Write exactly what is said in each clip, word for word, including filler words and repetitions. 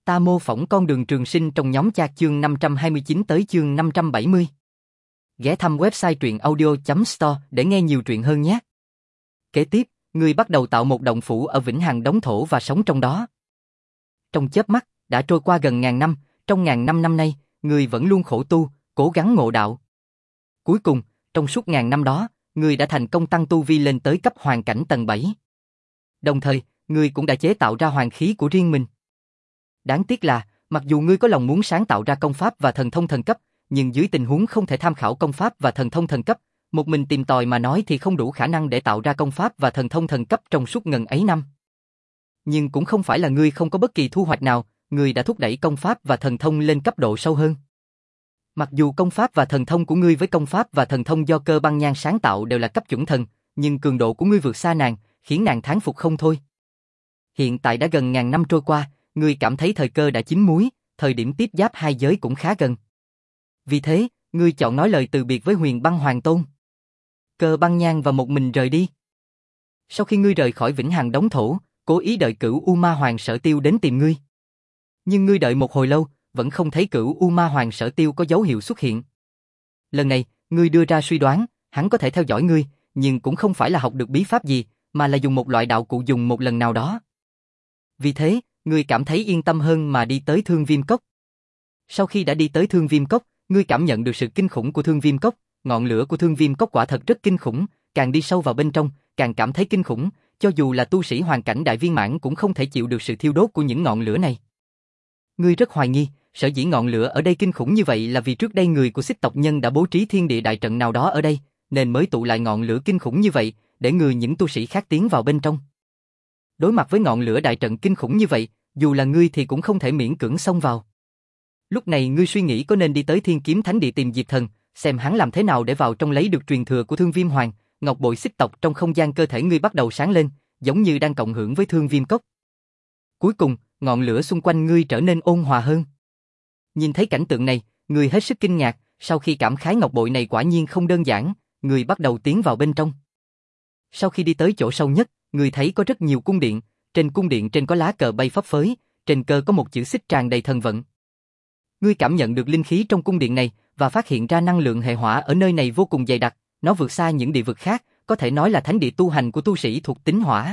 Ta mô phỏng con đường trường sinh trong nhóm chat chương năm trăm hai mươi chín tới chương năm trăm bảy mươi. Ghé thăm website truyện audio chấm store để nghe nhiều truyện hơn nhé. Kế tiếp, ngươi bắt đầu tạo một động phủ ở Vĩnh Hằng đóng thổ và sống trong đó. Trong chớp mắt, đã trôi qua gần ngàn năm, trong ngàn năm năm nay, ngươi vẫn luôn khổ tu, cố gắng ngộ đạo. Cuối cùng, trong suốt ngàn năm đó, ngươi đã thành công tăng tu vi lên tới cấp hoàn cảnh tầng bảy. Đồng thời, ngươi cũng đã chế tạo ra hoàn khí của riêng mình. Đáng tiếc là, mặc dù ngươi có lòng muốn sáng tạo ra công pháp và thần thông thần cấp, nhưng dưới tình huống không thể tham khảo công pháp và thần thông thần cấp, một mình tìm tòi mà nói thì không đủ khả năng để tạo ra công pháp và thần thông thần cấp trong suốt ngần ấy năm. Nhưng cũng không phải là ngươi không có bất kỳ thu hoạch nào, ngươi đã thúc đẩy công pháp và thần thông lên cấp độ sâu hơn. Mặc dù công pháp và thần thông của ngươi với công pháp và thần thông do Cơ Băng Nhan sáng tạo đều là cấp chuẩn thần, nhưng cường độ của ngươi vượt xa nàng, khiến nàng thán phục không thôi. Hiện tại đã gần ngàn năm trôi qua, ngươi cảm thấy thời cơ đã chín muối, thời điểm tiếp giáp hai giới cũng khá gần. Vì thế, ngươi chọn nói lời từ biệt với Huyền Băng Hoàng Tôn. Cơ Băng Nhan và một mình rời đi. Sau khi ngươi rời khỏi Vĩnh Hằng đóng thổ, cố ý đợi Cửu U Ma Hoàng Sở Tiêu đến tìm ngươi. Nhưng ngươi đợi một hồi lâu, vẫn không thấy Cửu U Ma Hoàng Sở Tiêu có dấu hiệu xuất hiện. Lần này, ngươi đưa ra suy đoán, hắn có thể theo dõi ngươi, nhưng cũng không phải là học được bí pháp gì, mà là dùng một loại đạo cụ dùng một lần nào đó. Vì thế, ngươi cảm thấy yên tâm hơn mà đi tới Thương Viêm Cốc. Sau khi đã đi tới Thương Viêm Cốc, ngươi cảm nhận được sự kinh khủng của Thương Viêm Cốc, ngọn lửa của Thương Viêm Cốc quả thật rất kinh khủng, càng đi sâu vào bên trong, càng cảm thấy kinh khủng, cho dù là tu sĩ hoàn cảnh đại viên mãn cũng không thể chịu được sự thiêu đốt của những ngọn lửa này. Ngươi rất hoài nghi, sở dĩ ngọn lửa ở đây kinh khủng như vậy là vì trước đây người của Xích tộc nhân đã bố trí thiên địa đại trận nào đó ở đây, nên mới tụ lại ngọn lửa kinh khủng như vậy, để người những tu sĩ khác tiến vào bên trong. Đối mặt với ngọn lửa đại trận kinh khủng như vậy, dù là ngươi thì cũng không thể miễn cưỡng xông vào. Lúc này ngươi suy nghĩ có nên đi tới Thiên Kiếm Thánh Địa tìm Diệp Thần, xem hắn làm thế nào để vào trong lấy được truyền thừa của Thương Viêm Hoàng, ngọc bội xích tộc trong không gian cơ thể ngươi bắt đầu sáng lên, giống như đang cộng hưởng với Thương Viêm Cốc. Cuối cùng, ngọn lửa xung quanh ngươi trở nên ôn hòa hơn. Nhìn thấy cảnh tượng này, ngươi hết sức kinh ngạc, sau khi cảm khái ngọc bội này quả nhiên không đơn giản, ngươi bắt đầu tiến vào bên trong. Sau khi đi tới chỗ sâu nhất, ngươi thấy có rất nhiều cung điện, trên cung điện trên có lá cờ bay phấp phới, trên cơ có một chữ xích tràn đầy thần vận. Ngươi cảm nhận được linh khí trong cung điện này và phát hiện ra năng lượng hệ hỏa ở nơi này vô cùng dày đặc, nó vượt xa những địa vực khác, có thể nói là thánh địa tu hành của tu sĩ thuộc tính hỏa.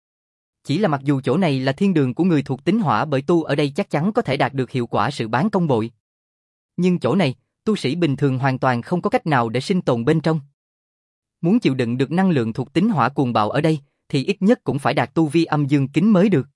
Chỉ là mặc dù chỗ này là thiên đường của người thuộc tính hỏa bởi tu ở đây chắc chắn có thể đạt được hiệu quả sự bán công bội. Nhưng chỗ này, tu sĩ bình thường hoàn toàn không có cách nào để sinh tồn bên trong. Muốn chịu đựng được năng lượng thuộc tính hỏa cuồng bạo ở đây, thì ít nhất cũng phải đạt tu vi âm dương kính mới được.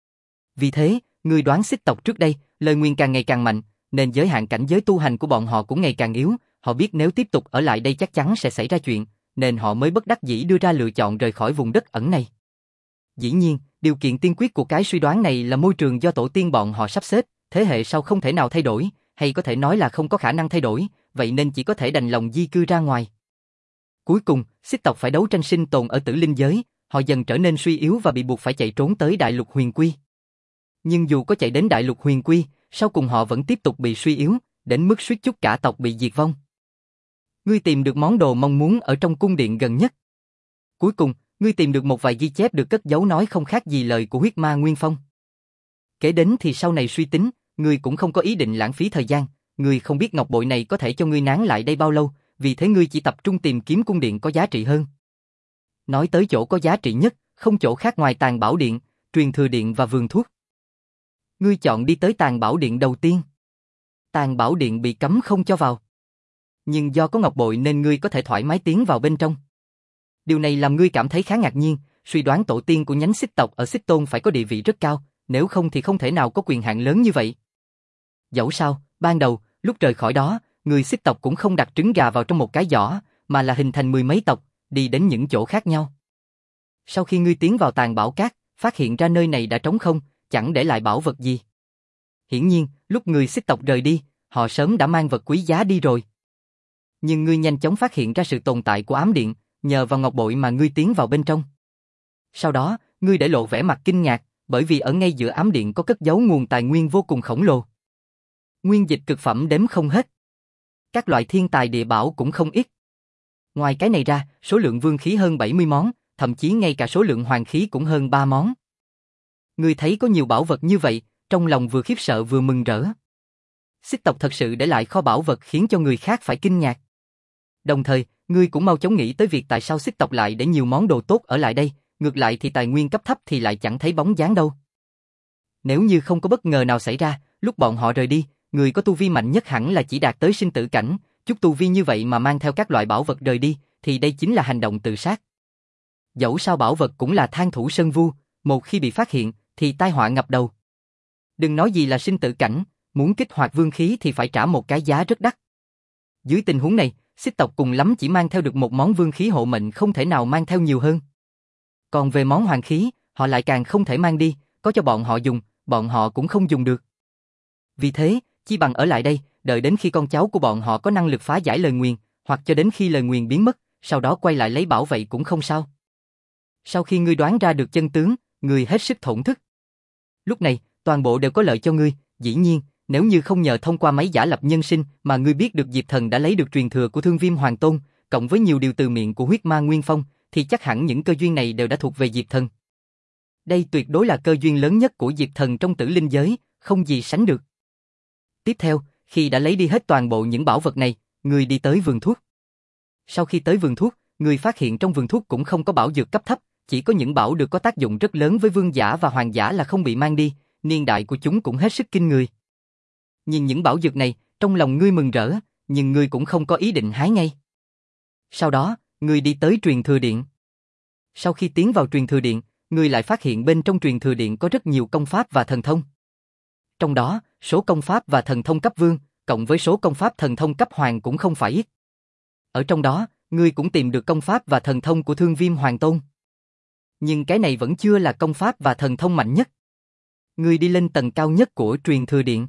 Vì thế, người đoán xích tộc trước đây, lời nguyền càng ngày càng mạnh, nên giới hạn cảnh giới tu hành của bọn họ cũng ngày càng yếu, họ biết nếu tiếp tục ở lại đây chắc chắn sẽ xảy ra chuyện, nên họ mới bất đắc dĩ đưa ra lựa chọn rời khỏi vùng đất ẩn này. Dĩ nhiên, điều kiện tiên quyết của cái suy đoán này là môi trường do tổ tiên bọn họ sắp xếp, thế hệ sau không thể nào thay đổi, hay có thể nói là không có khả năng thay đổi, vậy nên chỉ có thể đành lòng di cư ra ngoài. Cuối cùng, xích tộc phải đấu tranh sinh tồn ở tử linh giới, họ dần trở nên suy yếu và bị buộc phải chạy trốn tới Đại Lục Huyền Quy. Nhưng dù có chạy đến Đại Lục Huyền Quy, sau cùng họ vẫn tiếp tục bị suy yếu, đến mức suýt chút cả tộc bị diệt vong. Ngươi tìm được món đồ mong muốn ở trong cung điện gần nhất. Cuối cùng, ngươi tìm được một vài ghi chép được cất giấu nói không khác gì lời của huyết ma Nguyên Phong. Kể đến thì sau này suy tính, ngươi cũng không có ý định lãng phí thời gian, ngươi không biết ngọc bội này có thể cho ngươi nán lại đây bao lâu, vì thế ngươi chỉ tập trung tìm kiếm cung điện có giá trị hơn. Nói tới chỗ có giá trị nhất, không chỗ khác ngoài Tàn Bảo Điện, Truyền Thừa Điện và Vườn Thuốc. Ngươi chọn đi tới Tàn Bảo Điện đầu tiên. Tàn Bảo Điện bị cấm không cho vào. Nhưng do có ngọc bội nên ngươi có thể thoải mái tiến vào bên trong. Điều này làm ngươi cảm thấy khá ngạc nhiên, suy đoán tổ tiên của nhánh xích tộc ở Xích Tôn phải có địa vị rất cao, nếu không thì không thể nào có quyền hạn lớn như vậy. Dẫu sao, ban đầu, lúc rời khỏi đó, người xích tộc cũng không đặt trứng gà vào trong một cái giỏ, mà là hình thành mười mấy tộc, đi đến những chỗ khác nhau. Sau khi ngươi tiến vào Tàn Bảo Cát, phát hiện ra nơi này đã trống không, chẳng để lại bảo vật gì. Hiển nhiên, lúc người xích tộc rời đi, họ sớm đã mang vật quý giá đi rồi. Nhưng ngươi nhanh chóng phát hiện ra sự tồn tại của ám điện, nhờ vào ngọc bội mà ngươi tiến vào bên trong. Sau đó, ngươi để lộ vẻ mặt kinh ngạc, bởi vì ở ngay giữa ám điện có cất giấu nguồn tài nguyên vô cùng khổng lồ. Nguyên dịch cực phẩm đếm không hết. Các loại thiên tài địa bảo cũng không ít. Ngoài cái này ra, số lượng vương khí hơn bảy mươi món, thậm chí ngay cả số lượng hoàng khí cũng hơn ba món. Ngươi thấy có nhiều bảo vật như vậy, trong lòng vừa khiếp sợ vừa mừng rỡ. Xích tộc thật sự để lại kho báu vật khiến cho người khác phải kinh ngạc. Đồng thời, ngươi cũng mau chóng nghĩ tới việc tại sao xích tộc lại để nhiều món đồ tốt ở lại đây, ngược lại thì tài nguyên cấp thấp thì lại chẳng thấy bóng dáng đâu. Nếu như không có bất ngờ nào xảy ra, lúc bọn họ rời đi, người có tu vi mạnh nhất hẳn là chỉ đạt tới sinh tử cảnh, chút tu vi như vậy mà mang theo các loại bảo vật rời đi, thì đây chính là hành động tự sát. Dẫu sao bảo vật cũng là Thang Thủ Sơn Vu, một khi bị phát hiện, thì tai họa ngập đầu. Đừng nói gì là sinh tử cảnh, muốn kích hoạt vương khí thì phải trả một cái giá rất đắt. Dưới tình huống này, xích tộc cùng lắm chỉ mang theo được một món vương khí hộ mệnh, không thể nào mang theo nhiều hơn. Còn về món hoàng khí, họ lại càng không thể mang đi, có cho bọn họ dùng, bọn họ cũng không dùng được. Vì thế, chi bằng ở lại đây, đợi đến khi con cháu của bọn họ có năng lực phá giải lời nguyền, hoặc cho đến khi lời nguyền biến mất, sau đó quay lại lấy bảo vậy cũng không sao. Sau khi ngươi đoán ra được chân tướng, ngươi hết sức thổn thức. Lúc này, toàn bộ đều có lợi cho ngươi, dĩ nhiên, nếu như không nhờ thông qua máy giả lập nhân sinh mà ngươi biết được Diệp Thần đã lấy được truyền thừa của Thương Viêm Hoàng Tôn, cộng với nhiều điều từ miệng của huyết ma Nguyên Phong, thì chắc hẳn những cơ duyên này đều đã thuộc về Diệp Thần. Đây tuyệt đối là cơ duyên lớn nhất của Diệp Thần trong tử linh giới, không gì sánh được. Tiếp theo, khi đã lấy đi hết toàn bộ những bảo vật này, ngươi đi tới vườn thuốc. Sau khi tới vườn thuốc, ngươi phát hiện trong vườn thuốc cũng không có bảo dược cấp thấp, chỉ có những bảo được có tác dụng rất lớn với vương giả và hoàng giả là không bị mang đi, niên đại của chúng cũng hết sức kinh người. Nhìn những bảo dược này, trong lòng ngươi mừng rỡ, nhưng ngươi cũng không có ý định hái ngay. Sau đó, ngươi đi tới truyền thừa điện. Sau khi tiến vào truyền thừa điện, ngươi lại phát hiện bên trong truyền thừa điện có rất nhiều công pháp và thần thông. Trong đó, số công pháp và thần thông cấp vương, cộng với số công pháp thần thông cấp hoàng cũng không phải ít. Ở trong đó, ngươi cũng tìm được công pháp và thần thông của Thương Viêm Hoàng Tôn. Nhưng cái này vẫn chưa là công pháp và thần thông mạnh nhất. Ngươi đi lên tầng cao nhất của truyền thừa điện.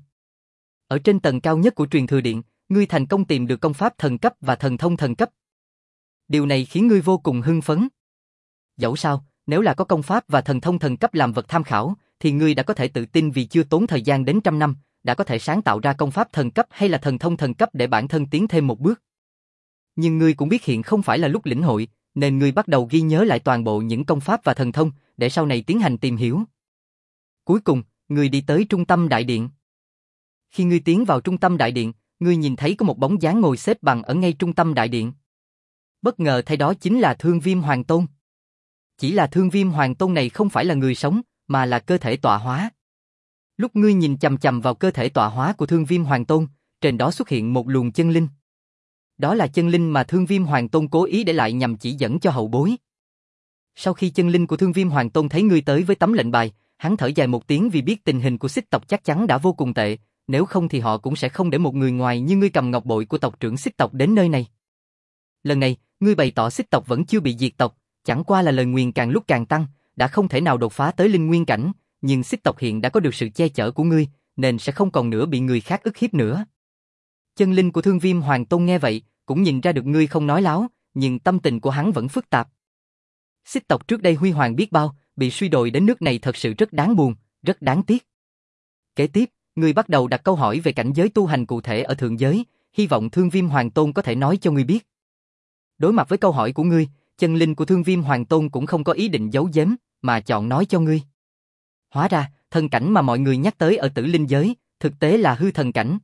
Ở trên tầng cao nhất của truyền thừa điện, ngươi thành công tìm được công pháp thần cấp và thần thông thần cấp. Điều này khiến ngươi vô cùng hưng phấn. Dẫu sao, nếu là có công pháp và thần thông thần cấp làm vật tham khảo, thì ngươi đã có thể tự tin vì chưa tốn thời gian đến trăm năm, đã có thể sáng tạo ra công pháp thần cấp hay là thần thông thần cấp để bản thân tiến thêm một bước. Nhưng ngươi cũng biết hiện không phải là lúc lĩnh hội, nên ngươi bắt đầu ghi nhớ lại toàn bộ những công pháp và thần thông, để sau này tiến hành tìm hiểu. Cuối cùng, ngươi đi tới trung tâm đại điện. Khi ngươi tiến vào trung tâm đại điện, ngươi nhìn thấy có một bóng dáng ngồi xếp bằng ở ngay trung tâm đại điện. Bất ngờ thay đó chính là Thương Viêm Hoàng Tôn. Chỉ là Thương Viêm Hoàng Tôn này không phải là người sống, mà là cơ thể tọa hóa. Lúc ngươi nhìn chằm chằm vào cơ thể tọa hóa của Thương Viêm Hoàng Tôn, trên đó xuất hiện một luồng chân linh. Đó là chân linh mà Thương Viêm Hoàng Tôn cố ý để lại nhằm chỉ dẫn cho hậu bối. Sau khi chân linh của Thương Viêm Hoàng Tôn thấy ngươi tới với tấm lệnh bài, hắn thở dài một tiếng vì biết tình hình của xích tộc chắc chắn đã vô cùng tệ, nếu không thì họ cũng sẽ không để một người ngoài như ngươi cầm ngọc bội của tộc trưởng xích tộc đến nơi này. Lần này, ngươi bày tỏ xích tộc vẫn chưa bị diệt tộc, chẳng qua là lời nguyền càng lúc càng tăng, đã không thể nào đột phá tới linh nguyên cảnh, nhưng xích tộc hiện đã có được sự che chở của ngươi, nên sẽ không còn nữa bị người khác ức hiếp nữa. Chân linh của Thương Viêm Hoàng Tôn nghe vậy, cũng nhìn ra được ngươi không nói láo, nhưng tâm tình của hắn vẫn phức tạp. Xích tộc trước đây huy hoàng biết bao, bị suy đồi đến nước này thật sự rất đáng buồn, rất đáng tiếc. Kế tiếp, ngươi bắt đầu đặt câu hỏi về cảnh giới tu hành cụ thể ở thượng giới, hy vọng Thương Viêm Hoàng Tôn có thể nói cho ngươi biết. Đối mặt với câu hỏi của ngươi, chân linh của Thương Viêm Hoàng Tôn cũng không có ý định giấu giếm, mà chọn nói cho ngươi. Hóa ra, thần cảnh mà mọi người nhắc tới ở tử linh giới, thực tế là hư thần cảnh.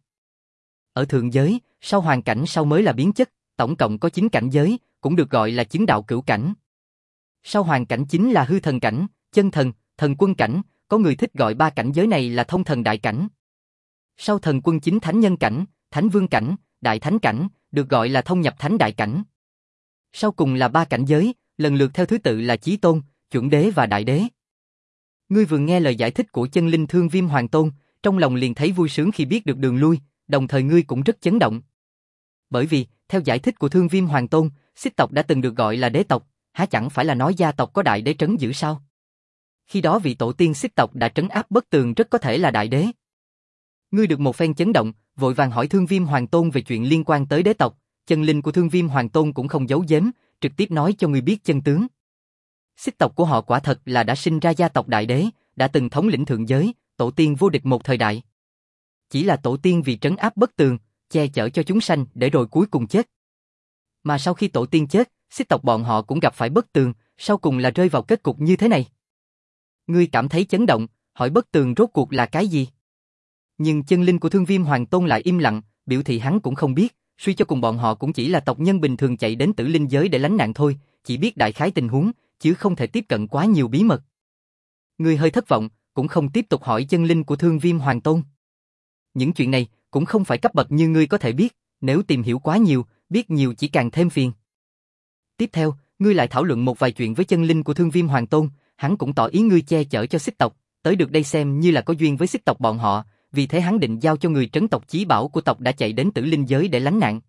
Ở thượng giới, sau hoàng cảnh sau mới là biến chất, tổng cộng có chín cảnh giới, cũng được gọi là chứng đạo cửu cảnh. Sau hoàng cảnh chính là hư thần cảnh, chân thần, thần quân cảnh, có người thích gọi ba cảnh giới này là thông thần đại cảnh. Sau thần quân chính thánh nhân cảnh, thánh vương cảnh, đại thánh cảnh, được gọi là thông nhập thánh đại cảnh. Sau cùng là ba cảnh giới, lần lượt theo thứ tự là chí tôn, chuẩn đế và đại đế. Ngươi vừa nghe lời giải thích của chân linh Thương Viêm Hoàng Tôn, trong lòng liền thấy vui sướng khi biết được đường lui, đồng thời ngươi cũng rất chấn động. Bởi vì, theo giải thích của Thương Viêm Hoàng Tôn, xích tộc đã từng được gọi là đế tộc, há chẳng phải là nói gia tộc có đại đế trấn giữ sao? Khi đó vị tổ tiên xích tộc đã trấn áp Bất Tường rất có thể là đại đế. Ngươi được một phen chấn động, vội vàng hỏi Thương Viêm Hoàng Tôn về chuyện liên quan tới đế tộc, chân linh của Thương Viêm Hoàng Tôn cũng không giấu giếm, trực tiếp nói cho ngươi biết chân tướng. Xích tộc của họ quả thật là đã sinh ra gia tộc đại đế, đã từng thống lĩnh thượng giới, tổ tiên vô địch một thời đại. Chỉ là tổ tiên vì trấn áp Bất Tường, che chở cho chúng sanh để rồi cuối cùng chết. Mà sau khi tổ tiên chết, xích tộc bọn họ cũng gặp phải Bất Tường, sau cùng là rơi vào kết cục như thế này. Ngươi cảm thấy chấn động, hỏi bất tường rốt cuộc là cái gì. Nhưng chân linh của Thương Viêm Hoàng Tôn lại im lặng, biểu thị hắn cũng không biết, suy cho cùng bọn họ cũng chỉ là tộc nhân bình thường chạy đến tử linh giới để lánh nạn thôi, chỉ biết đại khái tình huống, chứ không thể tiếp cận quá nhiều bí mật. Ngươi hơi thất vọng, cũng không tiếp tục hỏi chân linh của Thương Viêm Hoàng Tôn. Những chuyện này cũng không phải cấp bậc như ngươi có thể biết, nếu tìm hiểu quá nhiều, biết nhiều chỉ càng thêm phiền. Tiếp theo, ngươi lại thảo luận một vài chuyện với chân linh của Thương Viêm Hoàng Tôn, hắn cũng tỏ ý ngươi che chở cho Xích tộc, tới được đây xem như là có duyên với Xích tộc bọn họ, vì thế hắn định giao cho người trấn tộc chí bảo của tộc đã chạy đến tử linh giới để lánh nạn.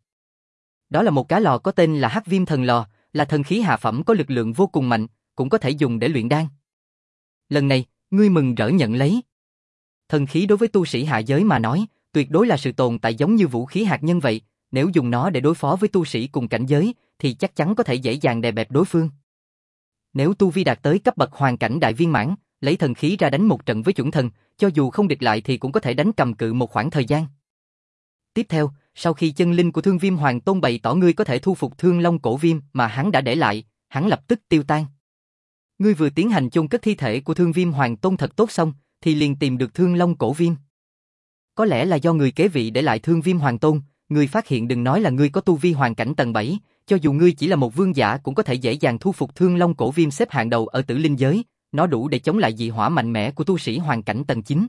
Đó là một cá lò có tên là Hắc Viêm Thần Lò, là thần khí hạ phẩm có lực lượng vô cùng mạnh, cũng có thể dùng để luyện đan. Lần này, ngươi mừng rỡ nhận lấy. Thần khí đối với tu sĩ hạ giới mà nói, tuyệt đối là sự tồn tại giống như vũ khí hạt nhân vậy, nếu dùng nó để đối phó với tu sĩ cùng cảnh giới, thì chắc chắn có thể dễ dàng đè bẹp đối phương. Nếu tu vi đạt tới cấp bậc hoàn cảnh đại viên mãn, lấy thần khí ra đánh một trận với chuẩn thần, cho dù không địch lại thì cũng có thể đánh cầm cự một khoảng thời gian. Tiếp theo, sau khi chân linh của Thương Viêm Hoàng Tôn bày tỏ ngươi có thể thu phục Thương Long cổ viêm mà hắn đã để lại, hắn lập tức tiêu tan. Ngươi vừa tiến hành chôn cất thi thể của Thương Viêm Hoàng Tôn thật tốt xong, thì liền tìm được Thương Long cổ viêm. Có lẽ là do người kế vị để lại Thương Viêm Hoàng Tôn, ngươi phát hiện đừng nói là ngươi có tu vi hoàn cảnh tầng bảy, cho dù ngươi chỉ là một vương giả cũng có thể dễ dàng thu phục Thương Long cổ viêm xếp hạng đầu ở tử linh giới, nó đủ để chống lại dị hỏa mạnh mẽ của tu sĩ hoàn cảnh tầng chín.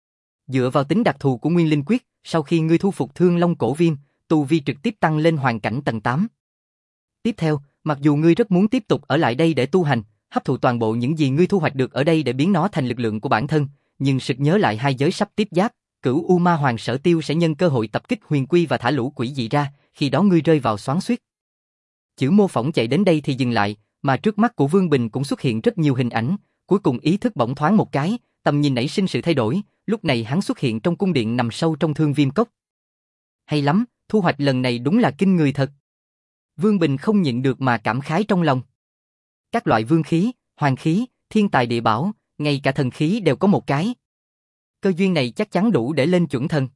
Dựa vào tính đặc thù của Nguyên Linh Quyết, sau khi ngươi thu phục Thương Long cổ viêm, tu vi trực tiếp tăng lên hoàn cảnh tầng tám. Tiếp theo, mặc dù ngươi rất muốn tiếp tục ở lại đây để tu hành, hấp thụ toàn bộ những gì ngươi thu hoạch được ở đây để biến nó thành lực lượng của bản thân, nhưng sực nhớ lại hai giới sắp tiếp giáp, Cửu U Ma Hoàng Sở Tiêu sẽ nhân cơ hội tập kích Huyền Quy và thả lũ quỷ dị ra, khi đó ngươi rơi vào xoắn xuýt. Chữ mô phỏng chạy đến đây thì dừng lại, mà trước mắt của Vương Bình cũng xuất hiện rất nhiều hình ảnh, cuối cùng ý thức bỗng thoáng một cái, tầm nhìn nảy sinh sự thay đổi, lúc này hắn xuất hiện trong cung điện nằm sâu trong Thương Viêm Cốc. Hay lắm, thu hoạch lần này đúng là kinh người thật. Vương Bình không nhịn được mà cảm khái trong lòng. Các loại vương khí, hoàng khí, thiên tài địa bảo, ngay cả thần khí đều có một cái. Cơ duyên này chắc chắn đủ để lên chuẩn thần.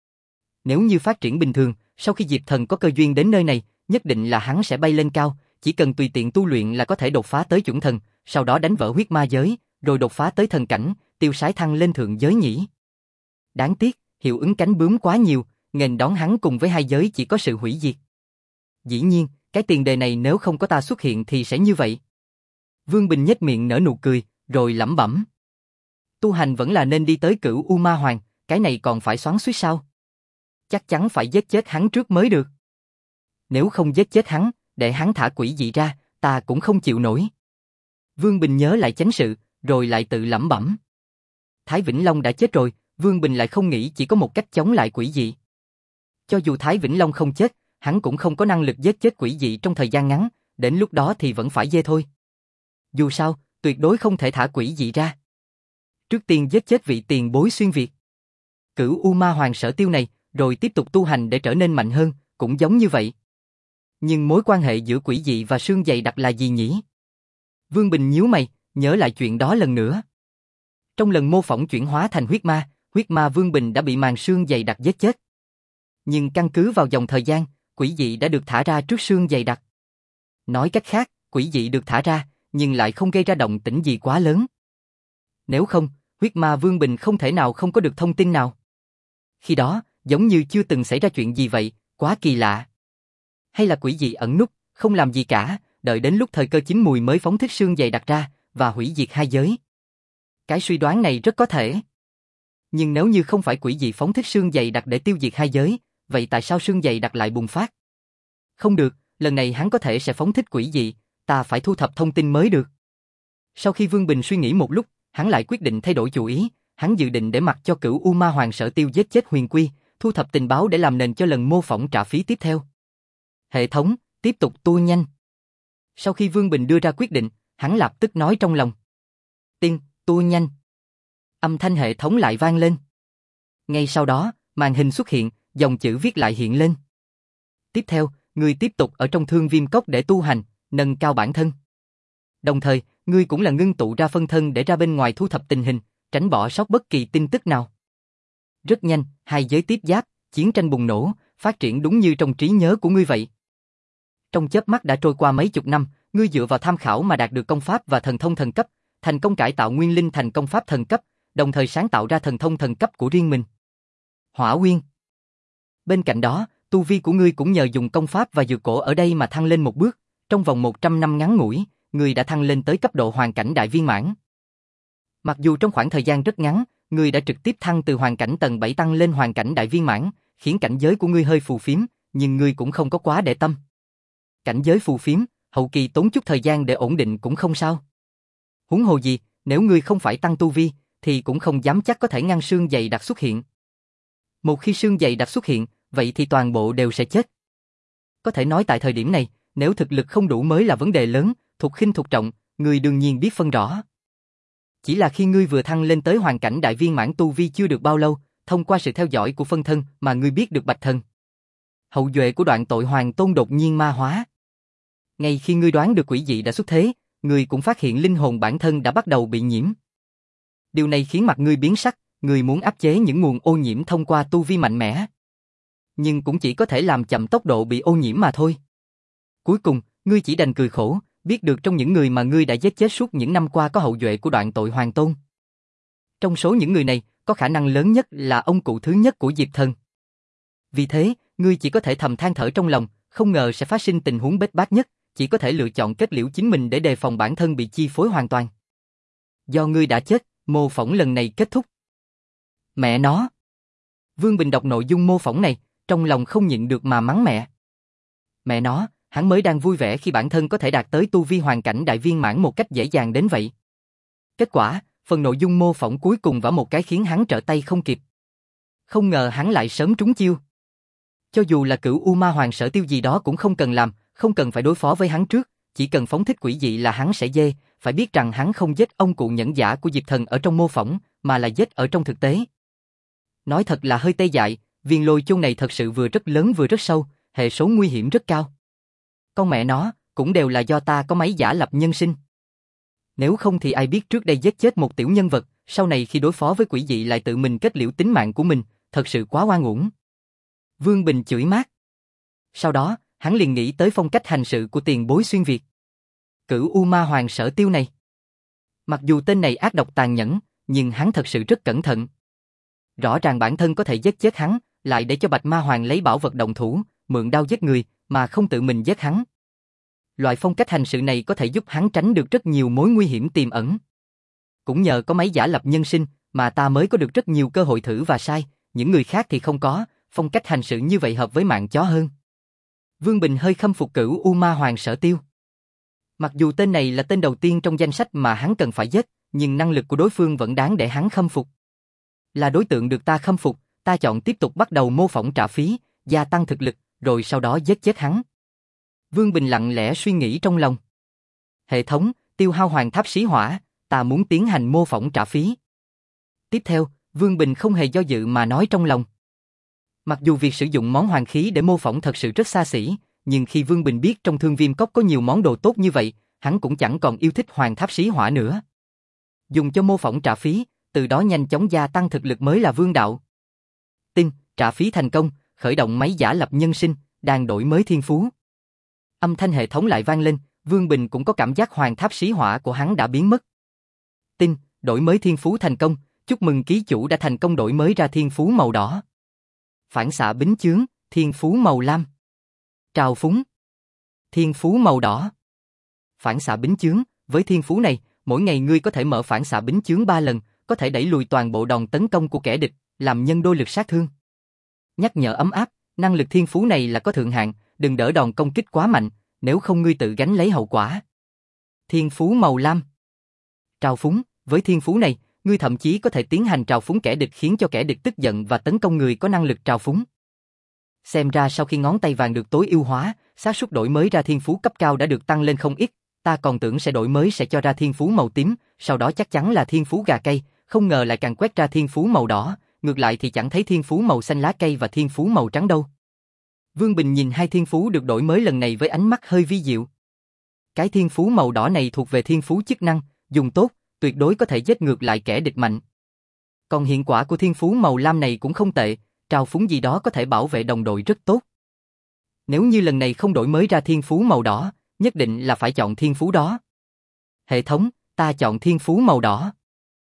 Nếu như phát triển bình thường, sau khi Diệp Thần có cơ duyên đến nơi này, nhất định là hắn sẽ bay lên cao, chỉ cần tùy tiện tu luyện là có thể đột phá tới chuẩn thần, sau đó đánh vỡ huyết ma giới, rồi đột phá tới thần cảnh, tiêu sái thăng lên thượng giới nhỉ. Đáng tiếc, hiệu ứng cánh bướm quá nhiều, nghênh đón hắn cùng với hai giới chỉ có sự hủy diệt. Dĩ nhiên, cái tiền đề này nếu không có ta xuất hiện thì sẽ như vậy. Vương Bình nhếch miệng nở nụ cười, rồi lẩm bẩm. Tu hành vẫn là nên đi tới Cửu U Ma Hoàng, cái này còn phải xoắn xuýt sao? Chắc chắn phải giết chết hắn trước mới được. Nếu không giết chết hắn, để hắn thả quỷ dị ra, ta cũng không chịu nổi. Vương Bình nhớ lại chánh sự, rồi lại tự lẩm bẩm. Thái Vĩnh Long đã chết rồi, Vương Bình lại không nghĩ chỉ có một cách chống lại quỷ dị. Cho dù Thái Vĩnh Long không chết, hắn cũng không có năng lực giết chết quỷ dị trong thời gian ngắn, đến lúc đó thì vẫn phải dê thôi. Dù sao, tuyệt đối không thể thả quỷ dị ra. Trước tiên giết chết vị tiền bối xuyên Việt. Cửu U Ma Hoàng Sở Tiêu này, rồi tiếp tục tu hành để trở nên mạnh hơn, cũng giống như vậy. Nhưng mối quan hệ giữa quỷ dị và xương dày đặc là gì nhỉ? Vương Bình nhíu mày, nhớ lại chuyện đó lần nữa. Trong lần mô phỏng chuyển hóa thành huyết ma, huyết ma Vương Bình đã bị màn xương dày đặc giết chết. Nhưng căn cứ vào dòng thời gian, quỷ dị đã được thả ra trước xương dày đặc. Nói cách khác, quỷ dị được thả ra, nhưng lại không gây ra động tĩnh gì quá lớn. Nếu không, huyết ma Vương Bình không thể nào không có được thông tin nào. Khi đó, giống như chưa từng xảy ra chuyện gì vậy, quá kỳ lạ. Hay là quỷ dị ẩn núp, không làm gì cả, đợi đến lúc thời cơ chín mùi mới phóng thích xương dày đặc ra, và hủy diệt hai giới. Cái suy đoán này rất có thể. Nhưng nếu như không phải quỷ dị phóng thích xương dày đặc để tiêu diệt hai giới, vậy tại sao xương dày đặc lại bùng phát? Không được, lần này hắn có thể sẽ phóng thích quỷ dị, ta phải thu thập thông tin mới được. Sau khi Vương Bình suy nghĩ một lúc, hắn lại quyết định thay đổi chủ ý, hắn dự định để mặc cho Cửu U Ma Hoàng Sở Tiêu giết chết Huyền Quy, thu thập tình báo để làm nền cho lần mô phỏng trả phí tiếp theo. Hệ thống, tiếp tục tua nhanh. Sau khi Vương Bình đưa ra quyết định, hắn lập tức nói trong lòng. Tiên, tua nhanh. Âm thanh hệ thống lại vang lên. Ngay sau đó, màn hình xuất hiện, dòng chữ viết lại hiện lên. Tiếp theo, ngươi tiếp tục ở trong Thương Viêm Cốc để tu hành, nâng cao bản thân. Đồng thời, ngươi cũng là ngưng tụ ra phân thân để ra bên ngoài thu thập tình hình, tránh bỏ sót bất kỳ tin tức nào. Rất nhanh, hai giới tiếp giáp, chiến tranh bùng nổ, phát triển đúng như trong trí nhớ của ngươi vậy. Trong chớp mắt đã trôi qua mấy chục năm, ngươi dựa vào tham khảo mà đạt được công pháp và thần thông thần cấp, thành công cải tạo nguyên linh thành công pháp thần cấp, đồng thời sáng tạo ra thần thông thần cấp của riêng mình. Hỏa Uyên. Bên cạnh đó, tu vi của ngươi cũng nhờ dùng công pháp và dược cổ ở đây mà thăng lên một bước, trong vòng một trăm năm ngắn ngủi, ngươi đã thăng lên tới cấp độ hoàn cảnh đại viên mãn. Mặc dù trong khoảng thời gian rất ngắn, ngươi đã trực tiếp thăng từ hoàn cảnh tầng bảy tăng lên hoàn cảnh đại viên mãn, khiến cảnh giới của ngươi hơi phù phiếm, nhưng ngươi cũng không có quá để tâm. Cảnh giới phù phiếm, hậu kỳ tốn chút thời gian để ổn định cũng không sao. Huống hồ gì, nếu ngươi không phải tăng tu vi, thì cũng không dám chắc có thể ngăn xương dày đặc xuất hiện. Một khi xương dày đặc xuất hiện, vậy thì toàn bộ đều sẽ chết. Có thể nói tại thời điểm này, nếu thực lực không đủ mới là vấn đề lớn, thuộc khinh thuộc trọng, ngươi đương nhiên biết phân rõ. Chỉ là khi ngươi vừa thăng lên tới hoàn cảnh đại viên mãn tu vi chưa được bao lâu, thông qua sự theo dõi của phân thân mà ngươi biết được Bạch Thần, hậu duệ của Đoạn Tội Hoàng Tôn đột nhiên ma hóa. Ngay khi ngươi đoán được quỷ dị đã xuất thế, ngươi cũng phát hiện linh hồn bản thân đã bắt đầu bị nhiễm. Điều này khiến mặt ngươi biến sắc, ngươi muốn áp chế những nguồn ô nhiễm thông qua tu vi mạnh mẽ. Nhưng cũng chỉ có thể làm chậm tốc độ bị ô nhiễm mà thôi. Cuối cùng, ngươi chỉ đành cười khổ, biết được trong những người mà ngươi đã giết chết suốt những năm qua có hậu duệ của Đoạn Tội Hoàng Tôn. Trong số những người này, có khả năng lớn nhất là ông cụ thứ nhất của Diệp Thần. Vì thế, ngươi chỉ có thể thầm than thở trong lòng, không ngờ sẽ phát sinh tình huống bết bát nhất, chỉ có thể lựa chọn kết liễu chính mình để đề phòng bản thân bị chi phối hoàn toàn. Do ngươi đã chết, mô phỏng lần này kết thúc. Mẹ nó! Vương Bình đọc nội dung mô phỏng này, trong lòng không nhịn được mà mắng mẹ. Mẹ nó, hắn mới đang vui vẻ khi bản thân có thể đạt tới tu vi hoàn cảnh đại viên mãn một cách dễ dàng đến vậy. Kết quả, phần nội dung mô phỏng cuối cùng vả một cái khiến hắn trở tay không kịp. Không ngờ hắn lại sớm trúng chiêu. Cho dù là Cửu U Ma Hoàng Sở Tiêu gì đó cũng không cần làm, không cần phải đối phó với hắn trước, chỉ cần phóng thích quỷ dị là hắn sẽ dê, phải biết rằng hắn không giết ông cụ nhẫn giả của Diệp Thần ở trong mô phỏng, mà là giết ở trong thực tế. Nói thật là hơi tê dại, viên lôi chôn này thật sự vừa rất lớn vừa rất sâu, hệ số nguy hiểm rất cao. Con mẹ nó, cũng đều là do ta có máy giả lập nhân sinh. Nếu không thì ai biết trước đây giết chết một tiểu nhân vật, sau này khi đối phó với quỷ dị lại tự mình kết liễu tính mạng của mình, thật sự quá oan uổng. Vương Bình chửi mát. Sau đó, hắn liền nghĩ tới phong cách hành sự của tiền bối xuyên Việt. Cửu U Ma Hoàng Sở Tiêu này. Mặc dù tên này ác độc tàn nhẫn, nhưng hắn thật sự rất cẩn thận. Rõ ràng bản thân có thể giết chết hắn, lại để cho Bạch Ma Hoàng lấy bảo vật động thủ, mượn đao giết người, mà không tự mình giết hắn. Loại phong cách hành sự này có thể giúp hắn tránh được rất nhiều mối nguy hiểm tiềm ẩn. Cũng nhờ có máy giả lập nhân sinh, mà ta mới có được rất nhiều cơ hội thử và sai, những người khác thì không có, phong cách hành sự như vậy hợp với mạng chó hơn. Vương Bình hơi khâm phục Cửu U Ma Hoàng Sở Tiêu. Mặc dù tên này là tên đầu tiên trong danh sách mà hắn cần phải giết, nhưng năng lực của đối phương vẫn đáng để hắn khâm phục. Là đối tượng được ta khâm phục, ta chọn tiếp tục bắt đầu mô phỏng trả phí, gia tăng thực lực, rồi sau đó giết chết hắn. Vương Bình lặng lẽ suy nghĩ trong lòng. Hệ thống, tiêu hao hoàng tháp xí hỏa, ta muốn tiến hành mô phỏng trả phí. Tiếp theo, Vương Bình không hề do dự mà nói trong lòng. Mặc dù việc sử dụng món hoàng khí để mô phỏng thật sự rất xa xỉ, nhưng khi Vương Bình biết trong Thương Viêm Cốc có nhiều món đồ tốt như vậy, hắn cũng chẳng còn yêu thích hoàng tháp xí hỏa nữa. Dùng cho mô phỏng trả phí, từ đó nhanh chóng gia tăng thực lực mới là vương đạo. Tin, trả phí thành công, khởi động máy giả lập nhân sinh, đang đổi mới thiên phú. Âm thanh hệ thống lại vang lên, Vương Bình cũng có cảm giác hoàng tháp xí hỏa của hắn đã biến mất. Tin, đổi mới thiên phú thành công, chúc mừng ký chủ đã thành công đổi mới ra thiên phú màu đỏ. Phản xạ bính chướng, thiên phú màu lam. Trào phúng, thiên phú màu đỏ. Phản xạ bính chướng, với thiên phú này, mỗi ngày ngươi có thể mở phản xạ bính chướng ba lần, có thể đẩy lùi toàn bộ đòn tấn công của kẻ địch, làm nhân đôi lực sát thương. Nhắc nhở ấm áp, năng lực thiên phú này là có thượng hạn, đừng đỡ đòn công kích quá mạnh, nếu không ngươi tự gánh lấy hậu quả. Thiên phú màu lam. Trào phúng, với thiên phú này, ngươi thậm chí có thể tiến hành trào phúng kẻ địch khiến cho kẻ địch tức giận và tấn công người có năng lực trào phúng. Xem ra sau khi ngón tay vàng được tối ưu hóa, xác suất đổi mới ra thiên phú cấp cao đã được tăng lên không ít, ta còn tưởng sẽ đổi mới sẽ cho ra thiên phú màu tím, sau đó chắc chắn là thiên phú gà cây, không ngờ lại càng quét ra thiên phú màu đỏ, ngược lại thì chẳng thấy thiên phú màu xanh lá cây và thiên phú màu trắng đâu. Vương Bình nhìn hai thiên phú được đổi mới lần này với ánh mắt hơi vi diệu. Cái thiên phú màu đỏ này thuộc về thiên phú chức năng, dùng tốt, tuyệt đối có thể giết ngược lại kẻ địch mạnh. Còn hiện quả của thiên phú màu lam này cũng không tệ, trào phúng gì đó có thể bảo vệ đồng đội rất tốt. Nếu như lần này không đổi mới ra thiên phú màu đỏ, nhất định là phải chọn thiên phú đó. Hệ thống, ta chọn thiên phú màu đỏ.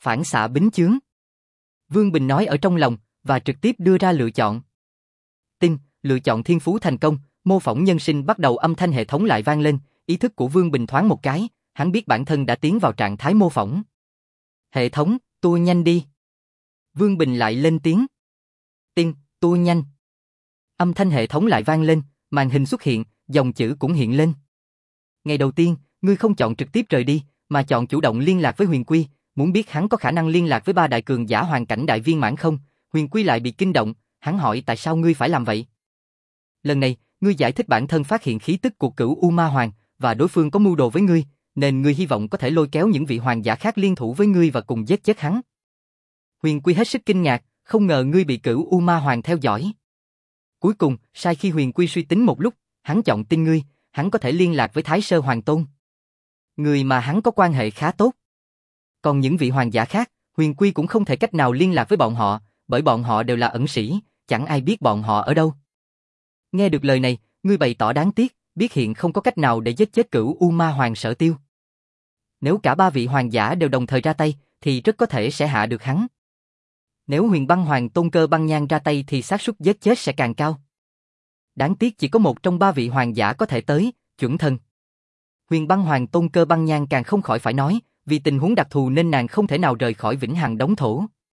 Phản xạ bính chướng. Vương Bình nói ở trong lòng, và trực tiếp đưa ra lựa chọn. Tin, lựa chọn thiên phú thành công, mô phỏng nhân sinh bắt đầu, âm thanh hệ thống lại vang lên, ý thức của Vương Bình thoáng một cái, hắn biết bản thân đã tiến vào trạng thái mô phỏng. Hệ thống, tua nhanh đi. Vương Bình lại lên tiếng. Tin, tua nhanh. Âm thanh hệ thống lại vang lên, màn hình xuất hiện, dòng chữ cũng hiện lên. Ngày đầu tiên, ngươi không chọn trực tiếp rời đi, mà chọn chủ động liên lạc với Huyền Quy, muốn biết hắn có khả năng liên lạc với ba đại cường giả hoàn cảnh đại viên mãn không? Huyền Quy lại bị kinh động, hắn hỏi tại sao ngươi phải làm vậy? Lần này, ngươi giải thích bản thân phát hiện khí tức của Cửu U Ma Hoàng, và đối phương có mưu đồ với ngươi, nên ngươi hy vọng có thể lôi kéo những vị hoàng giả khác liên thủ với ngươi và cùng giết chết hắn. Huyền Quy hết sức kinh ngạc, không ngờ ngươi bị Cửu U Ma Hoàng theo dõi. Cuối cùng, sai khi Huyền Quy suy tính một lúc, hắn chọn tin ngươi, hắn có thể liên lạc với Thái Sơ Hoàng Tôn, người mà hắn có quan hệ khá tốt. Còn những vị hoàng giả khác, Huyền Quy cũng không thể cách nào liên lạc với bọn họ, bởi bọn họ đều là ẩn sĩ, chẳng ai biết bọn họ ở đâu. Nghe được lời này, ngươi bày tỏ đáng tiếc, biết hiện không có cách nào để giết chết Cửu U Ma Hoàng Sở Tiêu. Nếu cả ba vị hoàng giả đều đồng thời ra tay, thì rất có thể sẽ hạ được hắn. Nếu Huyền Băng Hoàng Tôn Cơ Băng Nhan ra tay thì xác suất giết chết sẽ càng cao. Đáng tiếc chỉ có một trong ba vị hoàng giả có thể tới, chuẩn thần. Huyền Băng Hoàng Tôn Cơ Băng Nhan càng không khỏi phải nói, vì tình huống đặc thù nên nàng không thể nào rời khỏi Vĩnh Hằng Đống Thổ.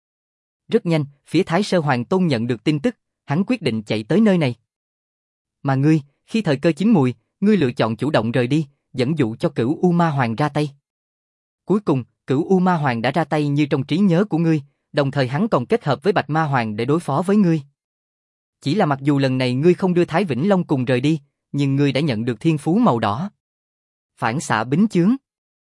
Rất nhanh, phía Thái Sơ Hoàng Tôn nhận được tin tức, hắn quyết định chạy tới nơi này. Mà ngươi, khi thời cơ chín mùi, ngươi lựa chọn chủ động rời đi, dẫn dụ cho Cửu U Ma Hoàng ra tay. Cuối cùng, Cửu U Ma Hoàng đã ra tay như trong trí nhớ của ngươi, đồng thời hắn còn kết hợp với Bạch Ma Hoàng để đối phó với ngươi. Chỉ là mặc dù lần này ngươi không đưa Thái Vĩnh Long cùng rời đi, nhưng ngươi đã nhận được thiên phú màu đỏ. Phản xạ bính chướng.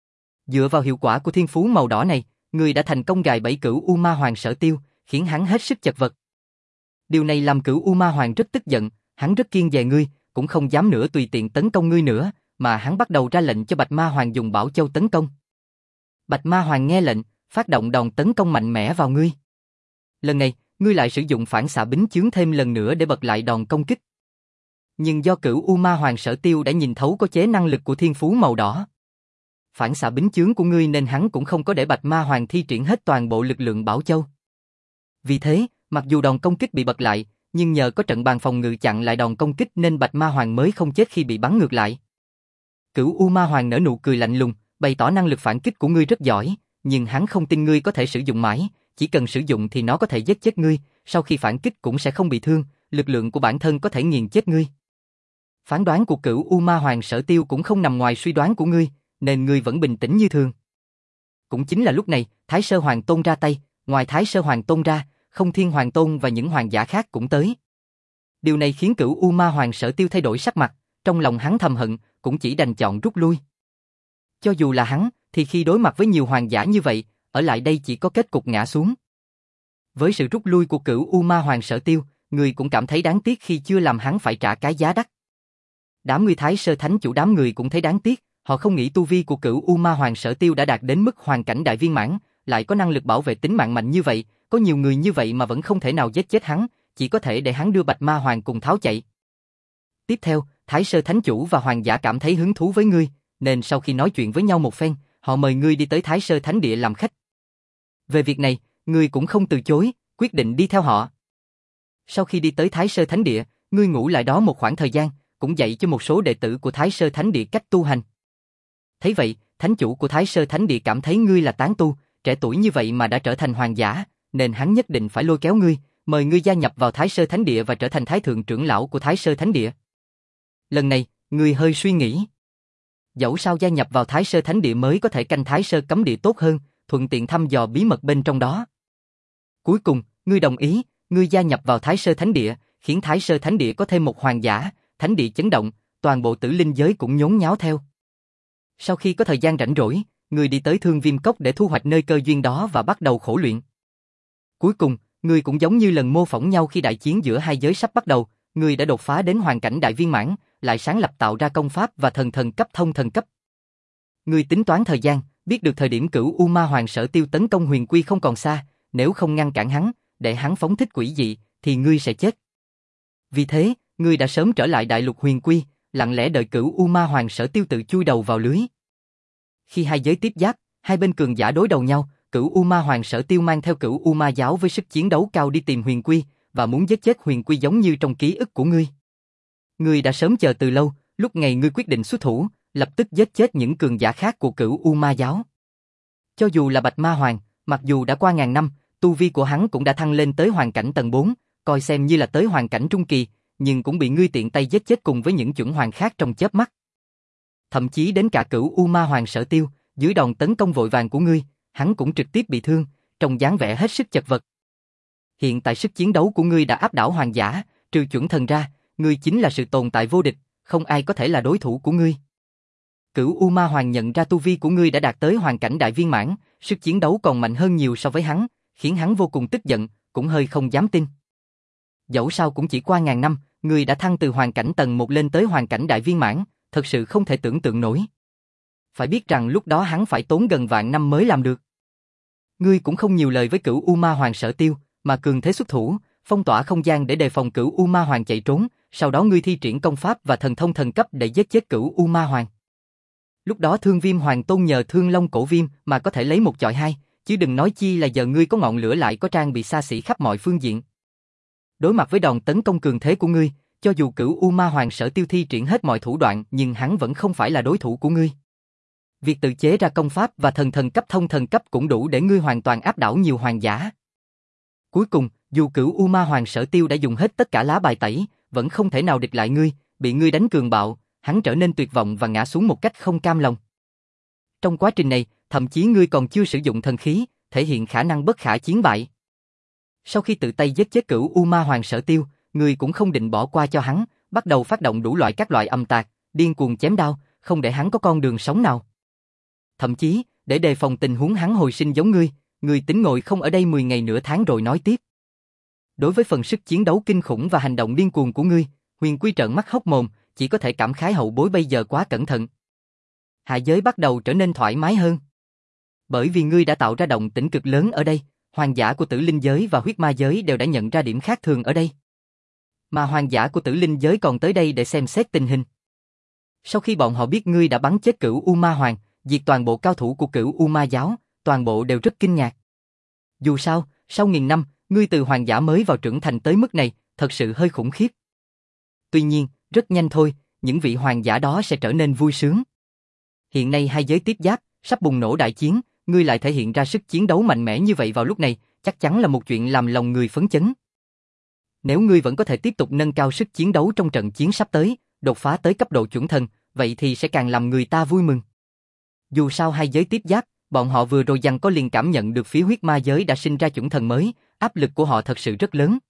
Dựa vào hiệu quả của thiên phú màu đỏ này, ngươi đã thành công gài bẫy Cửu U Ma Hoàng Sở Tiêu, khiến hắn hết sức chật vật. Điều này làm Cửu U Ma Hoàng rất tức giận, hắn rất kiêng dè ngươi, cũng không dám nữa tùy tiện tấn công ngươi nữa, mà hắn bắt đầu ra lệnh cho Bạch Ma Hoàng dùng Bảo Châu tấn công. Bạch Ma Hoàng nghe lệnh, phát động đòn tấn công mạnh mẽ vào ngươi. Lần này, ngươi lại sử dụng phản xạ bính chướng thêm lần nữa để bật lại đòn công kích. Nhưng do Cửu U Ma Hoàng Sở Tiêu đã nhìn thấu có chế năng lực của thiên phú màu đỏ, phản xạ bính chướng của ngươi, nên hắn cũng không có để Bạch Ma Hoàng thi triển hết toàn bộ lực lượng Bảo Châu. Vì thế, mặc dù đòn công kích bị bật lại, nhưng nhờ có trận bàn phòng ngự chặn lại đòn công kích nên Bạch Ma Hoàng mới không chết khi bị bắn ngược lại. Cửu U Ma Hoàng nở nụ cười lạnh lùng, bày tỏ năng lực phản kích của ngươi rất giỏi, nhưng hắn không tin ngươi có thể sử dụng mãi, chỉ cần sử dụng thì nó có thể giết chết ngươi, sau khi phản kích cũng sẽ không bị thương, lực lượng của bản thân có thể nghiền chết ngươi. Phán đoán của Cửu U Ma Hoàng Sở Tiêu cũng không nằm ngoài suy đoán của ngươi, nên ngươi vẫn bình tĩnh như thường. Cũng chính là lúc này, Thái Sơ Hoàng Tôn ra tay, ngoài Thái Sơ Hoàng Tôn ra, Không Thiên Hoàng Tôn và những hoàng giả khác cũng tới. Điều này khiến Cửu U Ma Hoàng Sở Tiêu thay đổi sắc mặt, trong lòng hắn thầm hận, cũng chỉ đành chọn rút lui. Cho dù là hắn, thì khi đối mặt với nhiều hoàng giả như vậy, ở lại đây chỉ có kết cục ngã xuống. Với sự rút lui của Cửu U Ma Hoàng Sở Tiêu, người cũng cảm thấy đáng tiếc khi chưa làm hắn phải trả cái giá đắt. Đám người Thái Sơ Thánh Chủ đám người cũng thấy đáng tiếc, họ không nghĩ tu vi của Cửu U Ma Hoàng Sở Tiêu đã đạt đến mức hoàn cảnh đại viên mãn, lại có năng lực bảo vệ tính mạng mạnh như vậy, có nhiều người như vậy mà vẫn không thể nào giết chết hắn, chỉ có thể để hắn đưa Bạch Ma Hoàng cùng tháo chạy. Tiếp theo, Thái Sơ Thánh Chủ và hoàng giả cảm thấy hứng thú với ngươi, nên sau khi nói chuyện với nhau một phen, họ mời ngươi đi tới Thái Sơ Thánh Địa làm khách. Về việc này, ngươi cũng không từ chối, quyết định đi theo họ. Sau khi đi tới Thái Sơ Thánh Địa, ngươi ngủ lại đó một khoảng thời gian, cũng dạy cho một số đệ tử của Thái Sơ Thánh Địa cách tu hành. Thấy vậy, Thánh Chủ của Thái Sơ Thánh Địa cảm thấy ngươi là tán tu, trẻ tuổi như vậy mà đã trở thành hoàng giả, nên hắn nhất định phải lôi kéo ngươi, mời ngươi gia nhập vào Thái Sơ Thánh Địa và trở thành Thái Thượng trưởng lão của Thái Sơ Thánh Địa. Lần này, ngươi hơi suy nghĩ. Dẫu sao gia nhập vào Thái Sơ Thánh Địa mới có thể canh Thái Sơ Cấm Địa tốt hơn, thuận tiện thăm dò bí mật bên trong đó. Cuối cùng, ngươi đồng ý, ngươi gia nhập vào Thái Sơ Thánh Địa, khiến Thái Sơ Thánh Địa có thêm một hoàng giả, Thánh Địa chấn động, toàn bộ tử linh giới cũng nhốn nháo theo. Sau khi có thời gian rảnh rỗi, ngươi đi tới Thương Viêm Cốc để thu hoạch nơi cơ duyên đó và bắt đầu khổ luyện. Cuối cùng, ngươi cũng giống như lần mô phỏng nhau khi đại chiến giữa hai giới sắp bắt đầu, ngươi đã đột phá đến hoàn cảnh đại viên mãn, lại sáng lập tạo ra công pháp và thần thần cấp thông thần cấp. Ngươi tính toán thời gian, biết được thời điểm Cửu U Ma Hoàng Sở Tiêu tấn công Huyền Quy không còn xa, nếu không ngăn cản hắn, để hắn phóng thích quỷ dị, thì ngươi sẽ chết. Vì thế, ngươi đã sớm trở lại đại lục Huyền Quy, lặng lẽ đợi Cửu U Ma Hoàng Sở Tiêu tự chui đầu vào lưới. Khi hai giới tiếp giáp, hai bên cường giả đối đầu nhau, Cửu U Ma Hoàng Sở Tiêu mang theo Cửu U Ma giáo với sức chiến đấu cao đi tìm Huyền Quy, và muốn giết chết Huyền Quy giống như trong ký ức của ngươi. Ngươi đã sớm chờ từ lâu, lúc ngày ngươi quyết định xuất thủ, lập tức giết chết những cường giả khác của Cửu U Ma giáo. Cho dù là Bạch Ma Hoàng, mặc dù đã qua ngàn năm, tu vi của hắn cũng đã thăng lên tới hoàn cảnh tầng bốn, coi xem như là tới hoàn cảnh trung kỳ, nhưng cũng bị ngươi tiện tay giết chết cùng với những chuẩn hoàng khác trong chớp mắt. Thậm chí đến cả Cửu U Ma Hoàng Sở Tiêu, dưới đòn tấn công vội vàng của ngươi, hắn cũng trực tiếp bị thương, trông dáng vẻ hết sức chật vật. Hiện tại sức chiến đấu của ngươi đã áp đảo hoàng giả, trừ chuẩn thần ra, ngươi chính là sự tồn tại vô địch, không ai có thể là đối thủ của ngươi. Cửu U Ma Hoàng nhận ra tu vi của ngươi đã đạt tới hoàn cảnh đại viên mãn, sức chiến đấu còn mạnh hơn nhiều so với hắn, khiến hắn vô cùng tức giận, cũng hơi không dám tin. Dẫu sao cũng chỉ qua ngàn năm, ngươi đã thăng từ hoàn cảnh tầng một lên tới hoàn cảnh đại viên mãn, thật sự không thể tưởng tượng nổi. Phải biết rằng lúc đó hắn phải tốn gần vạn năm mới làm được. Ngươi cũng không nhiều lời với Cửu U Ma Hoàng Sở Tiêu, mà cường thế xuất thủ, phong tỏa không gian để đề phòng Cửu U Ma Hoàng chạy trốn, sau đó ngươi thi triển công pháp và thần thông thần cấp để giết chết Cửu U Ma Hoàng. Lúc đó Thương Viêm Hoàng Tôn nhờ Thương Long Cổ Viêm mà có thể lấy một chọi hai, chứ đừng nói chi là giờ ngươi có ngọn lửa lại có trang bị xa xỉ khắp mọi phương diện. Đối mặt với đòn tấn công cường thế của ngươi, cho dù Cửu U Ma Hoàng Sở Tiêu thi triển hết mọi thủ đoạn nhưng hắn vẫn không phải là đối thủ của ngươi. Việc tự chế ra công pháp và thần thần cấp thông thần cấp cũng đủ để ngươi hoàn toàn áp đảo nhiều hoàng giả. Cuối cùng, dù Cửu U Ma Hoàng Sở Tiêu đã dùng hết tất cả lá bài tẩy, vẫn không thể nào địch lại ngươi, bị ngươi đánh cường bạo, hắn trở nên tuyệt vọng và ngã xuống một cách không cam lòng. Trong quá trình này, thậm chí ngươi còn chưa sử dụng thần khí, thể hiện khả năng bất khả chiến bại. Sau khi tự tay giết chết Cửu U Ma Hoàng Sở Tiêu, ngươi cũng không định bỏ qua cho hắn, bắt đầu phát động đủ loại các loại âm tạc, điên cuồng chém đao, không để hắn có con đường sống nào. Thậm chí, để đề phòng tình huống hắn hồi sinh giống ngươi, ngươi tính ngồi không ở đây mười ngày nửa tháng rồi nói tiếp. Đối với phần sức chiến đấu kinh khủng và hành động điên cuồng của ngươi, Huyền Quy trợn mắt hốc mồm, chỉ có thể cảm khái hậu bối bây giờ quá cẩn thận. Hạ giới bắt đầu trở nên thoải mái hơn. Bởi vì ngươi đã tạo ra động tĩnh cực lớn ở đây, hoàng giả của Tử Linh giới và Huyết Ma giới đều đã nhận ra điểm khác thường ở đây. Mà hoàng giả của Tử Linh giới còn tới đây để xem xét tình hình. Sau khi bọn họ biết ngươi đã bắn chết Cửu U Ma Hoàng, diệt toàn bộ cao thủ của Cửu U Ma giáo, toàn bộ đều rất kinh ngạc. Dù sao, sau nghìn năm, ngươi từ hoàng giả mới vào trưởng thành tới mức này, thật sự hơi khủng khiếp. Tuy nhiên, rất nhanh thôi, những vị hoàng giả đó sẽ trở nên vui sướng. Hiện nay hai giới tiếp giáp, sắp bùng nổ đại chiến, ngươi lại thể hiện ra sức chiến đấu mạnh mẽ như vậy vào lúc này, chắc chắn là một chuyện làm lòng người phấn chấn. Nếu ngươi vẫn có thể tiếp tục nâng cao sức chiến đấu trong trận chiến sắp tới, đột phá tới cấp độ chuẩn thần, vậy thì sẽ càng làm người ta vui mừng. Dù sao hai giới tiếp giáp, bọn họ vừa rồi giằng có liền cảm nhận được phía Huyết Ma giới đã sinh ra chuẩn thần mới, áp lực của họ thật sự rất lớn.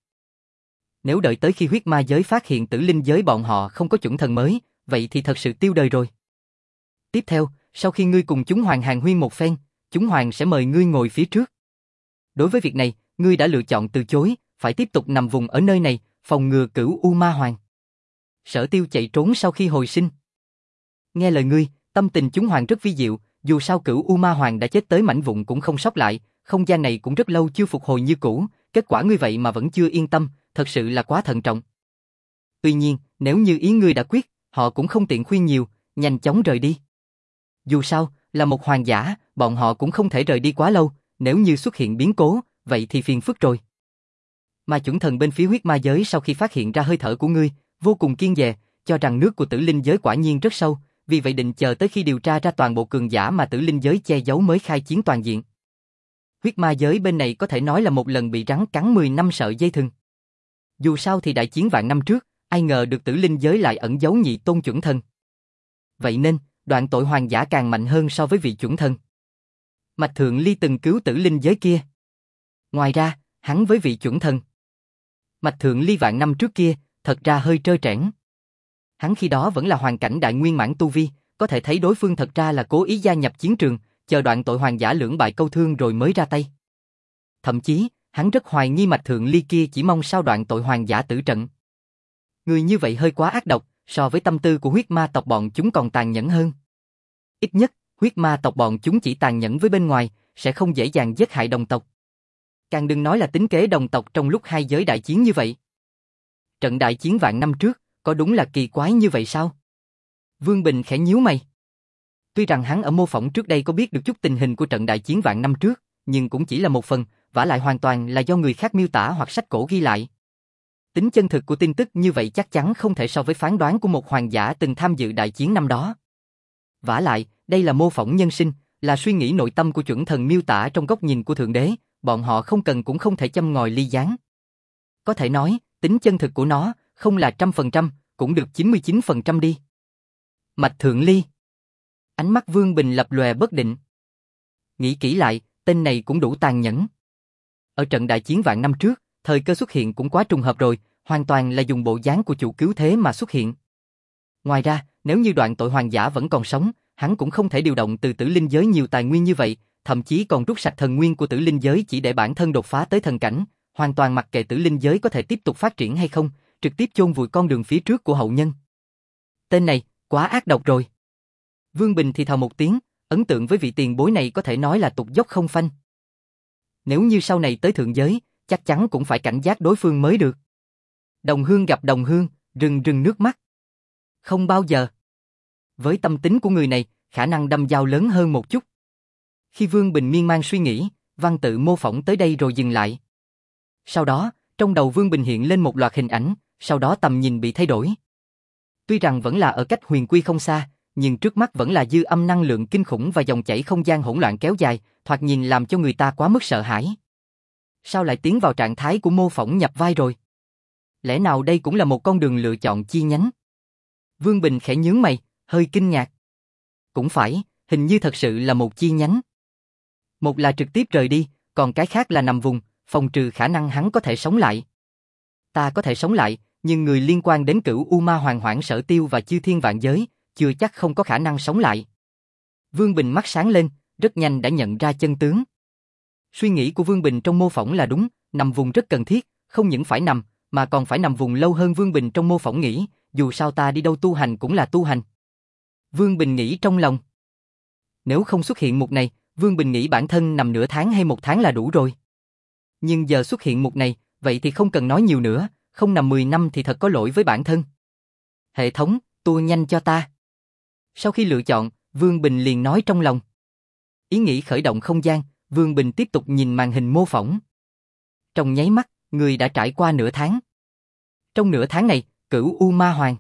Nếu đợi tới khi Huyết Ma giới phát hiện Tử Linh giới bọn họ không có chuẩn thần mới, vậy thì thật sự tiêu đời rồi. Tiếp theo, sau khi ngươi cùng chúng hoàng hàn huyên một phen, chúng hoàng sẽ mời ngươi ngồi phía trước. Đối với việc này, ngươi đã lựa chọn từ chối, phải tiếp tục nằm vùng ở nơi này, phòng ngừa Cửu U Ma Hoàng. Sở Tiêu chạy trốn sau khi hồi sinh. Nghe lời ngươi, tâm tình chúng hoàng rất vi diệu, dù sao Cửu U Ma Hoàng đã chết tới mảnh vụn cũng không sót lại, không gian này cũng rất lâu chưa phục hồi như cũ, kết quả ngươi vậy mà vẫn chưa yên tâm, thật sự là quá thận trọng. Tuy nhiên, nếu như ý ngươi đã quyết, họ cũng không tiện khuyên nhiều, nhanh chóng rời đi. Dù sao, là một hoàng giả, bọn họ cũng không thể rời đi quá lâu, nếu như xuất hiện biến cố, vậy thì phiền phức rồi. Mà chuẩn thần bên phía Huyết Ma giới sau khi phát hiện ra hơi thở của ngươi, vô cùng kiêng dè, cho rằng nước của Tử Linh giới quả nhiên rất sâu, vì vậy định chờ tới khi điều tra ra toàn bộ cường giả mà Tử Linh giới che giấu mới khai chiến toàn diện. Huyết Ma giới bên này có thể nói là một lần bị rắn cắn mười năm sợi dây thừng. Dù sao thì đại chiến vạn năm trước, ai ngờ được Tử Linh giới lại ẩn giấu nhị tôn chuẩn thần. Vậy nên, đoạn tội hoàng giả càng mạnh hơn so với vị chuẩn thần. Mạch Thượng Ly từng cứu Tử Linh giới kia. Ngoài ra, hắn với vị chuẩn thần Mạch Thượng Ly vạn năm trước kia, thật ra hơi trơ trẽn. Hắn khi đó vẫn là hoàn cảnh đại nguyên mãn tu vi, có thể thấy đối phương thật ra là cố ý gia nhập chiến trường, chờ đoạn tội hoàng giả lưỡng bại câu thương rồi mới ra tay. Thậm chí, hắn rất hoài nghi Mạch Thượng Ly kia chỉ mong sao đoạn tội hoàng giả tử trận. Người như vậy hơi quá ác độc, so với tâm tư của huyết ma tộc bọn chúng còn tàn nhẫn hơn. Ít nhất, huyết ma tộc bọn chúng chỉ tàn nhẫn với bên ngoài, sẽ không dễ dàng giết hại đồng tộc. Càng đừng nói là tính kế đồng tộc trong lúc hai giới đại chiến như vậy. Trận đại chiến vạn năm trước, có đúng là kỳ quái như vậy sao? Vương Bình khẽ nhíu mày. Tuy rằng hắn ở mô phỏng trước đây có biết được chút tình hình của trận đại chiến vạn năm trước, nhưng cũng chỉ là một phần, vả lại hoàn toàn là do người khác miêu tả hoặc sách cổ ghi lại. Tính chân thực của tin tức như vậy chắc chắn không thể so với phán đoán của một hoàng giả từng tham dự đại chiến năm đó. Vả lại, đây là mô phỏng nhân sinh, là suy nghĩ nội tâm của chuẩn thần miêu tả trong góc nhìn của Thượng Đế, bọn họ không cần cũng không thể châm ngòi ly gián. Có thể nói, tính chân thực của nó, không là trăm phần trăm, cũng được chín mươi chín phần trăm đi. Mạch Thượng Ly. Ánh mắt Vương Bình lập lòe bất định. Nghĩ kỹ lại, tên này cũng đủ tàn nhẫn. Ở trận đại chiến vạn năm trước, thời cơ xuất hiện cũng quá trùng hợp rồi, hoàn toàn là dùng bộ dáng của chủ cứu thế mà xuất hiện. Ngoài ra, nếu như Đoạn Tội hoàng giả vẫn còn sống, hắn cũng không thể điều động từ tử linh giới nhiều tài nguyên như vậy, thậm chí còn rút sạch thần nguyên của tử linh giới chỉ để bản thân đột phá tới thần cảnh, hoàn toàn mặc kệ tử linh giới có thể tiếp tục phát triển hay không, trực tiếp chôn vùi con đường phía trước của hậu nhân. Tên này, quá ác độc rồi. Vương Bình thì thào một tiếng, ấn tượng với vị tiền bối này có thể nói là tụt dốc không phanh. Nếu như sau này tới thượng giới, chắc chắn cũng phải cảnh giác đối phương mới được. Đồng hương gặp đồng hương, rưng rưng nước mắt. Không bao giờ. Với tâm tính của người này, khả năng đâm dao lớn hơn một chút. Khi Vương Bình miên man suy nghĩ, văn tự mô phỏng tới đây rồi dừng lại. Sau đó, trong đầu Vương Bình hiện lên một loạt hình ảnh, sau đó tầm nhìn bị thay đổi. Tuy rằng vẫn là ở cách huyền quy không xa, nhưng trước mắt vẫn là dư âm năng lượng kinh khủng và dòng chảy không gian hỗn loạn kéo dài, thoạt nhìn làm cho người ta quá mức sợ hãi. Sao lại tiến vào trạng thái của mô phỏng nhập vai rồi? Lẽ nào đây cũng là một con đường lựa chọn chi nhánh? Vương Bình khẽ nhướng mày, hơi kinh ngạc. Cũng phải, hình như thật sự là một chi nhánh. Một là trực tiếp rời đi, còn cái khác là nằm vùng, phòng trừ khả năng hắn có thể sống lại. Ta có thể sống lại, nhưng người liên quan đến Cửu U Ma Hoàng Hoảng Sở Tiêu và chư thiên vạn giới, chưa chắc không có khả năng sống lại. Vương Bình mắt sáng lên, rất nhanh đã nhận ra chân tướng. Suy nghĩ của Vương Bình trong mô phỏng là đúng, nằm vùng rất cần thiết, không những phải nằm, mà còn phải nằm vùng lâu hơn. Vương Bình trong mô phỏng nghĩ, dù sao ta đi đâu tu hành cũng là tu hành. Vương Bình nghĩ trong lòng. Nếu không xuất hiện mục này, Vương Bình nghĩ bản thân nằm nửa tháng hay một tháng là đủ rồi. Nhưng giờ xuất hiện mục này, vậy thì không cần nói nhiều nữa, không nằm mười năm thì thật có lỗi với bản thân. Hệ thống, tua nhanh cho ta. Sau khi lựa chọn, Vương Bình liền nói trong lòng. Ý nghĩ khởi động không gian, Vương Bình tiếp tục nhìn màn hình mô phỏng. Trong nháy mắt, người đã trải qua nửa tháng. Trong nửa tháng này, Cửu U Ma Hoàng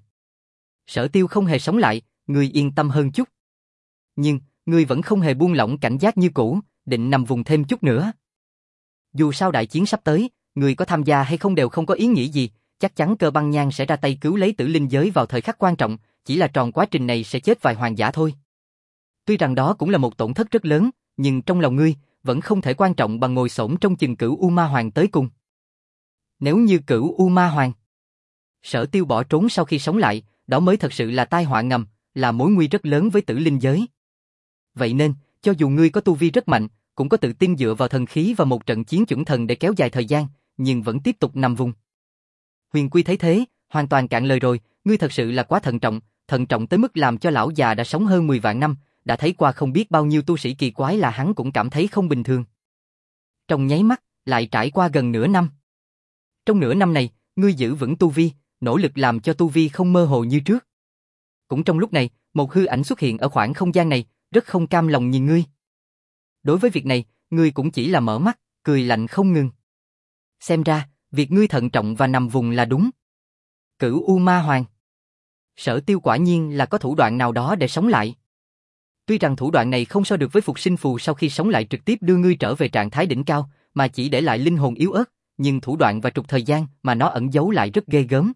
Sở Tiêu không hề sống lại, người yên tâm hơn chút. Nhưng, người vẫn không hề buông lỏng cảnh giác như cũ, định nằm vùng thêm chút nữa. Dù sao đại chiến sắp tới, người có tham gia hay không đều không có ý nghĩa gì, chắc chắn Cơ Băng Nhan sẽ ra tay cứu lấy tử linh giới vào thời khắc quan trọng, chỉ là tròn quá trình này sẽ chết vài hoàng giả thôi. Tuy rằng đó cũng là một tổn thất rất lớn, nhưng trong lòng ngươi, vẫn không thể quan trọng bằng ngồi xổm trong chừng Cửu U Ma Hoàng tới cùng. Nếu như Cửu U Ma Hoàng Sở Tiêu bỏ trốn sau khi sống lại, đó mới thật sự là tai họa ngầm, là mối nguy rất lớn với tử linh giới. Vậy nên, cho dù ngươi có tu vi rất mạnh, cũng có tự tin dựa vào thần khí và một trận chiến chuẩn thần để kéo dài thời gian, nhưng vẫn tiếp tục nằm vùng. Huyền Quy thấy thế, hoàn toàn cạn lời rồi, ngươi thật sự là quá thận trọng, thận trọng tới mức làm cho lão già đã sống hơn mười vạn năm, đã thấy qua không biết bao nhiêu tu sĩ kỳ quái là hắn cũng cảm thấy không bình thường. Trong nháy mắt, lại trải qua gần nửa năm. Trong nửa năm này, ngươi giữ vững tu vi, nỗ lực làm cho tu vi không mơ hồ như trước. Cũng trong lúc này, một hư ảnh xuất hiện ở khoảng không gian này, rất không cam lòng nhìn ngươi. Đối với việc này, ngươi cũng chỉ là mở mắt, cười lạnh không ngừng. Xem ra, việc ngươi thận trọng và nằm vùng là đúng. Cửu U Ma Hoàng Sở Tiêu quả nhiên là có thủ đoạn nào đó để sống lại. Tuy rằng thủ đoạn này không so được với phục sinh phù sau khi sống lại trực tiếp đưa ngươi trở về trạng thái đỉnh cao, mà chỉ để lại linh hồn yếu ớt, nhưng thủ đoạn và trục thời gian mà nó ẩn giấu lại rất ghê gớm.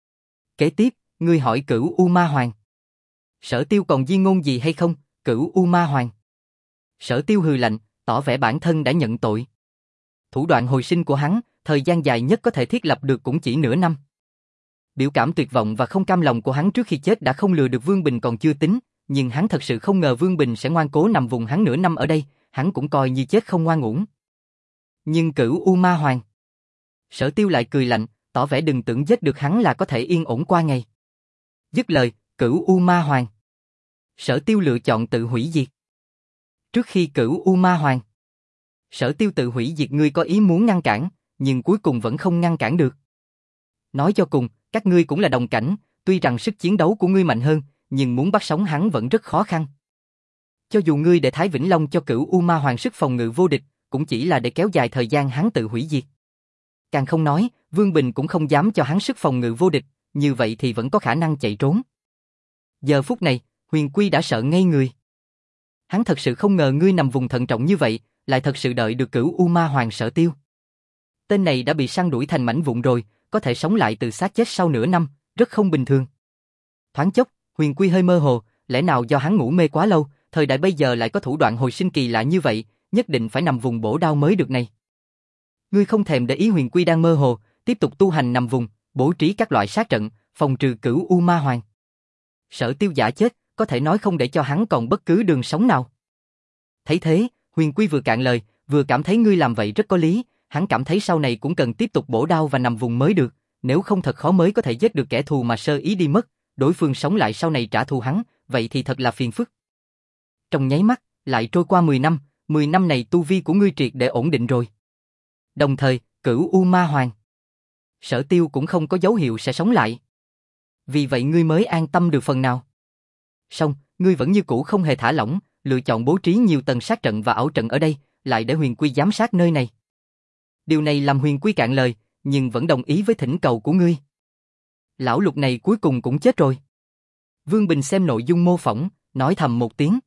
Kế tiếp, ngươi hỏi Cửu U Ma Hoàng Sở Tiêu còn di ngôn gì hay không? Cửu U Ma Hoàng Sở Tiêu hừ lạnh, tỏ vẻ bản thân đã nhận tội. Thủ đoạn hồi sinh của hắn, thời gian dài nhất có thể thiết lập được cũng chỉ nửa năm. Biểu cảm tuyệt vọng và không cam lòng của hắn trước khi chết đã không lừa được Vương Bình còn chưa tính, nhưng hắn thật sự không ngờ Vương Bình sẽ ngoan cố nằm vùng hắn nửa năm ở đây, hắn cũng coi như chết không ngoan uổng. Nhưng Cửu U Ma Hoàng Sở Tiêu lại cười lạnh, tỏ vẻ đừng tưởng giết được hắn là có thể yên ổn qua ngày. Dứt lời, Cửu U Ma Hoàng Sở Tiêu lựa chọn tự hủy diệt. Trước khi Cửu U Ma Hoàng Sở Tiêu tự hủy diệt, ngươi có ý muốn ngăn cản, nhưng cuối cùng vẫn không ngăn cản được. Nói cho cùng, các ngươi cũng là đồng cảnh, tuy rằng sức chiến đấu của ngươi mạnh hơn, nhưng muốn bắt sống hắn vẫn rất khó khăn. Cho dù ngươi để Thái Vĩnh Long cho Cửu U Ma Hoàng sức phòng ngự vô địch, cũng chỉ là để kéo dài thời gian hắn tự hủy diệt. Càng không nói, Vương Bình cũng không dám cho hắn sức phòng ngự vô địch, như vậy thì vẫn có khả năng chạy trốn. Giờ phút này, Huyền Quy đã sợ ngây người. Hắn thật sự không ngờ ngươi nằm vùng thận trọng như vậy, lại thật sự đợi được Cửu U Ma Hoàng Sở Tiêu. Tên này đã bị săn đuổi thành mảnh vụn rồi, có thể sống lại từ xác chết sau nửa năm, rất không bình thường. Thoáng chốc, Huyền Quy hơi mơ hồ, lẽ nào do hắn ngủ mê quá lâu, thời đại bây giờ lại có thủ đoạn hồi sinh kỳ lạ như vậy, nhất định phải nằm vùng bổ đao mới được này. Ngươi không thèm để ý Huyền Quy đang mơ hồ, tiếp tục tu hành nằm vùng, bố trí các loại sát trận, phòng trừ Cửu U Ma Hoàng. Sở Tiêu giả chết, có thể nói không để cho hắn còn bất cứ đường sống nào. Thấy thế, Huyền Quy vừa cạn lời, vừa cảm thấy ngươi làm vậy rất có lý, hắn cảm thấy sau này cũng cần tiếp tục bổ đao và nằm vùng mới được, nếu không thật khó mới có thể giết được kẻ thù mà sơ ý đi mất, đối phương sống lại sau này trả thù hắn, vậy thì thật là phiền phức. Trong nháy mắt, lại trôi qua mười năm, mười năm này tu vi của ngươi triệt để ổn định rồi. Đồng thời, Cửu U Ma Hoàng, Sở Tiêu cũng không có dấu hiệu sẽ sống lại. Vì vậy ngươi mới an tâm được phần nào. Song, ngươi vẫn như cũ không hề thả lỏng, lựa chọn bố trí nhiều tầng sát trận và ảo trận ở đây, lại để Huyền Quy giám sát nơi này. Điều này làm Huyền Quy cạn lời, nhưng vẫn đồng ý với thỉnh cầu của ngươi. Lão Lục này cuối cùng cũng chết rồi. Vương Bình xem nội dung mô phỏng, nói thầm một tiếng.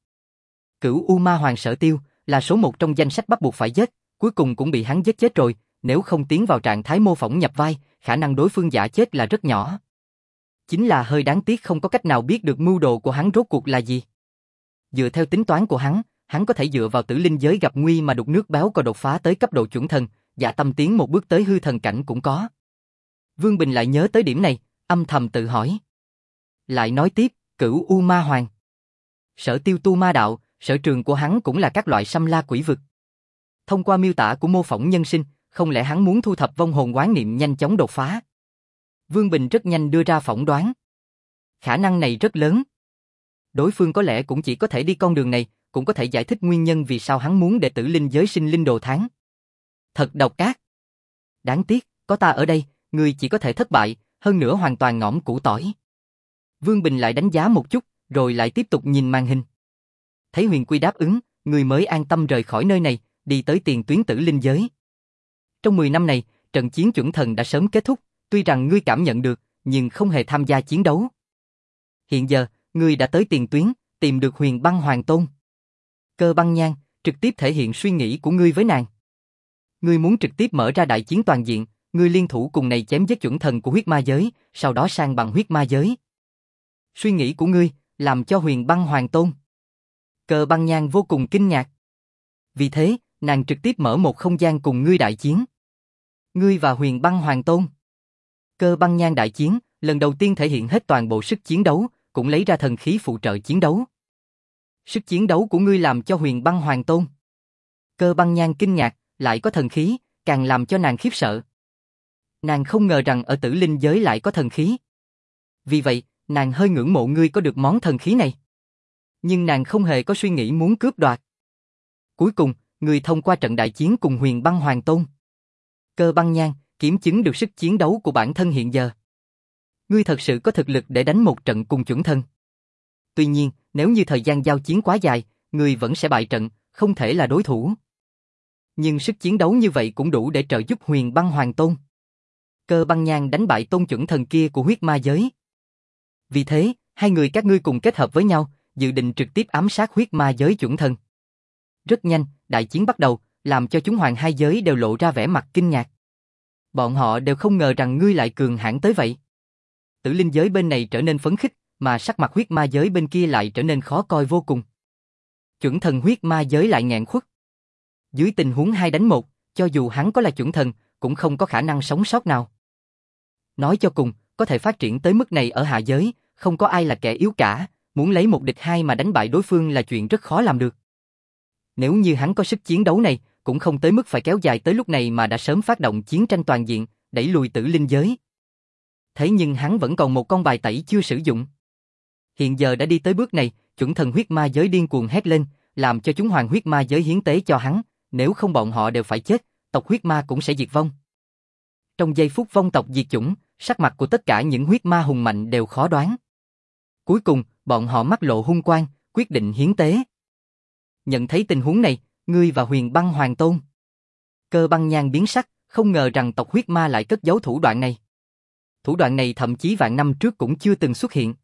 Cửu U Ma Hoàng Sở Tiêu là số một trong danh sách bắt buộc phải giết, cuối cùng cũng bị hắn giết chết rồi, nếu không tiến vào trạng thái mô phỏng nhập vai, khả năng đối phương giả chết là rất nhỏ. Chính là hơi đáng tiếc không có cách nào biết được mưu đồ của hắn rốt cuộc là gì. Dựa theo tính toán của hắn, hắn có thể dựa vào tử linh giới gặp nguy mà đục nước béo có đột phá tới cấp độ chuẩn thần, dạ tâm tiến một bước tới hư thần cảnh cũng có. Vương Bình lại nhớ tới điểm này, âm thầm tự hỏi. Lại nói tiếp, Cửu U Ma Hoàng, Sở Tiêu tu ma đạo, sở trường của hắn cũng là các loại xâm la quỷ vực. Thông qua miêu tả của mô phỏng nhân sinh, không lẽ hắn muốn thu thập vong hồn oán niệm nhanh chóng đột phá? Vương Bình rất nhanh đưa ra phỏng đoán. Khả năng này rất lớn. Đối phương có lẽ cũng chỉ có thể đi con đường này, cũng có thể giải thích nguyên nhân vì sao hắn muốn để tử linh giới sinh linh đồ tháng. Thật độc ác. Đáng tiếc, có ta ở đây, người chỉ có thể thất bại, hơn nữa hoàn toàn ngõm củ tỏi. Vương Bình lại đánh giá một chút, rồi lại tiếp tục nhìn màn hình. Thấy Huyền Quy đáp ứng, người mới an tâm rời khỏi nơi này, đi tới tiền tuyến tử linh giới. Trong mười năm này, trận chiến chuẩn thần đã sớm kết thúc, tuy rằng ngươi cảm nhận được, nhưng không hề tham gia chiến đấu. Hiện giờ, ngươi đã tới tiền tuyến, tìm được Huyền Băng Hoàng Tôn. Cơ Băng Nhan, trực tiếp thể hiện suy nghĩ của ngươi với nàng. Ngươi muốn trực tiếp mở ra đại chiến toàn diện, ngươi liên thủ cùng này chém giết chuẩn thần của huyết ma giới, sau đó sang bằng huyết ma giới. Suy nghĩ của ngươi, làm cho Huyền Băng Hoàng Tôn. Cơ Băng Nhan vô cùng kinh ngạc. Vì thế, nàng trực tiếp mở một không gian cùng ngươi đại chiến. Ngươi và Huyền Băng Hoàng Tôn. Cơ Băng Nhan đại chiến, lần đầu tiên thể hiện hết toàn bộ sức chiến đấu, cũng lấy ra thần khí phụ trợ chiến đấu. Sức chiến đấu của ngươi làm cho Huyền Băng Hoàng Tôn. Cơ Băng Nhan kinh ngạc, lại có thần khí, càng làm cho nàng khiếp sợ. Nàng không ngờ rằng ở tử linh giới lại có thần khí. Vì vậy, nàng hơi ngưỡng mộ ngươi có được món thần khí này. Nhưng nàng không hề có suy nghĩ muốn cướp đoạt. Cuối cùng, ngươi thông qua trận đại chiến cùng Huyền Băng Hoàng Tôn. Cơ Băng Nhan, kiểm chứng được sức chiến đấu của bản thân hiện giờ. Ngươi thật sự có thực lực để đánh một trận cùng chuẩn thần. Tuy nhiên, nếu như thời gian giao chiến quá dài, ngươi vẫn sẽ bại trận, không thể là đối thủ. Nhưng sức chiến đấu như vậy cũng đủ để trợ giúp Huyền Băng Hoàng Tôn. Cơ Băng Nhan đánh bại tôn chuẩn thần kia của huyết ma giới. Vì thế, hai người các ngươi cùng kết hợp với nhau, dự định trực tiếp ám sát huyết ma giới chuẩn thần. Rất nhanh, đại chiến bắt đầu, làm cho chúng hoàng hai giới đều lộ ra vẻ mặt kinh ngạc. Bọn họ đều không ngờ rằng ngươi lại cường hãn tới vậy. Tử linh giới bên này trở nên phấn khích, mà sắc mặt huyết ma giới bên kia lại trở nên khó coi vô cùng. Chuẩn thần huyết ma giới lại nghẹn khuất. Dưới tình huống hai đánh một, cho dù hắn có là chuẩn thần, cũng không có khả năng sống sót nào. Nói cho cùng, có thể phát triển tới mức này ở hạ giới, không có ai là kẻ yếu cả, muốn lấy một địch hai mà đánh bại đối phương là chuyện rất khó làm được. Nếu như hắn có sức chiến đấu này, cũng không tới mức phải kéo dài tới lúc này mà đã sớm phát động chiến tranh toàn diện, đẩy lùi tử linh giới. Thế nhưng hắn vẫn còn một con bài tẩy chưa sử dụng. Hiện giờ đã đi tới bước này, chuẩn thần huyết ma giới điên cuồng hét lên, làm cho chúng hoàng huyết ma giới hiến tế cho hắn, nếu không bọn họ đều phải chết, tộc huyết ma cũng sẽ diệt vong. Trong giây phút vong tộc diệt chủng, sắc mặt của tất cả những huyết ma hùng mạnh đều khó đoán. Cuối cùng, bọn họ mắt lộ hung quang, quyết định hiến tế. Nhận thấy tình huống này, ngươi và Huyền Băng Hoàng Tôn Cơ Băng Nhan biến sắc, không ngờ rằng tộc huyết ma lại cất giấu thủ đoạn này. Thủ đoạn này thậm chí vạn năm trước cũng chưa từng xuất hiện.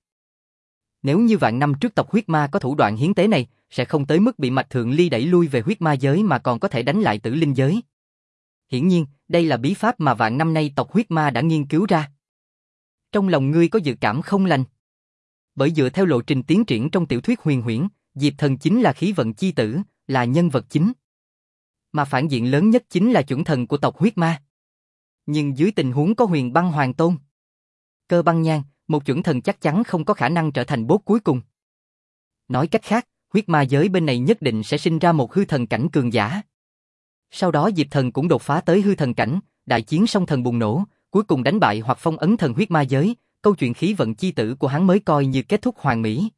Nếu như vạn năm trước tộc huyết ma có thủ đoạn hiến tế này, sẽ không tới mức bị Mạch Thượng Ly đẩy lui về huyết ma giới mà còn có thể đánh lại tử linh giới. Hiển nhiên, đây là bí pháp mà vạn năm nay tộc huyết ma đã nghiên cứu ra. Trong lòng ngươi có dự cảm không lành. Bởi dựa theo lộ trình tiến triển trong tiểu thuyết huyền huyễn, Diệp Thần chính là khí vận chi tử, là nhân vật chính. Mà phản diện lớn nhất chính là chuẩn thần của tộc huyết ma. Nhưng dưới tình huống có Huyền Băng Hoàng Tôn, Cơ Băng Nhan, một chuẩn thần chắc chắn không có khả năng trở thành boss cuối cùng. Nói cách khác, huyết ma giới bên này nhất định sẽ sinh ra một hư thần cảnh cường giả. Sau đó Diệp Thần cũng đột phá tới hư thần cảnh, đại chiến song thần bùng nổ, cuối cùng đánh bại hoặc phong ấn thần huyết ma giới, câu chuyện khí vận chi tử của hắn mới coi như kết thúc hoàn mỹ.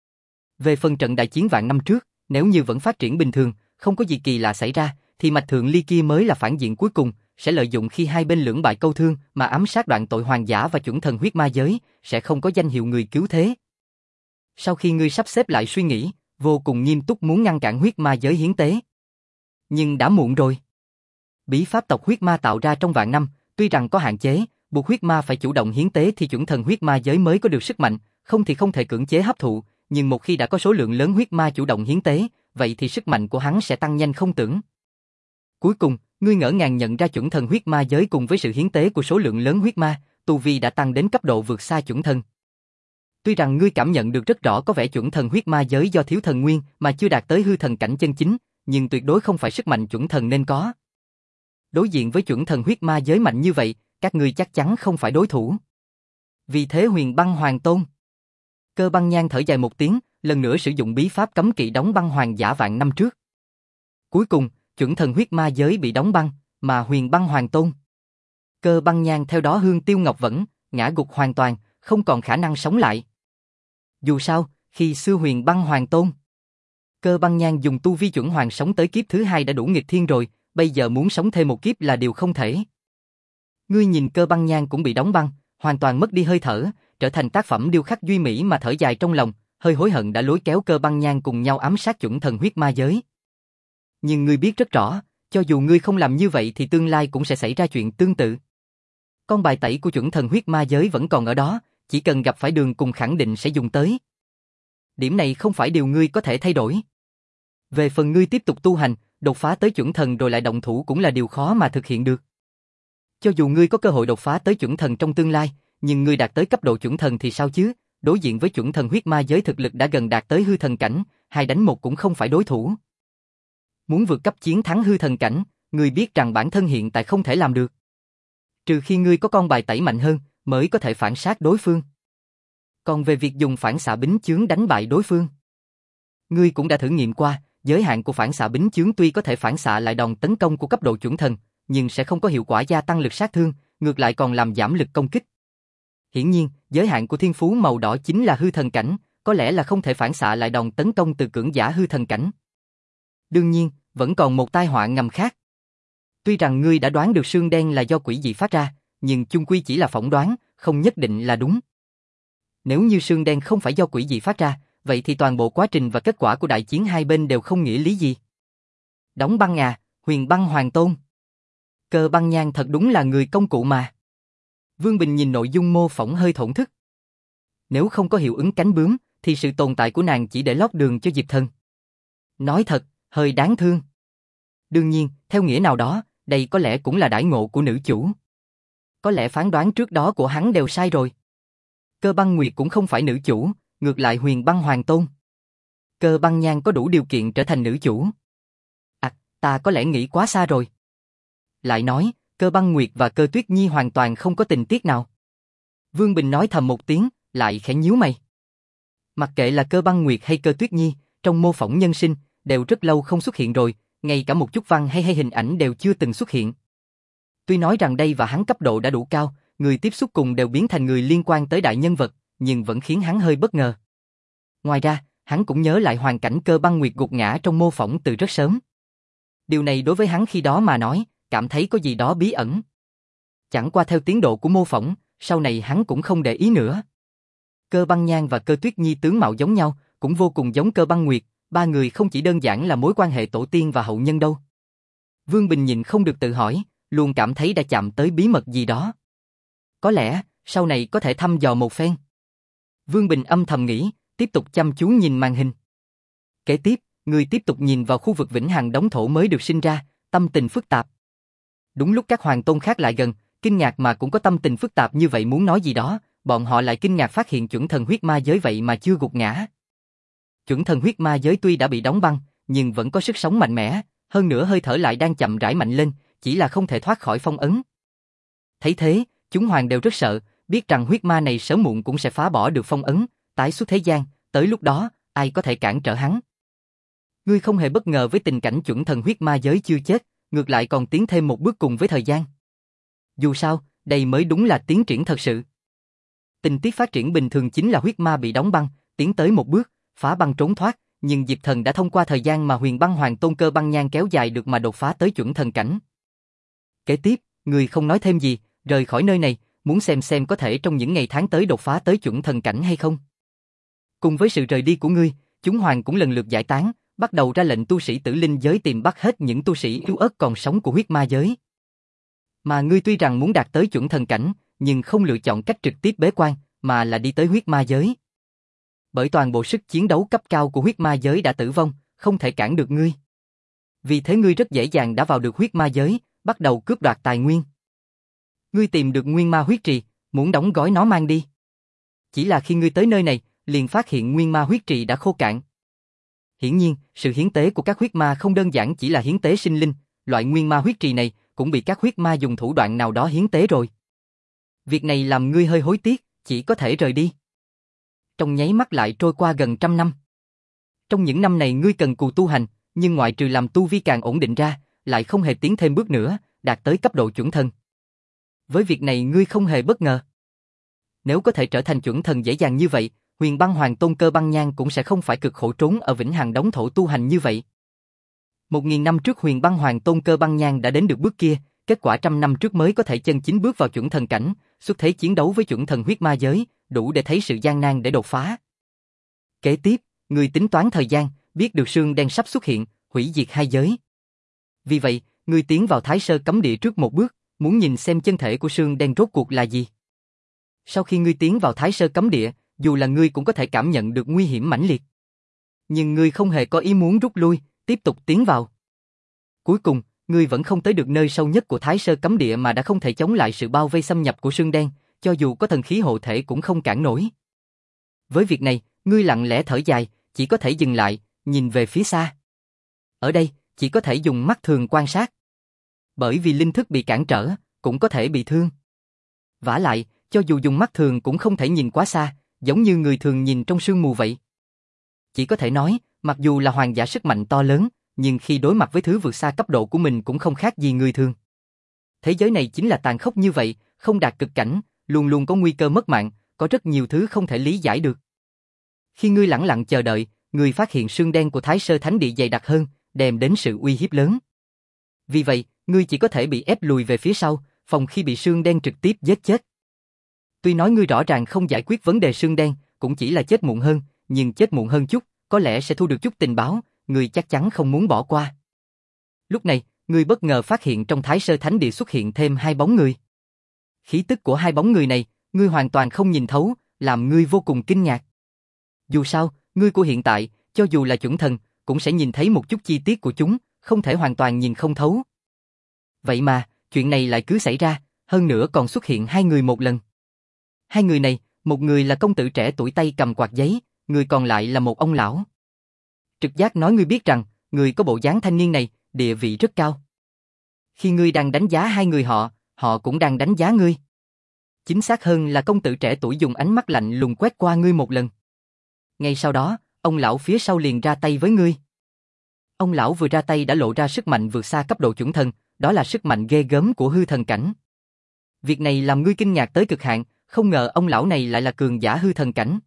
Về phần trận đại chiến vạn năm trước, nếu như vẫn phát triển bình thường, không có gì kỳ lạ xảy ra, thì Mạch Thượng Ly kia mới là phản diện cuối cùng, sẽ lợi dụng khi hai bên lưỡng bại câu thương mà ám sát đoạn tội hoàng giả và chuẩn thần huyết ma giới, sẽ không có danh hiệu người cứu thế. Sau khi ngươi sắp xếp lại suy nghĩ, vô cùng nghiêm túc muốn ngăn cản huyết ma giới hiến tế. Nhưng đã muộn rồi. Bí pháp tộc huyết ma tạo ra trong vạn năm, tuy rằng có hạn chế, buộc huyết ma phải chủ động hiến tế thì chuẩn thần huyết ma giới mới có được sức mạnh, không thì không thể cưỡng chế hấp thụ, nhưng một khi đã có số lượng lớn huyết ma chủ động hiến tế, vậy thì sức mạnh của hắn sẽ tăng nhanh không tưởng. Cuối cùng, ngươi ngỡ ngàng nhận ra chuẩn thần huyết ma giới cùng với sự hiến tế của số lượng lớn huyết ma, tu vi đã tăng đến cấp độ vượt xa chuẩn thần. Tuy rằng ngươi cảm nhận được rất rõ có vẻ chuẩn thần huyết ma giới do thiếu thần nguyên mà chưa đạt tới hư thần cảnh chân chính, nhưng tuyệt đối không phải sức mạnh chuẩn thần nên có. Đối diện với chuẩn thần huyết ma giới mạnh như vậy, các ngươi chắc chắn không phải đối thủ. Vì thế Huyền Băng Hoàng Tôn, Cơ Băng Nhan thở dài một tiếng, lần nữa sử dụng bí pháp cấm kỵ đóng băng hoàng giả vạn năm trước. Cuối cùng, chuẩn thần huyết ma giới bị đóng băng, mà Huyền Băng Hoàng Tôn, Cơ Băng Nhan theo đó hương tiêu ngọc vẫn, ngã gục hoàn toàn, không còn khả năng sống lại. Dù sao, khi xưa Huyền Băng Hoàng Tôn, Cơ Băng Nhan dùng tu vi chuẩn hoàng sống tới kiếp thứ hai đã đủ nghịch thiên rồi, bây giờ muốn sống thêm một kiếp là điều không thể. Ngươi nhìn Cơ Băng Nhan cũng bị đóng băng, hoàn toàn mất đi hơi thở, trở thành tác phẩm điêu khắc duy mỹ mà thở dài trong lòng, hơi hối hận đã lôi kéo Cơ Băng Nhan cùng nhau ám sát chuẩn thần huyết ma giới. Nhưng ngươi biết rất rõ, cho dù ngươi không làm như vậy thì tương lai cũng sẽ xảy ra chuyện tương tự. Con bài tẩy của chuẩn thần huyết ma giới vẫn còn ở đó, chỉ cần gặp phải đường cùng khẳng định sẽ dùng tới. Điểm này không phải điều ngươi có thể thay đổi. Về phần ngươi tiếp tục tu hành, đột phá tới chuẩn thần rồi lại động thủ cũng là điều khó mà thực hiện được. Cho dù ngươi có cơ hội đột phá tới chuẩn thần trong tương lai, nhưng ngươi đạt tới cấp độ chuẩn thần thì sao chứ? Đối diện với chuẩn thần huyết ma giới thực lực đã gần đạt tới hư thần cảnh, hai đánh một cũng không phải đối thủ. Muốn vượt cấp chiến thắng hư thần cảnh, ngươi biết rằng bản thân hiện tại không thể làm được. Trừ khi ngươi có con bài tẩy mạnh hơn, mới có thể phản sát đối phương. Còn về việc dùng phản xạ bính chướng đánh bại đối phương, ngươi cũng đã thử nghiệm qua, giới hạn của phản xạ bính chướng tuy có thể phản xạ lại đòn tấn công của cấp độ chuẩn thần, nhưng sẽ không có hiệu quả gia tăng lực sát thương, ngược lại còn làm giảm lực công kích. Hiển nhiên, giới hạn của thiên phú màu đỏ chính là hư thần cảnh, có lẽ là không thể phản xạ lại đòn tấn công từ cưỡng giả hư thần cảnh. Đương nhiên, vẫn còn một tai họa ngầm khác. Tuy rằng ngươi đã đoán được xương đen là do quỷ dị phát ra, nhưng chung quy chỉ là phỏng đoán, không nhất định là đúng. Nếu như xương đen không phải do quỷ dị phát ra, vậy thì toàn bộ quá trình và kết quả của đại chiến hai bên đều không nghĩa lý gì. Đóng băng à, Huyền Băng Hoàng Tôn, Cơ Băng Nhan thật đúng là người công cụ mà. Vương Bình nhìn nội dung mô phỏng hơi thổn thức. Nếu không có hiệu ứng cánh bướm, thì sự tồn tại của nàng chỉ để lót đường cho Diệp Thần. Nói thật, hơi đáng thương. Đương nhiên, theo nghĩa nào đó, đây có lẽ cũng là đãi ngộ của nữ chủ. Có lẽ phán đoán trước đó của hắn đều sai rồi. Cơ Băng Nguyệt cũng không phải nữ chủ, ngược lại Huyền Băng Hoàng Tôn, Cơ Băng Nhan có đủ điều kiện trở thành nữ chủ. À, ta có lẽ nghĩ quá xa rồi. Lại nói, Cơ Băng Nguyệt và Cơ Tuyết Nhi hoàn toàn không có tình tiết nào. Vương Bình nói thầm một tiếng, lại khẽ nhíu mày. Mặc kệ là Cơ Băng Nguyệt hay Cơ Tuyết Nhi, trong mô phỏng nhân sinh, đều rất lâu không xuất hiện rồi, ngay cả một chút văn hay hay hình ảnh đều chưa từng xuất hiện. Tuy nói rằng đây và hắn cấp độ đã đủ cao, người tiếp xúc cùng đều biến thành người liên quan tới đại nhân vật, nhưng vẫn khiến hắn hơi bất ngờ. Ngoài ra, hắn cũng nhớ lại hoàn cảnh Cơ Băng Nguyệt gục ngã trong mô phỏng từ rất sớm. Điều này đối với hắn khi đó mà nói, cảm thấy có gì đó bí ẩn. Chẳng qua theo tiến độ của mô phỏng, sau này hắn cũng không để ý nữa. Cơ Băng Nhan và Cơ Tuyết Nhi tướng mạo giống nhau, cũng vô cùng giống Cơ Băng Nguyệt, ba người không chỉ đơn giản là mối quan hệ tổ tiên và hậu nhân đâu. Vương Bình nhìn không được tự hỏi, luôn cảm thấy đã chạm tới bí mật gì đó. Có lẽ, sau này có thể thăm dò một phen. Vương Bình âm thầm nghĩ, tiếp tục chăm chú nhìn màn hình. Kế tiếp, người tiếp tục nhìn vào khu vực vĩnh hằng đống thổ mới được sinh ra, tâm tình phức tạp. Đúng lúc các hoàng tôn khác lại gần, kinh ngạc mà cũng có tâm tình phức tạp như vậy muốn nói gì đó, bọn họ lại kinh ngạc phát hiện chuẩn thần huyết ma giới vậy mà chưa gục ngã. Chuẩn thần huyết ma giới tuy đã bị đóng băng, nhưng vẫn có sức sống mạnh mẽ, hơn nữa hơi thở lại đang chậm rãi mạnh lên, chỉ là không thể thoát khỏi phong ấn. Thấy thế, chúng hoàng đều rất sợ, biết rằng huyết ma này sớm muộn cũng sẽ phá bỏ được phong ấn, tái xuất thế gian, tới lúc đó, ai có thể cản trở hắn. Ngươi không hề bất ngờ với tình cảnh chuẩn thần huyết ma giới chưa chết, ngược lại còn tiến thêm một bước cùng với thời gian. Dù sao, đây mới đúng là tiến triển thật sự. Tình tiết phát triển bình thường chính là huyết ma bị đóng băng, tiến tới một bước, phá băng trốn thoát, nhưng Diệp Thần đã thông qua thời gian mà huyền băng hoàng tôn cơ băng nhang kéo dài được mà đột phá tới chuẩn thần cảnh. Kế tiếp, người không nói thêm gì, rời khỏi nơi này, muốn xem xem có thể trong những ngày tháng tới đột phá tới chuẩn thần cảnh hay không. Cùng với sự rời đi của ngươi, chúng hoàng cũng lần lượt giải tán, bắt đầu ra lệnh tu sĩ tử linh giới tìm bắt hết những tu sĩ yếu ớt còn sống của huyết ma giới. Mà ngươi tuy rằng muốn đạt tới chuẩn thần cảnh, nhưng không lựa chọn cách trực tiếp bế quan, mà là đi tới huyết ma giới. Bởi toàn bộ sức chiến đấu cấp cao của huyết ma giới đã tử vong, không thể cản được ngươi. Vì thế ngươi rất dễ dàng đã vào được huyết ma giới, bắt đầu cướp đoạt tài nguyên. Ngươi tìm được nguyên ma huyết trì, muốn đóng gói nó mang đi. Chỉ là khi ngươi tới nơi này, liền phát hiện nguyên ma huyết trì đã khô cạn. Hiển nhiên, sự hiến tế của các huyết ma không đơn giản chỉ là hiến tế sinh linh, loại nguyên ma huyết trì này cũng bị các huyết ma dùng thủ đoạn nào đó hiến tế rồi. Việc này làm ngươi hơi hối tiếc, chỉ có thể rời đi. Trong nháy mắt lại trôi qua gần trăm năm. Trong những năm này ngươi cần cù tu hành, nhưng ngoại trừ làm tu vi càng ổn định ra, lại không hề tiến thêm bước nữa, đạt tới cấp độ chuẩn thần. Với việc này ngươi không hề bất ngờ. Nếu có thể trở thành chuẩn thần dễ dàng như vậy, huyền băng hoàng tôn cơ băng nhang cũng sẽ không phải cực khổ trốn ở vĩnh hằng đống thổ tu hành như vậy. Một nghìn năm trước huyền băng hoàng tôn cơ băng nhang đã đến được bước kia, kết quả trăm năm trước mới có thể chân chính bước vào chuẩn thần cảnh, xuất thế chiến đấu với chuẩn thần huyết ma giới, đủ để thấy sự gian nan để đột phá. Kế tiếp, người tính toán thời gian, biết được sương đen sắp xuất hiện, hủy diệt hai giới. Vì vậy, người tiến vào Thái Sơ cấm địa trước một bước, muốn nhìn xem chân thể của sương đen rốt cuộc là gì. Sau khi ngươi tiến vào Thái Sơ cấm địa, dù là ngươi cũng có thể cảm nhận được nguy hiểm mãnh liệt. Nhưng ngươi không hề có ý muốn rút lui, tiếp tục tiến vào. Cuối cùng, ngươi vẫn không tới được nơi sâu nhất của Thái Sơ cấm địa mà đã không thể chống lại sự bao vây xâm nhập của sương đen, cho dù có thần khí hộ thể cũng không cản nổi. Với việc này, ngươi lặng lẽ thở dài, chỉ có thể dừng lại, nhìn về phía xa. Ở đây, chỉ có thể dùng mắt thường quan sát. Bởi vì linh thức bị cản trở, cũng có thể bị thương. Vả lại, cho dù dùng mắt thường cũng không thể nhìn quá xa, giống như người thường nhìn trong sương mù vậy. Chỉ có thể nói, mặc dù là hoàng giả sức mạnh to lớn, nhưng khi đối mặt với thứ vượt xa cấp độ của mình cũng không khác gì người thường. Thế giới này chính là tàn khốc như vậy, không đạt cực cảnh, luôn luôn có nguy cơ mất mạng, có rất nhiều thứ không thể lý giải được. Khi ngươi lẳng lặng chờ đợi, ngươi phát hiện sương đen của Thái Sơ Thánh Địa dày đặc hơn, đem đến sự uy hiếp lớn. Vì vậy, ngươi chỉ có thể bị ép lùi về phía sau, phòng khi bị sương đen trực tiếp giết chết. Tuy nói ngươi rõ ràng không giải quyết vấn đề sương đen, cũng chỉ là chết muộn hơn, nhưng chết muộn hơn chút, có lẽ sẽ thu được chút tình báo, ngươi chắc chắn không muốn bỏ qua. Lúc này, ngươi bất ngờ phát hiện trong Thái Sơ Thánh Địa xuất hiện thêm hai bóng người. Khí tức của hai bóng người này, ngươi hoàn toàn không nhìn thấu, làm ngươi vô cùng kinh ngạc. Dù sao, ngươi của hiện tại, cho dù là chuẩn thần, cũng sẽ nhìn thấy một chút chi tiết của chúng, không thể hoàn toàn nhìn không thấu. Vậy mà, chuyện này lại cứ xảy ra, hơn nữa còn xuất hiện hai người một lần. Hai người này, một người là công tử trẻ tuổi tay cầm quạt giấy, người còn lại là một ông lão. Trực giác nói ngươi biết rằng, người có bộ dáng thanh niên này, địa vị rất cao. Khi ngươi đang đánh giá hai người họ, họ cũng đang đánh giá ngươi. Chính xác hơn là công tử trẻ tuổi dùng ánh mắt lạnh lùng quét qua ngươi một lần. Ngay sau đó, ông lão phía sau liền ra tay với ngươi. Ông lão vừa ra tay đã lộ ra sức mạnh vượt xa cấp độ chuẩn thần, đó là sức mạnh ghê gớm của hư thần cảnh. Việc này làm ngươi kinh ngạc tới cực hạn, không ngờ ông lão này lại là cường giả hư thần cảnh.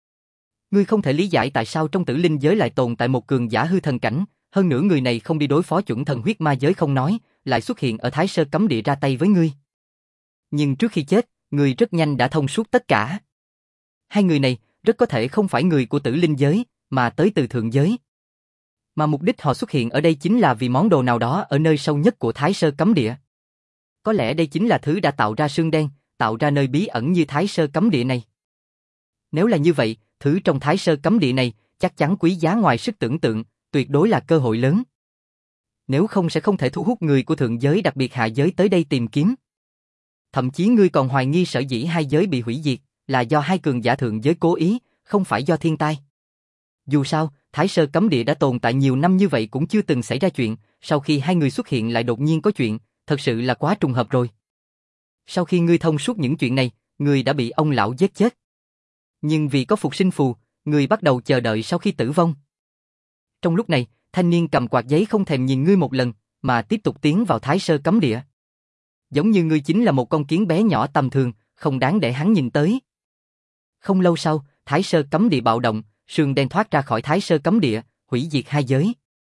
Ngươi không thể lý giải tại sao trong tử linh giới lại tồn tại một cường giả hư thần cảnh, hơn nữa người này không đi đối phó chuẩn thần huyết ma giới không nói, lại xuất hiện ở Thái Sơ cấm địa ra tay với ngươi. Nhưng trước khi chết, ngươi rất nhanh đã thông suốt tất cả. Hai người này rất có thể không phải người của tử linh giới, mà tới từ thượng giới. Mà mục đích họ xuất hiện ở đây chính là vì món đồ nào đó ở nơi sâu nhất của Thái Sơ Cấm Địa. Có lẽ đây chính là thứ đã tạo ra xương đen, tạo ra nơi bí ẩn như Thái Sơ Cấm Địa này. Nếu là như vậy, thứ trong Thái Sơ Cấm Địa này chắc chắn quý giá ngoài sức tưởng tượng, tuyệt đối là cơ hội lớn. Nếu không sẽ không thể thu hút người của thượng giới đặc biệt hạ giới tới đây tìm kiếm. Thậm chí ngươi còn hoài nghi sở dĩ hai giới bị hủy diệt là do hai cường giả thượng giới cố ý, không phải do thiên tai. Dù sao, Thái Sơ Cấm Địa đã tồn tại nhiều năm như vậy cũng chưa từng xảy ra chuyện, sau khi hai người xuất hiện lại đột nhiên có chuyện, thật sự là quá trùng hợp rồi. Sau khi ngươi thông suốt những chuyện này, ngươi đã bị ông lão giết chết. Nhưng vì có phục sinh phù, ngươi bắt đầu chờ đợi sau khi tử vong. Trong lúc này, thanh niên cầm quạt giấy không thèm nhìn ngươi một lần, mà tiếp tục tiến vào Thái Sơ Cấm Địa. Giống như ngươi chính là một con kiến bé nhỏ tầm thường, không đáng để hắn nhìn tới. Không lâu sau, Thái Sơ Cấm Địa bạo động, sương đen thoát ra khỏi Thái Sơ Cấm Địa, hủy diệt hai giới.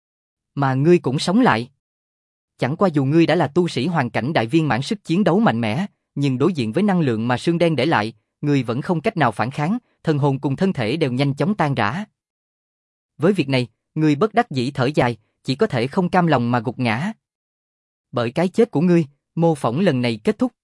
Mà ngươi cũng sống lại. Chẳng qua dù ngươi đã là tu sĩ hoàn cảnh đại viên mãn sức chiến đấu mạnh mẽ, nhưng đối diện với năng lượng mà sương đen để lại, ngươi vẫn không cách nào phản kháng, thần hồn cùng thân thể đều nhanh chóng tan rã. Với việc này, ngươi bất đắc dĩ thở dài, chỉ có thể không cam lòng mà gục ngã. Bởi cái chết của ngươi, mô phỏng lần này kết thúc.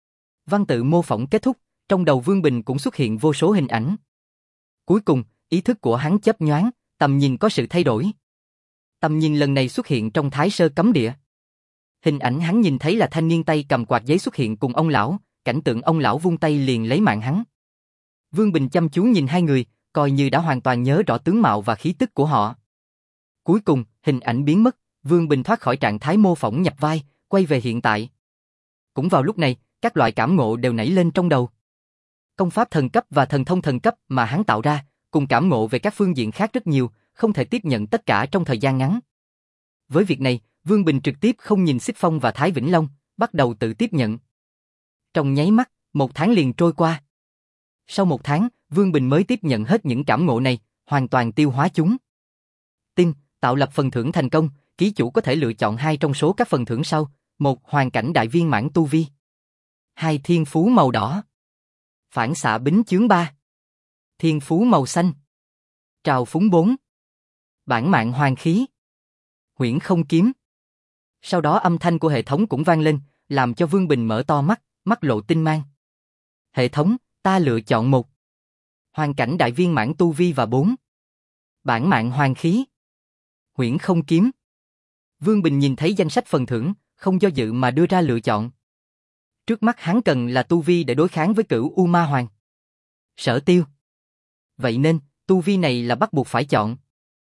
Văn tự mô phỏng kết thúc, trong đầu Vương Bình cũng xuất hiện vô số hình ảnh. Cuối cùng, ý thức của hắn chớp nhoáng, tầm nhìn có sự thay đổi. Tầm nhìn lần này xuất hiện trong Thái Sơ Cấm Địa. Hình ảnh hắn nhìn thấy là thanh niên tay cầm quạt giấy xuất hiện cùng ông lão, cảnh tượng ông lão vung tay liền lấy mạng hắn. Vương Bình chăm chú nhìn hai người, coi như đã hoàn toàn nhớ rõ tướng mạo và khí tức của họ. Cuối cùng, hình ảnh biến mất, Vương Bình thoát khỏi trạng thái mô phỏng nhập vai, quay về hiện tại. Cũng vào lúc này, các loại cảm ngộ đều nảy lên trong đầu. Công pháp thần cấp và thần thông thần cấp mà hắn tạo ra, cùng cảm ngộ về các phương diện khác rất nhiều, không thể tiếp nhận tất cả trong thời gian ngắn. Với việc này, Vương Bình trực tiếp không nhìn Xích Phong và Thái Vĩnh Long, bắt đầu tự tiếp nhận. Trong nháy mắt, một tháng liền trôi qua. Sau một tháng, Vương Bình mới tiếp nhận hết những cảm ngộ này, hoàn toàn tiêu hóa chúng. Tin, tạo lập phần thưởng thành công, ký chủ có thể lựa chọn hai trong số các phần thưởng sau. Một, hoàn cảnh đại viên mãn tu vi. Hai, thiên phú màu đỏ. Phản xạ bính chướng ba. Thiên phú màu xanh. Trào phúng bốn. Bản mạng hoàng khí. Huyễn không kiếm. Sau đó âm thanh của hệ thống cũng vang lên, làm cho Vương Bình mở to mắt, mắt lộ tinh mang. Hệ thống, ta lựa chọn một. Hoàn cảnh đại viên mãn tu vi và bốn. Bản mạng hoàng khí. Huyễn không kiếm. Vương Bình nhìn thấy danh sách phần thưởng, không do dự mà đưa ra lựa chọn. Trước mắt hắn cần là tu vi để đối kháng với cửu U Ma Hoàng. Sở Tiêu. Vậy nên, tu vi này là bắt buộc phải chọn.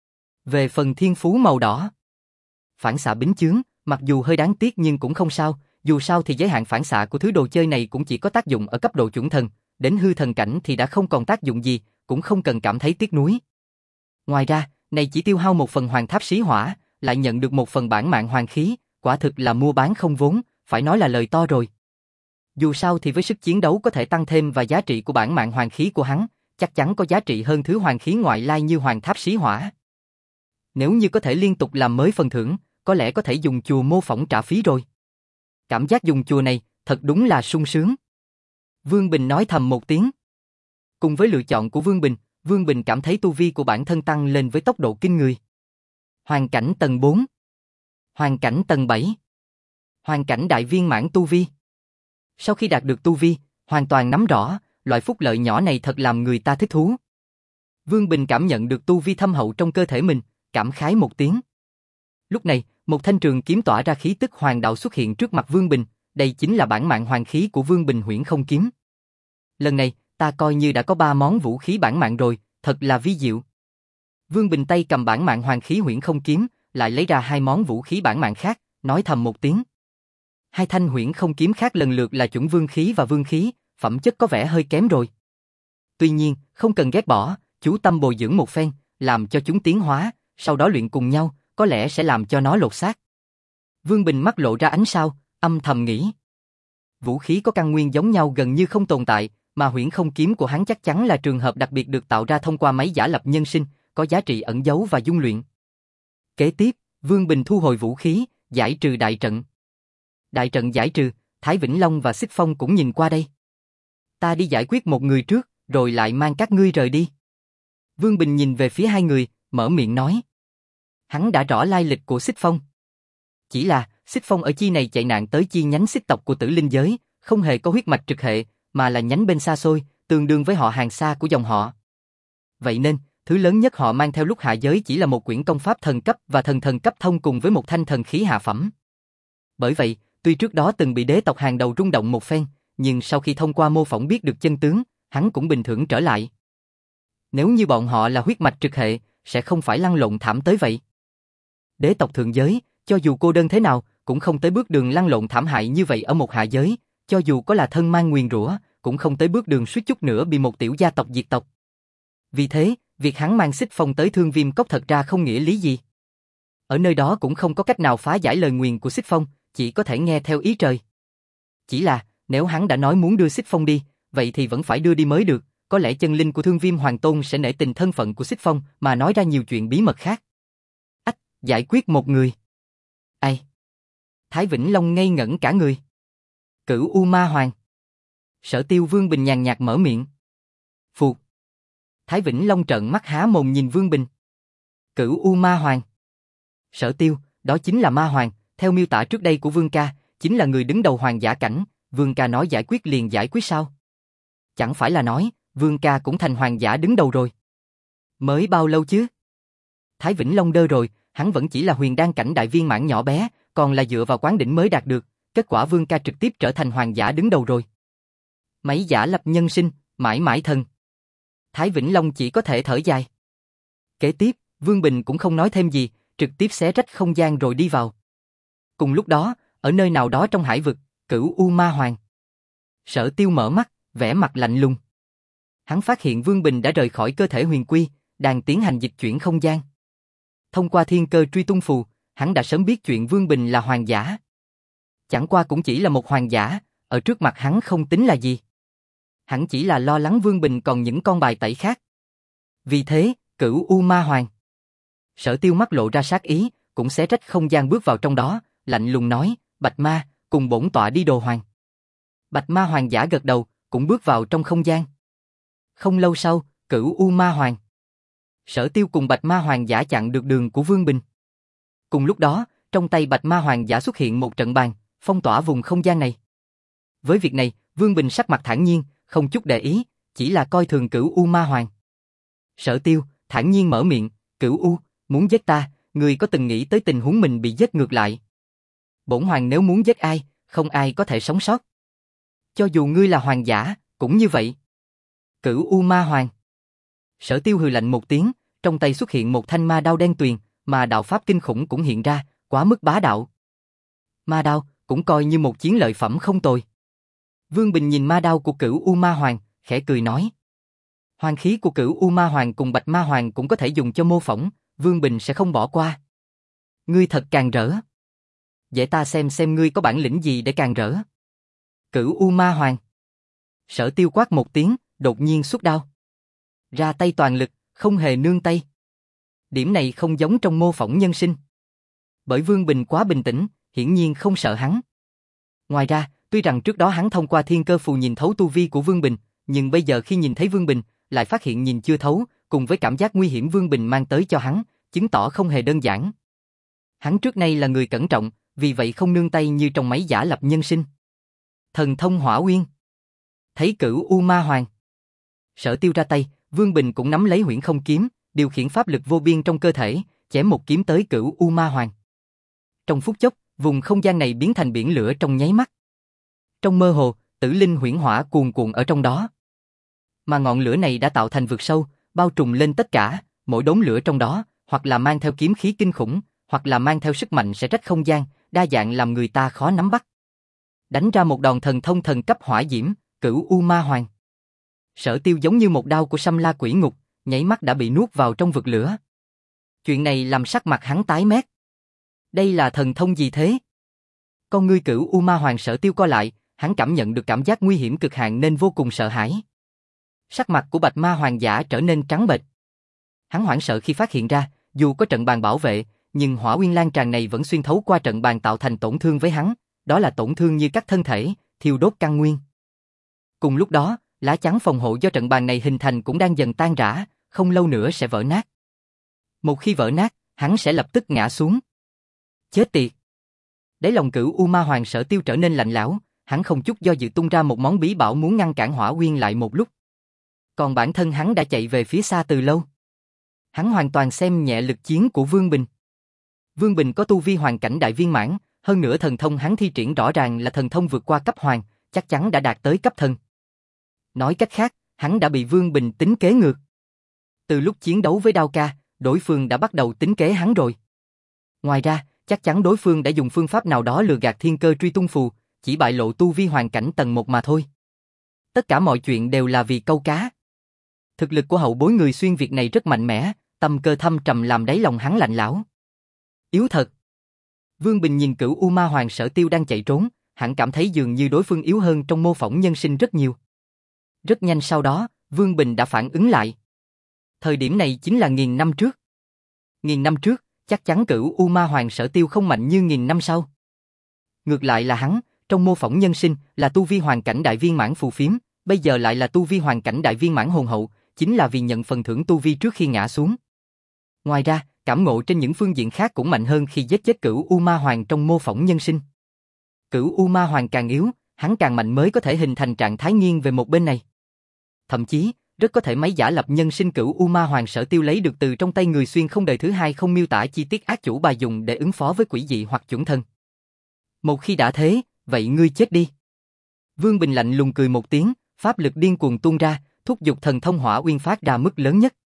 Về phần thiên phú màu đỏ. Phản xạ bính chướng, mặc dù hơi đáng tiếc nhưng cũng không sao, dù sao thì giới hạn phản xạ của thứ đồ chơi này cũng chỉ có tác dụng ở cấp độ chuẩn thần, đến hư thần cảnh thì đã không còn tác dụng gì, cũng không cần cảm thấy tiếc nuối. Ngoài ra, này chỉ tiêu hao một phần hoàng tháp xí hỏa, lại nhận được một phần bản mạng hoàng khí, quả thực là mua bán không vốn, phải nói là lời to rồi. Dù sao thì với sức chiến đấu có thể tăng thêm và giá trị của bản mạng hoàng khí của hắn, chắc chắn có giá trị hơn thứ hoàng khí ngoại lai như hoàng tháp xí hỏa. Nếu như có thể liên tục làm mới phần thưởng, có lẽ có thể dùng chùa mô phỏng trả phí rồi. Cảm giác dùng chùa này, thật đúng là sung sướng. Vương Bình nói thầm một tiếng. Cùng với lựa chọn của Vương Bình, Vương Bình cảm thấy tu vi của bản thân tăng lên với tốc độ kinh người. Hoàn cảnh tầng bốn. Hoàn cảnh tầng bảy. Hoàn cảnh đại viên mãn tu vi. Sau khi đạt được tu vi, hoàn toàn nắm rõ, loại phúc lợi nhỏ này thật làm người ta thích thú. Vương Bình cảm nhận được tu vi thâm hậu trong cơ thể mình, cảm khái một tiếng. Lúc này, một thanh trường kiếm tỏa ra khí tức hoàng đạo xuất hiện trước mặt Vương Bình, đây chính là bản mạng hoàng khí của Vương Bình Huyễn Không Kiếm. Lần này, ta coi như đã có ba món vũ khí bản mạng rồi, thật là vi diệu. Vương Bình tay cầm bản mạng hoàng khí Huyễn Không Kiếm, lại lấy ra hai món vũ khí bản mạng khác, nói thầm một tiếng. Hai thanh Huyễn Không Kiếm khác lần lượt là chuẩn vương khí và vương khí, phẩm chất có vẻ hơi kém rồi. Tuy nhiên, không cần ghét bỏ, chú tâm bồi dưỡng một phen, làm cho chúng tiến hóa, sau đó luyện cùng nhau, có lẽ sẽ làm cho nó lột xác. Vương Bình mắt lộ ra ánh sao, âm thầm nghĩ. Vũ khí có căn nguyên giống nhau gần như không tồn tại, mà Huyễn Không Kiếm của hắn chắc chắn là trường hợp đặc biệt được tạo ra thông qua máy giả lập nhân sinh, có giá trị ẩn giấu và dung luyện. Kế tiếp, Vương Bình thu hồi vũ khí, giải trừ đại trận. Đại trận giải trừ, Thái Vĩnh Long và Xích Phong cũng nhìn qua đây. Ta đi giải quyết một người trước, rồi lại mang các ngươi rời đi. Vương Bình nhìn về phía hai người, mở miệng nói. Hắn đã rõ lai lịch của Xích Phong. Chỉ là, Xích Phong ở chi này chạy nạn tới chi nhánh Xích tộc của Tử Linh giới, không hề có huyết mạch trực hệ, mà là nhánh bên xa xôi, tương đương với họ hàng xa của dòng họ. Vậy nên, thứ lớn nhất họ mang theo lúc hạ giới chỉ là một quyển công pháp thần cấp và thần thần cấp thông cùng với một thanh thần khí hạ phẩm. Bởi vậy, tuy trước đó từng bị đế tộc hàng đầu rung động một phen, nhưng sau khi thông qua mô phỏng biết được chân tướng, hắn cũng bình thường trở lại. Nếu như bọn họ là huyết mạch trực hệ, sẽ không phải lăn lộn thảm tới vậy. Đế tộc thượng giới, cho dù cô đơn thế nào, cũng không tới bước đường lăn lộn thảm hại như vậy ở một hạ giới, cho dù có là thân mang nguyền rủa, cũng không tới bước đường suýt chút nữa bị một tiểu gia tộc diệt tộc. Vì thế, việc hắn mang Xích Phong tới Thương Viêm Cốc thật ra không nghĩa lý gì. Ở nơi đó cũng không có cách nào phá giải lời nguyền của Xích Phong, chỉ có thể nghe theo ý trời. Chỉ là, nếu hắn đã nói muốn đưa Xích Phong đi, vậy thì vẫn phải đưa đi mới được, có lẽ chân linh của Thương Viêm Hoàng Tôn sẽ nể tình thân phận của Xích Phong mà nói ra nhiều chuyện bí mật khác. Ách, giải quyết một người. Ai? Thái Vĩnh Long ngây ngẩn cả người. Cửu U Ma Hoàng. Sở Tiêu Vương Bình nhàn nhạt mở miệng. Phụt. Thái Vĩnh Long trợn mắt há mồm nhìn Vương Bình. Cửu U Ma Hoàng. Sở Tiêu, đó chính là Ma Hoàng, theo miêu tả trước đây của Vương ca, chính là người đứng đầu hoàng giả cảnh, Vương ca nói giải quyết liền giải quyết sao? Chẳng phải là nói, Vương ca cũng thành hoàng giả đứng đầu rồi. Mới bao lâu chứ? Thái Vĩnh Long đơ rồi, hắn vẫn chỉ là huyền đan cảnh đại viên mãn nhỏ bé, còn là dựa vào quán đỉnh mới đạt được, kết quả Vương ca trực tiếp trở thành hoàng giả đứng đầu rồi. Mấy giả lập nhân sinh, mãi mãi thần. Thái Vĩnh Long chỉ có thể thở dài. Kế tiếp, Vương Bình cũng không nói thêm gì, trực tiếp xé rách không gian rồi đi vào. Cùng lúc đó, ở nơi nào đó trong hải vực, Cửu U Ma Hoàng. Sở Tiêu mở mắt, vẻ mặt lạnh lùng. Hắn phát hiện Vương Bình đã rời khỏi cơ thể huyền quy, đang tiến hành dịch chuyển không gian. Thông qua thiên cơ truy tung phù, hắn đã sớm biết chuyện Vương Bình là hoàng giả. Chẳng qua cũng chỉ là một hoàng giả, ở trước mặt hắn không tính là gì. Hắn chỉ là lo lắng Vương Bình còn những con bài tẩy khác. Vì thế, Cửu U Ma Hoàng. Sở Tiêu mắt lộ ra sát ý, cũng xé rách không gian bước vào trong đó, lạnh lùng nói, Bạch Ma, cùng bổn tọa đi đồ hoàng. Bạch Ma Hoàng giả gật đầu, cũng bước vào trong không gian. Không lâu sau, Cửu U Ma Hoàng. Sở Tiêu cùng Bạch Ma Hoàng giả chặn được đường của Vương Bình. Cùng lúc đó, trong tay Bạch Ma Hoàng giả xuất hiện một trận bàn, phong tỏa vùng không gian này. Với việc này, Vương Bình sắc mặt thản nhiên, không chút để ý, chỉ là coi thường Cửu U Ma Hoàng. Sở Tiêu, thản nhiên mở miệng, Cửu U, muốn giết ta, ngươi có từng nghĩ tới tình huống mình bị giết ngược lại? Bổn hoàng nếu muốn giết ai, không ai có thể sống sót. Cho dù ngươi là hoàng giả, cũng như vậy. Cửu U Ma Hoàng. Sở Tiêu hừ lạnh một tiếng, trong tay xuất hiện một thanh ma đao đen tuyền, mà đạo pháp kinh khủng cũng hiện ra, quá mức bá đạo. Ma đao, cũng coi như một chiến lợi phẩm không tồi. Vương Bình nhìn ma đao của Cửu U Ma Hoàng, khẽ cười nói. Hoàng khí của Cửu U Ma Hoàng cùng Bạch Ma Hoàng cũng có thể dùng cho mô phỏng, Vương Bình sẽ không bỏ qua. Ngươi thật càng rỡ. Để ta xem xem ngươi có bản lĩnh gì để càng rỡ. Cửu U Ma Hoàng. Sở Tiêu quát một tiếng, đột nhiên xuất đao. Ra tay toàn lực, không hề nương tay. Điểm này không giống trong mô phỏng nhân sinh. Bởi Vương Bình quá bình tĩnh, hiển nhiên không sợ hắn. Ngoài ra, tuy rằng trước đó hắn thông qua thiên cơ phù nhìn thấu tu vi của Vương Bình, nhưng bây giờ khi nhìn thấy Vương Bình, lại phát hiện nhìn chưa thấu, cùng với cảm giác nguy hiểm Vương Bình mang tới cho hắn, chứng tỏ không hề đơn giản. Hắn trước nay là người cẩn trọng, vì vậy không nương tay như trong máy giả lập nhân sinh. Thần thông hỏa uyên. Thấy Cửu U Ma Hoàng. Sở Tiêu ra tay, Vương Bình cũng nắm lấy huyễn không kiếm, điều khiển pháp lực vô biên trong cơ thể, chém một kiếm tới Cửu U Ma Hoàng. Trong phút chốc, vùng không gian này biến thành biển lửa trong nháy mắt. Trong mơ hồ, tử linh huyễn hỏa cuồn cuộn ở trong đó. Mà ngọn lửa này đã tạo thành vực sâu, bao trùm lên tất cả, mỗi đốm lửa trong đó, hoặc là mang theo kiếm khí kinh khủng, hoặc là mang theo sức mạnh sẽ rách không gian, đa dạng làm người ta khó nắm bắt. Đánh ra một đòn thần thông thần cấp hỏa diễm, Cửu U Ma Hoàng. Sở Tiêu giống như một đao của Sâm La Quỷ Ngục, nháy mắt đã bị nuốt vào trong vực lửa. Chuyện này làm sắc mặt hắn tái mét. Đây là thần thông gì thế? Con ngươi Cửu U Ma Hoàng Sở Tiêu co lại, hắn cảm nhận được cảm giác nguy hiểm cực hạn nên vô cùng sợ hãi. Sắc mặt của Bạch Ma Hoàng giả trở nên trắng bệch. Hắn hoảng sợ khi phát hiện ra, dù có trận bàn bảo vệ, nhưng hỏa uyên lan tràn này vẫn xuyên thấu qua trận bàn tạo thành tổn thương với hắn, đó là tổn thương như các thân thể, thiêu đốt căn nguyên. Cùng lúc đó, lá chắn phòng hộ do trận bàn này hình thành cũng đang dần tan rã, không lâu nữa sẽ vỡ nát. Một khi vỡ nát, hắn sẽ lập tức ngã xuống. Chết tiệt! Đáy lòng Cửu U Ma Hoàng Sở Tiêu trở nên lạnh lẽo, hắn không chút do dự tung ra một món bí bảo muốn ngăn cản Hỏa Uyên lại một lúc. Còn bản thân hắn đã chạy về phía xa từ lâu. Hắn hoàn toàn xem nhẹ lực chiến của Vương Bình. Vương Bình có tu vi hoàn cảnh đại viên mãn, hơn nữa thần thông hắn thi triển rõ ràng là thần thông vượt qua cấp hoàng, chắc chắn đã đạt tới cấp thần. Nói cách khác, hắn đã bị Vương Bình tính kế ngược. Từ lúc chiến đấu với Đao Ca, đối phương đã bắt đầu tính kế hắn rồi. Ngoài ra, chắc chắn đối phương đã dùng phương pháp nào đó lừa gạt Thiên Cơ Truy Tung Phù, chỉ bại lộ tu vi hoàn cảnh tầng một mà thôi. Tất cả mọi chuyện đều là vì câu cá. Thực lực của hậu bối người xuyên Việt này rất mạnh mẽ, tâm cơ thâm trầm làm đáy lòng hắn lạnh lẽo. Yếu thật. Vương Bình nhìn Cửu U Ma Hoàng Sở Tiêu đang chạy trốn, hắn cảm thấy dường như đối phương yếu hơn trong mô phỏng nhân sinh rất nhiều. Rất nhanh sau đó, Vương Bình đã phản ứng lại. Thời điểm này chính là nghìn năm trước. Nghìn năm trước, chắc chắn Cửu U Ma Hoàng Sở Tiêu không mạnh như nghìn năm sau. Ngược lại là hắn, trong mô phỏng nhân sinh là tu vi hoàn cảnh đại viên mãn phù phiếm, bây giờ lại là tu vi hoàn cảnh đại viên mãn hồn hậu, chính là vì nhận phần thưởng tu vi trước khi ngã xuống. Ngoài ra, cảm ngộ trên những phương diện khác cũng mạnh hơn khi giết chết Cửu U Ma Hoàng trong mô phỏng nhân sinh. Cửu U Ma Hoàng càng yếu, hắn càng mạnh mới có thể hình thành trạng thái nghiêng về một bên này. Thậm chí, rất có thể máy giả lập nhân sinh Cửu U Ma Hoàng Sở Tiêu lấy được từ trong tay người xuyên không đời thứ hai không miêu tả chi tiết ác chủ bài dùng để ứng phó với quỷ dị hoặc chuẩn thần. Một khi đã thế, vậy ngươi chết đi. Vương Bình lạnh lùng cười một tiếng, pháp lực điên cuồng tuôn ra, thúc giục thần thông Hỏa Uyên phát ra mức lớn nhất.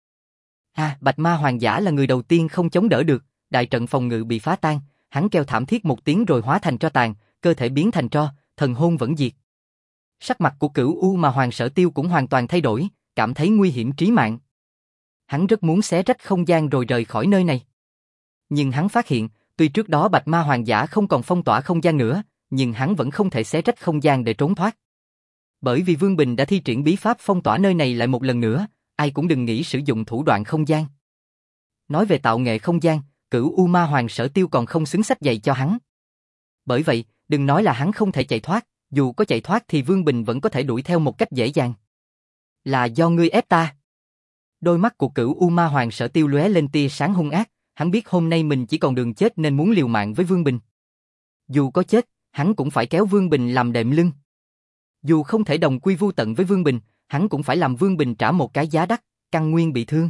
À, Bạch Ma Hoàng giả là người đầu tiên không chống đỡ được, đại trận phòng ngự bị phá tan, hắn kêu thảm thiết một tiếng rồi hóa thành tro tàn, cơ thể biến thành tro, thần hồn vẫn diệt. Sắc mặt của Cửu U Ma Hoàng Sở Tiêu cũng hoàn toàn thay đổi, cảm thấy nguy hiểm trí mạng. Hắn rất muốn xé rách không gian rồi rời khỏi nơi này. Nhưng hắn phát hiện, tuy trước đó Bạch Ma Hoàng giả không còn phong tỏa không gian nữa, nhưng hắn vẫn không thể xé rách không gian để trốn thoát. Bởi vì Vương Bình đã thi triển bí pháp phong tỏa nơi này lại một lần nữa, ai cũng đừng nghĩ sử dụng thủ đoạn không gian. Nói về tạo nghệ không gian, Cửu U Ma Hoàng Sở Tiêu còn không xứng sách dạy cho hắn. Bởi vậy, đừng nói là hắn không thể chạy thoát, dù có chạy thoát thì Vương Bình vẫn có thể đuổi theo một cách dễ dàng. Là do ngươi ép ta. Đôi mắt của Cửu U Ma Hoàng Sở Tiêu lóe lên tia sáng hung ác, hắn biết hôm nay mình chỉ còn đường chết nên muốn liều mạng với Vương Bình. Dù có chết, hắn cũng phải kéo Vương Bình làm đệm lưng. Dù không thể đồng quy vu tận với Vương Bình, hắn cũng phải làm Vương Bình trả một cái giá đắt, căn nguyên bị thương.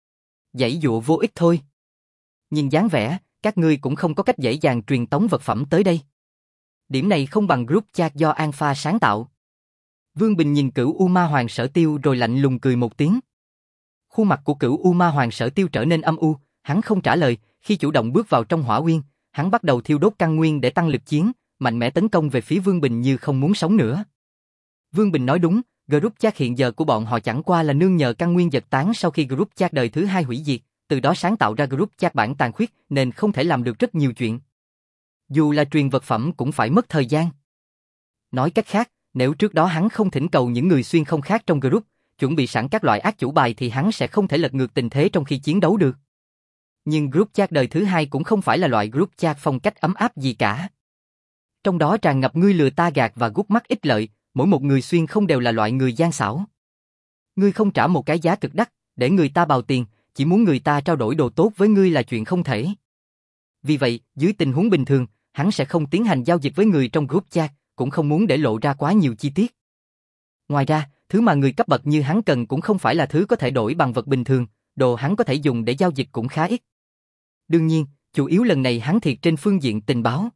Giãy dụa vô ích thôi. Nhìn dáng vẻ, các ngươi cũng không có cách dễ dàng truyền tống vật phẩm tới đây. Điểm này không bằng group chat do Alpha sáng tạo. Vương Bình nhìn Cửu U Ma Hoàng Sở Tiêu rồi lạnh lùng cười một tiếng. Khuôn mặt của Cửu U Ma Hoàng Sở Tiêu trở nên âm u, hắn không trả lời, khi chủ động bước vào trong Hỏa Uyên, hắn bắt đầu thiêu đốt căn nguyên để tăng lực chiến, mạnh mẽ tấn công về phía Vương Bình như không muốn sống nữa. Vương Bình nói đúng, group chat hiện giờ của bọn họ chẳng qua là nương nhờ căn nguyên giật tán sau khi group chat đời thứ hai hủy diệt, từ đó sáng tạo ra group chat bản tàn khuyết nên không thể làm được rất nhiều chuyện. Dù là truyền vật phẩm cũng phải mất thời gian. Nói cách khác, nếu trước đó hắn không thỉnh cầu những người xuyên không khác trong group, chuẩn bị sẵn các loại ác chủ bài thì hắn sẽ không thể lật ngược tình thế trong khi chiến đấu được. Nhưng group chat đời thứ hai cũng không phải là loại group chat phong cách ấm áp gì cả. Trong đó tràn ngập ngươi lừa ta gạt và gút mắt ích lợi, mỗi một người xuyên không đều là loại người gian xảo. Ngươi không trả một cái giá cực đắt, để người ta bào tiền, chỉ muốn người ta trao đổi đồ tốt với ngươi là chuyện không thể. Vì vậy, dưới tình huống bình thường, hắn sẽ không tiến hành giao dịch với người trong group chat, cũng không muốn để lộ ra quá nhiều chi tiết. Ngoài ra, thứ mà người cấp bậc như hắn cần cũng không phải là thứ có thể đổi bằng vật bình thường, đồ hắn có thể dùng để giao dịch cũng khá ít. Đương nhiên, chủ yếu lần này hắn thiệt trên phương diện tình báo.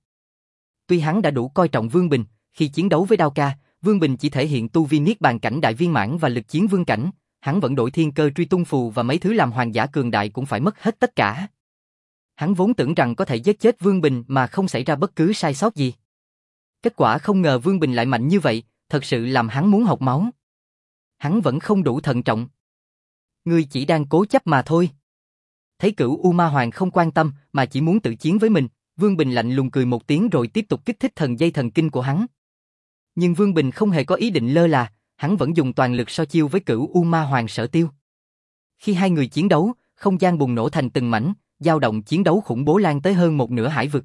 Tuy hắn đã đủ coi trọng Vương Bình, khi chiến đấu với Đao Ca, Vương Bình chỉ thể hiện tu vi niết bàn cảnh đại viên mãn và lực chiến vương cảnh, hắn vẫn đổi thiên cơ truy tung phù và mấy thứ làm hoàng giả cường đại cũng phải mất hết tất cả. Hắn vốn tưởng rằng có thể giết chết Vương Bình mà không xảy ra bất cứ sai sót gì. Kết quả không ngờ Vương Bình lại mạnh như vậy, thật sự làm hắn muốn học máu. Hắn vẫn không đủ thận trọng. Ngươi chỉ đang cố chấp mà thôi. Thấy Cửu U Ma Hoàng không quan tâm mà chỉ muốn tự chiến với mình, Vương Bình lạnh lùng cười một tiếng rồi tiếp tục kích thích thần dây thần kinh của hắn. Nhưng Vương Bình không hề có ý định lơ là, hắn vẫn dùng toàn lực so chiêu với Cửu U Ma Hoàng Sở Tiêu. Khi hai người chiến đấu, không gian bùng nổ thành từng mảnh, dao động chiến đấu khủng bố lan tới hơn một nửa hải vực.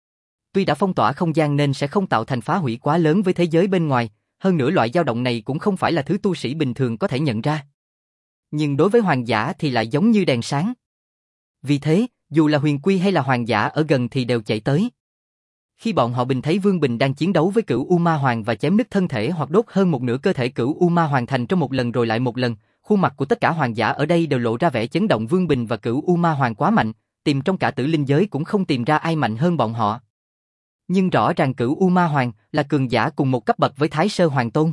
Tuy đã phong tỏa không gian nên sẽ không tạo thành phá hủy quá lớn với thế giới bên ngoài, hơn nữa loại dao động này cũng không phải là thứ tu sĩ bình thường có thể nhận ra. Nhưng đối với hoàng giả thì lại giống như đèn sáng. Vì thế, dù là huyền quy hay là hoàng giả ở gần thì đều chạy tới. Khi bọn họ bình thấy Vương Bình đang chiến đấu với Cửu U Ma Hoàng và chém nứt thân thể hoặc đốt hơn một nửa cơ thể Cửu U Ma Hoàng thành trong một lần rồi lại một lần, khuôn mặt của tất cả hoàng giả ở đây đều lộ ra vẻ chấn động. Vương Bình và Cửu U Ma Hoàng quá mạnh, tìm trong cả tử linh giới cũng không tìm ra ai mạnh hơn bọn họ. Nhưng rõ ràng Cửu U Ma Hoàng là cường giả cùng một cấp bậc với Thái Sơ Hoàng Tôn.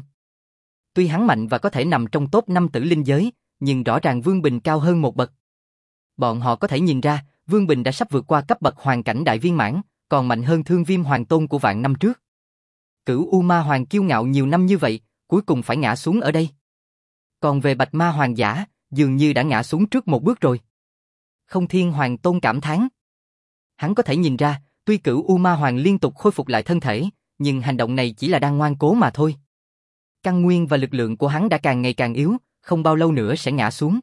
Tuy hắn mạnh và có thể nằm trong top năm tử linh giới, nhưng rõ ràng Vương Bình cao hơn một bậc. Bọn họ có thể nhìn ra, Vương Bình đã sắp vượt qua cấp bậc hoàng cảnh đại viên mãn, còn mạnh hơn Thương Viêm Hoàng Tôn của vạn năm trước. Cửu U Ma Hoàng kiêu ngạo nhiều năm như vậy, cuối cùng phải ngã xuống ở đây. Còn về Bạch Ma Hoàng giả, dường như đã ngã xuống trước một bước rồi. Không Thiên Hoàng Tôn cảm thán. Hắn có thể nhìn ra, tuy Cửu U Ma Hoàng liên tục khôi phục lại thân thể, nhưng hành động này chỉ là đang ngoan cố mà thôi. Căn nguyên và lực lượng của hắn đã càng ngày càng yếu, không bao lâu nữa sẽ ngã xuống.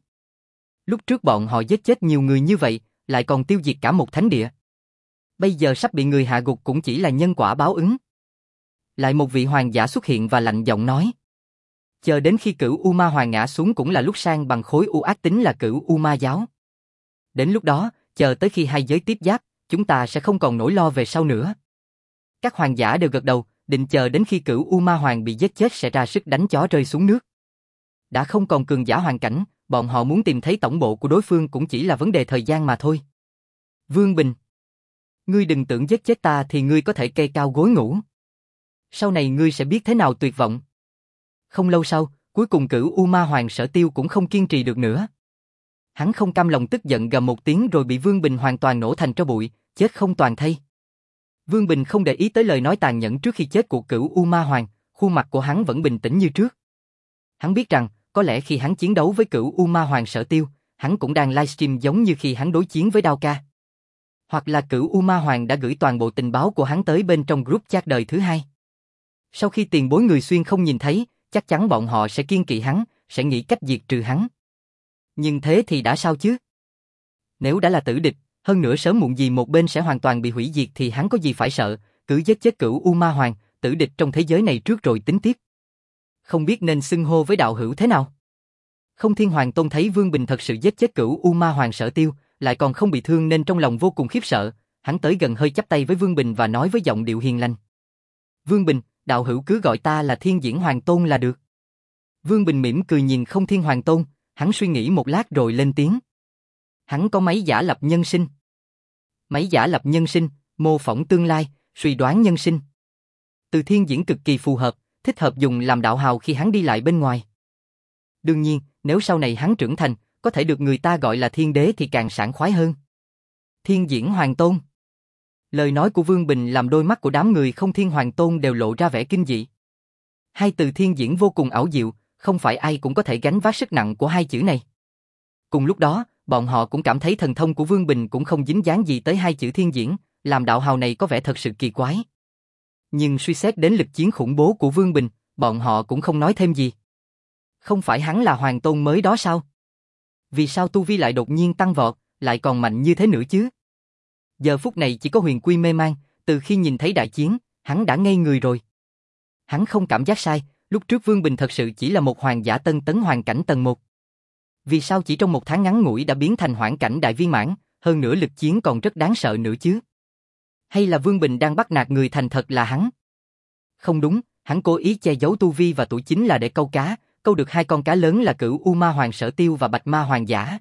Lúc trước bọn họ giết chết nhiều người như vậy, lại còn tiêu diệt cả một thánh địa. Bây giờ sắp bị người hạ gục cũng chỉ là nhân quả báo ứng. Lại một vị hoàng giả xuất hiện và lạnh giọng nói. Chờ đến khi Cửu U Ma Hoàng ngã xuống cũng là lúc sang bằng khối u ác tính là Cửu U Ma giáo. Đến lúc đó, chờ tới khi hai giới tiếp giáp, chúng ta sẽ không còn nỗi lo về sau nữa. Các hoàng giả đều gật đầu, định chờ đến khi Cửu U Ma Hoàng bị giết chết sẽ ra sức đánh chó rơi xuống nước. Đã không còn cường giả hoàn cảnh, bọn họ muốn tìm thấy tổng bộ của đối phương cũng chỉ là vấn đề thời gian mà thôi. Vương Bình, ngươi đừng tưởng giết chết ta thì ngươi có thể kê cao gối ngủ. Sau này ngươi sẽ biết thế nào tuyệt vọng. Không lâu sau, cuối cùng Cửu U Ma Hoàng Sở Tiêu cũng không kiên trì được nữa. Hắn không cam lòng tức giận gầm một tiếng rồi bị Vương Bình hoàn toàn nổ thành tro bụi, chết không toàn thây. Vương Bình không để ý tới lời nói tàn nhẫn trước khi chết của Cửu U Ma Hoàng, khuôn mặt của hắn vẫn bình tĩnh như trước. Hắn biết rằng, có lẽ khi hắn chiến đấu với Cửu U Ma Hoàng Sở Tiêu, hắn cũng đang livestream giống như khi hắn đối chiến với Đao Ca. Hoặc là Cửu U Ma Hoàng đã gửi toàn bộ tình báo của hắn tới bên trong group chat đời thứ hai. Sau khi tiền bối người xuyên không nhìn thấy, chắc chắn bọn họ sẽ kiêng kỵ hắn, sẽ nghĩ cách diệt trừ hắn. Nhưng thế thì đã sao chứ? Nếu đã là tử địch, hơn nữa sớm muộn gì một bên sẽ hoàn toàn bị hủy diệt thì hắn có gì phải sợ, cứ giết chết Cửu U Ma Hoàng, tử địch trong thế giới này trước rồi tính tiếp. Không biết nên xưng hô với đạo hữu thế nào? Không Thiên Hoàng Tôn thấy Vương Bình thật sự giết chết Cửu U Ma Hoàng Sở Tiêu, lại còn không bị thương nên trong lòng vô cùng khiếp sợ, hắn tới gần hơi chắp tay với Vương Bình và nói với giọng điệu hiền lành. Vương Bình, đạo hữu cứ gọi ta là Thiên Diễn Hoàng Tôn là được. Vương Bình mỉm cười nhìn Không Thiên Hoàng Tôn, hắn suy nghĩ một lát rồi lên tiếng. Hắn có máy giả lập nhân sinh. Máy giả lập nhân sinh, mô phỏng tương lai, suy đoán nhân sinh. Từ Thiên Diễn cực kỳ phù hợp, thích hợp dùng làm đạo hào khi hắn đi lại bên ngoài. Đương nhiên, nếu sau này hắn trưởng thành, có thể được người ta gọi là Thiên Đế thì càng sảng khoái hơn. Thiên Diễn Hoàng Tôn. Lời nói của Vương Bình làm đôi mắt của đám người Không Thiên Hoàng Tôn đều lộ ra vẻ kinh dị. Hai từ Thiên Diễn vô cùng ảo diệu, không phải ai cũng có thể gánh vác sức nặng của hai chữ này. Cùng lúc đó, bọn họ cũng cảm thấy thần thông của Vương Bình cũng không dính dáng gì tới hai chữ Thiên Diễn, làm đạo hào này có vẻ thật sự kỳ quái. Nhưng suy xét đến lực chiến khủng bố của Vương Bình, bọn họ cũng không nói thêm gì. Không phải hắn là Hoàng Tôn mới đó sao? Vì sao tu vi lại đột nhiên tăng vọt, lại còn mạnh như thế nữa chứ? Giờ phút này chỉ có Huyền Quy mê man, từ khi nhìn thấy đại chiến, hắn đã ngây người rồi. Hắn không cảm giác sai, lúc trước Vương Bình thật sự chỉ là một hoàng giả tân tấn hoàng cảnh tầng một. Vì sao chỉ trong một tháng ngắn ngủi đã biến thành hoàng cảnh đại viên mãn, hơn nữa lực chiến còn rất đáng sợ nữa chứ? Hay là Vương Bình đang bắt nạt người thành thật là hắn? Không đúng, hắn cố ý che giấu tu vi và tuổi chính là để câu cá, câu được hai con cá lớn là Cửu U Ma Hoàng Sở Tiêu và Bạch Ma Hoàng giả.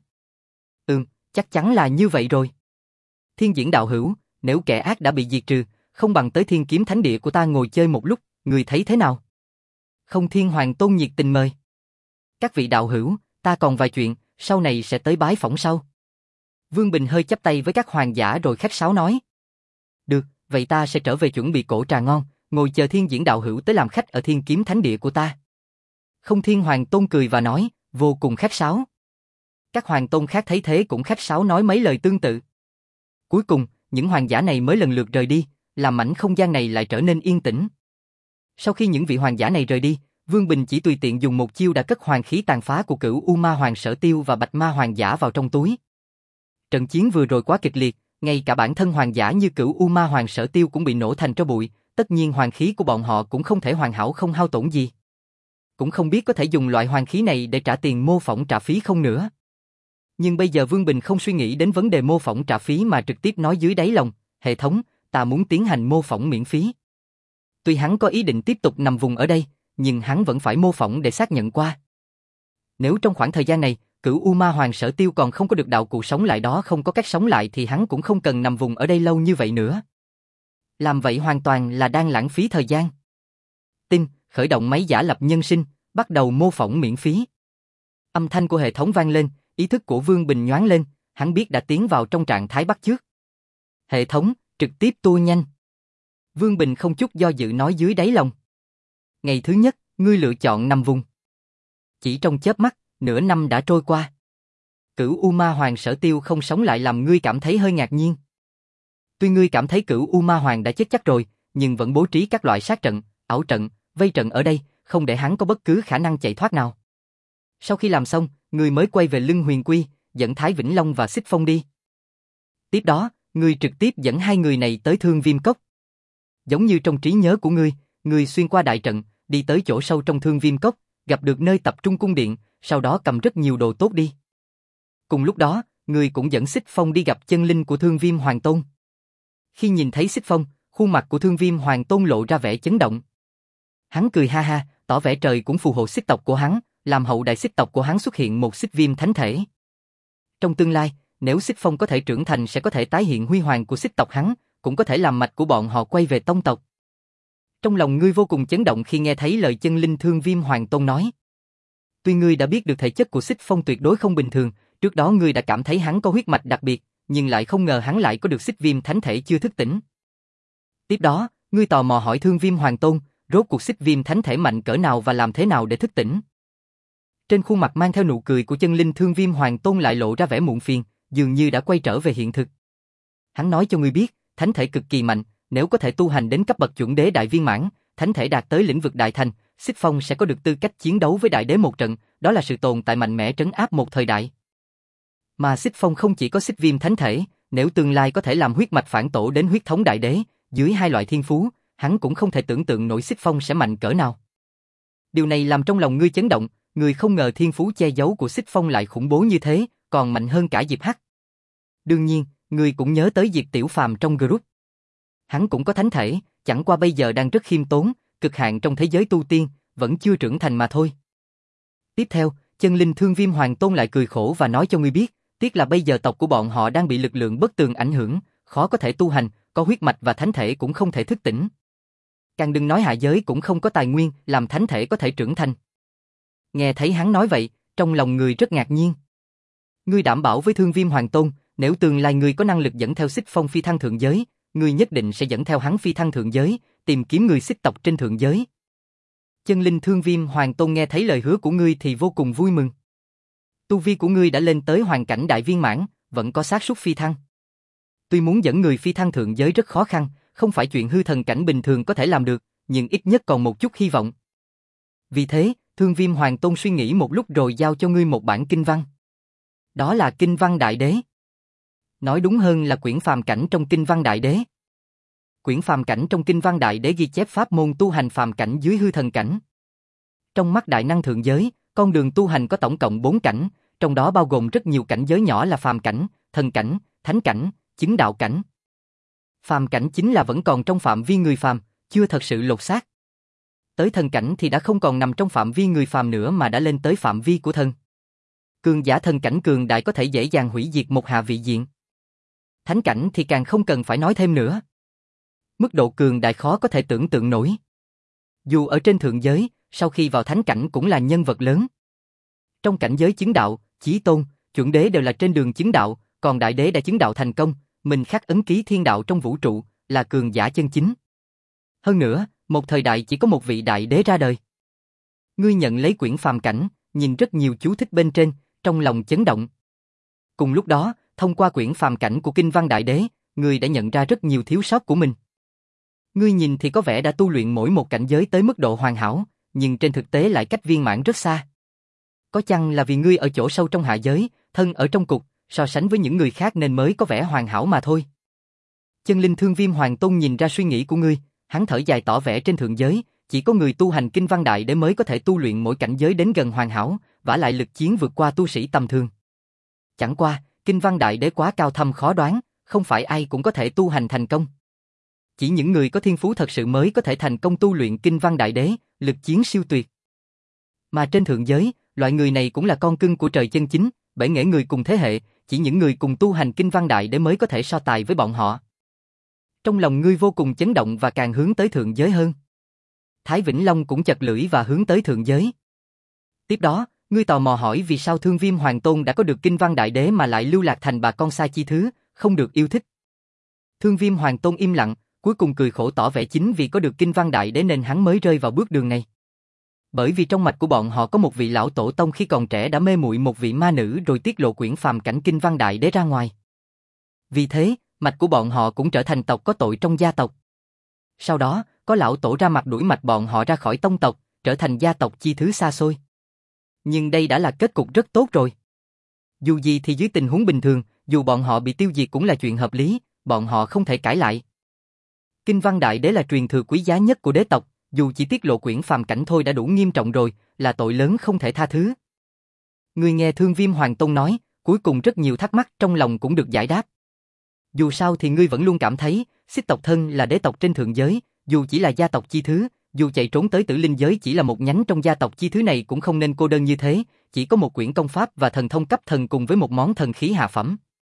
Ừm, chắc chắn là như vậy rồi. Thiên Diễn đạo hữu, nếu kẻ ác đã bị diệt trừ, không bằng tới Thiên Kiếm Thánh Địa của ta ngồi chơi một lúc, người thấy thế nào? Không Thiên Hoàng Tôn nhiệt tình mời. Các vị đạo hữu, ta còn vài chuyện, sau này sẽ tới bái phỏng sau. Vương Bình hơi chắp tay với các hoàng giả rồi khách sáo nói. Được, vậy ta sẽ trở về chuẩn bị cổ trà ngon, ngồi chờ Thiên Diễn đạo hữu tới làm khách ở Thiên Kiếm Thánh Địa của ta. Không Thiên Hoàng Tôn cười và nói, vô cùng khách sáo. Các hoàng tôn khác thấy thế cũng khách sáo nói mấy lời tương tự. Cuối cùng, những hoàng giả này mới lần lượt rời đi, làm mảnh không gian này lại trở nên yên tĩnh. Sau khi những vị hoàng giả này rời đi, Vương Bình chỉ tùy tiện dùng một chiêu đã cất hoàng khí tàn phá của Cửu U Ma Hoàng Sở Tiêu và Bạch Ma Hoàng giả vào trong túi. Trận chiến vừa rồi quá kịch liệt, ngay cả bản thân hoàng giả như Cửu U Ma Hoàng Sở Tiêu cũng bị nổ thành tro bụi, tất nhiên hoàng khí của bọn họ cũng không thể hoàn hảo không hao tổn gì. Cũng không biết có thể dùng loại hoàng khí này để trả tiền mô phỏng trả phí không nữa. Nhưng bây giờ Vương Bình không suy nghĩ đến vấn đề mô phỏng trả phí mà trực tiếp nói dưới đáy lòng, hệ thống, ta muốn tiến hành mô phỏng miễn phí. Tuy hắn có ý định tiếp tục nằm vùng ở đây, nhưng hắn vẫn phải mô phỏng để xác nhận qua. Nếu trong khoảng thời gian này, Cửu U Ma Hoàng Sở Tiêu còn không có được đạo cụ sống lại đó không có cách sống lại thì hắn cũng không cần nằm vùng ở đây lâu như vậy nữa. Làm vậy hoàn toàn là đang lãng phí thời gian. Tin, khởi động máy giả lập nhân sinh, bắt đầu mô phỏng miễn phí. Âm thanh của hệ thống vang lên, ý thức của Vương Bình nhoáng lên, hắn biết đã tiến vào trong trạng thái bắt chước. Hệ thống, trực tiếp tua nhanh. Vương Bình không chút do dự nói dưới đáy lòng. Ngày thứ nhất, ngươi lựa chọn nằm vùng. Chỉ trong chớp mắt, nửa năm đã trôi qua. Cửu U Ma Hoàng Sở Tiêu không sống lại làm ngươi cảm thấy hơi ngạc nhiên. Tuy ngươi cảm thấy Cửu U Ma Hoàng đã chết chắc rồi, nhưng vẫn bố trí các loại sát trận, ảo trận, vây trận ở đây, không để hắn có bất cứ khả năng chạy thoát nào. Sau khi làm xong, ngươi mới quay về Lưng Huyền Quy, dẫn Thái Vĩnh Long và Xích Phong đi. Tiếp đó, ngươi trực tiếp dẫn hai người này tới Thương Viêm Cốc. Giống như trong trí nhớ của ngươi, ngươi xuyên qua đại trận, đi tới chỗ sâu trong Thương Viêm Cốc, gặp được nơi tập trung cung điện, sau đó cầm rất nhiều đồ tốt đi. Cùng lúc đó, ngươi cũng dẫn Xích Phong đi gặp chân linh của Thương Viêm Hoàng Tôn. Khi nhìn thấy Xích Phong, khuôn mặt của Thương Viêm Hoàng Tôn lộ ra vẻ chấn động. Hắn cười ha ha, tỏ vẻ trời cũng phù hộ xích tộc của hắn, làm hậu đại xích tộc của hắn xuất hiện một xích viêm thánh thể. Trong tương lai, nếu Xích Phong có thể trưởng thành sẽ có thể tái hiện huy hoàng của xích tộc hắn, cũng có thể làm mạch của bọn họ quay về tông tộc. Trong lòng ngươi vô cùng chấn động khi nghe thấy lời chân linh Thương Viêm Hoàng Tôn nói. Tuy ngươi đã biết được thể chất của Xích Phong tuyệt đối không bình thường, trước đó ngươi đã cảm thấy hắn có huyết mạch đặc biệt, nhưng lại không ngờ hắn lại có được xích viêm thánh thể chưa thức tỉnh. Tiếp đó, ngươi tò mò hỏi Thương Viêm Hoàng Tôn, rốt cuộc xích viêm thánh thể mạnh cỡ nào và làm thế nào để thức tỉnh. Trên khuôn mặt mang theo nụ cười của chân linh Thương Viêm Hoàng Tôn lại lộ ra vẻ muộn phiền, dường như đã quay trở về hiện thực. Hắn nói cho ngươi biết, thánh thể cực kỳ mạnh, nếu có thể tu hành đến cấp bậc chuẩn đế đại viên mãn, thánh thể đạt tới lĩnh vực đại thành, Xích Phong sẽ có được tư cách chiến đấu với đại đế một trận, đó là sự tồn tại mạnh mẽ trấn áp một thời đại. Mà Xích Phong không chỉ có xích viêm thánh thể, nếu tương lai có thể làm huyết mạch phản tổ đến huyết thống đại đế, dưới hai loại thiên phú, hắn cũng không thể tưởng tượng nổi Xích Phong sẽ mạnh cỡ nào. Điều này làm trong lòng ngươi chấn động, ngươi không ngờ thiên phú che giấu của Xích Phong lại khủng bố như thế, còn mạnh hơn cả Diệp Hắc. Đương nhiên, ngươi cũng nhớ tới Diệp Tiểu Phàm trong group. Hắn cũng có thánh thể, chẳng qua bây giờ đang rất khiêm tốn, cực hạn trong thế giới tu tiên, vẫn chưa trưởng thành mà thôi. Tiếp theo, chân linh Thương Viêm Hoàng Tôn lại cười khổ và nói cho ngươi biết, tiếc là bây giờ tộc của bọn họ đang bị lực lượng bất tường ảnh hưởng, khó có thể tu hành, có huyết mạch và thánh thể cũng không thể thức tỉnh. Càng đừng nói hạ giới cũng không có tài nguyên làm thánh thể có thể trưởng thành. Nghe thấy hắn nói vậy, trong lòng người rất ngạc nhiên. Ngươi đảm bảo với Thương Viêm Hoàng Tôn, nếu tương lai ngươi có năng lực dẫn theo Xích Phong phi thăng thượng giới, ngươi nhất định sẽ dẫn theo hắn phi thăng thượng giới, tìm kiếm người xích tộc trên thượng giới. Chân linh Thương Viêm Hoàng Tôn nghe thấy lời hứa của ngươi thì vô cùng vui mừng. Tu vi của ngươi đã lên tới hoàn cảnh đại viên mãn, vẫn có xác suất phi thăng. Tuy muốn dẫn người phi thăng thượng giới rất khó khăn, không phải chuyện hư thần cảnh bình thường có thể làm được, nhưng ít nhất còn một chút hy vọng. Vì thế, Thương Viêm Hoàng Tôn suy nghĩ một lúc rồi giao cho ngươi một bản kinh văn. Đó là Kinh Văn Đại Đế. Nói đúng hơn là quyển phàm cảnh trong Kinh Văn Đại Đế. Quyển phàm cảnh trong Kinh Văn Đại Đế ghi chép pháp môn tu hành phàm cảnh dưới hư thần cảnh. Trong mắt đại năng thượng giới, con đường tu hành có tổng cộng bốn cảnh, trong đó bao gồm rất nhiều cảnh giới nhỏ là phàm cảnh, thần cảnh, thánh cảnh, chứng đạo cảnh. Phàm cảnh chính là vẫn còn trong phạm vi người phàm, chưa thật sự lột xác. Tới thần cảnh thì đã không còn nằm trong phạm vi người phàm nữa mà đã lên tới phạm vi của thần. Cường giả thần cảnh cường đại có thể dễ dàng hủy diệt một hạ vị diện. Thánh cảnh thì càng không cần phải nói thêm nữa. Mức độ cường đại khó có thể tưởng tượng nổi. Dù ở trên thượng giới, sau khi vào thánh cảnh cũng là nhân vật lớn. Trong cảnh giới chứng đạo, chí tôn, chuẩn đế đều là trên đường chứng đạo, còn đại đế đã chứng đạo thành công, mình khắc ấn ký thiên đạo trong vũ trụ, là cường giả chân chính. Hơn nữa, một thời đại chỉ có một vị đại đế ra đời. Ngươi nhận lấy quyển phàm cảnh, nhìn rất nhiều chú thích bên trên, trong lòng chấn động. Cùng lúc đó, thông qua quyển phàm cảnh của Kinh Văn Đại Đế, ngươi đã nhận ra rất nhiều thiếu sót của mình. Ngươi nhìn thì có vẻ đã tu luyện mỗi một cảnh giới tới mức độ hoàn hảo, nhưng trên thực tế lại cách viên mãn rất xa. Có chăng là vì ngươi ở chỗ sâu trong hạ giới, thân ở trong cục, so sánh với những người khác nên mới có vẻ hoàn hảo mà thôi. Chân linh Thương Viêm Hoàng Tôn nhìn ra suy nghĩ của ngươi, hắn thở dài tỏ vẻ trên thượng giới, chỉ có người tu hành Kinh Văn Đại Đế mới có thể tu luyện mỗi cảnh giới đến gần hoàn hảo, vả lại lực chiến vượt qua tu sĩ tầm thường. Chẳng qua, kinh văn đại đế quá cao thâm khó đoán, không phải ai cũng có thể tu hành thành công. Chỉ những người có thiên phú thật sự mới có thể thành công tu luyện kinh văn đại đế, lực chiến siêu tuyệt. Mà trên thượng giới, loại người này cũng là con cưng của trời chân chính, bể nghệ người cùng thế hệ, chỉ những người cùng tu hành kinh văn đại đế mới có thể so tài với bọn họ. Trong lòng ngươi vô cùng chấn động và càng hướng tới thượng giới hơn. Thái Vĩnh Long cũng chật lưỡi và hướng tới thượng giới. Tiếp đó, ngươi tò mò hỏi vì sao Thương Viêm Hoàng Tôn đã có được kinh văn đại đế mà lại lưu lạc thành bà con xa chi thứ, không được yêu thích. Thương Viêm Hoàng Tôn im lặng, cuối cùng cười khổ tỏ vẻ chính vì có được kinh văn đại đế nên hắn mới rơi vào bước đường này. Bởi vì trong mạch của bọn họ có một vị lão tổ tông khi còn trẻ đã mê muội một vị ma nữ rồi tiết lộ quyển phàm cảnh kinh văn đại đế ra ngoài. Vì thế, mạch của bọn họ cũng trở thành tộc có tội trong gia tộc. Sau đó, có lão tổ ra mặt đuổi mạch bọn họ ra khỏi tông tộc, trở thành gia tộc chi thứ xa xôi. Nhưng đây đã là kết cục rất tốt rồi. Dù gì thì dưới tình huống bình thường, dù bọn họ bị tiêu diệt cũng là chuyện hợp lý, bọn họ không thể cãi lại. Kinh văn đại đế là truyền thừa quý giá nhất của đế tộc, dù chỉ tiết lộ quyển phàm cảnh thôi đã đủ nghiêm trọng rồi, là tội lớn không thể tha thứ. Người nghe Thương Viêm Hoàng Tôn nói, cuối cùng rất nhiều thắc mắc trong lòng cũng được giải đáp. Dù sao thì ngươi vẫn luôn cảm thấy, Xích tộc thân là đế tộc trên thượng giới, dù chỉ là gia tộc chi thứ, dù chạy trốn tới Tử Linh giới chỉ là một nhánh trong gia tộc chi thứ này cũng không nên cô đơn như thế, chỉ có một quyển công pháp và thần thông cấp thần cùng với một món thần khí hạ phẩm.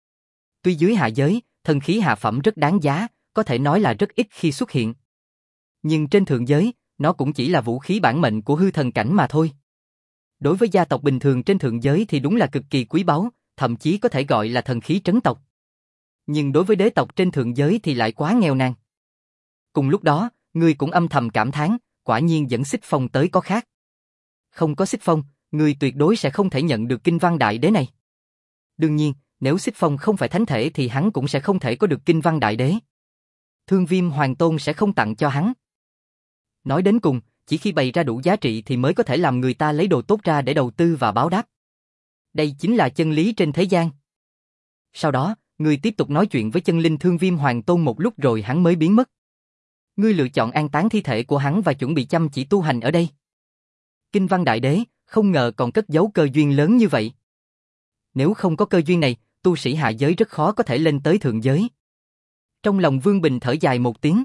Tuy dưới hạ giới, thần khí hạ phẩm rất đáng giá, có thể nói là rất ít khi xuất hiện. Nhưng trên thượng giới, nó cũng chỉ là vũ khí bản mệnh của hư thần cảnh mà thôi. Đối với gia tộc bình thường trên thượng giới thì đúng là cực kỳ quý báu, thậm chí có thể gọi là thần khí trấn tộc. Nhưng đối với đế tộc trên thượng giới thì lại quá nghèo nàn. Cùng lúc đó, ngươi cũng âm thầm cảm thán, quả nhiên dẫn Xích Phong tới có khác. Không có Xích Phong, ngươi tuyệt đối sẽ không thể nhận được kinh văn đại đế này. Đương nhiên, nếu Xích Phong không phải thánh thể thì hắn cũng sẽ không thể có được kinh văn đại đế. Thương Viêm Hoàng Tôn sẽ không tặng cho hắn. Nói đến cùng, chỉ khi bày ra đủ giá trị thì mới có thể làm người ta lấy đồ tốt ra để đầu tư và báo đáp. Đây chính là chân lý trên thế gian. Sau đó, ngươi tiếp tục nói chuyện với chân linh Thương Viêm Hoàng Tôn một lúc rồi hắn mới biến mất. Ngươi lựa chọn an táng thi thể của hắn và chuẩn bị chăm chỉ tu hành ở đây. Kinh văn đại đế, không ngờ còn cất giấu cơ duyên lớn như vậy. Nếu không có cơ duyên này, tu sĩ hạ giới rất khó có thể lên tới thượng giới. Trong lòng Vương Bình thở dài một tiếng.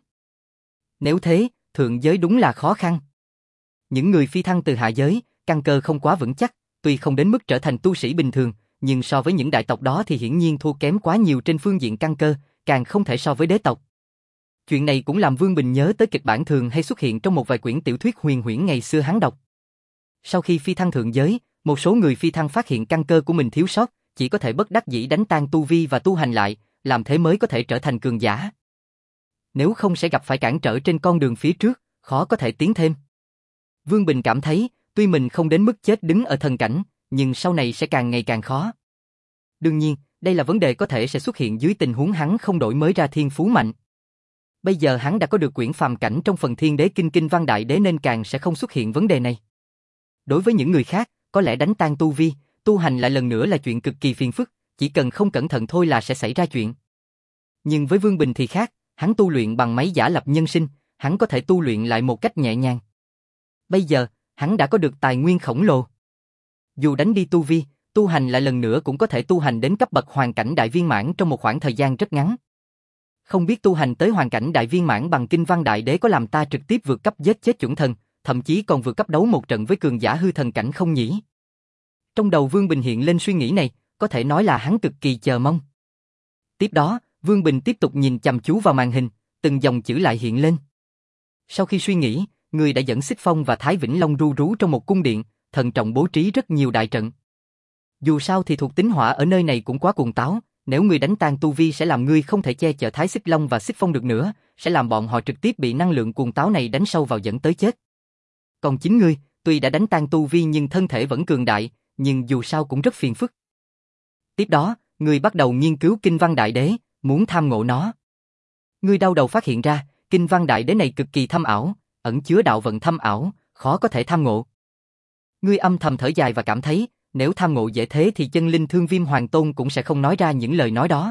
Nếu thế, thượng giới đúng là khó khăn. Những người phi thăng từ hạ giới, căn cơ không quá vững chắc, tuy không đến mức trở thành tu sĩ bình thường, nhưng so với những đại tộc đó thì hiển nhiên thua kém quá nhiều trên phương diện căn cơ, càng không thể so với đế tộc. Chuyện này cũng làm Vương Bình nhớ tới kịch bản thường hay xuất hiện trong một vài quyển tiểu thuyết huyền huyễn ngày xưa hắn đọc. Sau khi phi thăng thượng giới, một số người phi thăng phát hiện căn cơ của mình thiếu sót, chỉ có thể bất đắc dĩ đánh tan tu vi và tu hành lại, làm thế mới có thể trở thành cường giả. Nếu không sẽ gặp phải cản trở trên con đường phía trước, khó có thể tiến thêm. Vương Bình cảm thấy, tuy mình không đến mức chết đứng ở thần cảnh, nhưng sau này sẽ càng ngày càng khó. Đương nhiên, đây là vấn đề có thể sẽ xuất hiện dưới tình huống hắn không đổi mới ra thiên phú mạnh. Bây giờ hắn đã có được quyển phàm cảnh trong phần Thiên Đế Kinh Kinh Văn Đại Đế nên càng sẽ không xuất hiện vấn đề này. Đối với những người khác, có lẽ đánh tan tu vi, tu hành lại lần nữa là chuyện cực kỳ phiền phức, chỉ cần không cẩn thận thôi là sẽ xảy ra chuyện. Nhưng với Vương Bình thì khác, hắn tu luyện bằng máy giả lập nhân sinh, hắn có thể tu luyện lại một cách nhẹ nhàng. Bây giờ, hắn đã có được tài nguyên khổng lồ. Dù đánh đi tu vi, tu hành lại lần nữa cũng có thể tu hành đến cấp bậc hoàn cảnh đại viên mãn trong một khoảng thời gian rất ngắn. Không biết tu hành tới hoàn cảnh đại viên mãn bằng kinh văn đại đế có làm ta trực tiếp vượt cấp giết chết chuẩn thần, thậm chí còn vượt cấp đấu một trận với cường giả hư thần cảnh không nhỉ? Trong đầu Vương Bình hiện lên suy nghĩ này, có thể nói là hắn cực kỳ chờ mong. Tiếp đó, Vương Bình tiếp tục nhìn chăm chú vào màn hình, từng dòng chữ lại hiện lên. Sau khi suy nghĩ, người đã dẫn Xích Phong và Thái Vĩnh Long ru rú trong một cung điện, thận trọng bố trí rất nhiều đại trận. Dù sao thì thuộc tính hỏa ở nơi này cũng quá cuồng táo, nếu người đánh tan tu vi sẽ làm ngươi không thể che chở Thái Xích Long và Xích Phong được nữa, sẽ làm bọn họ trực tiếp bị năng lượng cuồng táo này đánh sâu vào dẫn tới chết. Còn chính ngươi, tuy đã đánh tan tu vi nhưng thân thể vẫn cường đại, nhưng dù sao cũng rất phiền phức. Tiếp đó, ngươi bắt đầu nghiên cứu kinh văn đại đế, muốn tham ngộ nó. Ngươi đau đầu phát hiện ra, kinh văn đại đế này cực kỳ thâm ảo, ẩn chứa đạo vận thâm ảo, khó có thể tham ngộ. Ngươi âm thầm thở dài và cảm thấy, nếu tham ngộ dễ thế thì chân linh Thương Viêm Hoàng Tôn cũng sẽ không nói ra những lời nói đó.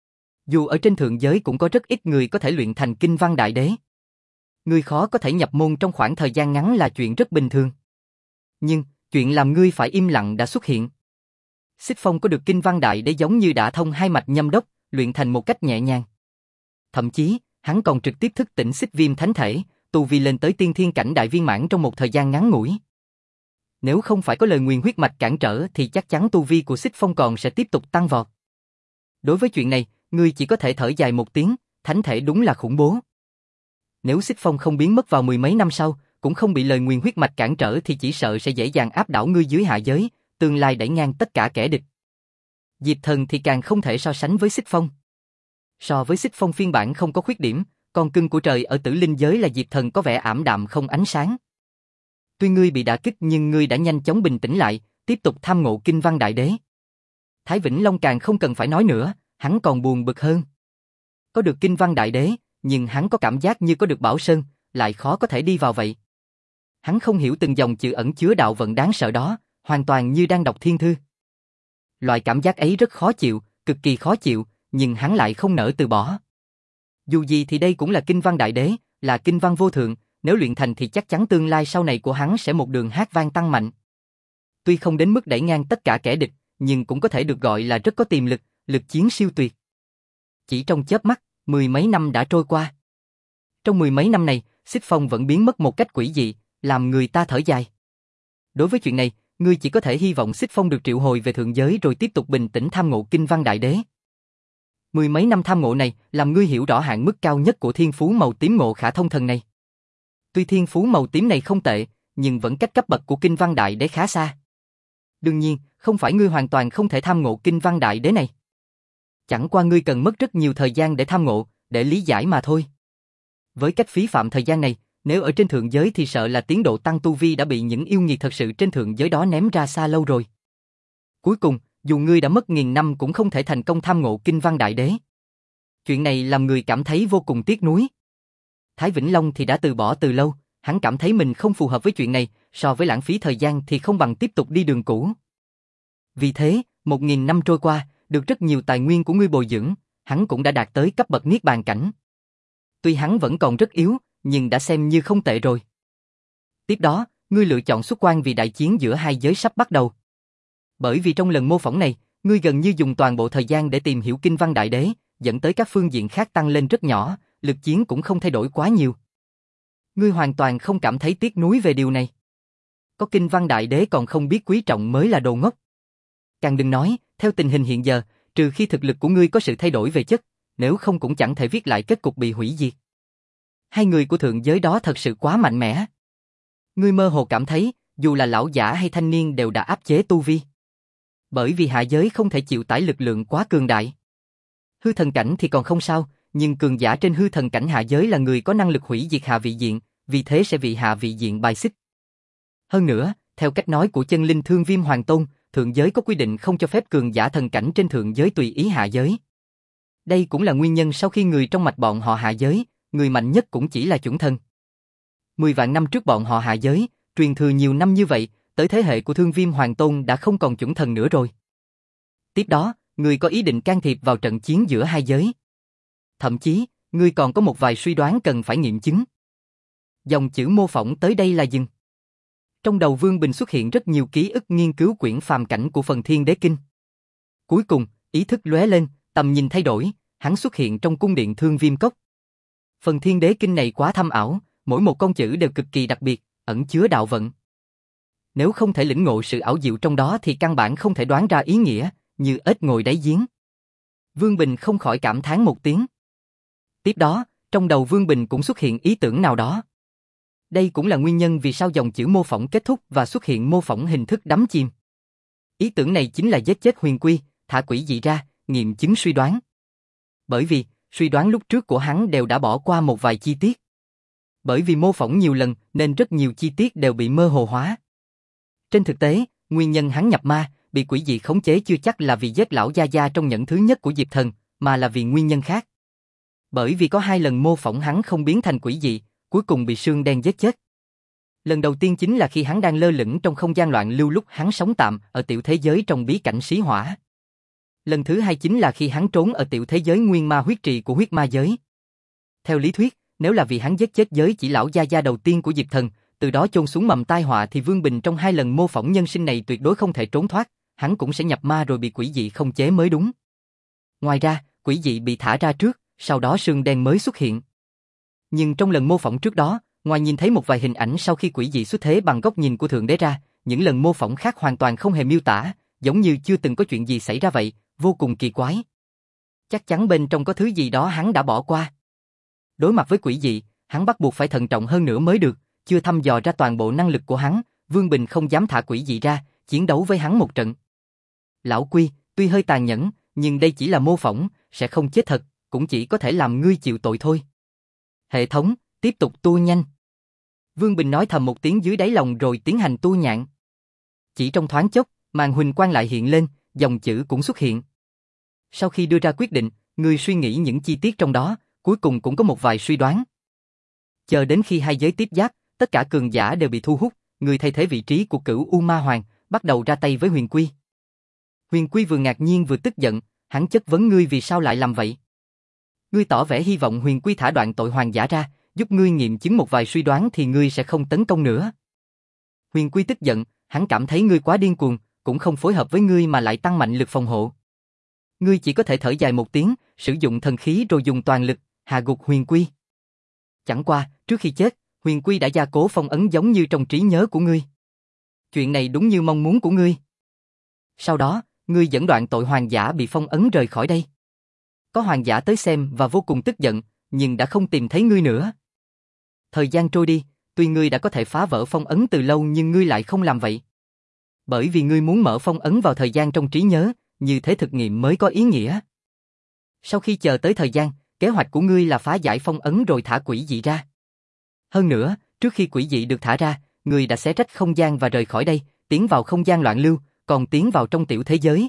Dù ở trên thượng giới cũng có rất ít người có thể luyện thành kinh văn đại đế. Ngươi khó có thể nhập môn trong khoảng thời gian ngắn là chuyện rất bình thường. Nhưng, chuyện làm ngươi phải im lặng đã xuất hiện. Xích Phong có được kinh văn đại đế giống như đã thông hai mạch nhâm đốc, luyện thành một cách nhẹ nhàng. Thậm chí, hắn còn trực tiếp thức tỉnh Xích Viêm Thánh Thể, tu vi lên tới tiên thiên cảnh đại viên mãn trong một thời gian ngắn ngủi. Nếu không phải có lời nguyền huyết mạch cản trở thì chắc chắn tu vi của Xích Phong còn sẽ tiếp tục tăng vọt. Đối với chuyện này, ngươi chỉ có thể thở dài một tiếng, thánh thể đúng là khủng bố. Nếu Xích Phong không biến mất vào mười mấy năm sau, cũng không bị lời nguyền huyết mạch cản trở thì chỉ sợ sẽ dễ dàng áp đảo ngươi dưới hạ giới, tương lai đẩy ngang tất cả kẻ địch. Diệp Thần thì càng không thể so sánh với Xích Phong. So với Xích Phong phiên bản không có khuyết điểm, con cưng của trời ở tử linh giới là Diệp Thần có vẻ ảm đạm không ánh sáng. Tuy ngươi bị đả kích nhưng ngươi đã nhanh chóng bình tĩnh lại, tiếp tục tham ngộ kinh văn đại đế. Thái Vĩnh Long càng không cần phải nói nữa, hắn còn buồn bực hơn. Có được kinh văn đại đế, nhưng hắn có cảm giác như có được Bảo Sơn, lại khó có thể đi vào vậy. Hắn không hiểu từng dòng chữ ẩn chứa đạo vận đáng sợ đó, hoàn toàn như đang đọc thiên thư. Loại cảm giác ấy rất khó chịu, cực kỳ khó chịu, nhưng hắn lại không nỡ từ bỏ. Dù gì thì đây cũng là kinh văn đại đế, là kinh văn vô thượng, nếu luyện thành thì chắc chắn tương lai sau này của hắn sẽ một đường hát vang tăng mạnh. Tuy không đến mức đẩy ngang tất cả kẻ địch, nhưng cũng có thể được gọi là rất có tiềm lực, lực chiến siêu tuyệt. Chỉ trong chớp mắt, mười mấy năm đã trôi qua. Trong mười mấy năm này, Xích Phong vẫn biến mất một cách quỷ dị, làm người ta thở dài. Đối với chuyện này, ngươi chỉ có thể hy vọng Xích Phong được triệu hồi về thượng giới rồi tiếp tục bình tĩnh tham ngộ kinh văn đại đế. Mười mấy năm tham ngộ này làm ngươi hiểu rõ hạn mức cao nhất của thiên phú màu tím Ngộ Khả Thông Thần này. Tuy thiên phú màu tím này không tệ, nhưng vẫn cách cấp bậc của kinh văn đại đế khá xa. Đương nhiên, không phải ngươi hoàn toàn không thể tham ngộ kinh văn đại đế này. Chẳng qua ngươi cần mất rất nhiều thời gian để tham ngộ, để lý giải mà thôi. Với cách phí phạm thời gian này, nếu ở trên thượng giới thì sợ là tiến độ tăng tu vi đã bị những yêu nghiệt thật sự trên thượng giới đó ném ra xa lâu rồi. Cuối cùng, dù ngươi đã mất nghìn năm cũng không thể thành công tham ngộ kinh văn đại đế. Chuyện này làm người cảm thấy vô cùng tiếc nuối. Thái Vĩnh Long thì đã từ bỏ từ lâu, hắn cảm thấy mình không phù hợp với chuyện này, so với lãng phí thời gian thì không bằng tiếp tục đi đường cũ. Vì thế, một nghìn năm trôi qua, được rất nhiều tài nguyên của ngươi bồi dưỡng, hắn cũng đã đạt tới cấp bậc niết bàn cảnh. Tuy hắn vẫn còn rất yếu, nhưng đã xem như không tệ rồi. Tiếp đó, ngươi lựa chọn xuất quan vì đại chiến giữa hai giới sắp bắt đầu. Bởi vì trong lần mô phỏng này, ngươi gần như dùng toàn bộ thời gian để tìm hiểu kinh văn đại đế, dẫn tới các phương diện khác tăng lên rất nhỏ, lực chiến cũng không thay đổi quá nhiều. Ngươi hoàn toàn không cảm thấy tiếc nuối về điều này. Có kinh văn đại đế còn không biết quý trọng mới là đồ ngốc. Càng đừng nói, theo tình hình hiện giờ, trừ khi thực lực của ngươi có sự thay đổi về chất, nếu không cũng chẳng thể viết lại kết cục bị hủy diệt. Hai người của thượng giới đó thật sự quá mạnh mẽ. Ngươi mơ hồ cảm thấy, dù là lão giả hay thanh niên đều đã áp chế tu vi. Bởi vì hạ giới không thể chịu tải lực lượng quá cường đại. Hư thần cảnh thì còn không sao, nhưng cường giả trên hư thần cảnh hạ giới là người có năng lực hủy diệt hạ vị diện, vì thế sẽ bị hạ vị diện bài xích. Hơn nữa, theo cách nói của chân linh Thương Viêm Hoàng Tôn, thượng giới có quy định không cho phép cường giả thần cảnh trên thượng giới tùy ý hạ giới. Đây cũng là nguyên nhân sau khi người trong mạch bọn họ hạ giới, người mạnh nhất cũng chỉ là chuẩn thần. Mười vạn năm trước bọn họ hạ giới, truyền thừa nhiều năm như vậy, tới thế hệ của Thương Viêm Hoàng Tôn đã không còn chuẩn thần nữa rồi. Tiếp đó, người có ý định can thiệp vào trận chiến giữa hai giới. Thậm chí, người còn có một vài suy đoán cần phải nghiệm chứng. Dòng chữ mô phỏng tới đây là dừng. Trong đầu Vương Bình xuất hiện rất nhiều ký ức nghiên cứu quyển phàm cảnh của Phần Thiên Đế Kinh. Cuối cùng, ý thức lóe lên, tầm nhìn thay đổi, hắn xuất hiện trong cung điện Thương Viêm Cốc. Phần Thiên Đế Kinh này quá thâm ảo, mỗi một con chữ đều cực kỳ đặc biệt, ẩn chứa đạo vận. Nếu không thể lĩnh ngộ sự ảo diệu trong đó thì căn bản không thể đoán ra ý nghĩa, như ếch ngồi đáy giếng. Vương Bình không khỏi cảm thán một tiếng. Tiếp đó, trong đầu Vương Bình cũng xuất hiện ý tưởng nào đó. Đây cũng là nguyên nhân vì sao dòng chữ mô phỏng kết thúc và xuất hiện mô phỏng hình thức đắm chìm. Ý tưởng này chính là giết chết huyền quy, thả quỷ dị ra, nghiệm chứng suy đoán. Bởi vì, suy đoán lúc trước của hắn đều đã bỏ qua một vài chi tiết. Bởi vì mô phỏng nhiều lần nên rất nhiều chi tiết đều bị mơ hồ hóa. Trên thực tế, nguyên nhân hắn nhập ma, bị quỷ dị khống chế chưa chắc là vì giết lão gia gia trong nhẫn thứ nhất của Diệp Thần, mà là vì nguyên nhân khác. Bởi vì có hai lần mô phỏng hắn không biến thành quỷ dị, cuối cùng bị Sương Đen giết chết. Lần đầu tiên chính là khi hắn đang lơ lửng trong không gian loạn lưu lúc hắn sống tạm ở tiểu thế giới trong bí cảnh xí hỏa. Lần thứ hai chính là khi hắn trốn ở tiểu thế giới nguyên ma huyết trì của huyết ma giới. Theo lý thuyết, nếu là vì hắn giết chết giới chỉ lão gia gia đầu tiên của Diệp Thần, từ đó chôn xuống mầm tai họa thì Vương Bình trong hai lần mô phỏng nhân sinh này tuyệt đối không thể trốn thoát, hắn cũng sẽ nhập ma rồi bị quỷ dị không chế mới đúng. Ngoài ra, quỷ dị bị thả ra trước, sau đó xương đen mới xuất hiện. Nhưng trong lần mô phỏng trước đó, ngoài nhìn thấy một vài hình ảnh sau khi quỷ dị xuất thế bằng góc nhìn của Thượng Đế ra, những lần mô phỏng khác hoàn toàn không hề miêu tả, giống như chưa từng có chuyện gì xảy ra vậy, vô cùng kỳ quái. Chắc chắn bên trong có thứ gì đó hắn đã bỏ qua. Đối mặt với quỷ dị, hắn bắt buộc phải thận trọng hơn nữa mới được, chưa thăm dò ra toàn bộ năng lực của hắn, Vương Bình không dám thả quỷ dị ra, chiến đấu với hắn một trận. Lão Quy, tuy hơi tàn nhẫn, nhưng đây chỉ là mô phỏng, sẽ không chết thật, cũng chỉ có thể làm ngươi chịu tội thôi. Hệ thống, tiếp tục tua nhanh. Vương Bình nói thầm một tiếng dưới đáy lòng rồi tiến hành tua nhạn. Chỉ trong thoáng chốc, màn huỳnh quang lại hiện lên, dòng chữ cũng xuất hiện. Sau khi đưa ra quyết định, ngươi suy nghĩ những chi tiết trong đó, cuối cùng cũng có một vài suy đoán. Chờ đến khi hai giới tiếp giáp, tất cả cường giả đều bị thu hút, người thay thế vị trí của Cửu U Ma Hoàng, bắt đầu ra tay với Huyền Quy. Huyền Quy vừa ngạc nhiên vừa tức giận, hắn chất vấn ngươi vì sao lại làm vậy. Ngươi tỏ vẻ hy vọng Huyền Quy thả Đoạn Tội Hoàng giả ra, giúp ngươi nghiệm chứng một vài suy đoán thì ngươi sẽ không tấn công nữa. Huyền Quy tức giận, hắn cảm thấy ngươi quá điên cuồng, cũng không phối hợp với ngươi mà lại tăng mạnh lực phòng hộ. Ngươi chỉ có thể thở dài một tiếng, sử dụng thần khí rồi dùng toàn lực, hạ gục Huyền Quy. Chẳng qua, trước khi chết, Huyền Quy đã gia cố phong ấn giống như trong trí nhớ của ngươi. Chuyện này đúng như mong muốn của ngươi. Sau đó, ngươi dẫn Đoạn Tội Hoàng giả bị phong ấn rời khỏi đây. Có hoàng giả tới xem và vô cùng tức giận, nhưng đã không tìm thấy ngươi nữa. Thời gian trôi đi, tuy ngươi đã có thể phá vỡ phong ấn từ lâu nhưng ngươi lại không làm vậy. Bởi vì ngươi muốn mở phong ấn vào thời gian trong trí nhớ, như thế thực nghiệm mới có ý nghĩa. Sau khi chờ tới thời gian, kế hoạch của ngươi là phá giải phong ấn rồi thả quỷ dị ra. Hơn nữa, trước khi quỷ dị được thả ra, ngươi đã xé rách không gian và rời khỏi đây, tiến vào không gian loạn lưu, còn tiến vào trong tiểu thế giới.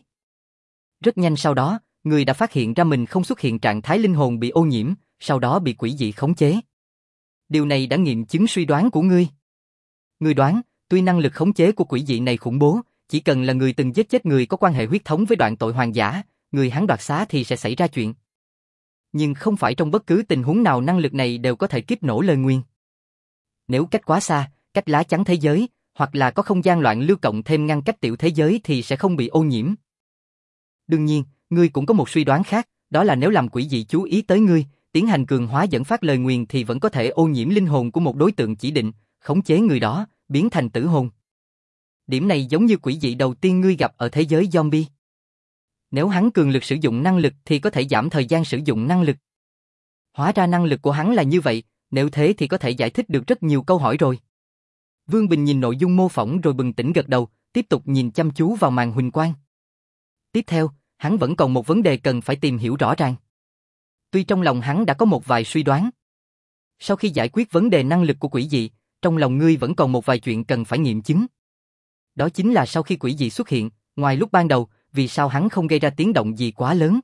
Rất nhanh sau đó, ngươi đã phát hiện ra mình không xuất hiện trạng thái linh hồn bị ô nhiễm, sau đó bị quỷ dị khống chế. Điều này đã nghiệm chứng suy đoán của ngươi. Ngươi đoán, tuy năng lực khống chế của quỷ dị này khủng bố, chỉ cần là người từng giết chết người có quan hệ huyết thống với Đoạn Tội Hoàng giả, người hắn đoạt xá thì sẽ xảy ra chuyện. Nhưng không phải trong bất cứ tình huống nào năng lực này đều có thể kiếp nổ lời nguyền. Nếu cách quá xa, cách lá chắn thế giới, hoặc là có không gian loạn lưu cộng thêm ngăn cách tiểu thế giới thì sẽ không bị ô nhiễm. Đương nhiên, ngươi cũng có một suy đoán khác, đó là nếu làm quỷ dị chú ý tới ngươi, tiến hành cường hóa dẫn phát lời nguyền thì vẫn có thể ô nhiễm linh hồn của một đối tượng chỉ định, khống chế người đó, biến thành tử hồn. Điểm này giống như quỷ dị đầu tiên ngươi gặp ở thế giới zombie. Nếu hắn cường lực sử dụng năng lực thì có thể giảm thời gian sử dụng năng lực. Hóa ra năng lực của hắn là như vậy, nếu thế thì có thể giải thích được rất nhiều câu hỏi rồi. Vương Bình nhìn nội dung mô phỏng rồi bừng tỉnh gật đầu, tiếp tục nhìn chăm chú vào màn huỳnh quang. Tiếp theo, hắn vẫn còn một vấn đề cần phải tìm hiểu rõ ràng. Tuy trong lòng hắn đã có một vài suy đoán. Sau khi giải quyết vấn đề năng lực của quỷ dị, trong lòng ngươi vẫn còn một vài chuyện cần phải nghiệm chứng. Đó chính là sau khi quỷ dị xuất hiện, ngoài lúc ban đầu, vì sao hắn không gây ra tiếng động gì quá lớn.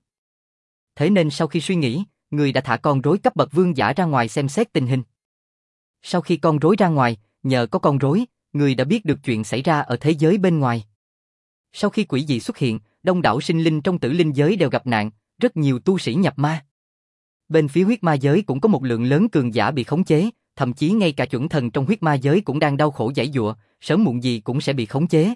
Thế nên sau khi suy nghĩ, ngươi đã thả con rối cấp bậc vương giả ra ngoài xem xét tình hình. Sau khi con rối ra ngoài, nhờ có con rối, ngươi đã biết được chuyện xảy ra ở thế giới bên ngoài. Sau khi quỷ dị xuất hiện, đông đảo sinh linh trong tử linh giới đều gặp nạn, rất nhiều tu sĩ nhập ma. Bên phía huyết ma giới cũng có một lượng lớn cường giả bị khống chế, thậm chí ngay cả chuẩn thần trong huyết ma giới cũng đang đau khổ giãy giụa, sớm muộn gì cũng sẽ bị khống chế.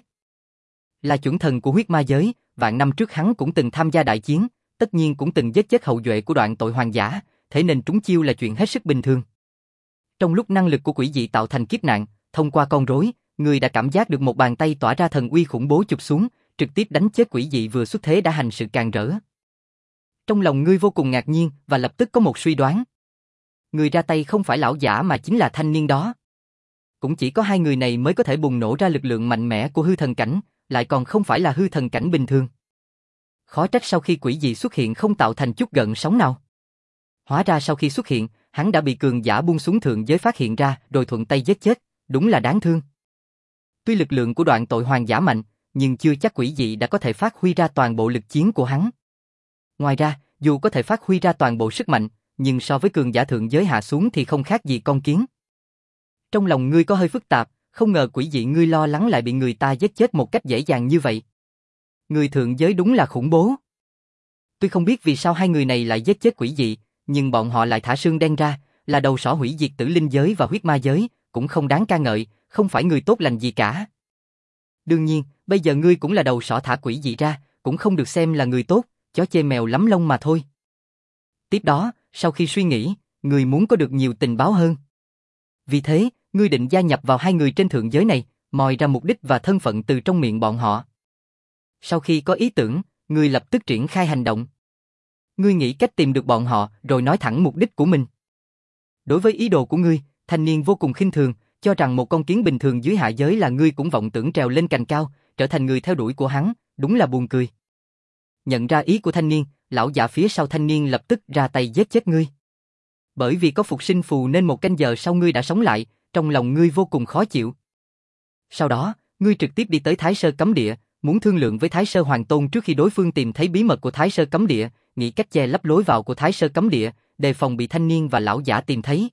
Là chuẩn thần của huyết ma giới, vạn năm trước hắn cũng từng tham gia đại chiến, tất nhiên cũng từng giết chết hậu duệ của Đoạn Tội Hoàng giả, thế nên trúng chiêu là chuyện hết sức bình thường. Trong lúc năng lực của quỷ dị tạo thành kiếp nạn, thông qua con rối, người đã cảm giác được một bàn tay tỏa ra thần uy khủng bố chụp xuống, trực tiếp đánh chết quỷ dị vừa xuất thế đã hành sự càn rỡ. Trong lòng ngươi vô cùng ngạc nhiên và lập tức có một suy đoán. Người ra tay không phải lão giả mà chính là thanh niên đó. Cũng chỉ có hai người này mới có thể bùng nổ ra lực lượng mạnh mẽ của hư thần cảnh, lại còn không phải là hư thần cảnh bình thường. Khó trách sau khi quỷ dị xuất hiện không tạo thành chút gợn sóng nào. Hóa ra sau khi xuất hiện, hắn đã bị cường giả buông xuống thượng giới phát hiện ra rồi thuận tay giết chết, đúng là đáng thương. Tuy lực lượng của Đoạn Tội Hoàng giả mạnh, nhưng chưa chắc quỷ dị đã có thể phát huy ra toàn bộ lực chiến của hắn. Ngoài ra, dù có thể phát huy ra toàn bộ sức mạnh, nhưng so với cường giả thượng giới hạ xuống thì không khác gì con kiến. Trong lòng ngươi có hơi phức tạp, không ngờ quỷ dị ngươi lo lắng lại bị người ta giết chết một cách dễ dàng như vậy. Người thượng giới đúng là khủng bố. Tuy không biết vì sao hai người này lại giết chết quỷ dị, nhưng bọn họ lại thả xương đen ra, là đầu sỏ hủy diệt tử linh giới và huyết ma giới, cũng không đáng ca ngợi, không phải người tốt lành gì cả. Đương nhiên, bây giờ ngươi cũng là đầu sỏ thả quỷ dị ra, cũng không được xem là người tốt, chó chê mèo lắm lông mà thôi. Tiếp đó, sau khi suy nghĩ, ngươi muốn có được nhiều tình báo hơn. Vì thế, ngươi định gia nhập vào hai người trên thượng giới này, moi ra mục đích và thân phận từ trong miệng bọn họ. Sau khi có ý tưởng, ngươi lập tức triển khai hành động. Ngươi nghĩ cách tìm được bọn họ rồi nói thẳng mục đích của mình. Đối với ý đồ của ngươi, thanh niên vô cùng khinh thường, cho rằng một con kiến bình thường dưới hạ giới là ngươi cũng vọng tưởng trèo lên cành cao, trở thành người theo đuổi của hắn, đúng là buồn cười. Nhận ra ý của thanh niên, lão giả phía sau thanh niên lập tức ra tay giết chết ngươi. Bởi vì có phục sinh phù nên một canh giờ sau ngươi đã sống lại, trong lòng ngươi vô cùng khó chịu. Sau đó, ngươi trực tiếp đi tới Thái Sơ Cấm Địa, muốn thương lượng với Thái Sơ Hoàng Tôn trước khi đối phương tìm thấy bí mật của Thái Sơ Cấm Địa, nghĩ cách che lấp lối vào của Thái Sơ Cấm Địa, đề phòng bị thanh niên và lão giả tìm thấy.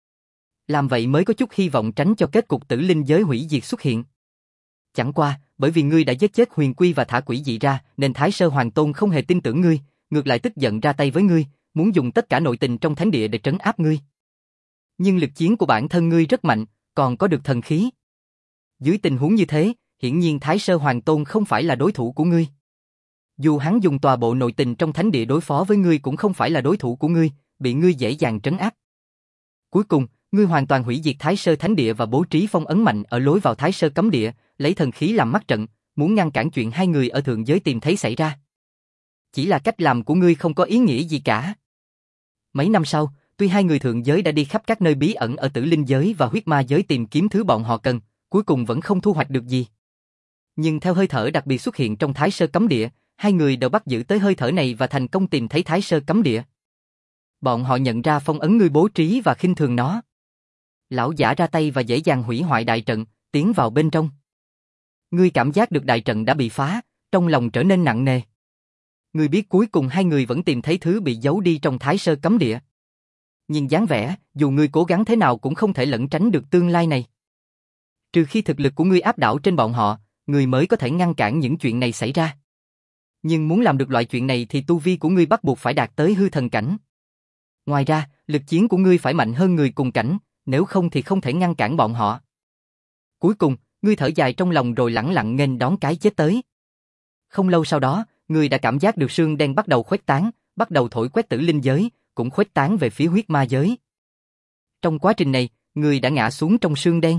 Làm vậy mới có chút hy vọng tránh cho kết cục tử linh giới hủy diệt xuất hiện. Chẳng qua, bởi vì ngươi đã giết chết Huyền Quy và thả quỷ dị ra, nên Thái Sơ Hoàng Tôn không hề tin tưởng ngươi, ngược lại tức giận ra tay với ngươi, muốn dùng tất cả nội tình trong thánh địa để trấn áp ngươi. Nhưng lực chiến của bản thân ngươi rất mạnh, còn có được thần khí. Dưới tình huống như thế, hiển nhiên Thái Sơ Hoàng Tôn không phải là đối thủ của ngươi. Dù hắn dùng tòa bộ nội tình trong thánh địa đối phó với ngươi cũng không phải là đối thủ của ngươi, bị ngươi dễ dàng trấn áp. Cuối cùng, ngươi hoàn toàn hủy diệt Thái Sơ Thánh Địa và bố trí phong ấn mạnh ở lối vào Thái Sơ Cấm Địa, lấy thần khí làm mắt trận, muốn ngăn cản chuyện hai người ở thượng giới tìm thấy xảy ra. Chỉ là cách làm của ngươi không có ý nghĩa gì cả. Mấy năm sau, tuy hai người thượng giới đã đi khắp các nơi bí ẩn ở tử linh giới và huyết ma giới tìm kiếm thứ bọn họ cần, cuối cùng vẫn không thu hoạch được gì. Nhưng theo hơi thở đặc biệt xuất hiện trong Thái Sơ Cấm Địa, hai người đều bắt giữ tới hơi thở này và thành công tìm thấy Thái Sơ Cấm Địa. Bọn họ nhận ra phong ấn ngươi bố trí và khinh thường nó. Lão giả ra tay và dễ dàng hủy hoại đại trận, tiến vào bên trong. Ngươi cảm giác được đại trận đã bị phá, trong lòng trở nên nặng nề. Ngươi biết cuối cùng hai người vẫn tìm thấy thứ bị giấu đi trong Thái Sơ Cấm Địa. Nhìn dáng vẻ, dù ngươi cố gắng thế nào cũng không thể lẩn tránh được tương lai này. Trừ khi thực lực của ngươi áp đảo trên bọn họ, ngươi mới có thể ngăn cản những chuyện này xảy ra. Nhưng muốn làm được loại chuyện này thì tu vi của ngươi bắt buộc phải đạt tới hư thần cảnh. Ngoài ra, lực chiến của ngươi phải mạnh hơn người cùng cảnh, nếu không thì không thể ngăn cản bọn họ. Cuối cùng, ngươi thở dài trong lòng rồi lẳng lặng nghênh đón cái chết tới. Không lâu sau đó, ngươi đã cảm giác được sương đen bắt đầu khuếch tán, bắt đầu thổi quét tử linh giới, cũng khuếch tán về phía huyết ma giới. Trong quá trình này, ngươi đã ngã xuống trong sương đen.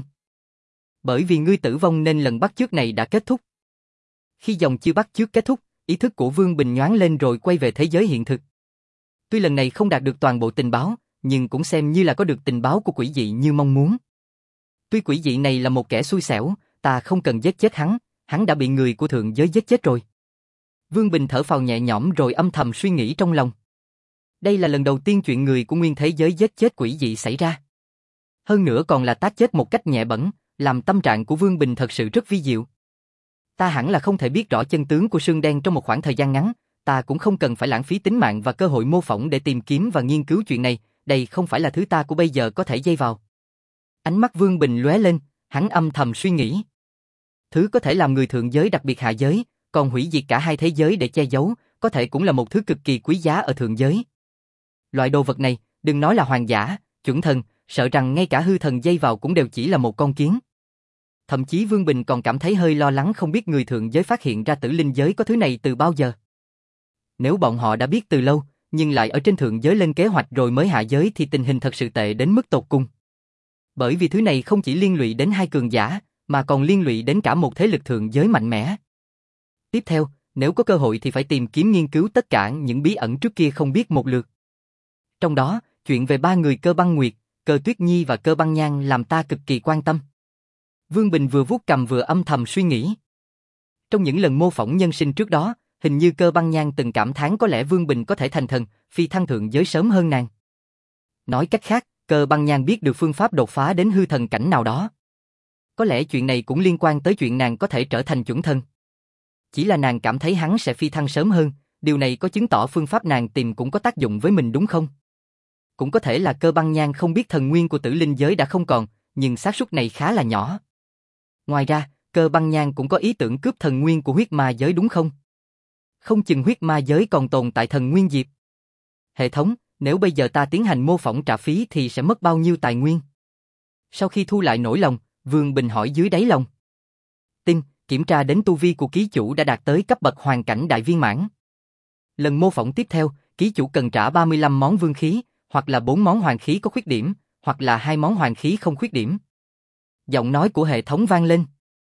Bởi vì ngươi tử vong nên lần bắt chước này đã kết thúc. Khi dòng chiêu bắt chước kết thúc, ý thức của Vương Bình nhoáng lên rồi quay về thế giới hiện thực. Tuy lần này không đạt được toàn bộ tình báo, nhưng cũng xem như là có được tình báo của quỷ dị như mong muốn. Tuy quỷ dị này là một kẻ xui xẻo, ta không cần giết chết hắn, hắn đã bị người của thượng giới giết chết rồi. Vương Bình thở phào nhẹ nhõm rồi âm thầm suy nghĩ trong lòng. Đây là lần đầu tiên chuyện người của nguyên thế giới giết chết quỷ dị xảy ra. Hơn nữa còn là tác chết một cách nhẹ bẫng, làm tâm trạng của Vương Bình thật sự rất vi diệu. Ta hẳn là không thể biết rõ chân tướng của sương đen trong một khoảng thời gian ngắn, ta cũng không cần phải lãng phí tính mạng và cơ hội mô phỏng để tìm kiếm và nghiên cứu chuyện này, đây không phải là thứ ta của bây giờ có thể dây vào. Ánh mắt Vương Bình lóe lên, hắn âm thầm suy nghĩ. Thứ có thể làm người thượng giới đặc biệt hạ giới, còn hủy diệt cả hai thế giới để che giấu, có thể cũng là một thứ cực kỳ quý giá ở thượng giới. Loại đồ vật này, đừng nói là hoàng giả, chuẩn thần, sợ rằng ngay cả hư thần dây vào cũng đều chỉ là một con kiến. Thậm chí Vương Bình còn cảm thấy hơi lo lắng không biết người thượng giới phát hiện ra tử linh giới có thứ này từ bao giờ. Nếu bọn họ đã biết từ lâu, nhưng lại ở trên thượng giới lên kế hoạch rồi mới hạ giới thì tình hình thật sự tệ đến mức tột cùng. Bởi vì thứ này không chỉ liên lụy đến hai cường giả, mà còn liên lụy đến cả một thế lực thượng giới mạnh mẽ. Tiếp theo, nếu có cơ hội thì phải tìm kiếm nghiên cứu tất cả những bí ẩn trước kia không biết một lượt. Trong đó, chuyện về ba người Cơ Băng Nguyệt, Cơ Tuyết Nhi và Cơ Băng Nhan làm ta cực kỳ quan tâm. Vương Bình vừa vuốt cằm vừa âm thầm suy nghĩ. Trong những lần mô phỏng nhân sinh trước đó, hình như Cơ Băng Nhan từng cảm thán có lẽ Vương Bình có thể thành thần, phi thăng thượng giới sớm hơn nàng. Nói cách khác, Cơ Băng Nhan biết được phương pháp đột phá đến hư thần cảnh nào đó. Có lẽ chuyện này cũng liên quan tới chuyện nàng có thể trở thành chuẩn thần. Chỉ là nàng cảm thấy hắn sẽ phi thăng sớm hơn, điều này có chứng tỏ phương pháp nàng tìm cũng có tác dụng với mình đúng không? Cũng có thể là Cơ Băng Nhan không biết thần nguyên của tử linh giới đã không còn, nhưng xác suất này khá là nhỏ. Ngoài ra, Cơ Băng Nhan cũng có ý tưởng cướp thần nguyên của huyết ma giới đúng không? Không chừng huyết ma giới còn tồn tại thần nguyên diệp. Hệ thống, nếu bây giờ ta tiến hành mô phỏng trả phí thì sẽ mất bao nhiêu tài nguyên? Sau khi thu lại nỗi lòng, Vương Bình hỏi dưới đáy lòng. Tin, Kiểm tra đến tu vi của ký chủ đã đạt tới cấp bậc hoàn cảnh đại viên mãn. Lần mô phỏng tiếp theo, ký chủ cần trả ba mươi lăm món vương khí, hoặc là bốn món hoàng khí có khuyết điểm, hoặc là hai món hoàng khí không khuyết điểm. Giọng nói của hệ thống vang lên.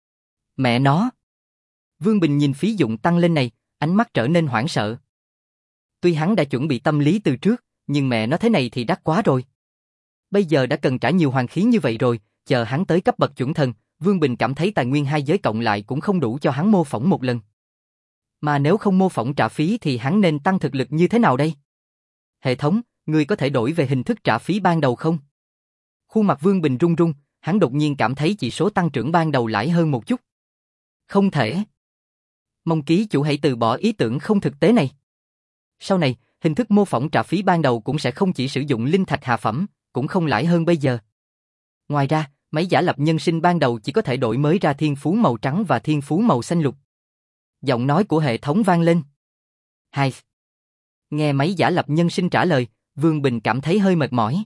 Mẹ nó! Vương Bình nhìn phí dụng tăng lên này, ánh mắt trở nên hoảng sợ. Tuy hắn đã chuẩn bị tâm lý từ trước, nhưng mẹ nó thế này thì đắt quá rồi. Bây giờ đã cần trả nhiều hoàng khí như vậy rồi, chờ hắn tới cấp bậc chuẩn thần, Vương Bình cảm thấy tài nguyên hai giới cộng lại cũng không đủ cho hắn mô phỏng một lần. Mà nếu không mô phỏng trả phí thì hắn nên tăng thực lực như thế nào đây? Hệ thống, ngươi có thể đổi về hình thức trả phí ban đầu không? Khuôn mặt Vương Bình run run, hắn đột nhiên cảm thấy chỉ số tăng trưởng ban đầu lãi hơn một chút. Không thể. Mong ký chủ hãy từ bỏ ý tưởng không thực tế này. Sau này, hình thức mô phỏng trả phí ban đầu cũng sẽ không chỉ sử dụng linh thạch hạ phẩm, cũng không lãi hơn bây giờ. Ngoài ra, máy giả lập nhân sinh ban đầu chỉ có thể đổi mới ra thiên phú màu trắng và thiên phú màu xanh lục. Giọng nói của hệ thống vang lên. Hai. Nghe máy giả lập nhân sinh trả lời, Vương Bình cảm thấy hơi mệt mỏi.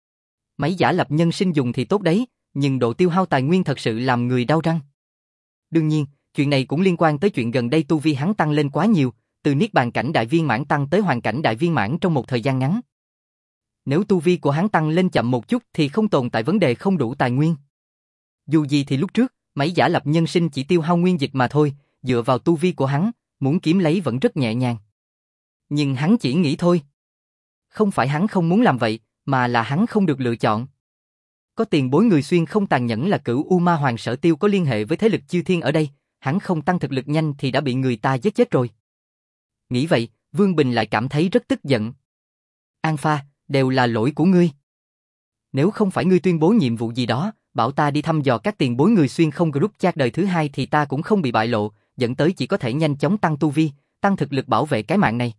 Máy giả lập nhân sinh dùng thì tốt đấy, nhưng độ tiêu hao tài nguyên thật sự làm người đau răng. Đương nhiên, chuyện này cũng liên quan tới chuyện gần đây tu vi hắn tăng lên quá nhiều, từ niết bàn cảnh đại viên mãn tăng tới hoàn cảnh đại viên mãn trong một thời gian ngắn. Nếu tu vi của hắn tăng lên chậm một chút thì không tồn tại vấn đề không đủ tài nguyên. Dù gì thì lúc trước, máy giả lập nhân sinh chỉ tiêu hao nguyên dịch mà thôi, dựa vào tu vi của hắn, muốn kiếm lấy vẫn rất nhẹ nhàng. Nhưng hắn chỉ nghĩ thôi. Không phải hắn không muốn làm vậy, mà là hắn không được lựa chọn. Có tiền bối người xuyên không tàn nhẫn là Cửu U Ma Hoàng Sở Tiêu có liên hệ với thế lực chư thiên ở đây, hắn không tăng thực lực nhanh thì đã bị người ta giết chết rồi. Nghĩ vậy, Vương Bình lại cảm thấy rất tức giận. An Pha, đều là lỗi của ngươi. Nếu không phải ngươi tuyên bố nhiệm vụ gì đó, bảo ta đi thăm dò các tiền bối người xuyên không group chat đời thứ hai thì ta cũng không bị bại lộ, dẫn tới chỉ có thể nhanh chóng tăng tu vi, tăng thực lực bảo vệ cái mạng này.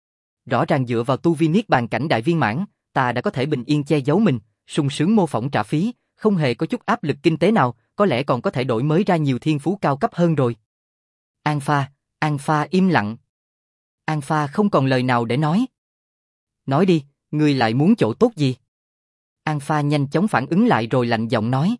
Rõ ràng dựa vào tu vi niết bàn cảnh đại viên mãn, ta đã có thể bình yên che giấu mình, sung sướng mô phỏng trả phí, không hề có chút áp lực kinh tế nào, có lẽ còn có thể đổi mới ra nhiều thiên phú cao cấp hơn rồi. An Pha, An Pha im lặng. An Pha không còn lời nào để nói. Nói đi, ngươi lại muốn chỗ tốt gì? An Pha nhanh chóng phản ứng lại rồi lạnh giọng nói.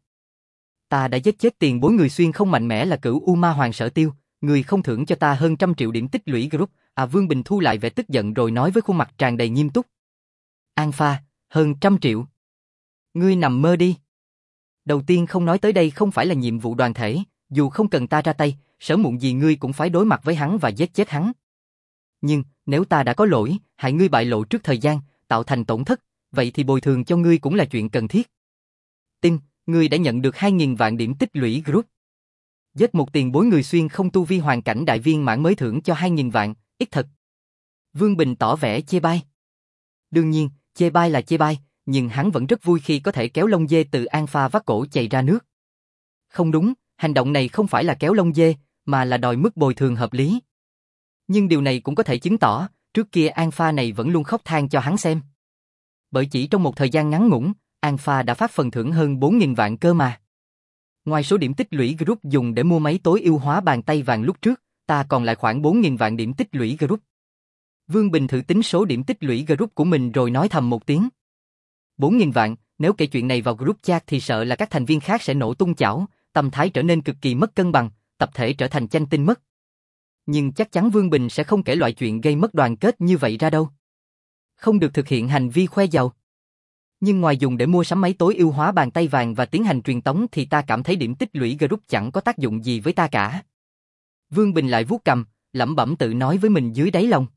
Ta đã giết chết tiền bối người xuyên không mạnh mẽ là Cửu U Ma Hoàng Sở Tiêu, người không thưởng cho ta hơn trăm triệu điểm tích lũy group. À Vương Bình thu lại vẻ tức giận rồi nói với khuôn mặt tràn đầy nghiêm túc. An Pha, hơn trăm triệu. Ngươi nằm mơ đi. Đầu tiên không nói tới đây không phải là nhiệm vụ đoàn thể, dù không cần ta ra tay, sớm muộn gì ngươi cũng phải đối mặt với hắn và giết chết hắn. Nhưng, nếu ta đã có lỗi, hại ngươi bại lộ trước thời gian, tạo thành tổn thất, vậy thì bồi thường cho ngươi cũng là chuyện cần thiết. Tin, ngươi đã nhận được hai nghìn vạn điểm tích lũy group. Giết một tiền bối người xuyên không tu vi hoàn cảnh đại viên mãn mới thưởng cho hai nghìn vạn, ít thật. Vương Bình tỏ vẻ chê bai. Đương nhiên, chê bai là chê bai, nhưng hắn vẫn rất vui khi có thể kéo lông dê từ An Pha vắt cổ chạy ra nước. Không đúng, hành động này không phải là kéo lông dê, mà là đòi mức bồi thường hợp lý. Nhưng điều này cũng có thể chứng tỏ, trước kia An Pha này vẫn luôn khóc than cho hắn xem. Bởi chỉ trong một thời gian ngắn ngủn, An Pha đã phát phần thưởng hơn bốn nghìn vạn cơ mà. Ngoài số điểm tích lũy group dùng để mua máy tối ưu hóa bàn tay vàng lúc trước, ta còn lại khoảng bốn nghìn vạn điểm tích lũy group. Vương Bình thử tính số điểm tích lũy group của mình rồi nói thầm một tiếng. bốn nghìn vạn, nếu kể chuyện này vào group chat thì sợ là các thành viên khác sẽ nổ tung chảo, tâm thái trở nên cực kỳ mất cân bằng, tập thể trở thành chanh tinh mất. Nhưng chắc chắn Vương Bình sẽ không kể loại chuyện gây mất đoàn kết như vậy ra đâu. Không được thực hiện hành vi khoe giàu. Nhưng ngoài dùng để mua sắm máy tối ưu hóa bàn tay vàng và tiến hành truyền tống thì ta cảm thấy điểm tích lũy group chẳng có tác dụng gì với ta cả. Vương Bình lại vuốt cằm, lẩm bẩm tự nói với mình dưới đáy lòng.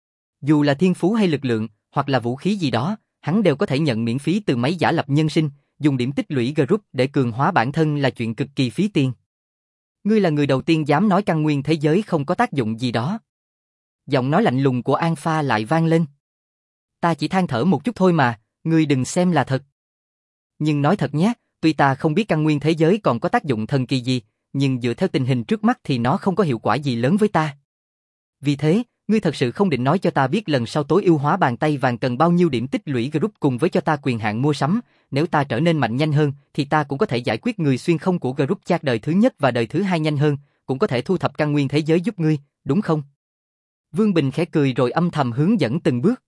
Dù là thiên phú hay lực lượng, hoặc là vũ khí gì đó, hắn đều có thể nhận miễn phí từ máy giả lập nhân sinh, dùng điểm tích lũy group để cường hóa bản thân là chuyện cực kỳ phí tiền. Ngươi là người đầu tiên dám nói căn nguyên thế giới không có tác dụng gì đó. Giọng nói lạnh lùng của An Pha lại vang lên. Ta chỉ than thở một chút thôi mà, ngươi đừng xem là thật. Nhưng nói thật nhé, tuy ta không biết căn nguyên thế giới còn có tác dụng thần kỳ gì, nhưng dựa theo tình hình trước mắt thì nó không có hiệu quả gì lớn với ta. Vì thế, ngươi thật sự không định nói cho ta biết lần sau tối ưu hóa bàn tay vàng cần bao nhiêu điểm tích lũy group cùng với cho ta quyền hạn mua sắm, nếu ta trở nên mạnh nhanh hơn thì ta cũng có thể giải quyết người xuyên không của group chat đời thứ nhất và đời thứ hai nhanh hơn, cũng có thể thu thập căn nguyên thế giới giúp ngươi, đúng không? Vương Bình khẽ cười rồi âm thầm hướng dẫn từng bước.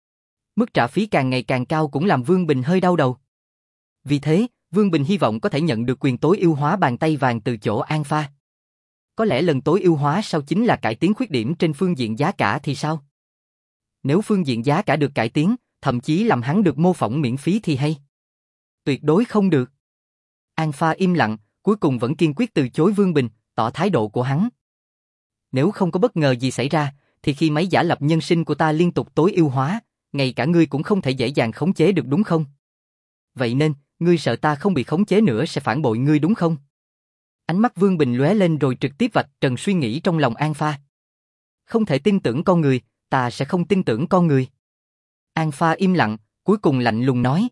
Mức trả phí càng ngày càng cao cũng làm Vương Bình hơi đau đầu. Vì thế, Vương Bình hy vọng có thể nhận được quyền tối ưu hóa bàn tay vàng từ chỗ An Pha. Có lẽ lần tối ưu hóa sau chính là cải tiến khuyết điểm trên phương diện giá cả thì sao? Nếu phương diện giá cả được cải tiến, thậm chí làm hắn được mô phỏng miễn phí thì hay. Tuyệt đối không được. An Pha im lặng, cuối cùng vẫn kiên quyết từ chối Vương Bình, tỏ thái độ của hắn. Nếu không có bất ngờ gì xảy ra, thì khi máy giả lập nhân sinh của ta liên tục tối ưu hóa, ngay cả ngươi cũng không thể dễ dàng khống chế được đúng không? Vậy nên, ngươi sợ ta không bị khống chế nữa sẽ phản bội ngươi đúng không? Ánh mắt Vương Bình lóe lên rồi trực tiếp vạch trần suy nghĩ trong lòng An Pha. Không thể tin tưởng con người, ta sẽ không tin tưởng con người. An Pha im lặng, cuối cùng lạnh lùng nói.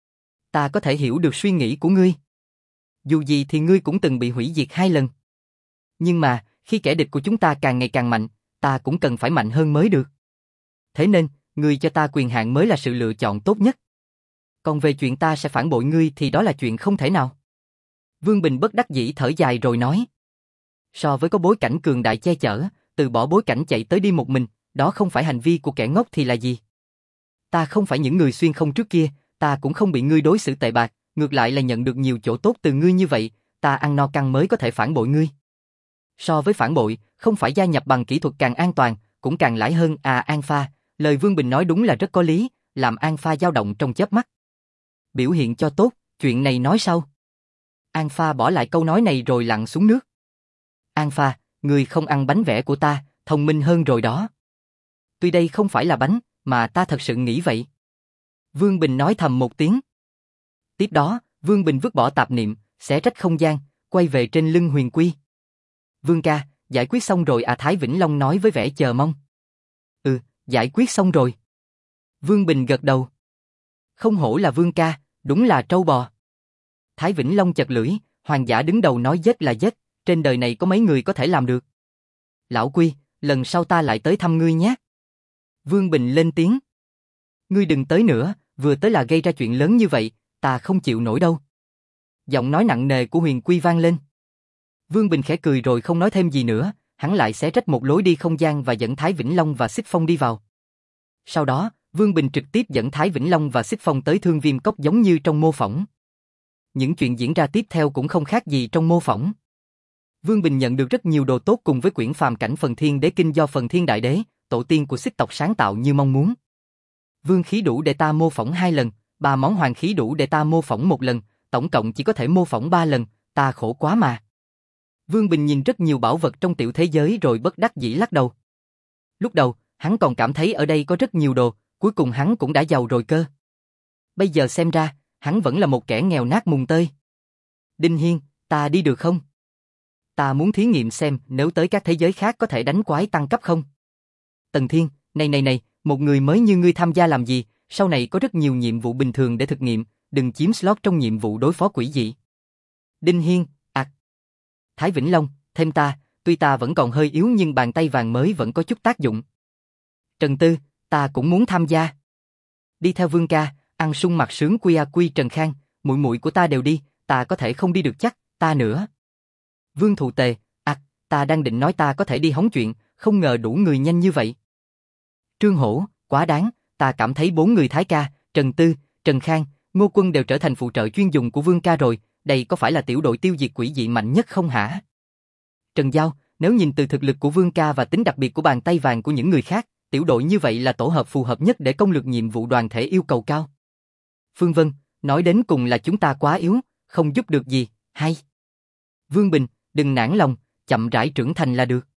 Ta có thể hiểu được suy nghĩ của ngươi. Dù gì thì ngươi cũng từng bị hủy diệt hai lần. Nhưng mà, khi kẻ địch của chúng ta càng ngày càng mạnh, ta cũng cần phải mạnh hơn mới được. Thế nên, ngươi cho ta quyền hạn mới là sự lựa chọn tốt nhất. Còn về chuyện ta sẽ phản bội ngươi thì đó là chuyện không thể nào. Vương Bình bất đắc dĩ thở dài rồi nói. So với có bối cảnh cường đại che chở, từ bỏ bối cảnh chạy tới đi một mình, đó không phải hành vi của kẻ ngốc thì là gì? Ta không phải những người xuyên không trước kia, ta cũng không bị ngươi đối xử tệ bạc, ngược lại là nhận được nhiều chỗ tốt từ ngươi như vậy, ta ăn no căng mới có thể phản bội ngươi. So với phản bội, không phải gia nhập bằng kỹ thuật càng an toàn, cũng càng lãi hơn à An Pha, lời Vương Bình nói đúng là rất có lý, làm An Pha dao động trong chớp mắt. Biểu hiện cho tốt, chuyện này nói sau. An Pha bỏ lại câu nói này rồi lặn xuống nước. An Pha, ngươi không ăn bánh vẽ của ta, thông minh hơn rồi đó. Tuy đây không phải là bánh, mà ta thật sự nghĩ vậy. Vương Bình nói thầm một tiếng. Tiếp đó, Vương Bình vứt bỏ tạp niệm, xé rách không gian, quay về trên lưng Huyền Quy. Vương ca, giải quyết xong rồi à Thái Vĩnh Long nói với vẻ chờ mong. Ừ, giải quyết xong rồi. Vương Bình gật đầu. Không hổ là Vương ca, đúng là trâu bò. Thái Vĩnh Long chật lưỡi, hoàng giả đứng đầu nói giết là giết, trên đời này có mấy người có thể làm được. Lão Quy, lần sau ta lại tới thăm ngươi nhé. Vương Bình lên tiếng. Ngươi đừng tới nữa, vừa tới là gây ra chuyện lớn như vậy, ta không chịu nổi đâu. Giọng nói nặng nề của Huyền Quy vang lên. Vương Bình khẽ cười rồi không nói thêm gì nữa, hắn lại xé rách một lối đi không gian và dẫn Thái Vĩnh Long và Xích Phong đi vào. Sau đó, Vương Bình trực tiếp dẫn Thái Vĩnh Long và Xích Phong tới Thương Viêm Cốc giống như trong mô phỏng. Những chuyện diễn ra tiếp theo cũng không khác gì trong mô phỏng. Vương Bình nhận được rất nhiều đồ tốt cùng với quyển phàm cảnh Phần Thiên Đế Kinh do Phần Thiên Đại Đế, tổ tiên của Xích tộc sáng tạo như mong muốn. Vương khí đủ để ta mô phỏng hai lần, ba món hoàng khí đủ để ta mô phỏng một lần, tổng cộng chỉ có thể mô phỏng ba lần, ta khổ quá mà. Vương Bình nhìn rất nhiều bảo vật trong tiểu thế giới rồi bất đắc dĩ lắc đầu. Lúc đầu, hắn còn cảm thấy ở đây có rất nhiều đồ, cuối cùng hắn cũng đã giàu rồi cơ. Bây giờ xem ra, hắn vẫn là một kẻ nghèo nát mùng tơi. Đinh Hiên, ta đi được không? Ta muốn thí nghiệm xem nếu tới các thế giới khác có thể đánh quái tăng cấp không? Tần Thiên, này này này, một người mới như ngươi tham gia làm gì, sau này có rất nhiều nhiệm vụ bình thường để thực nghiệm, đừng chiếm slot trong nhiệm vụ đối phó quỷ dị. Đinh Hiên, ạc. Thái Vĩnh Long, thêm ta, tuy ta vẫn còn hơi yếu nhưng bàn tay vàng mới vẫn có chút tác dụng. Trần Tư, ta cũng muốn tham gia. Đi theo Vương ca, ăn sung mặc sướng quy a quy Trần Khang, muội muội của ta đều đi, ta có thể không đi được chắc, ta nữa. Vương Thụ Tề, ạc, ta đang định nói ta có thể đi hóng chuyện, không ngờ đủ người nhanh như vậy. Trương Hổ, quá đáng, ta cảm thấy bốn người Thái ca, Trần Tư, Trần Khang, Ngô Quân đều trở thành phụ trợ chuyên dùng của Vương ca rồi, đây có phải là tiểu đội tiêu diệt quỷ dị mạnh nhất không hả? Trần Giao, nếu nhìn từ thực lực của Vương ca và tính đặc biệt của bàn tay vàng của những người khác, tiểu đội như vậy là tổ hợp phù hợp nhất để công lược nhiệm vụ đoàn thể yêu cầu cao. Phương Vân, nói đến cùng là chúng ta quá yếu, không giúp được gì, hay. Vương Bình, đừng nản lòng, chậm rãi trưởng thành là được.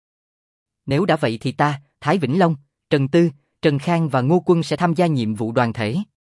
Nếu đã vậy thì ta, Thái Vĩnh Long, Trần Tư, Trần Khang và Ngô Quân sẽ tham gia nhiệm vụ đoàn thể.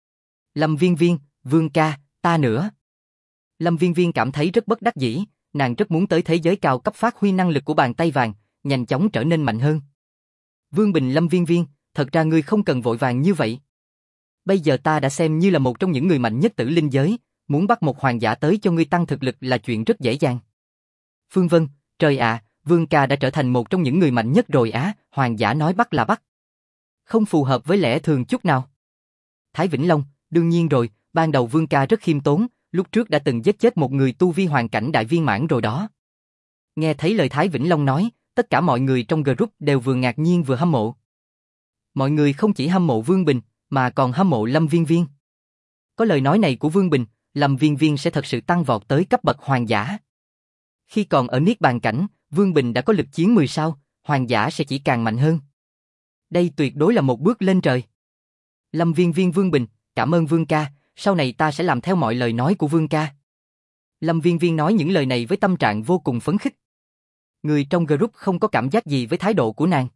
Lâm Viên Viên, Vương ca, ta nữa. Lâm Viên Viên cảm thấy rất bất đắc dĩ, nàng rất muốn tới thế giới cao cấp phát huy năng lực của bàn tay vàng, nhanh chóng trở nên mạnh hơn. Vương Bình Lâm Viên Viên, thật ra ngươi không cần vội vàng như vậy. Bây giờ ta đã xem như là một trong những người mạnh nhất tử linh giới, muốn bắt một hoàng giả tới cho ngươi tăng thực lực là chuyện rất dễ dàng. Phương Vân, trời ạ, Vương ca đã trở thành một trong những người mạnh nhất rồi á, hoàng giả nói bắt là bắt. Không phù hợp với lẽ thường chút nào. Thái Vĩnh Long, đương nhiên rồi, ban đầu Vương ca rất khiêm tốn, lúc trước đã từng giết chết một người tu vi hoàn cảnh đại viên mãn rồi đó. Nghe thấy lời Thái Vĩnh Long nói, tất cả mọi người trong group đều vừa ngạc nhiên vừa hâm mộ. Mọi người không chỉ hâm mộ Vương Bình, mà còn hâm mộ Lâm Viên Viên. Có lời nói này của Vương Bình, Lâm Viên Viên sẽ thật sự tăng vọt tới cấp bậc hoàng giả. Khi còn ở Niết Bàn cảnh, Vương Bình đã có lực chiến mười sao, hoàng giả sẽ chỉ càng mạnh hơn. Đây tuyệt đối là một bước lên trời. Lâm Viên Viên Vương Bình, cảm ơn Vương ca, sau này ta sẽ làm theo mọi lời nói của Vương ca. Lâm Viên Viên nói những lời này với tâm trạng vô cùng phấn khích. Người trong group không có cảm giác gì với thái độ của nàng.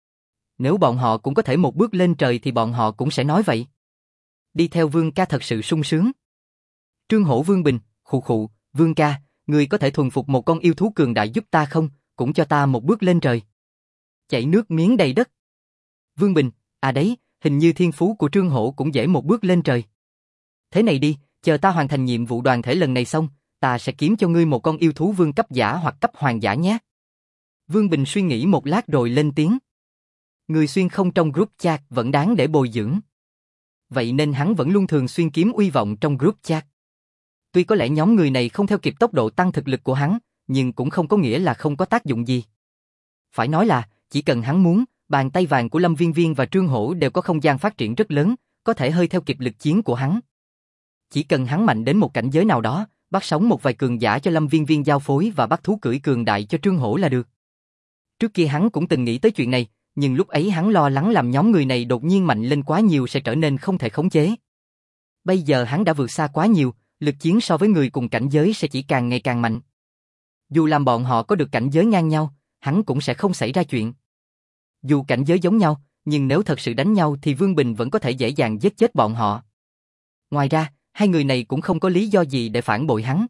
Nếu bọn họ cũng có thể một bước lên trời thì bọn họ cũng sẽ nói vậy. Đi theo Vương ca thật sự sung sướng. Trương Hổ Vương Bình, khụ khụ, Vương ca, người có thể thuần phục một con yêu thú cường đại giúp ta không, cũng cho ta một bước lên trời. Chảy nước miếng đầy đất. Vương Bình, à đấy, hình như thiên phú của Trương Hổ cũng dễ một bước lên trời. Thế này đi, chờ ta hoàn thành nhiệm vụ đoàn thể lần này xong, ta sẽ kiếm cho ngươi một con yêu thú vương cấp giả hoặc cấp hoàng giả nhé. Vương Bình suy nghĩ một lát rồi lên tiếng. Người xuyên không trong group chat vẫn đáng để bồi dưỡng. Vậy nên hắn vẫn luôn thường xuyên kiếm uy vọng trong group chat. Tuy có lẽ nhóm người này không theo kịp tốc độ tăng thực lực của hắn, nhưng cũng không có nghĩa là không có tác dụng gì. Phải nói là, chỉ cần hắn muốn, bàn tay vàng của Lâm Viên Viên và Trương Hổ đều có không gian phát triển rất lớn, có thể hơi theo kịp lực chiến của hắn. Chỉ cần hắn mạnh đến một cảnh giới nào đó, bắt sống một vài cường giả cho Lâm Viên Viên giao phối và bắt thú cưỡi cường đại cho Trương Hổ là được. Trước kia hắn cũng từng nghĩ tới chuyện này, nhưng lúc ấy hắn lo lắng làm nhóm người này đột nhiên mạnh lên quá nhiều sẽ trở nên không thể khống chế. Bây giờ hắn đã vượt xa quá nhiều, lực chiến so với người cùng cảnh giới sẽ chỉ càng ngày càng mạnh. Dù làm bọn họ có được cảnh giới ngang nhau, hắn cũng sẽ không xảy ra chuyện. Dù cảnh giới giống nhau, nhưng nếu thật sự đánh nhau thì Vương Bình vẫn có thể dễ dàng giết chết bọn họ. Ngoài ra, hai người này cũng không có lý do gì để phản bội hắn.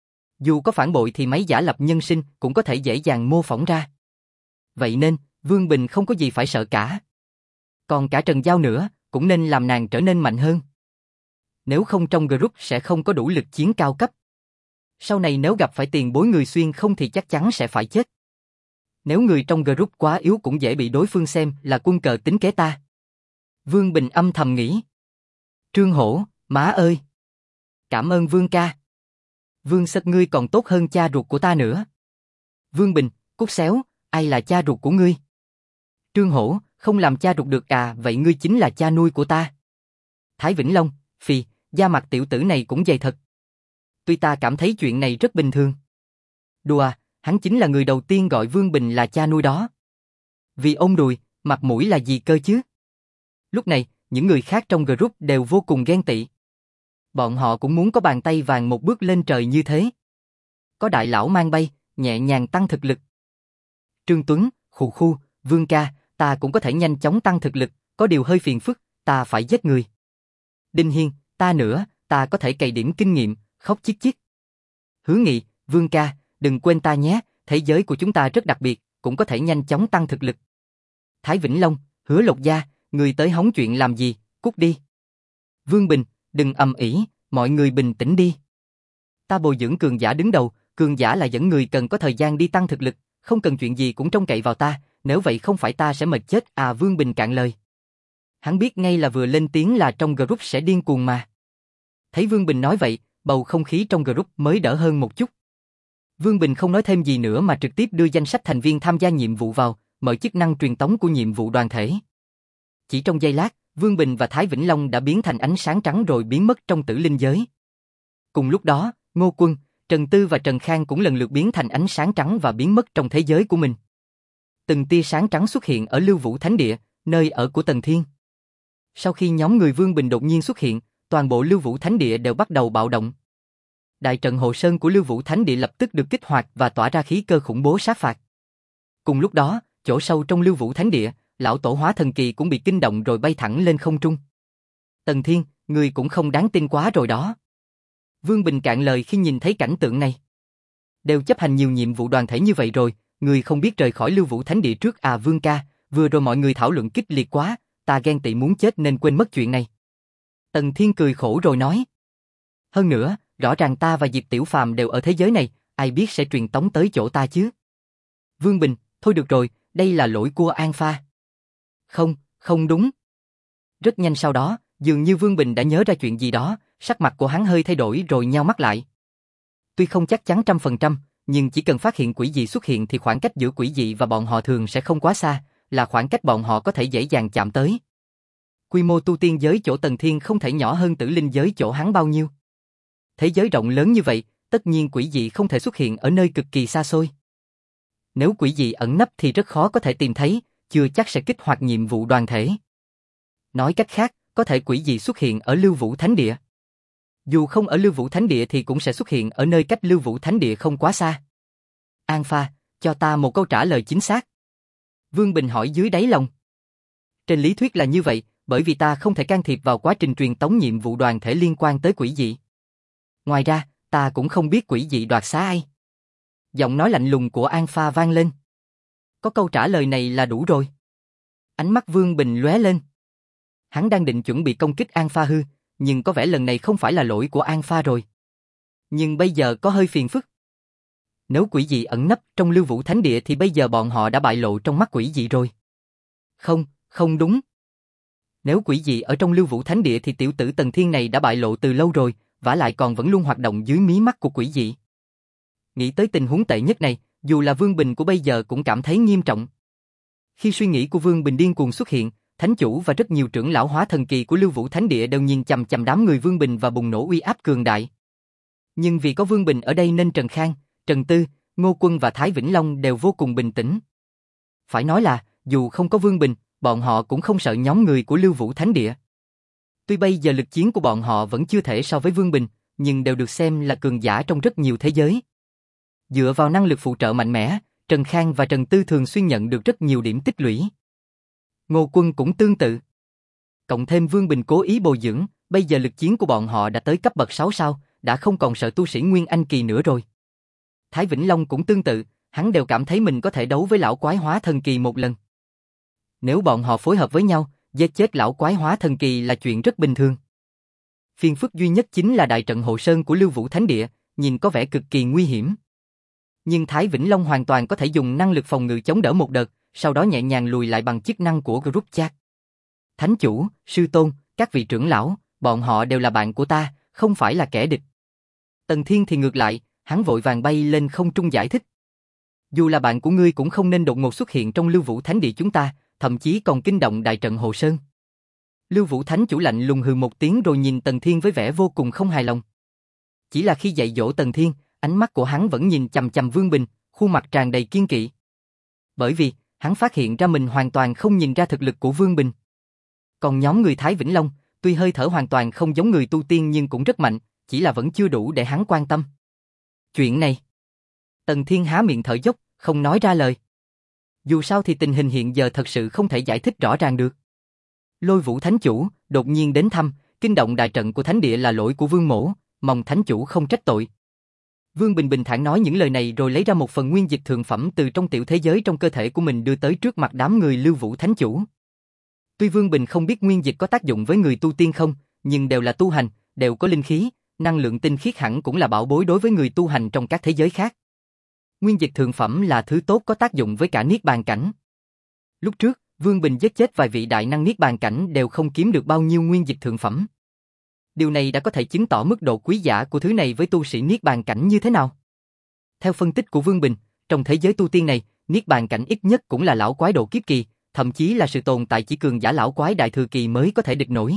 Dù có phản bội thì mấy giả lập nhân sinh cũng có thể dễ dàng mô phỏng ra. Vậy nên, Vương Bình không có gì phải sợ cả. Còn cả Trần Giao nữa, cũng nên làm nàng trở nên mạnh hơn. Nếu không trong group sẽ không có đủ lực chiến cao cấp. Sau này nếu gặp phải tiền bối người xuyên không thì chắc chắn sẽ phải chết. Nếu người trong group quá yếu cũng dễ bị đối phương xem là quân cờ tính kế ta. Vương Bình âm thầm nghĩ. Trương Hổ, má ơi! Cảm ơn Vương ca. Vương Sất ngươi còn tốt hơn cha ruột của ta nữa. Vương Bình, cút xéo, ai là cha ruột của ngươi? Trương Hổ, không làm cha ruột được à, vậy ngươi chính là cha nuôi của ta. Thái Vĩnh Long, phì, da mặt tiểu tử này cũng dày thật. Tuy ta cảm thấy chuyện này rất bình thường. Đùa, hắn chính là người đầu tiên gọi Vương Bình là cha nuôi đó. Vì ôm đùi, mặt mũi là gì cơ chứ? Lúc này, những người khác trong group đều vô cùng ghen tị. Bọn họ cũng muốn có bàn tay vàng một bước lên trời như thế. Có đại lão mang bay, nhẹ nhàng tăng thực lực. Trương Tuấn, khụ khu, Vương ca, ta cũng có thể nhanh chóng tăng thực lực, có điều hơi phiền phức, ta phải giết người. Đinh Hiên, ta nữa, ta có thể cày điểm kinh nghiệm, khóc chít chít. Hứa Nghị, Vương ca, đừng quên ta nhé, thế giới của chúng ta rất đặc biệt, cũng có thể nhanh chóng tăng thực lực. Thái Vĩnh Long, Hứa Lộc Gia, người tới hóng chuyện làm gì, cút đi. Vương Bình, đừng ầm ĩ, mọi người bình tĩnh đi. Ta bồi dưỡng cường giả đứng đầu, cường giả là dẫn người cần có thời gian đi tăng thực lực, không cần chuyện gì cũng trông cậy vào ta, nếu vậy không phải ta sẽ mệt chết à. Vương Bình cạn lời. Hắn biết ngay là vừa lên tiếng là trong group sẽ điên cuồng mà. Thấy Vương Bình nói vậy, bầu không khí trong group mới đỡ hơn một chút. Vương Bình không nói thêm gì nữa mà trực tiếp đưa danh sách thành viên tham gia nhiệm vụ vào, mở chức năng truyền tống của nhiệm vụ đoàn thể. Chỉ trong giây lát, Vương Bình và Thái Vĩnh Long đã biến thành ánh sáng trắng rồi biến mất trong tử linh giới. Cùng lúc đó, Ngô Quân, Trần Tư và Trần Khang cũng lần lượt biến thành ánh sáng trắng và biến mất trong thế giới của mình. Từng tia sáng trắng xuất hiện ở Lưu Vũ Thánh Địa, nơi ở của Tần Thiên. Sau khi nhóm người Vương Bình đột nhiên xuất hiện, toàn bộ Lưu Vũ Thánh Địa đều bắt đầu bạo động. Đại trận hộ sơn của Lưu Vũ Thánh Địa lập tức được kích hoạt và tỏa ra khí cơ khủng bố sát phạt. Cùng lúc đó, chỗ sâu trong Lưu Vũ Thánh Địa, lão tổ hóa thần kỳ cũng bị kinh động rồi bay thẳng lên không trung. Tần Thiên, ngươi cũng không đáng tin quá rồi đó. Vương Bình cạn lời khi nhìn thấy cảnh tượng này. Đều chấp hành nhiều nhiệm vụ đoàn thể như vậy rồi, ngươi không biết rời khỏi Lưu Vũ Thánh Địa trước à? Vương ca, vừa rồi mọi người thảo luận kích liệt quá, ta ghen tị muốn chết nên quên mất chuyện này. Tần Thiên cười khổ rồi nói. Hơn nữa, rõ ràng ta và Diệp Tiểu Phàm đều ở thế giới này, ai biết sẽ truyền tống tới chỗ ta chứ? Vương Bình, thôi được rồi, đây là lỗi của An Pha. Không, không đúng. Rất nhanh sau đó, dường như Vương Bình đã nhớ ra chuyện gì đó, sắc mặt của hắn hơi thay đổi rồi nheo mắt lại. Tuy không chắc chắn trăm phần trăm, nhưng chỉ cần phát hiện quỷ dị xuất hiện thì khoảng cách giữa quỷ dị và bọn họ thường sẽ không quá xa, là khoảng cách bọn họ có thể dễ dàng chạm tới. Quy mô tu tiên giới chỗ Tần Thiên không thể nhỏ hơn tử linh giới chỗ hắn bao nhiêu. Thế giới rộng lớn như vậy, tất nhiên quỷ dị không thể xuất hiện ở nơi cực kỳ xa xôi. Nếu quỷ dị ẩn nấp thì rất khó có thể tìm thấy, chưa chắc sẽ kích hoạt nhiệm vụ đoàn thể. Nói cách khác, có thể quỷ dị xuất hiện ở Lưu Vũ Thánh Địa. Dù không ở Lưu Vũ Thánh Địa thì cũng sẽ xuất hiện ở nơi cách Lưu Vũ Thánh Địa không quá xa. An Pha, cho ta một câu trả lời chính xác. Vương Bình hỏi dưới đáy lòng. Trên lý thuyết là như vậy, bởi vì ta không thể can thiệp vào quá trình truyền tống nhiệm vụ đoàn thể liên quan tới quỷ dị. Ngoài ra, ta cũng không biết quỷ dị đoạt xá ai. Giọng nói lạnh lùng của An Pha vang lên. Có câu trả lời này là đủ rồi. Ánh mắt Vương Bình lóe lên. Hắn đang định chuẩn bị công kích An Pha hư, nhưng có vẻ lần này không phải là lỗi của An Pha rồi. Nhưng bây giờ có hơi phiền phức. Nếu quỷ dị ẩn nấp trong Lưu Vũ Thánh Địa thì bây giờ bọn họ đã bại lộ trong mắt quỷ dị rồi. Không, không đúng. Nếu quỷ dị ở trong Lưu Vũ Thánh Địa thì tiểu tử Tần Thiên này đã bại lộ từ lâu rồi, vả lại còn vẫn luôn hoạt động dưới mí mắt của quỷ dị. Nghĩ tới tình huống tệ nhất này, dù là Vương Bình của bây giờ cũng cảm thấy nghiêm trọng. Khi suy nghĩ của Vương Bình điên cuồng xuất hiện, Thánh chủ và rất nhiều trưởng lão hóa thần kỳ của Lưu Vũ Thánh Địa đều nhìn chằm chằm đám người Vương Bình và bùng nổ uy áp cường đại. Nhưng vì có Vương Bình ở đây nên Trần Khang, Trần Tư, Ngô Quân và Thái Vĩnh Long đều vô cùng bình tĩnh. Phải nói là, dù không có Vương Bình, bọn họ cũng không sợ nhóm người của Lưu Vũ Thánh Địa. Tuy bây giờ lực chiến của bọn họ vẫn chưa thể so với Vương Bình, nhưng đều được xem là cường giả trong rất nhiều thế giới. Dựa vào năng lực phụ trợ mạnh mẽ, Trần Khang và Trần Tư thường xuyên nhận được rất nhiều điểm tích lũy. Ngô Quân cũng tương tự. Cộng thêm Vương Bình cố ý bồi dưỡng, bây giờ lực chiến của bọn họ đã tới cấp bậc sáu sao, đã không còn sợ tu sĩ Nguyên Anh kỳ nữa rồi. Thái Vĩnh Long cũng tương tự, hắn đều cảm thấy mình có thể đấu với lão quái hóa thần kỳ một lần. Nếu bọn họ phối hợp với nhau, giết chết lão quái hóa thần kỳ là chuyện rất bình thường. Phiền phức duy nhất chính là đại trận hộ sơn của Lưu Vũ Thánh Địa, nhìn có vẻ cực kỳ nguy hiểm. Nhưng Thái Vĩnh Long hoàn toàn có thể dùng năng lực phòng ngự chống đỡ một đợt, sau đó nhẹ nhàng lùi lại bằng chức năng của group chat. Thánh chủ, sư tôn, các vị trưởng lão, bọn họ đều là bạn của ta, không phải là kẻ địch. Tần Thiên thì ngược lại, hắn vội vàng bay lên không trung giải thích. Dù là bạn của ngươi cũng không nên đột ngột xuất hiện trong Lưu Vũ Thánh Địa chúng ta, thậm chí còn kinh động đại trận hộ sơn. Lưu Vũ Thánh chủ lạnh lùng hừ một tiếng rồi nhìn Tần Thiên với vẻ vô cùng không hài lòng. Chỉ là khi dạy dỗ Tần Thiên, ánh mắt của hắn vẫn nhìn chằm chằm Vương Bình, khuôn mặt tràn đầy kiên kỵ. Bởi vì, hắn phát hiện ra mình hoàn toàn không nhìn ra thực lực của Vương Bình. Còn nhóm người Thái Vĩnh Long, tuy hơi thở hoàn toàn không giống người tu tiên nhưng cũng rất mạnh, chỉ là vẫn chưa đủ để hắn quan tâm. Chuyện này, Tần Thiên há miệng thở dốc, không nói ra lời. Dù sao thì tình hình hiện giờ thật sự không thể giải thích rõ ràng được. Lôi Vũ Thánh Chủ, đột nhiên đến thăm, kinh động đại trận của Thánh Địa là lỗi của Vương Mỗ, mong Thánh Chủ không trách tội. Vương Bình bình thản nói những lời này rồi lấy ra một phần nguyên dịch thượng phẩm từ trong tiểu thế giới trong cơ thể của mình đưa tới trước mặt đám người Lưu Vũ Thánh Chủ. Tuy Vương Bình không biết nguyên dịch có tác dụng với người tu tiên không, nhưng đều là tu hành, đều có linh khí, năng lượng tinh khiết hẳn cũng là bảo bối đối với người tu hành trong các thế giới khác. Nguyên dịch thượng phẩm là thứ tốt có tác dụng với cả Niết Bàn cảnh. Lúc trước, Vương Bình giết chết vài vị đại năng Niết Bàn cảnh đều không kiếm được bao nhiêu nguyên dịch thượng phẩm. Điều này đã có thể chứng tỏ mức độ quý giá của thứ này với tu sĩ Niết Bàn cảnh như thế nào. Theo phân tích của Vương Bình, trong thế giới tu tiên này, Niết Bàn cảnh ít nhất cũng là lão quái độ kiếp kỳ, thậm chí là sự tồn tại chỉ cường giả lão quái đại thừa kỳ mới có thể địch nổi.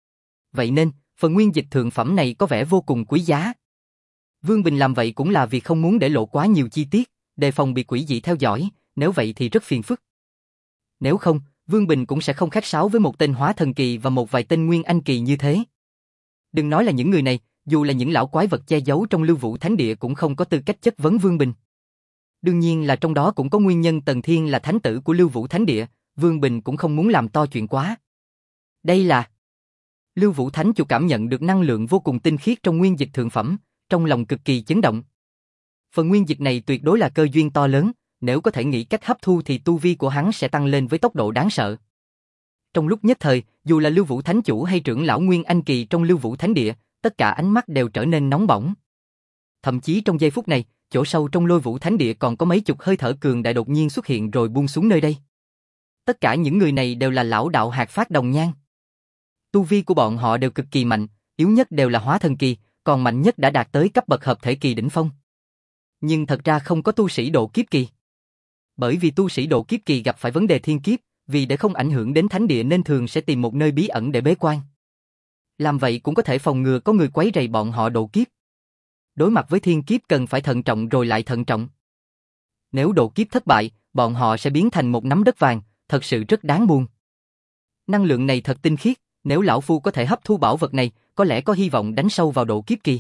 Vậy nên, phần nguyên dịch thượng phẩm này có vẻ vô cùng quý giá. Vương Bình làm vậy cũng là vì không muốn để lộ quá nhiều chi tiết, đề phòng bị quỷ dị theo dõi, nếu vậy thì rất phiền phức. Nếu không, Vương Bình cũng sẽ không khách sáo với một tên hóa thần kỳ và một vài tên nguyên anh kỳ như thế. Đừng nói là những người này, dù là những lão quái vật che giấu trong Lưu Vũ Thánh Địa cũng không có tư cách chất vấn Vương Bình. Đương nhiên là trong đó cũng có nguyên nhân Tần Thiên là thánh tử của Lưu Vũ Thánh Địa, Vương Bình cũng không muốn làm to chuyện quá. Đây là... Lưu Vũ Thánh chủ cảm nhận được năng lượng vô cùng tinh khiết trong nguyên dịch thượng phẩm, trong lòng cực kỳ chấn động. Phần nguyên dịch này tuyệt đối là cơ duyên to lớn, nếu có thể nghĩ cách hấp thu thì tu vi của hắn sẽ tăng lên với tốc độ đáng sợ. Trong lúc nhất thời, dù là Lưu Vũ Thánh chủ hay trưởng lão Nguyên Anh kỳ trong Lưu Vũ Thánh Địa, tất cả ánh mắt đều trở nên nóng bỏng. Thậm chí trong giây phút này, chỗ sâu trong Lôi Vũ Thánh Địa còn có mấy chục hơi thở cường đại đột nhiên xuất hiện rồi buông xuống nơi đây. Tất cả những người này đều là lão đạo hạt phát đồng nhan. Tu vi của bọn họ đều cực kỳ mạnh, yếu nhất đều là hóa thần kỳ, còn mạnh nhất đã đạt tới cấp bậc hợp thể kỳ đỉnh phong. Nhưng thật ra không có tu sĩ độ kiếp kỳ. Bởi vì tu sĩ độ kiếp kỳ gặp phải vấn đề thiên kiếp, vì để không ảnh hưởng đến thánh địa nên thường sẽ tìm một nơi bí ẩn để bế quan. Làm vậy cũng có thể phòng ngừa có người quấy rầy bọn họ độ kiếp. Đối mặt với thiên kiếp cần phải thận trọng rồi lại thận trọng. Nếu độ kiếp thất bại, bọn họ sẽ biến thành một nắm đất vàng, thật sự rất đáng buồn. Năng lượng này thật tinh khiết, nếu lão phu có thể hấp thu bảo vật này, có lẽ có hy vọng đánh sâu vào độ kiếp kỳ.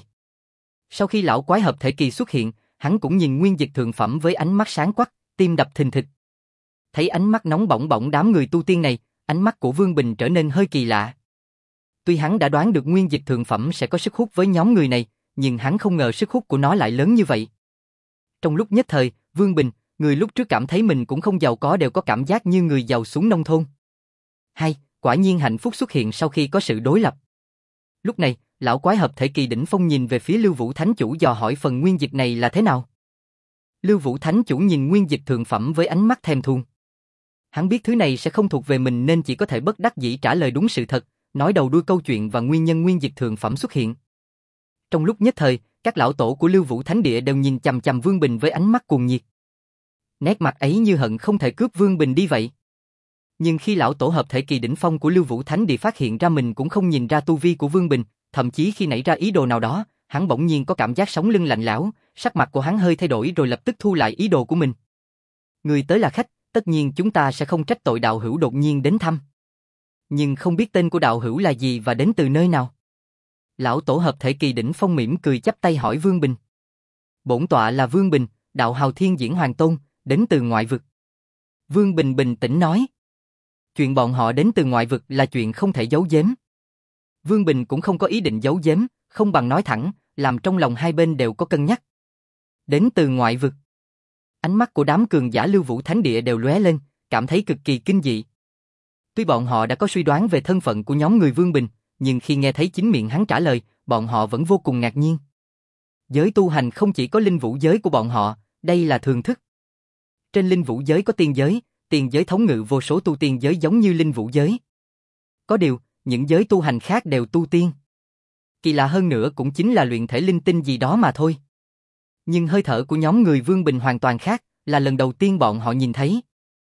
Sau khi lão quái hợp thể kỳ xuất hiện, hắn cũng nhìn nguyên dịch thượng phẩm với ánh mắt sáng quắc, tim đập thình thịch. Thấy ánh mắt nóng bỏng bỏng đám người tu tiên này, ánh mắt của Vương Bình trở nên hơi kỳ lạ. Tuy hắn đã đoán được nguyên dịch thượng phẩm sẽ có sức hút với nhóm người này, nhưng hắn không ngờ sức hút của nó lại lớn như vậy. Trong lúc nhất thời, Vương Bình, người lúc trước cảm thấy mình cũng không giàu có đều có cảm giác như người giàu xuống nông thôn. Hay, quả nhiên hạnh phúc xuất hiện sau khi có sự đối lập. Lúc này, lão quái hợp thể kỳ đỉnh phong nhìn về phía Lưu Vũ Thánh Chủ dò hỏi phần nguyên dịch này là thế nào. Lưu Vũ Thánh Chủ nhìn nguyên dịch thượng phẩm với ánh mắt thèm thuồng. Hắn biết thứ này sẽ không thuộc về mình nên chỉ có thể bất đắc dĩ trả lời đúng sự thật, nói đầu đuôi câu chuyện và nguyên nhân nguyên dịch thượng phẩm xuất hiện. Trong lúc nhất thời, các lão tổ của Lưu Vũ Thánh Địa đều nhìn chằm chằm Vương Bình với ánh mắt cuồng nhiệt. Nét mặt ấy như hận không thể cướp Vương Bình đi vậy. Nhưng khi lão tổ hợp thể kỳ đỉnh phong của Lưu Vũ Thánh Địa phát hiện ra mình cũng không nhìn ra tu vi của Vương Bình, thậm chí khi nảy ra ý đồ nào đó, hắn bỗng nhiên có cảm giác sống lưng lạnh lẽo, sắc mặt của hắn hơi thay đổi rồi lập tức thu lại ý đồ của mình. Người tới là khách, tất nhiên chúng ta sẽ không trách tội đạo hữu đột nhiên đến thăm. Nhưng không biết tên của đạo hữu là gì và đến từ nơi nào. Lão tổ hợp thể kỳ đỉnh phong mỉm cười chắp tay hỏi Vương Bình. Bổn tọa là Vương Bình, đạo hào thiên diễn hoàng tôn, đến từ ngoại vực. Vương Bình bình tĩnh nói. Chuyện bọn họ đến từ ngoại vực là chuyện không thể giấu giếm. Vương Bình cũng không có ý định giấu giếm, không bằng nói thẳng, làm trong lòng hai bên đều có cân nhắc. Đến từ ngoại vực. Ánh mắt của đám cường giả Lưu Vũ Thánh Địa đều lóe lên, cảm thấy cực kỳ kinh dị. Tuy bọn họ đã có suy đoán về thân phận của nhóm người Vương Bình, nhưng khi nghe thấy chính miệng hắn trả lời, bọn họ vẫn vô cùng ngạc nhiên. Giới tu hành không chỉ có linh vũ giới của bọn họ, đây là thường thức. Trên linh vũ giới có tiên giới, tiên giới thống ngự vô số tu tiên giới giống như linh vũ giới. Có điều, những giới tu hành khác đều tu tiên. Kỳ lạ hơn nữa cũng chính là luyện thể linh tinh gì đó mà thôi. Nhưng hơi thở của nhóm người Vương Bình hoàn toàn khác, là lần đầu tiên bọn họ nhìn thấy.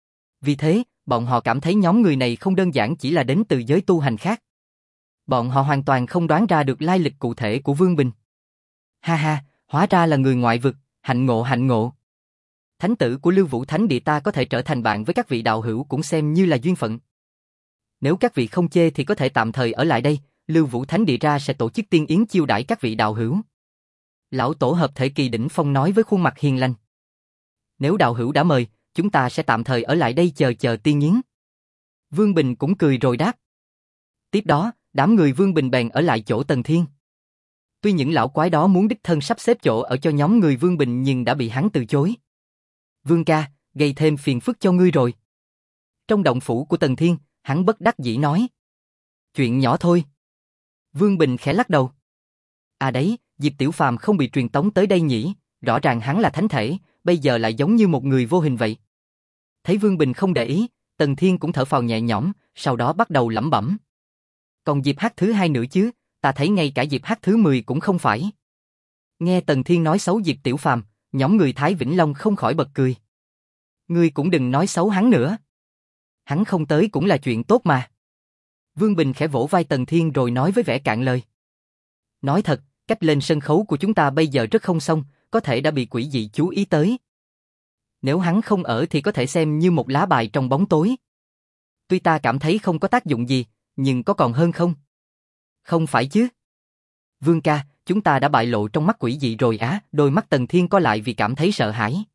Vì thế, bọn họ cảm thấy nhóm người này không đơn giản chỉ là đến từ giới tu hành khác. Bọn họ hoàn toàn không đoán ra được lai lịch cụ thể của Vương Bình. Ha ha, hóa ra là người ngoại vực, hạnh ngộ hạnh ngộ. Thánh tử của Lưu Vũ Thánh Địa ta có thể trở thành bạn với các vị đạo hữu cũng xem như là duyên phận. Nếu các vị không chê thì có thể tạm thời ở lại đây, Lưu Vũ Thánh Địa ra sẽ tổ chức tiên yến chiêu đãi các vị đạo hữu. Lão tổ hợp thể kỳ đỉnh phong nói với khuôn mặt hiền lành. Nếu đạo hữu đã mời, chúng ta sẽ tạm thời ở lại đây chờ chờ tiên yến. Vương Bình cũng cười rồi đáp. Tiếp đó, đám người Vương Bình bèn ở lại chỗ Tần Thiên. Tuy những lão quái đó muốn đích thân sắp xếp chỗ ở cho nhóm người Vương Bình nhưng đã bị hắn từ chối. Vương ca, gây thêm phiền phức cho ngươi rồi. Trong động phủ của Tần Thiên, hắn bất đắc dĩ nói. Chuyện nhỏ thôi. Vương Bình khẽ lắc đầu. À đấy, Diệp Tiểu Phàm không bị truyền tống tới đây nhỉ, rõ ràng hắn là thánh thể, bây giờ lại giống như một người vô hình vậy. Thấy Vương Bình không để ý, Tần Thiên cũng thở phào nhẹ nhõm, sau đó bắt đầu lẩm bẩm. Còn Diệp Hắc thứ hai nữa chứ, ta thấy ngay cả Diệp Hắc thứ mười cũng không phải. Nghe Tần Thiên nói xấu Diệp Tiểu Phàm, nhóm người Thái Vĩnh Long không khỏi bật cười. Ngươi cũng đừng nói xấu hắn nữa. Hắn không tới cũng là chuyện tốt mà. Vương Bình khẽ vỗ vai Tần Thiên rồi nói với vẻ cạn lời. Nói thật, cách lên sân khấu của chúng ta bây giờ rất không xong, có thể đã bị quỷ dị chú ý tới. Nếu hắn không ở thì có thể xem như một lá bài trong bóng tối. Tuy ta cảm thấy không có tác dụng gì, nhưng có còn hơn không? Không phải chứ? Vương ca, chúng ta đã bại lộ trong mắt quỷ dị rồi á, đôi mắt Tần Thiên co lại vì cảm thấy sợ hãi.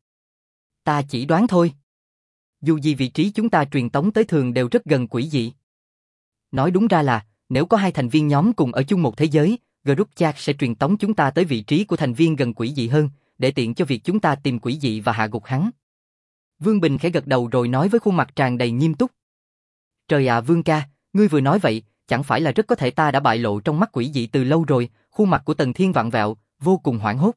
Ta chỉ đoán thôi. Dù gì vị trí chúng ta truyền tống tới thường đều rất gần quỷ dị. Nói đúng ra là, nếu có hai thành viên nhóm cùng ở chung một thế giới, group chat sẽ truyền tống chúng ta tới vị trí của thành viên gần quỷ dị hơn, để tiện cho việc chúng ta tìm quỷ dị và hạ gục hắn. Vương Bình khẽ gật đầu rồi nói với khuôn mặt tràn đầy nghiêm túc. Trời ạ Vương ca, ngươi vừa nói vậy, chẳng phải là rất có thể ta đã bại lộ trong mắt quỷ dị từ lâu rồi, khuôn mặt của Tần Thiên vặn vẹo, vô cùng hoảng hốt.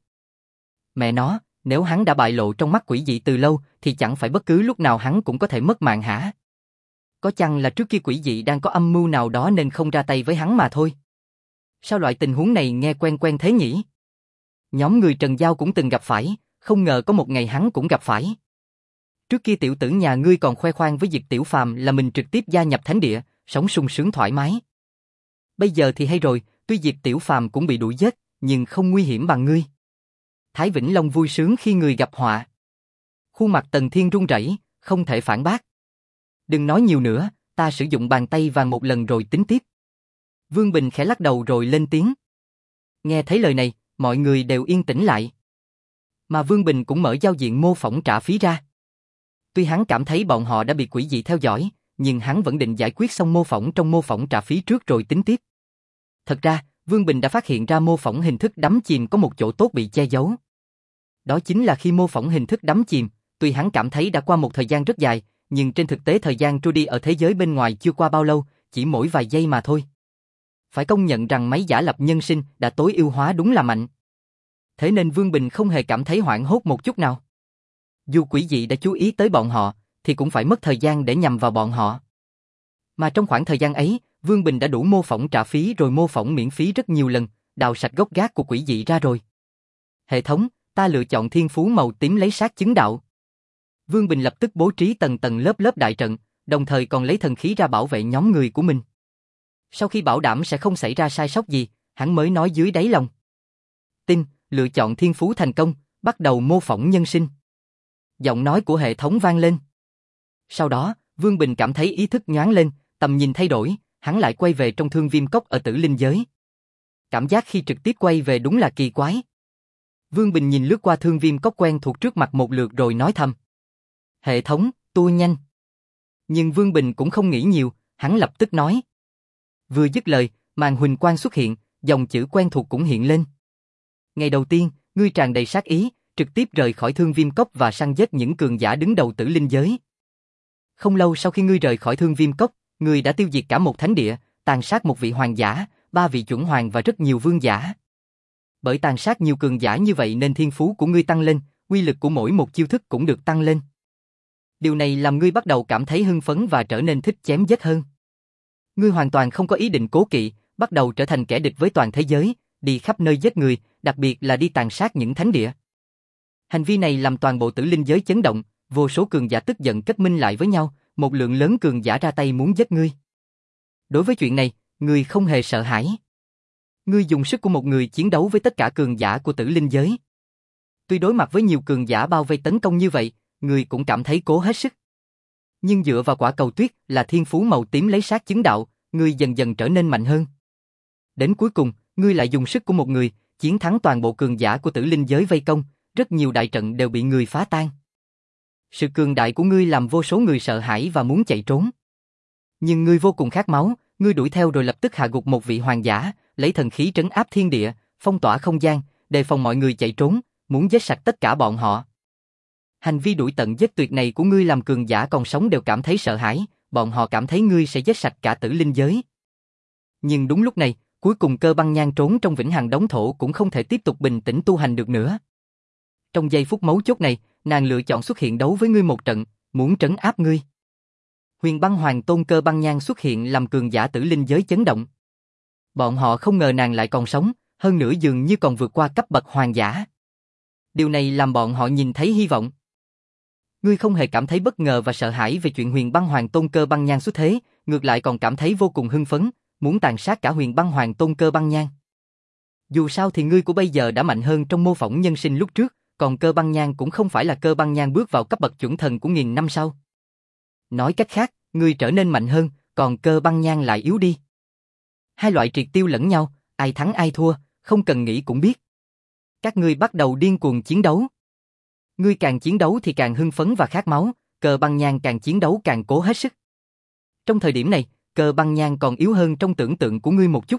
Mẹ nó, nếu hắn đã bại lộ trong mắt quỷ dị từ lâu, thì chẳng phải bất cứ lúc nào hắn cũng có thể mất mạng hả? Có chăng là trước kia quỷ dị đang có âm mưu nào đó nên không ra tay với hắn mà thôi? Sao loại tình huống này nghe quen quen thế nhỉ? Nhóm người Trần Giao cũng từng gặp phải, không ngờ có một ngày hắn cũng gặp phải. Trước kia tiểu tử nhà ngươi còn khoe khoang với Diệp Tiểu Phàm là mình trực tiếp gia nhập thánh địa, sống sung sướng thoải mái. Bây giờ thì hay rồi, tuy Diệp Tiểu Phàm cũng bị đuổi giết, nhưng không nguy hiểm bằng ngươi. Thái Vĩnh Long vui sướng khi người gặp họa. Khuôn mặt Tần Thiên run rẩy, không thể phản bác. Đừng nói nhiều nữa, ta sử dụng bàn tay vàng một lần rồi tính tiếp. Vương Bình khẽ lắc đầu rồi lên tiếng. Nghe thấy lời này, mọi người đều yên tĩnh lại. Mà Vương Bình cũng mở giao diện mô phỏng trả phí ra. Tuy hắn cảm thấy bọn họ đã bị quỷ dị theo dõi, nhưng hắn vẫn định giải quyết xong mô phỏng trong mô phỏng trả phí trước rồi tính tiếp. Thật ra, Vương Bình đã phát hiện ra mô phỏng hình thức đắm chìm có một chỗ tốt bị che giấu. Đó chính là khi mô phỏng hình thức đắm chìm, tuy hắn cảm thấy đã qua một thời gian rất dài, nhưng trên thực tế thời gian trôi đi ở thế giới bên ngoài chưa qua bao lâu, chỉ mỗi vài giây mà thôi. Phải công nhận rằng máy giả lập nhân sinh đã tối ưu hóa đúng là mạnh. Thế nên Vương Bình không hề cảm thấy hoảng hốt một chút nào. Dù quỷ dị đã chú ý tới bọn họ, thì cũng phải mất thời gian để nhằm vào bọn họ. Mà trong khoảng thời gian ấy, Vương Bình đã đủ mô phỏng trả phí rồi mô phỏng miễn phí rất nhiều lần, đào sạch gốc gác của quỷ dị ra rồi. Hệ thống, ta lựa chọn thiên phú màu tím lấy sát chứng đạo. Vương Bình lập tức bố trí tầng tầng lớp lớp đại trận, đồng thời còn lấy thần khí ra bảo vệ nhóm người của mình. Sau khi bảo đảm sẽ không xảy ra sai sót gì, hắn mới nói dưới đáy lòng. Tin, lựa chọn thiên phú thành công, bắt đầu mô phỏng nhân sinh. Giọng nói của hệ thống vang lên. Sau đó, Vương Bình cảm thấy ý thức nhoáng lên, tầm nhìn thay đổi, hắn lại quay về trong thương viêm cốc ở tử linh giới. Cảm giác khi trực tiếp quay về đúng là kỳ quái. Vương Bình nhìn lướt qua thương viêm cốc quen thuộc trước mặt một lượt rồi nói thầm. Hệ thống, tua nhanh. Nhưng Vương Bình cũng không nghĩ nhiều, hắn lập tức nói. Vừa dứt lời, màn huỳnh quang xuất hiện, dòng chữ quen thuộc cũng hiện lên. Ngày đầu tiên, ngươi tràn đầy sát ý, trực tiếp rời khỏi thương viêm cốc và săn giết những cường giả đứng đầu tử linh giới. Không lâu sau khi ngươi rời khỏi thương viêm cốc, ngươi đã tiêu diệt cả một thánh địa, tàn sát một vị hoàng giả, ba vị chuẩn hoàng và rất nhiều vương giả. Bởi tàn sát nhiều cường giả như vậy nên thiên phú của ngươi tăng lên, uy lực của mỗi một chiêu thức cũng được tăng lên. Điều này làm ngươi bắt đầu cảm thấy hưng phấn và trở nên thích chém giết hơn. Ngươi hoàn toàn không có ý định cố kỵ, bắt đầu trở thành kẻ địch với toàn thế giới, đi khắp nơi giết người, đặc biệt là đi tàn sát những thánh địa. Hành vi này làm toàn bộ tử linh giới chấn động, vô số cường giả tức giận kết minh lại với nhau, một lượng lớn cường giả ra tay muốn giết ngươi. Đối với chuyện này, ngươi không hề sợ hãi. Ngươi dùng sức của một người chiến đấu với tất cả cường giả của tử linh giới. Tuy đối mặt với nhiều cường giả bao vây tấn công như vậy, ngươi cũng cảm thấy cố hết sức. Nhưng dựa vào quả cầu tuyết là thiên phú màu tím lấy sát chứng đạo, ngươi dần dần trở nên mạnh hơn. Đến cuối cùng, ngươi lại dùng sức của một người, chiến thắng toàn bộ cường giả của tử linh giới vây công, rất nhiều đại trận đều bị ngươi phá tan. Sự cường đại của ngươi làm vô số người sợ hãi và muốn chạy trốn. Nhưng ngươi vô cùng khát máu, ngươi đuổi theo rồi lập tức hạ gục một vị hoàng giả, lấy thần khí trấn áp thiên địa, phong tỏa không gian, đề phòng mọi người chạy trốn, muốn giết sạch tất cả bọn họ. Hành vi đuổi tận giết tuyệt này của ngươi làm cường giả còn sống đều cảm thấy sợ hãi, bọn họ cảm thấy ngươi sẽ giết sạch cả tử linh giới. Nhưng đúng lúc này, cuối cùng Cơ Băng Nhan trốn trong vĩnh hằng đống thổ cũng không thể tiếp tục bình tĩnh tu hành được nữa. Trong giây phút mấu chốt này, nàng lựa chọn xuất hiện đấu với ngươi một trận, muốn trấn áp ngươi. Huyền Băng Hoàng Tôn Cơ Băng Nhan xuất hiện làm cường giả tử linh giới chấn động. Bọn họ không ngờ nàng lại còn sống, hơn nữa dường như còn vượt qua cấp bậc hoàng giả. Điều này làm bọn họ nhìn thấy hy vọng. Ngươi không hề cảm thấy bất ngờ và sợ hãi về chuyện Huyền Băng Hoàng Tôn Cơ Băng Nhan xuất thế, ngược lại còn cảm thấy vô cùng hưng phấn, muốn tàn sát cả Huyền Băng Hoàng Tôn Cơ Băng Nhan. Dù sao thì ngươi của bây giờ đã mạnh hơn trong mô phỏng nhân sinh lúc trước, còn Cơ Băng Nhan cũng không phải là Cơ Băng Nhan bước vào cấp bậc chuẩn thần của nghìn năm sau. Nói cách khác, ngươi trở nên mạnh hơn, còn Cơ Băng Nhan lại yếu đi. Hai loại triệt tiêu lẫn nhau, ai thắng ai thua, không cần nghĩ cũng biết. Các ngươi bắt đầu điên cuồng chiến đấu. Ngươi càng chiến đấu thì càng hưng phấn và khát máu, Cơ Băng Nhan càng chiến đấu càng cố hết sức. Trong thời điểm này, Cơ Băng Nhan còn yếu hơn trong tưởng tượng của ngươi một chút.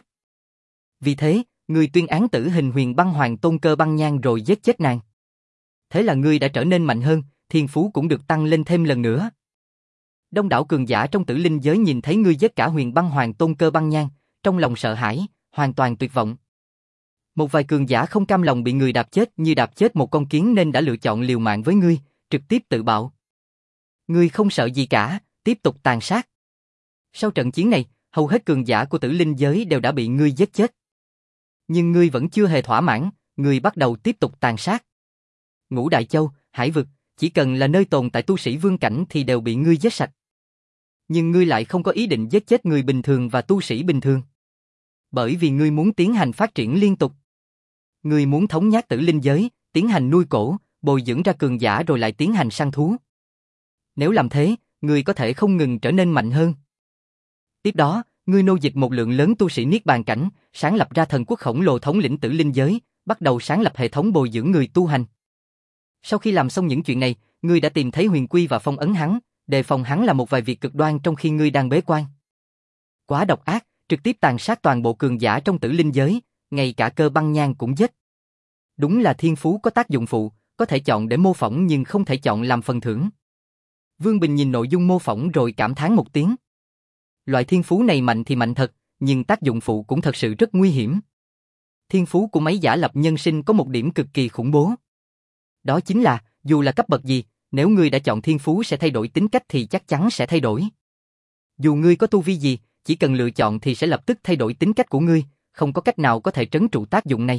Vì thế, ngươi tuyên án tử hình Huyền Băng Hoàng Tôn Cơ Băng Nhan rồi giết chết nàng. Thế là ngươi đã trở nên mạnh hơn, thiên phú cũng được tăng lên thêm lần nữa. Đông đảo cường giả trong tử linh giới nhìn thấy ngươi giết cả Huyền Băng Hoàng Tôn Cơ Băng Nhan, trong lòng sợ hãi, hoàn toàn tuyệt vọng. Một vài cường giả không cam lòng bị người đạp chết như đạp chết một con kiến nên đã lựa chọn liều mạng với ngươi, trực tiếp tự bạo. Ngươi không sợ gì cả, tiếp tục tàn sát. Sau trận chiến này, hầu hết cường giả của tử linh giới đều đã bị ngươi giết chết. Nhưng ngươi vẫn chưa hề thỏa mãn, ngươi bắt đầu tiếp tục tàn sát. Ngũ Đại Châu, Hải Vực, chỉ cần là nơi tồn tại tu sĩ vương cảnh thì đều bị ngươi giết sạch. Nhưng ngươi lại không có ý định giết chết người bình thường và tu sĩ bình thường. Bởi vì ngươi muốn tiến hành phát triển liên tục. Ngươi muốn thống nhất tử linh giới, tiến hành nuôi cổ, bồi dưỡng ra cường giả rồi lại tiến hành săn thú. Nếu làm thế, ngươi có thể không ngừng trở nên mạnh hơn. Tiếp đó, ngươi nô dịch một lượng lớn tu sĩ niết bàn cảnh, sáng lập ra thần quốc khổng lồ thống lĩnh tử linh giới, bắt đầu sáng lập hệ thống bồi dưỡng người tu hành. Sau khi làm xong những chuyện này, ngươi đã tìm thấy Huyền Quy và phong ấn hắn, đề phòng hắn làm một vài việc cực đoan trong khi ngươi đang bế quan. Quá độc ác, trực tiếp tàn sát toàn bộ cường giả trong tử linh giới, ngay cả Cơ Băng Nhan cũng giết. Đúng là thiên phú có tác dụng phụ, có thể chọn để mô phỏng nhưng không thể chọn làm phần thưởng. Vương Bình nhìn nội dung mô phỏng rồi cảm thán một tiếng. Loại thiên phú này mạnh thì mạnh thật, nhưng tác dụng phụ cũng thật sự rất nguy hiểm. Thiên phú của mấy giả lập nhân sinh có một điểm cực kỳ khủng bố. Đó chính là, dù là cấp bậc gì, nếu ngươi đã chọn thiên phú sẽ thay đổi tính cách thì chắc chắn sẽ thay đổi. Dù ngươi có tu vi gì, chỉ cần lựa chọn thì sẽ lập tức thay đổi tính cách của ngươi, không có cách nào có thể trấn trụ tác dụng này.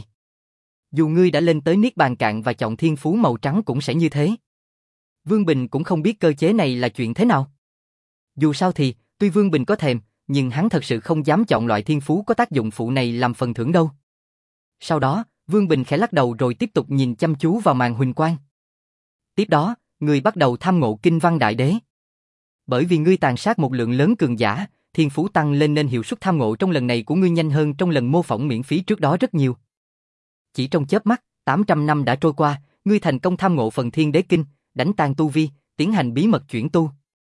Dù ngươi đã lên tới Niết Bàn Cạn và chọn thiên phú màu trắng cũng sẽ như thế. Vương Bình cũng không biết cơ chế này là chuyện thế nào. Dù sao thì, tuy Vương Bình có thèm, nhưng hắn thật sự không dám chọn loại thiên phú có tác dụng phụ này làm phần thưởng đâu. Sau đó, Vương Bình khẽ lắc đầu rồi tiếp tục nhìn chăm chú vào màn huỳnh quang. Tiếp đó, ngươi bắt đầu tham ngộ Kinh Văn Đại Đế. Bởi vì ngươi tàn sát một lượng lớn cường giả, thiên phú tăng lên nên hiệu suất tham ngộ trong lần này của ngươi nhanh hơn trong lần mô phỏng miễn phí trước đó rất nhiều. Chỉ trong chớp mắt, tám trăm năm đã trôi qua, ngươi thành công tham ngộ phần Thiên Đế Kinh, đánh tan tu vi, tiến hành bí mật chuyển tu.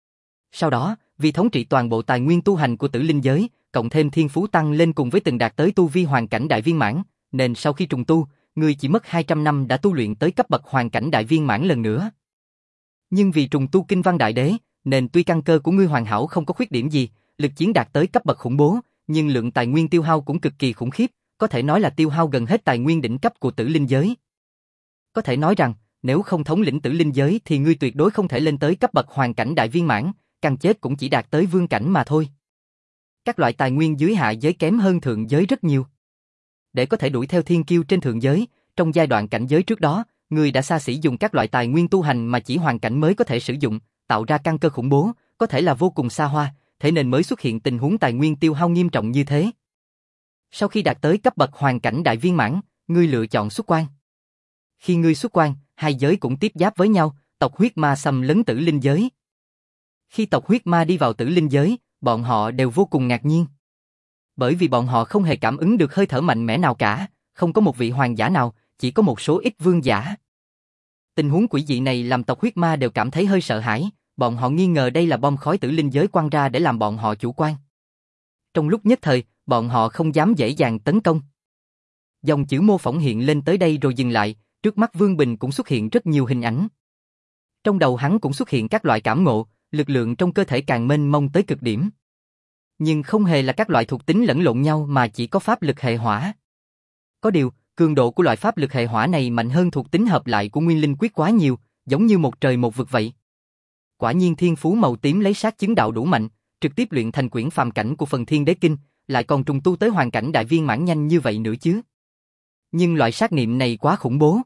Sau đó, vì thống trị toàn bộ tài nguyên tu hành của tử linh giới, cộng thêm thiên phú tăng lên cùng với từng đạt tới tu vi hoàn cảnh đại viên mãn, nên sau khi trùng tu, ngươi chỉ mất hai trăm năm đã tu luyện tới cấp bậc hoàn cảnh đại viên mãn lần nữa. Nhưng vì trùng tu Kinh Văn Đại Đế, nên tuy căn cơ của ngươi hoàn hảo không có khuyết điểm gì, lực chiến đạt tới cấp bậc khủng bố, nhưng lượng tài nguyên tiêu hao cũng cực kỳ khủng khiếp, có thể nói là tiêu hao gần hết tài nguyên đỉnh cấp của tử linh giới. Có thể nói rằng, nếu không thống lĩnh tử linh giới thì ngươi tuyệt đối không thể lên tới cấp bậc hoàn cảnh đại viên mãn, căn chết cũng chỉ đạt tới vương cảnh mà thôi. Các loại tài nguyên dưới hạ giới kém hơn thượng giới rất nhiều. Để có thể đuổi theo thiên kiêu trên thượng giới, trong giai đoạn cảnh giới trước đó, ngươi đã xa xỉ dùng các loại tài nguyên tu hành mà chỉ hoàn cảnh mới có thể sử dụng, tạo ra căn cơ khủng bố, có thể là vô cùng xa hoa, thế nên mới xuất hiện tình huống tài nguyên tiêu hao nghiêm trọng như thế. Sau khi đạt tới cấp bậc hoàn cảnh đại viên mãn, ngươi lựa chọn xuất quan. Khi ngươi xuất quan, hai giới cũng tiếp giáp với nhau, tộc huyết ma xâm lấn tử linh giới. Khi tộc huyết ma đi vào tử linh giới, bọn họ đều vô cùng ngạc nhiên. Bởi vì bọn họ không hề cảm ứng được hơi thở mạnh mẽ nào cả, không có một vị hoàng giả nào, chỉ có một số ít vương giả. Tình huống quỷ dị này làm tộc huyết ma đều cảm thấy hơi sợ hãi, bọn họ nghi ngờ đây là bom khói tử linh giới quăng ra để làm bọn họ chủ quan. Trong lúc nhất thời, bọn họ không dám dễ dàng tấn công. Dòng chữ mô phỏng hiện lên tới đây rồi dừng lại, trước mắt Vương Bình cũng xuất hiện rất nhiều hình ảnh. Trong đầu hắn cũng xuất hiện các loại cảm ngộ, lực lượng trong cơ thể càng mênh mông tới cực điểm. Nhưng không hề là các loại thuộc tính lẫn lộn nhau mà chỉ có pháp lực hệ hỏa. Có điều, cường độ của loại pháp lực hệ hỏa này mạnh hơn thuộc tính hợp lại của nguyên linh quyết quá nhiều, giống như một trời một vực vậy. Quả nhiên thiên phú màu tím lấy sát chứng đạo đủ mạnh, trực tiếp luyện thành quyển phàm cảnh của phần Thiên Đế Kinh, lại còn trùng tu tới hoàn cảnh đại viên mãn nhanh như vậy nữa chứ. Nhưng loại sát niệm này quá khủng bố.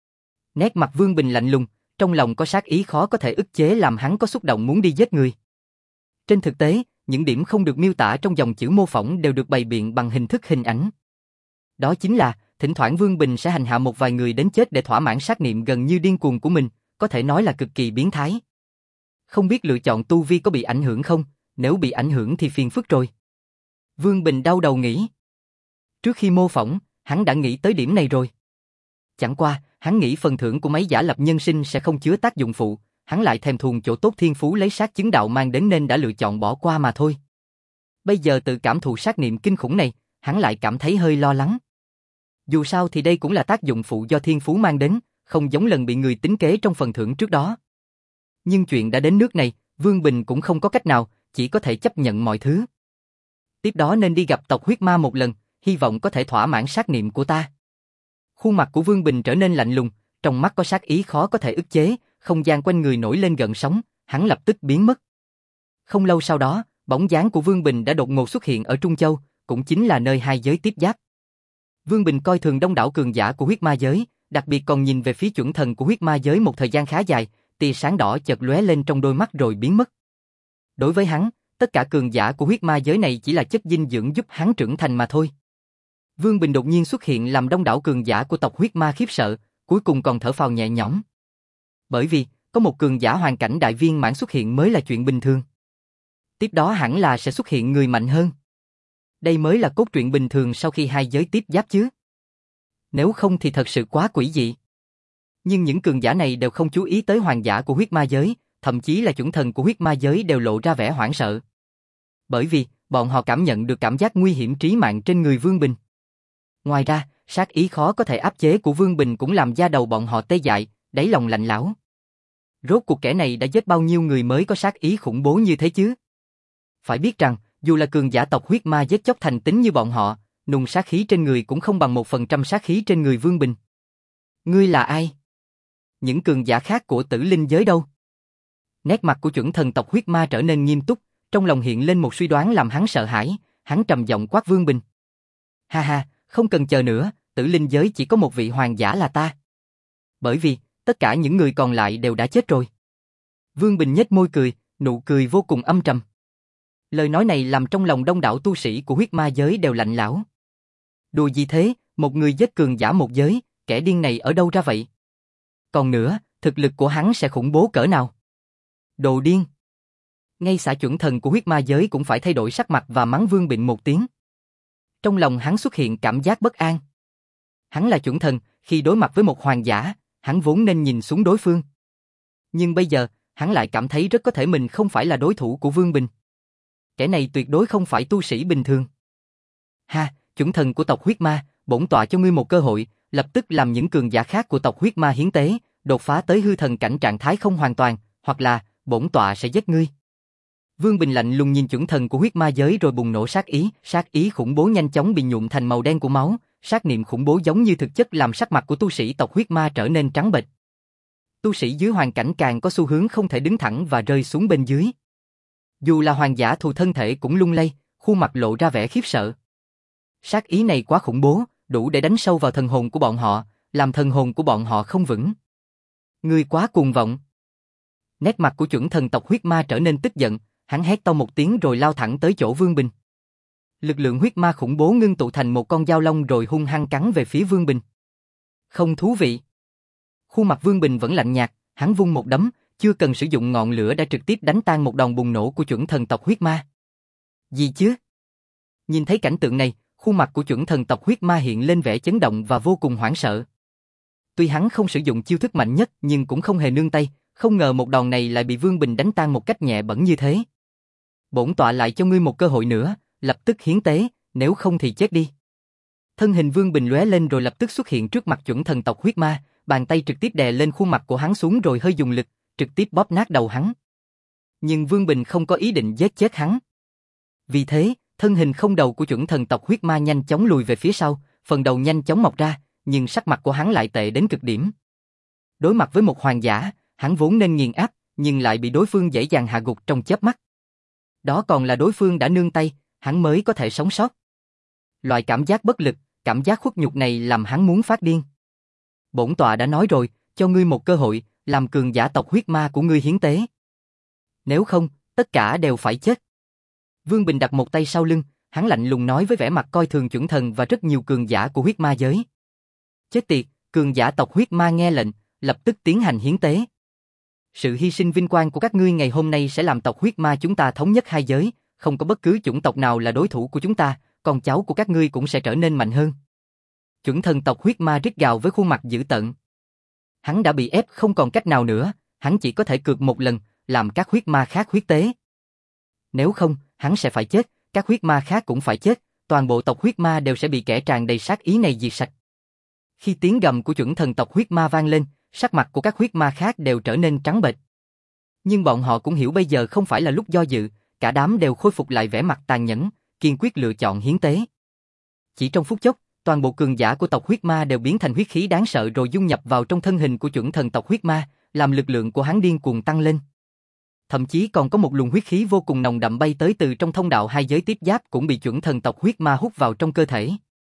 Nét mặt Vương Bình lạnh lùng, trong lòng có sát ý khó có thể ức chế làm hắn có xúc động muốn đi giết người. Trên thực tế, những điểm không được miêu tả trong dòng chữ mô phỏng đều được bày biện bằng hình thức hình ảnh. Đó chính là, thỉnh thoảng Vương Bình sẽ hành hạ một vài người đến chết để thỏa mãn sát niệm gần như điên cuồng của mình, có thể nói là cực kỳ biến thái. Không biết lựa chọn tu vi có bị ảnh hưởng không, nếu bị ảnh hưởng thì phiền phức rồi. Vương Bình đau đầu nghĩ. Trước khi mô phỏng, hắn đã nghĩ tới điểm này rồi. Chẳng qua, hắn nghĩ phần thưởng của mấy giả lập nhân sinh sẽ không chứa tác dụng phụ, hắn lại thèm thuồng chỗ tốt thiên phú lấy sát chứng đạo mang đến nên đã lựa chọn bỏ qua mà thôi. Bây giờ tự cảm thụ sát niệm kinh khủng này, hắn lại cảm thấy hơi lo lắng. Dù sao thì đây cũng là tác dụng phụ do thiên phú mang đến, không giống lần bị người tính kế trong phần thưởng trước đó. Nhưng chuyện đã đến nước này, Vương Bình cũng không có cách nào, chỉ có thể chấp nhận mọi thứ. Tiếp đó nên đi gặp tộc huyết ma một lần, hy vọng có thể thỏa mãn sát niệm của ta. Khuôn mặt của Vương Bình trở nên lạnh lùng, trong mắt có sát ý khó có thể ức chế, không gian quanh người nổi lên gợn sóng, hắn lập tức biến mất. Không lâu sau đó, bóng dáng của Vương Bình đã đột ngột xuất hiện ở Trung Châu, cũng chính là nơi hai giới tiếp giáp. Vương Bình coi thường đông đảo cường giả của huyết ma giới, đặc biệt còn nhìn về phía chuẩn thần của huyết ma giới một thời gian khá dài, tia sáng đỏ chợt lóe lên trong đôi mắt rồi biến mất. Đối với hắn, tất cả cường giả của huyết ma giới này chỉ là chất dinh dưỡng giúp hắn trưởng thành mà thôi. Vương Bình đột nhiên xuất hiện làm đông đảo cường giả của tộc huyết ma khiếp sợ, cuối cùng còn thở phào nhẹ nhõm. Bởi vì, có một cường giả hoàn cảnh đại viên mãn xuất hiện mới là chuyện bình thường. Tiếp đó hẳn là sẽ xuất hiện người mạnh hơn. Đây mới là cốt truyện bình thường sau khi hai giới tiếp giáp chứ. Nếu không thì thật sự quá quỷ dị. Nhưng những cường giả này đều không chú ý tới hoàng giả của huyết ma giới, thậm chí là chuẩn thần của huyết ma giới đều lộ ra vẻ hoảng sợ. Bởi vì, bọn họ cảm nhận được cảm giác nguy hiểm trí mạng trên người Vương Bình. Ngoài ra, sát ý khó có thể áp chế của Vương Bình cũng làm da đầu bọn họ tê dại, đáy lòng lạnh lẽo. Rốt cuộc kẻ này đã giết bao nhiêu người mới có sát ý khủng bố như thế chứ? Phải biết rằng, dù là cường giả tộc huyết ma giết chóc thành tính như bọn họ, nung sát khí trên người cũng không bằng một phần trăm sát khí trên người Vương Bình. Ngươi là ai? Những cường giả khác của tử linh giới đâu? Nét mặt của chuẩn thần tộc huyết ma trở nên nghiêm túc, trong lòng hiện lên một suy đoán làm hắn sợ hãi, hắn trầm giọng quát Vương Bình. Ha ha, không cần chờ nữa, tử linh giới chỉ có một vị hoàng giả là ta. Bởi vì, tất cả những người còn lại đều đã chết rồi. Vương Bình nhếch môi cười, nụ cười vô cùng âm trầm. Lời nói này làm trong lòng đông đảo tu sĩ của huyết ma giới đều lạnh lẽo. Đùa gì thế, một người giết cường giả một giới, kẻ điên này ở đâu ra vậy? Còn nữa, thực lực của hắn sẽ khủng bố cỡ nào? Đồ điên! Ngay xã chuẩn thần của huyết ma giới cũng phải thay đổi sắc mặt và mắng Vương Bình một tiếng. Trong lòng hắn xuất hiện cảm giác bất an. Hắn là chuẩn thần, khi đối mặt với một hoàng giả, hắn vốn nên nhìn xuống đối phương. Nhưng bây giờ, hắn lại cảm thấy rất có thể mình không phải là đối thủ của Vương Bình. Kẻ này tuyệt đối không phải tu sĩ bình thường. Ha, chuẩn thần của tộc huyết ma, bổn tọa cho ngươi một cơ hội, lập tức làm những cường giả khác của tộc huyết ma hiến tế, đột phá tới hư thần cảnh trạng thái không hoàn toàn, hoặc là, bổn tọa sẽ giết ngươi. Vương Bình lạnh lùng nhìn chuẩn thần của huyết ma giới rồi bùng nổ sát ý, sát ý khủng bố nhanh chóng bị nhuộm thành màu đen của máu, sát niệm khủng bố giống như thực chất làm sắc mặt của tu sĩ tộc huyết ma trở nên trắng bệch. Tu sĩ dưới hoàn cảnh càng có xu hướng không thể đứng thẳng và rơi xuống bên dưới. Dù là hoàng giả thù thân thể cũng lung lay, khuôn mặt lộ ra vẻ khiếp sợ. Sát ý này quá khủng bố, đủ để đánh sâu vào thần hồn của bọn họ, làm thần hồn của bọn họ không vững. Ngươi quá cuồng vọng. Nét mặt của chuẩn thần tộc huyết ma trở nên tức giận, hắn hét to một tiếng rồi lao thẳng tới chỗ Vương Bình. Lực lượng huyết ma khủng bố ngưng tụ thành một con dao long rồi hung hăng cắn về phía Vương Bình. Không thú vị. Khuôn mặt Vương Bình vẫn lạnh nhạt, hắn vung một đấm, chưa cần sử dụng ngọn lửa đã trực tiếp đánh tan một đòn bùng nổ của chuẩn thần tộc huyết ma. Gì chứ? Nhìn thấy cảnh tượng này, khuôn mặt của chuẩn thần tộc huyết ma hiện lên vẻ chấn động và vô cùng hoảng sợ. Tuy hắn không sử dụng chiêu thức mạnh nhất nhưng cũng không hề nương tay, không ngờ một đòn này lại bị Vương Bình đánh tan một cách nhẹ bẫng như thế. Bổn tọa lại cho ngươi một cơ hội nữa, lập tức hiến tế, nếu không thì chết đi. Thân hình Vương Bình lóe lên rồi lập tức xuất hiện trước mặt chuẩn thần tộc huyết ma, bàn tay trực tiếp đè lên khuôn mặt của hắn xuống rồi hơi dùng lực, trực tiếp bóp nát đầu hắn. Nhưng Vương Bình không có ý định giết chết hắn. Vì thế, thân hình không đầu của chuẩn thần tộc huyết ma nhanh chóng lùi về phía sau, phần đầu nhanh chóng mọc ra, nhưng sắc mặt của hắn lại tệ đến cực điểm. Đối mặt với một hoàng giả, hắn vốn nên nghiền áp, nhưng lại bị đối phương dễ dàng hạ gục trong chớp mắt. Đó còn là đối phương đã nương tay, hắn mới có thể sống sót. Loại cảm giác bất lực, cảm giác khuất nhục này làm hắn muốn phát điên. Bổn tọa đã nói rồi, cho ngươi một cơ hội, làm cường giả tộc huyết ma của ngươi hiến tế. Nếu không, tất cả đều phải chết. Vương Bình đặt một tay sau lưng, hắn lạnh lùng nói với vẻ mặt coi thường chuẩn thần và rất nhiều cường giả của huyết ma giới. Chết tiệt, cường giả tộc huyết ma nghe lệnh, lập tức tiến hành hiến tế. Sự hy sinh vinh quang của các ngươi ngày hôm nay sẽ làm tộc huyết ma chúng ta thống nhất hai giới, không có bất cứ chủng tộc nào là đối thủ của chúng ta, con cháu của các ngươi cũng sẽ trở nên mạnh hơn. Chuẩn thần tộc huyết ma rít gào với khuôn mặt dữ tợn. Hắn đã bị ép không còn cách nào nữa, hắn chỉ có thể cược một lần, làm các huyết ma khác huyết tế. Nếu không, hắn sẽ phải chết, các huyết ma khác cũng phải chết, toàn bộ tộc huyết ma đều sẽ bị kẻ tràn đầy sát ý này diệt sạch. Khi tiếng gầm của chuẩn thần tộc huyết ma vang lên, sắc mặt của các huyết ma khác đều trở nên trắng bệch. Nhưng bọn họ cũng hiểu bây giờ không phải là lúc do dự, cả đám đều khôi phục lại vẻ mặt tàn nhẫn, kiên quyết lựa chọn hiến tế. Chỉ trong phút chốc, toàn bộ cường giả của tộc huyết ma đều biến thành huyết khí đáng sợ rồi dung nhập vào trong thân hình của chuẩn thần tộc huyết ma, làm lực lượng của hắn điên cuồng tăng lên. Thậm chí còn có một luồng huyết khí vô cùng nồng đậm bay tới từ trong thông đạo hai giới tiếp giáp cũng bị chuẩn thần tộc huyết ma hút vào trong cơ thể.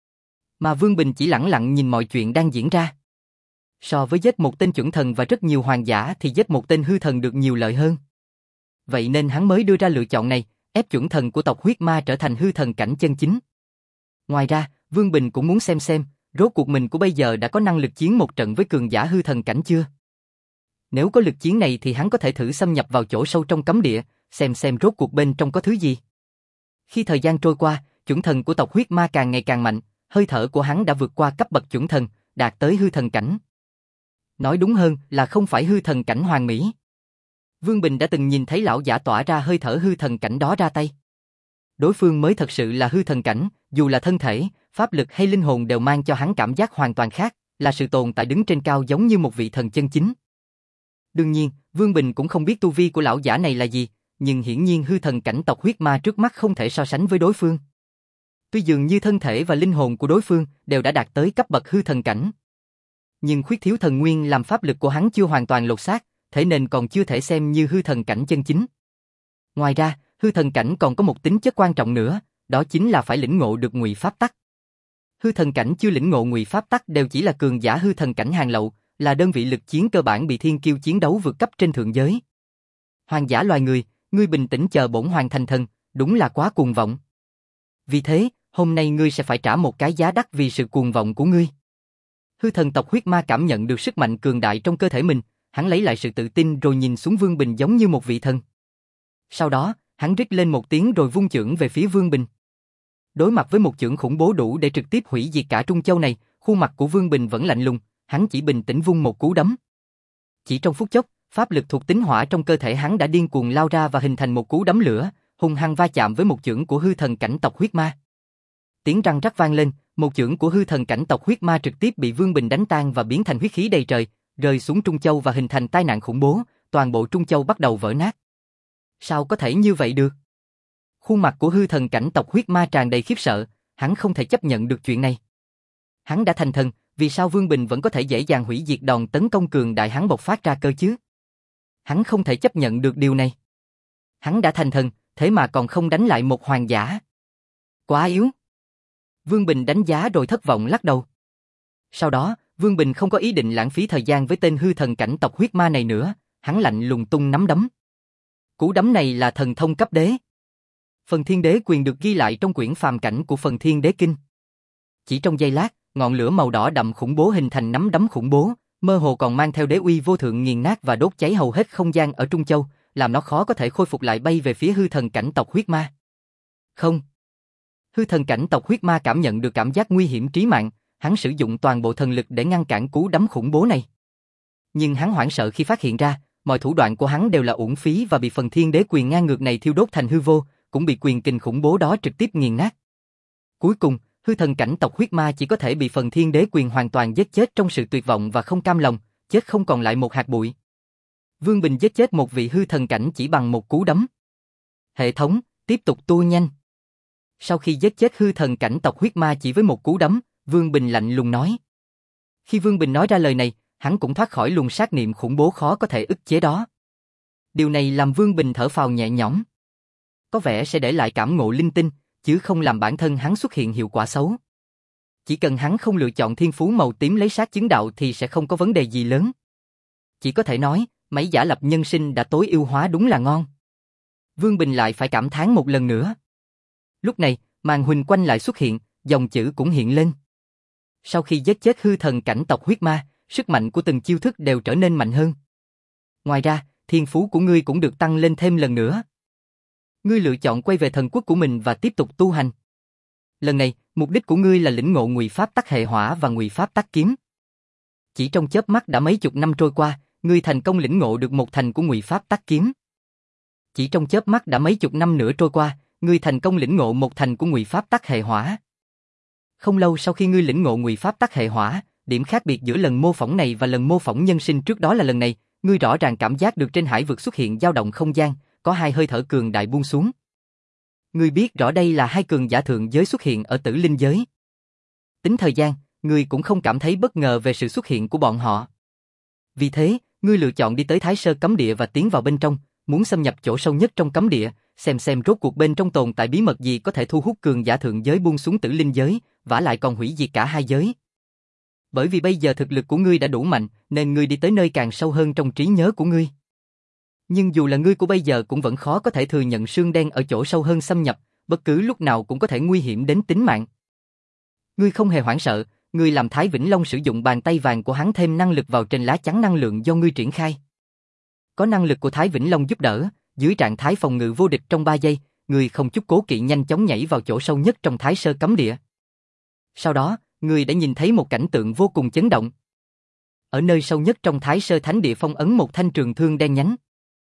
Mà Vương Bình chỉ lẳng lặng nhìn mọi chuyện đang diễn ra. So với giết một tên chuẩn thần và rất nhiều hoàng giả thì giết một tên hư thần được nhiều lợi hơn. Vậy nên hắn mới đưa ra lựa chọn này, ép chuẩn thần của tộc huyết ma trở thành hư thần cảnh chân chính. Ngoài ra, Vương Bình cũng muốn xem xem, Rốt cuộc mình của bây giờ đã có năng lực chiến một trận với cường giả hư thần cảnh chưa? Nếu có lực chiến này thì hắn có thể thử xâm nhập vào chỗ sâu trong cấm địa, xem xem rốt cuộc bên trong có thứ gì. Khi thời gian trôi qua, chuẩn thần của tộc huyết ma càng ngày càng mạnh, hơi thở của hắn đã vượt qua cấp bậc chuẩn thần, đạt tới hư thần cảnh. Nói đúng hơn là không phải hư thần cảnh hoàn mỹ. Vương Bình đã từng nhìn thấy lão giả tỏa ra hơi thở hư thần cảnh đó ra tay. Đối phương mới thật sự là hư thần cảnh, dù là thân thể, pháp lực hay linh hồn đều mang cho hắn cảm giác hoàn toàn khác, là sự tồn tại đứng trên cao giống như một vị thần chân chính. Đương nhiên, Vương Bình cũng không biết tu vi của lão giả này là gì, nhưng hiển nhiên hư thần cảnh tộc huyết ma trước mắt không thể so sánh với đối phương. Tuy dường như thân thể và linh hồn của đối phương đều đã đạt tới cấp bậc hư thần cảnh, nhưng khuyết thiếu thần nguyên làm pháp lực của hắn chưa hoàn toàn lột xác, thế nên còn chưa thể xem như hư thần cảnh chân chính. Ngoài ra, hư thần cảnh còn có một tính chất quan trọng nữa, đó chính là phải lĩnh ngộ được ngụy pháp tắc. Hư thần cảnh chưa lĩnh ngộ ngụy pháp tắc đều chỉ là cường giả hư thần cảnh hàng lậu, là đơn vị lực chiến cơ bản bị thiên kiêu chiến đấu vượt cấp trên thượng giới. Hoàng giả loài người, ngươi bình tĩnh chờ bổn hoàng thành thần, đúng là quá cuồng vọng. Vì thế, hôm nay ngươi sẽ phải trả một cái giá đắt vì sự cuồng vọng của ngươi. Hư thần tộc huyết ma cảm nhận được sức mạnh cường đại trong cơ thể mình, hắn lấy lại sự tự tin rồi nhìn xuống Vương Bình giống như một vị thần. Sau đó, hắn rít lên một tiếng rồi vung chưởng về phía Vương Bình. Đối mặt với một chưởng khủng bố đủ để trực tiếp hủy diệt cả Trung Châu này, khuôn mặt của Vương Bình vẫn lạnh lùng, hắn chỉ bình tĩnh vung một cú đấm. Chỉ trong phút chốc, pháp lực thuộc tính hỏa trong cơ thể hắn đã điên cuồng lao ra và hình thành một cú đấm lửa, hung hăng va chạm với một chưởng của hư thần cảnh tộc huyết ma. Tiếng răng rắc vang lên, một chưởng của hư thần cảnh tộc huyết ma trực tiếp bị Vương Bình đánh tan và biến thành huyết khí đầy trời, rơi xuống Trung Châu và hình thành tai nạn khủng bố, toàn bộ Trung Châu bắt đầu vỡ nát. Sao có thể như vậy được? Khuôn mặt của hư thần cảnh tộc huyết ma tràn đầy khiếp sợ, hắn không thể chấp nhận được chuyện này. Hắn đã thành thần, vì sao Vương Bình vẫn có thể dễ dàng hủy diệt đòn tấn công cường đại hắn bộc phát ra cơ chứ? Hắn không thể chấp nhận được điều này. Hắn đã thành thần, thế mà còn không đánh lại một hoàng giả. Quá yếu. Vương Bình đánh giá rồi thất vọng lắc đầu. Sau đó, Vương Bình không có ý định lãng phí thời gian với tên hư thần cảnh tộc huyết ma này nữa, hắn lạnh lùng tung nắm đấm. Cú đấm này là thần thông cấp đế. Phần Thiên Đế Quyền được ghi lại trong quyển phàm cảnh của Phần Thiên Đế Kinh. Chỉ trong giây lát, ngọn lửa màu đỏ đậm khủng bố hình thành nắm đấm khủng bố, mơ hồ còn mang theo đế uy vô thượng nghiền nát và đốt cháy hầu hết không gian ở Trung Châu, làm nó khó có thể khôi phục lại bay về phía hư thần cảnh tộc huyết ma. Không. Hư thần cảnh tộc huyết ma cảm nhận được cảm giác nguy hiểm trí mạng, hắn sử dụng toàn bộ thần lực để ngăn cản cú đấm khủng bố này. Nhưng hắn hoảng sợ khi phát hiện ra, mọi thủ đoạn của hắn đều là uổng phí và bị Phần Thiên Đế Quyền ngang ngược này thiêu đốt thành hư vô, cũng bị quyền kình khủng bố đó trực tiếp nghiền nát. Cuối cùng, hư thần cảnh tộc huyết ma chỉ có thể bị Phần Thiên Đế Quyền hoàn toàn giết chết trong sự tuyệt vọng và không cam lòng, chết không còn lại một hạt bụi. Vương Bình giết chết một vị hư thần cảnh chỉ bằng một cú đấm. Hệ thống, tiếp tục tua nhanh. Sau khi giết chết hư thần cảnh tộc huyết ma chỉ với một cú đấm, Vương Bình lạnh lùng nói. Khi Vương Bình nói ra lời này, hắn cũng thoát khỏi luồng sát niệm khủng bố khó có thể ức chế đó. Điều này làm Vương Bình thở phào nhẹ nhõm. Có vẻ sẽ để lại cảm ngộ linh tinh, chứ không làm bản thân hắn xuất hiện hiệu quả xấu. Chỉ cần hắn không lựa chọn thiên phú màu tím lấy sát chứng đạo thì sẽ không có vấn đề gì lớn. Chỉ có thể nói, mấy giả lập nhân sinh đã tối ưu hóa đúng là ngon. Vương Bình lại phải cảm thán một lần nữa. Lúc này, màn huỳnh quanh lại xuất hiện, dòng chữ cũng hiện lên. Sau khi giết chết hư thần cảnh tộc huyết ma, sức mạnh của từng chiêu thức đều trở nên mạnh hơn. Ngoài ra, thiên phú của ngươi cũng được tăng lên thêm lần nữa. Ngươi lựa chọn quay về thần quốc của mình và tiếp tục tu hành. Lần này, mục đích của ngươi là lĩnh ngộ ngụy pháp tắc hệ hỏa và ngụy pháp tắc kiếm. Chỉ trong chớp mắt đã mấy chục năm trôi qua, ngươi thành công lĩnh ngộ được một thành của ngụy pháp tắc kiếm. Chỉ trong chớp mắt đã mấy chục năm nữa trôi qua, ngươi thành công lĩnh ngộ một thành của ngụy pháp tắc hệ hỏa. Không lâu sau khi ngươi lĩnh ngộ ngụy pháp tắc hệ hỏa, điểm khác biệt giữa lần mô phỏng này và lần mô phỏng nhân sinh trước đó là lần này, ngươi rõ ràng cảm giác được trên hải vực xuất hiện dao động không gian, có hai hơi thở cường đại buông xuống. Ngươi biết rõ đây là hai cường giả thượng giới xuất hiện ở Tử Linh giới. Tính thời gian, ngươi cũng không cảm thấy bất ngờ về sự xuất hiện của bọn họ. Vì thế, ngươi lựa chọn đi tới Thái Sơ cấm địa và tiến vào bên trong, muốn xâm nhập chỗ sâu nhất trong cấm địa, xem xem rốt cuộc bên trong tồn tại bí mật gì có thể thu hút cường giả thượng giới buông xuống Tử Linh giới, vả lại còn hủy diệt cả hai giới. Bởi vì bây giờ thực lực của ngươi đã đủ mạnh, nên ngươi đi tới nơi càng sâu hơn trong trí nhớ của ngươi. Nhưng dù là ngươi của bây giờ cũng vẫn khó có thể thừa nhận xương đen ở chỗ sâu hơn xâm nhập, bất cứ lúc nào cũng có thể nguy hiểm đến tính mạng. Ngươi không hề hoảng sợ, ngươi làm Thái Vĩnh Long sử dụng bàn tay vàng của hắn thêm năng lực vào trên lá chắn năng lượng do ngươi triển khai. Có năng lực của Thái Vĩnh Long giúp đỡ, dưới trạng thái phòng ngự vô địch trong ba giây, ngươi không chút cố kỵ nhanh chóng nhảy vào chỗ sâu nhất trong Thái Sơ Cấm Địa. Sau đó, ngươi đã nhìn thấy một cảnh tượng vô cùng chấn động. Ở nơi sâu nhất trong Thái Sơ Thánh Địa phong ấn một thanh trường thương đen nhánh.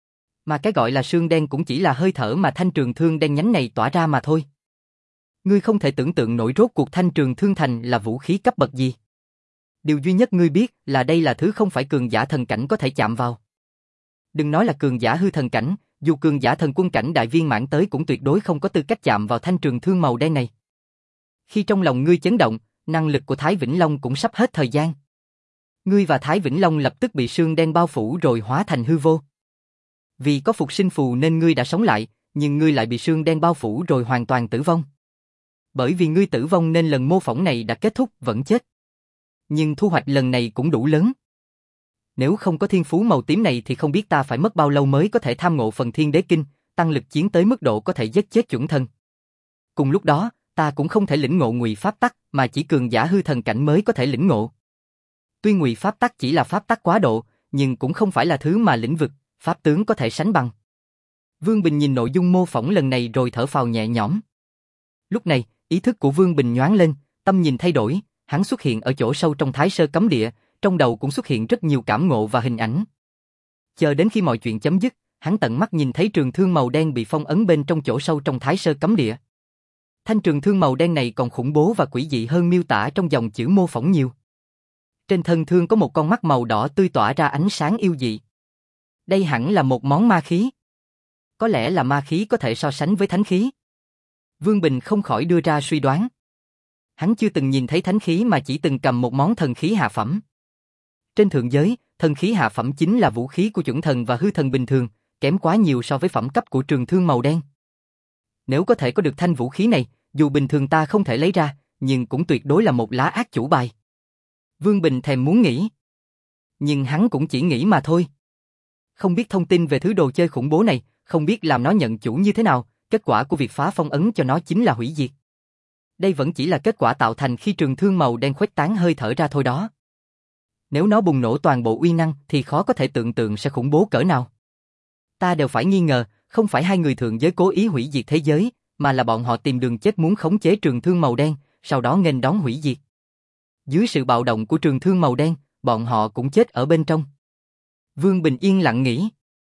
Mà cái gọi là xương đen cũng chỉ là hơi thở mà thanh trường thương đen nhánh này tỏa ra mà thôi. Ngươi không thể tưởng tượng nổi rốt cuộc thanh trường thương thành là vũ khí cấp bậc gì. Điều duy nhất ngươi biết là đây là thứ không phải cường giả thần cảnh có thể chạm vào. Đừng nói là cường giả hư thần cảnh, dù cường giả thần quân cảnh đại viên mãn tới cũng tuyệt đối không có tư cách chạm vào thanh trường thương màu đen này. Khi trong lòng ngươi chấn động, năng lực của Thái Vĩnh Long cũng sắp hết thời gian. Ngươi và Thái Vĩnh Long lập tức bị sương đen bao phủ rồi hóa thành hư vô. Vì có phục sinh phù nên ngươi đã sống lại, nhưng ngươi lại bị sương đen bao phủ rồi hoàn toàn tử vong. Bởi vì ngươi tử vong nên lần mô phỏng này đã kết thúc vẫn chết. Nhưng thu hoạch lần này cũng đủ lớn. Nếu không có thiên phú màu tím này thì không biết ta phải mất bao lâu mới có thể tham ngộ phần Thiên Đế Kinh, tăng lực chiến tới mức độ có thể giết chết chuẩn thần. Cùng lúc đó, ta cũng không thể lĩnh ngộ ngụy pháp tắc mà chỉ cường giả hư thần cảnh mới có thể lĩnh ngộ. Tuy ngụy pháp tắc chỉ là pháp tắc quá độ, nhưng cũng không phải là thứ mà lĩnh vực, pháp tướng có thể sánh bằng. Vương Bình nhìn nội dung mô phỏng lần này rồi thở phào nhẹ nhõm. Lúc này, ý thức của Vương Bình nhoáng lên, tâm nhìn thay đổi, hắn xuất hiện ở chỗ sâu trong Thái Sơ Cấm Địa, trong đầu cũng xuất hiện rất nhiều cảm ngộ và hình ảnh. Chờ đến khi mọi chuyện chấm dứt, hắn tận mắt nhìn thấy trường thương màu đen bị phong ấn bên trong chỗ sâu trong Thái Sơ Cấm Địa. Thanh trường thương màu đen này còn khủng bố và quỷ dị hơn miêu tả trong dòng chữ mô phỏng nhiều. Trên thân thương có một con mắt màu đỏ tươi tỏa ra ánh sáng yêu dị. Đây hẳn là một món ma khí. Có lẽ là ma khí có thể so sánh với thánh khí. Vương Bình không khỏi đưa ra suy đoán. Hắn chưa từng nhìn thấy thánh khí mà chỉ từng cầm một món thần khí hạ phẩm. Trên thượng giới, thần khí hạ phẩm chính là vũ khí của chuẩn thần và hư thần bình thường, kém quá nhiều so với phẩm cấp của trường thương màu đen. Nếu có thể có được thanh vũ khí này, dù bình thường ta không thể lấy ra, nhưng cũng tuyệt đối là một lá ác chủ bài. Vương Bình thèm muốn nghĩ. Nhưng hắn cũng chỉ nghĩ mà thôi. Không biết thông tin về thứ đồ chơi khủng bố này, không biết làm nó nhận chủ như thế nào, kết quả của việc phá phong ấn cho nó chính là hủy diệt. Đây vẫn chỉ là kết quả tạo thành khi trường thương màu đen khuếch tán hơi thở ra thôi đó. Nếu nó bùng nổ toàn bộ uy năng thì khó có thể tưởng tượng sẽ khủng bố cỡ nào. Ta đều phải nghi ngờ, không phải hai người thượng giới cố ý hủy diệt thế giới, mà là bọn họ tìm đường chết muốn khống chế trường thương màu đen, sau đó nghênh đón hủy diệt. Dưới sự bạo động của trường thương màu đen, bọn họ cũng chết ở bên trong. Vương Bình yên lặng nghĩ.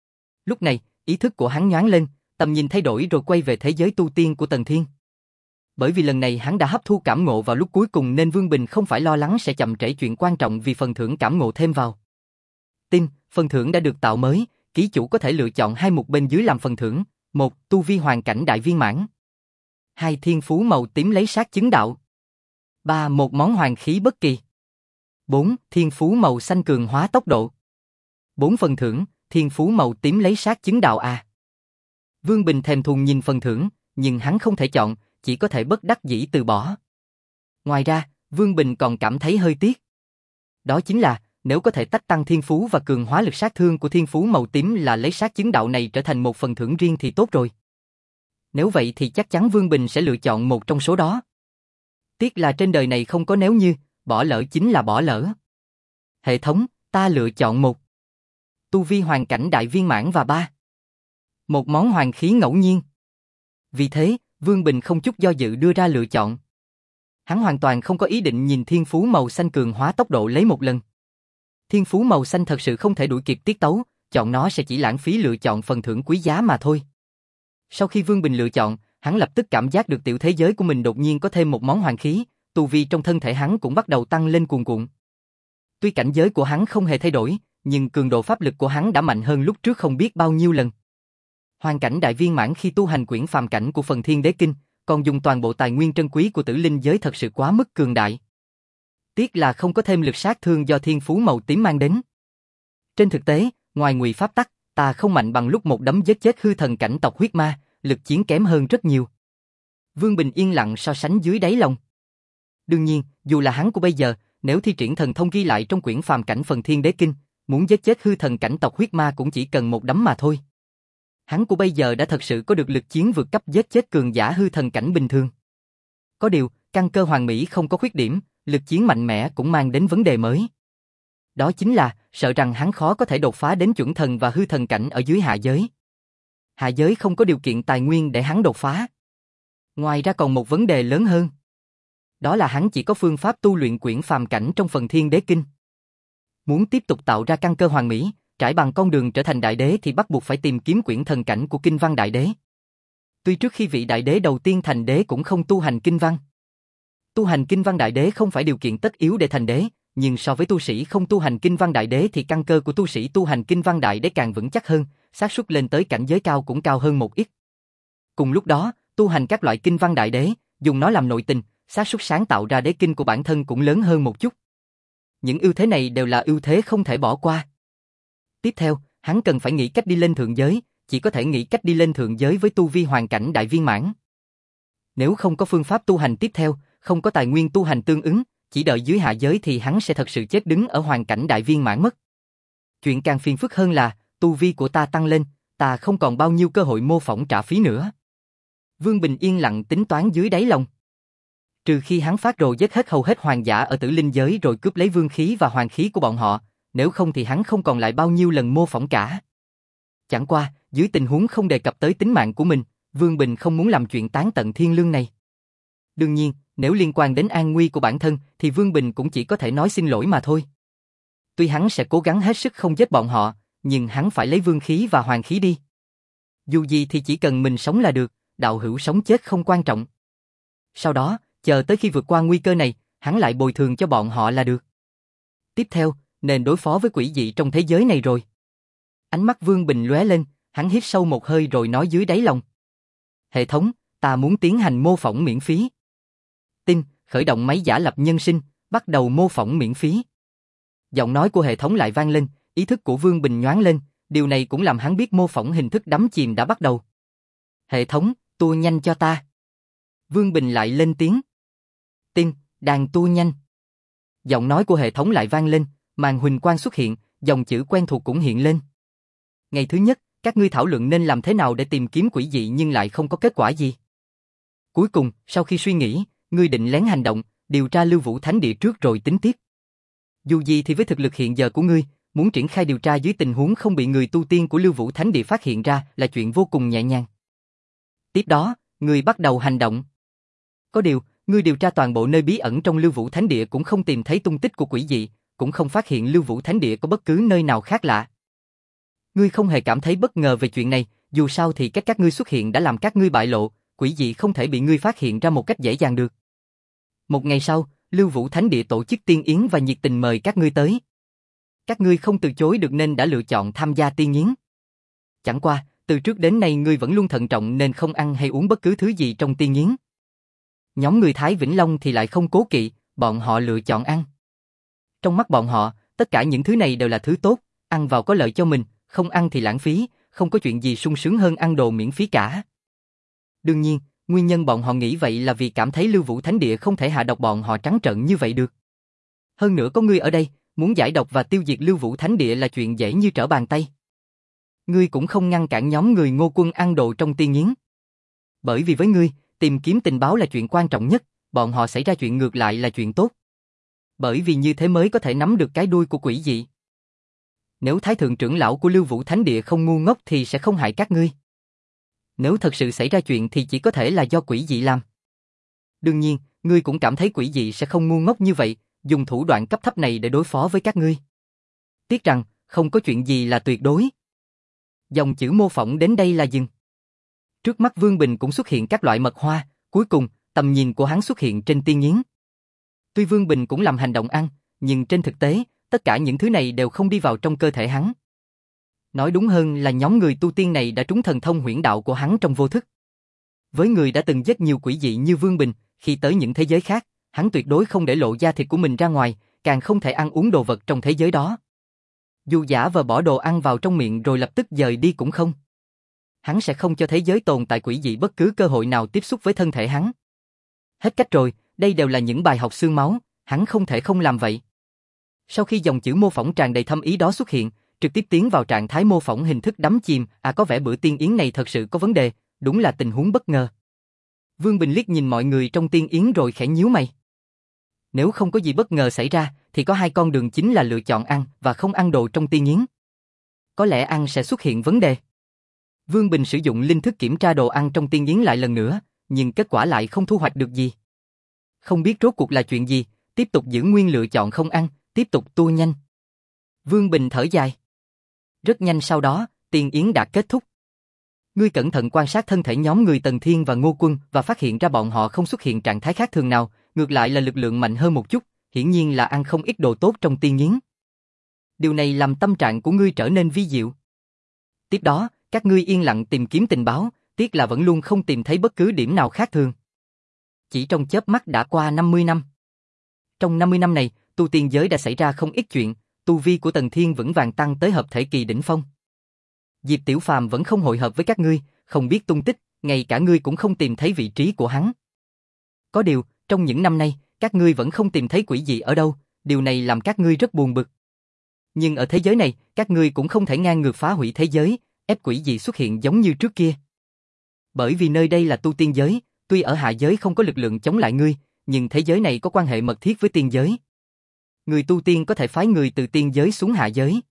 Lúc này, ý thức của hắn nhoáng lên, tầm nhìn thay đổi rồi quay về thế giới tu tiên của Tần Thiên. Bởi vì lần này hắn đã hấp thu cảm ngộ vào lúc cuối cùng nên Vương Bình không phải lo lắng sẽ chậm trễ chuyện quan trọng vì phần thưởng cảm ngộ thêm vào. Tin, phần thưởng đã được tạo mới, ký chủ có thể lựa chọn hai mục bên dưới làm phần thưởng. Một, tu vi hoàn cảnh đại viên mãn. Hai, thiên phú màu tím lấy sát chứng đạo. Ba, một món hoàng khí bất kỳ. Bốn, thiên phú màu xanh cường hóa tốc độ. Bốn phần thưởng, thiên phú màu tím lấy sát chứng đạo à. Vương Bình thèm thuồng nhìn phần thưởng, nhưng hắn không thể chọn, chỉ có thể bất đắc dĩ từ bỏ. Ngoài ra, Vương Bình còn cảm thấy hơi tiếc. Đó chính là, nếu có thể tách tăng thiên phú và cường hóa lực sát thương của thiên phú màu tím là lấy sát chứng đạo này trở thành một phần thưởng riêng thì tốt rồi. Nếu vậy thì chắc chắn Vương Bình sẽ lựa chọn một trong số đó. Tiếc là trên đời này không có nếu như, bỏ lỡ chính là bỏ lỡ. Hệ thống, ta lựa chọn một. Tu vi hoàn cảnh đại viên mãn và ba. Một món hoàng khí ngẫu nhiên. Vì thế, Vương Bình không chút do dự đưa ra lựa chọn. Hắn hoàn toàn không có ý định nhìn thiên phú màu xanh cường hóa tốc độ lấy một lần. Thiên phú màu xanh thật sự không thể đuổi kịp tiết tấu, chọn nó sẽ chỉ lãng phí lựa chọn phần thưởng quý giá mà thôi. Sau khi Vương Bình lựa chọn, hắn lập tức cảm giác được tiểu thế giới của mình đột nhiên có thêm một món hoàng khí, tu vi trong thân thể hắn cũng bắt đầu tăng lên cuồn cuộn. Tuy cảnh giới của hắn không hề thay đổi, nhưng cường độ pháp lực của hắn đã mạnh hơn lúc trước không biết bao nhiêu lần. Hoàn cảnh đại viên mãn khi tu hành quyển phàm cảnh của phần Thiên Đế Kinh, còn dùng toàn bộ tài nguyên trân quý của tử linh giới thật sự quá mức cường đại. Tiếc là không có thêm lực sát thương do thiên phú màu tím mang đến. Trên thực tế, ngoài ngụy pháp tắc, ta không mạnh bằng lúc một đấm giết chết hư thần cảnh tộc huyết ma, lực chiến kém hơn rất nhiều. Vương Bình yên lặng so sánh dưới đáy lòng. Đương nhiên, dù là hắn của bây giờ, nếu thi triển thần thông ghi lại trong quyển phàm cảnh phần Thiên Đế Kinh, muốn giết chết hư thần cảnh tộc huyết ma cũng chỉ cần một đấm mà thôi. Hắn của bây giờ đã thật sự có được lực chiến vượt cấp giết chết cường giả hư thần cảnh bình thường. Có điều, căn cơ hoàn mỹ không có khuyết điểm, lực chiến mạnh mẽ cũng mang đến vấn đề mới. Đó chính là, sợ rằng hắn khó có thể đột phá đến chuẩn thần và hư thần cảnh ở dưới hạ giới. Hạ giới không có điều kiện tài nguyên để hắn đột phá. Ngoài ra còn một vấn đề lớn hơn. Đó là hắn chỉ có phương pháp tu luyện quyển phàm cảnh trong phần Thiên Đế Kinh. Muốn tiếp tục tạo ra căn cơ hoàn mỹ, trải bằng con đường trở thành đại đế thì bắt buộc phải tìm kiếm quyển thần cảnh của Kinh Văn Đại Đế. Tuy trước khi vị đại đế đầu tiên thành đế cũng không tu hành Kinh Văn. Tu hành Kinh Văn Đại Đế không phải điều kiện tất yếu để thành đế, nhưng so với tu sĩ không tu hành Kinh Văn Đại Đế thì căn cơ của tu sĩ tu hành Kinh Văn Đại Đế càng vững chắc hơn, xác suất lên tới cảnh giới cao cũng cao hơn một ít. Cùng lúc đó, tu hành các loại Kinh Văn Đại Đế, dùng nó làm nội tình, xác suất sáng tạo ra đế kinh của bản thân cũng lớn hơn một chút. Những ưu thế này đều là ưu thế không thể bỏ qua. Tiếp theo, hắn cần phải nghĩ cách đi lên thượng giới, chỉ có thể nghĩ cách đi lên thượng giới với tu vi hoàn cảnh đại viên mãn. Nếu không có phương pháp tu hành tiếp theo, không có tài nguyên tu hành tương ứng, chỉ đợi dưới hạ giới thì hắn sẽ thật sự chết đứng ở hoàn cảnh đại viên mãn mất. Chuyện càng phiền phức hơn là, tu vi của ta tăng lên, ta không còn bao nhiêu cơ hội mô phỏng trả phí nữa. Vương Bình yên lặng tính toán dưới đáy lòng. Trừ khi hắn phát rồ giết hết hầu hết hoàng giả ở tử linh giới rồi cướp lấy vương khí và hoàng khí của bọn họ, nếu không thì hắn không còn lại bao nhiêu lần mô phỏng cả. Chẳng qua, dưới tình huống không đề cập tới tính mạng của mình, Vương Bình không muốn làm chuyện tán tận thiên lương này. Đương nhiên, nếu liên quan đến an nguy của bản thân thì Vương Bình cũng chỉ có thể nói xin lỗi mà thôi. Tuy hắn sẽ cố gắng hết sức không giết bọn họ, nhưng hắn phải lấy vương khí và hoàng khí đi. Dù gì thì chỉ cần mình sống là được, đạo hữu sống chết không quan trọng. Sau đó, chờ tới khi vượt qua nguy cơ này, hắn lại bồi thường cho bọn họ là được. Tiếp theo, nên đối phó với quỷ dị trong thế giới này rồi. Ánh mắt Vương Bình lóe lên, hắn hít sâu một hơi rồi nói dưới đáy lòng. Hệ thống, ta muốn tiến hành mô phỏng miễn phí. Tin, khởi động máy giả lập nhân sinh, bắt đầu mô phỏng miễn phí. Giọng nói của hệ thống lại vang lên, ý thức của Vương Bình nhoáng lên, điều này cũng làm hắn biết mô phỏng hình thức đắm chìm đã bắt đầu. Hệ thống, tua nhanh cho ta. Vương Bình lại lên tiếng. Tin, đang tua nhanh. Giọng nói của hệ thống lại vang lên, màn huỳnh quang xuất hiện, dòng chữ quen thuộc cũng hiện lên. Ngày thứ nhất, các ngươi thảo luận nên làm thế nào để tìm kiếm quỷ dị nhưng lại không có kết quả gì. Cuối cùng, sau khi suy nghĩ, ngươi định lén hành động, điều tra Lưu Vũ Thánh Địa trước rồi tính tiếp. Dù gì thì với thực lực hiện giờ của ngươi, muốn triển khai điều tra dưới tình huống không bị người tu tiên của Lưu Vũ Thánh Địa phát hiện ra là chuyện vô cùng nhẹ nhàng. Tiếp đó, ngươi bắt đầu hành động. Có điều, ngươi điều tra toàn bộ nơi bí ẩn trong Lưu Vũ Thánh Địa cũng không tìm thấy tung tích của quỷ dị, cũng không phát hiện Lưu Vũ Thánh Địa có bất cứ nơi nào khác lạ. Ngươi không hề cảm thấy bất ngờ về chuyện này, dù sao thì cách các ngươi xuất hiện đã làm các ngươi bại lộ, quỷ dị không thể bị ngươi phát hiện ra một cách dễ dàng được. Một ngày sau, Lưu Vũ Thánh Địa tổ chức tiên yến và nhiệt tình mời các ngươi tới. Các ngươi không từ chối được nên đã lựa chọn tham gia tiên yến. Chẳng qua, từ trước đến nay ngươi vẫn luôn thận trọng nên không ăn hay uống bất cứ thứ gì trong tiên yến. Nhóm người Thái Vĩnh Long thì lại không cố kỵ, bọn họ lựa chọn ăn. Trong mắt bọn họ, tất cả những thứ này đều là thứ tốt, ăn vào có lợi cho mình, không ăn thì lãng phí, không có chuyện gì sung sướng hơn ăn đồ miễn phí cả. Đương nhiên, nguyên nhân bọn họ nghĩ vậy là vì cảm thấy Lưu Vũ Thánh Địa không thể hạ độc bọn họ trắng trợn như vậy được. Hơn nữa có ngươi ở đây, muốn giải độc và tiêu diệt Lưu Vũ Thánh Địa là chuyện dễ như trở bàn tay. Ngươi cũng không ngăn cản nhóm người Ngô Quân ăn đồ trong tiên yến. Bởi vì với ngươi, tìm kiếm tình báo là chuyện quan trọng nhất, bọn họ xảy ra chuyện ngược lại là chuyện tốt. Bởi vì như thế mới có thể nắm được cái đuôi của quỷ dị. Nếu Thái Thượng trưởng lão của Lưu Vũ Thánh Địa không ngu ngốc thì sẽ không hại các ngươi. Nếu thật sự xảy ra chuyện thì chỉ có thể là do quỷ dị làm. Đương nhiên, ngươi cũng cảm thấy quỷ dị sẽ không ngu ngốc như vậy, dùng thủ đoạn cấp thấp này để đối phó với các ngươi. Tiếc rằng, không có chuyện gì là tuyệt đối. Dòng chữ mô phỏng đến đây là dừng. Trước mắt Vương Bình cũng xuất hiện các loại mật hoa, cuối cùng, tầm nhìn của hắn xuất hiện trên tiên yến. Tuy Vương Bình cũng làm hành động ăn, nhưng trên thực tế, tất cả những thứ này đều không đi vào trong cơ thể hắn. Nói đúng hơn là nhóm người tu tiên này đã trúng thần thông huyễn đạo của hắn trong vô thức. Với người đã từng giết nhiều quỷ dị như Vương Bình, khi tới những thế giới khác, hắn tuyệt đối không để lộ da thịt của mình ra ngoài, càng không thể ăn uống đồ vật trong thế giới đó. Dù giả vờ bỏ đồ ăn vào trong miệng rồi lập tức dời đi cũng không. Hắn sẽ không cho thế giới tồn tại quỷ dị bất cứ cơ hội nào tiếp xúc với thân thể hắn. Hết cách rồi, đây đều là những bài học xương máu, hắn không thể không làm vậy. Sau khi dòng chữ mô phỏng tràn đầy thâm ý đó xuất hiện, trực tiếp tiến vào trạng thái mô phỏng hình thức đắm chìm, à có vẻ bữa tiên yến này thật sự có vấn đề, đúng là tình huống bất ngờ. Vương Bình liếc nhìn mọi người trong tiên yến rồi khẽ nhíu mày. Nếu không có gì bất ngờ xảy ra, thì có hai con đường chính là lựa chọn ăn và không ăn đồ trong tiên yến. Có lẽ ăn sẽ xuất hiện vấn đề. Vương Bình sử dụng linh thức kiểm tra đồ ăn trong tiên yến lại lần nữa, nhưng kết quả lại không thu hoạch được gì. Không biết rốt cuộc là chuyện gì, tiếp tục giữ nguyên lựa chọn không ăn, tiếp tục tua nhanh. Vương Bình thở dài. Rất nhanh sau đó, tiên yến đã kết thúc. Ngươi cẩn thận quan sát thân thể nhóm người Tần Thiên và Ngô Quân và phát hiện ra bọn họ không xuất hiện trạng thái khác thường nào, ngược lại là lực lượng mạnh hơn một chút, hiển nhiên là ăn không ít đồ tốt trong tiên yến. Điều này làm tâm trạng của ngươi trở nên vi diệu. Tiếp đó, các ngươi yên lặng tìm kiếm tình báo, tiếc là vẫn luôn không tìm thấy bất cứ điểm nào khác thường. Chỉ trong chớp mắt đã qua năm mươi năm. Trong năm mươi năm này, tu tiên giới đã xảy ra không ít chuyện, tu vi của Tần Thiên vững vàng tăng tới hợp thể kỳ đỉnh phong. Diệp Tiểu Phàm vẫn không hội hợp với các ngươi, không biết tung tích, ngay cả ngươi cũng không tìm thấy vị trí của hắn. Có điều, trong những năm nay, các ngươi vẫn không tìm thấy quỷ dị ở đâu, điều này làm các ngươi rất buồn bực. Nhưng ở thế giới này, các ngươi cũng không thể ngang ngược phá hủy thế giới, ép quỷ dị xuất hiện giống như trước kia. Bởi vì nơi đây là tu tiên giới, tuy ở hạ giới không có lực lượng chống lại ngươi, nhưng thế giới này có quan hệ mật thiết với tiên giới. Người tu tiên có thể phái người từ tiên giới xuống hạ giới.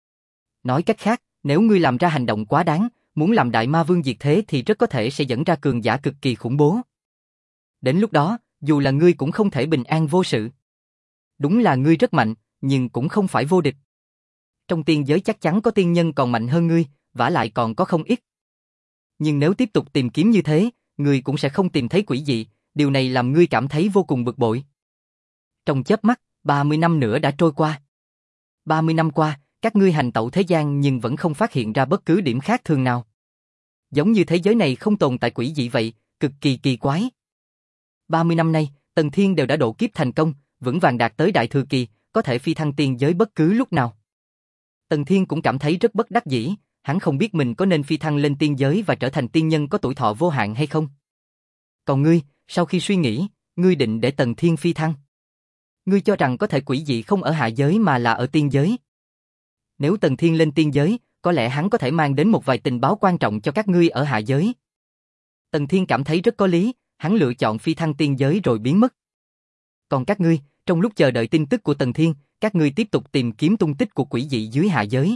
Nói cách khác, nếu ngươi làm ra hành động quá đáng, muốn làm đại ma vương diệt thế thì rất có thể sẽ dẫn ra cường giả cực kỳ khủng bố. Đến lúc đó, dù là ngươi cũng không thể bình an vô sự. Đúng là ngươi rất mạnh, nhưng cũng không phải vô địch. Trong tiên giới chắc chắn có tiên nhân còn mạnh hơn ngươi, vả lại còn có không ít. Nhưng nếu tiếp tục tìm kiếm như thế, ngươi cũng sẽ không tìm thấy quỷ dị, điều này làm ngươi cảm thấy vô cùng bực bội. Trong chớp mắt, ba mươi năm nữa đã trôi qua. ba mươi năm qua, các ngươi hành tẩu thế gian nhưng vẫn không phát hiện ra bất cứ điểm khác thường nào. Giống như thế giới này không tồn tại quỷ dị vậy, cực kỳ kỳ quái. ba mươi năm nay, Tần Thiên đều đã độ kiếp thành công, vững vàng đạt tới đại thừa kỳ, có thể phi thăng tiên giới bất cứ lúc nào. Tần Thiên cũng cảm thấy rất bất đắc dĩ, hắn không biết mình có nên phi thăng lên tiên giới và trở thành tiên nhân có tuổi thọ vô hạn hay không. Còn ngươi, sau khi suy nghĩ, ngươi định để Tần Thiên phi thăng. Ngươi cho rằng có thể quỷ dị không ở hạ giới mà là ở tiên giới. Nếu Tần Thiên lên tiên giới, có lẽ hắn có thể mang đến một vài tình báo quan trọng cho các ngươi ở hạ giới. Tần Thiên cảm thấy rất có lý, hắn lựa chọn phi thăng tiên giới rồi biến mất. Còn các ngươi, trong lúc chờ đợi tin tức của Tần Thiên, các ngươi tiếp tục tìm kiếm tung tích của quỷ dị dưới hạ giới.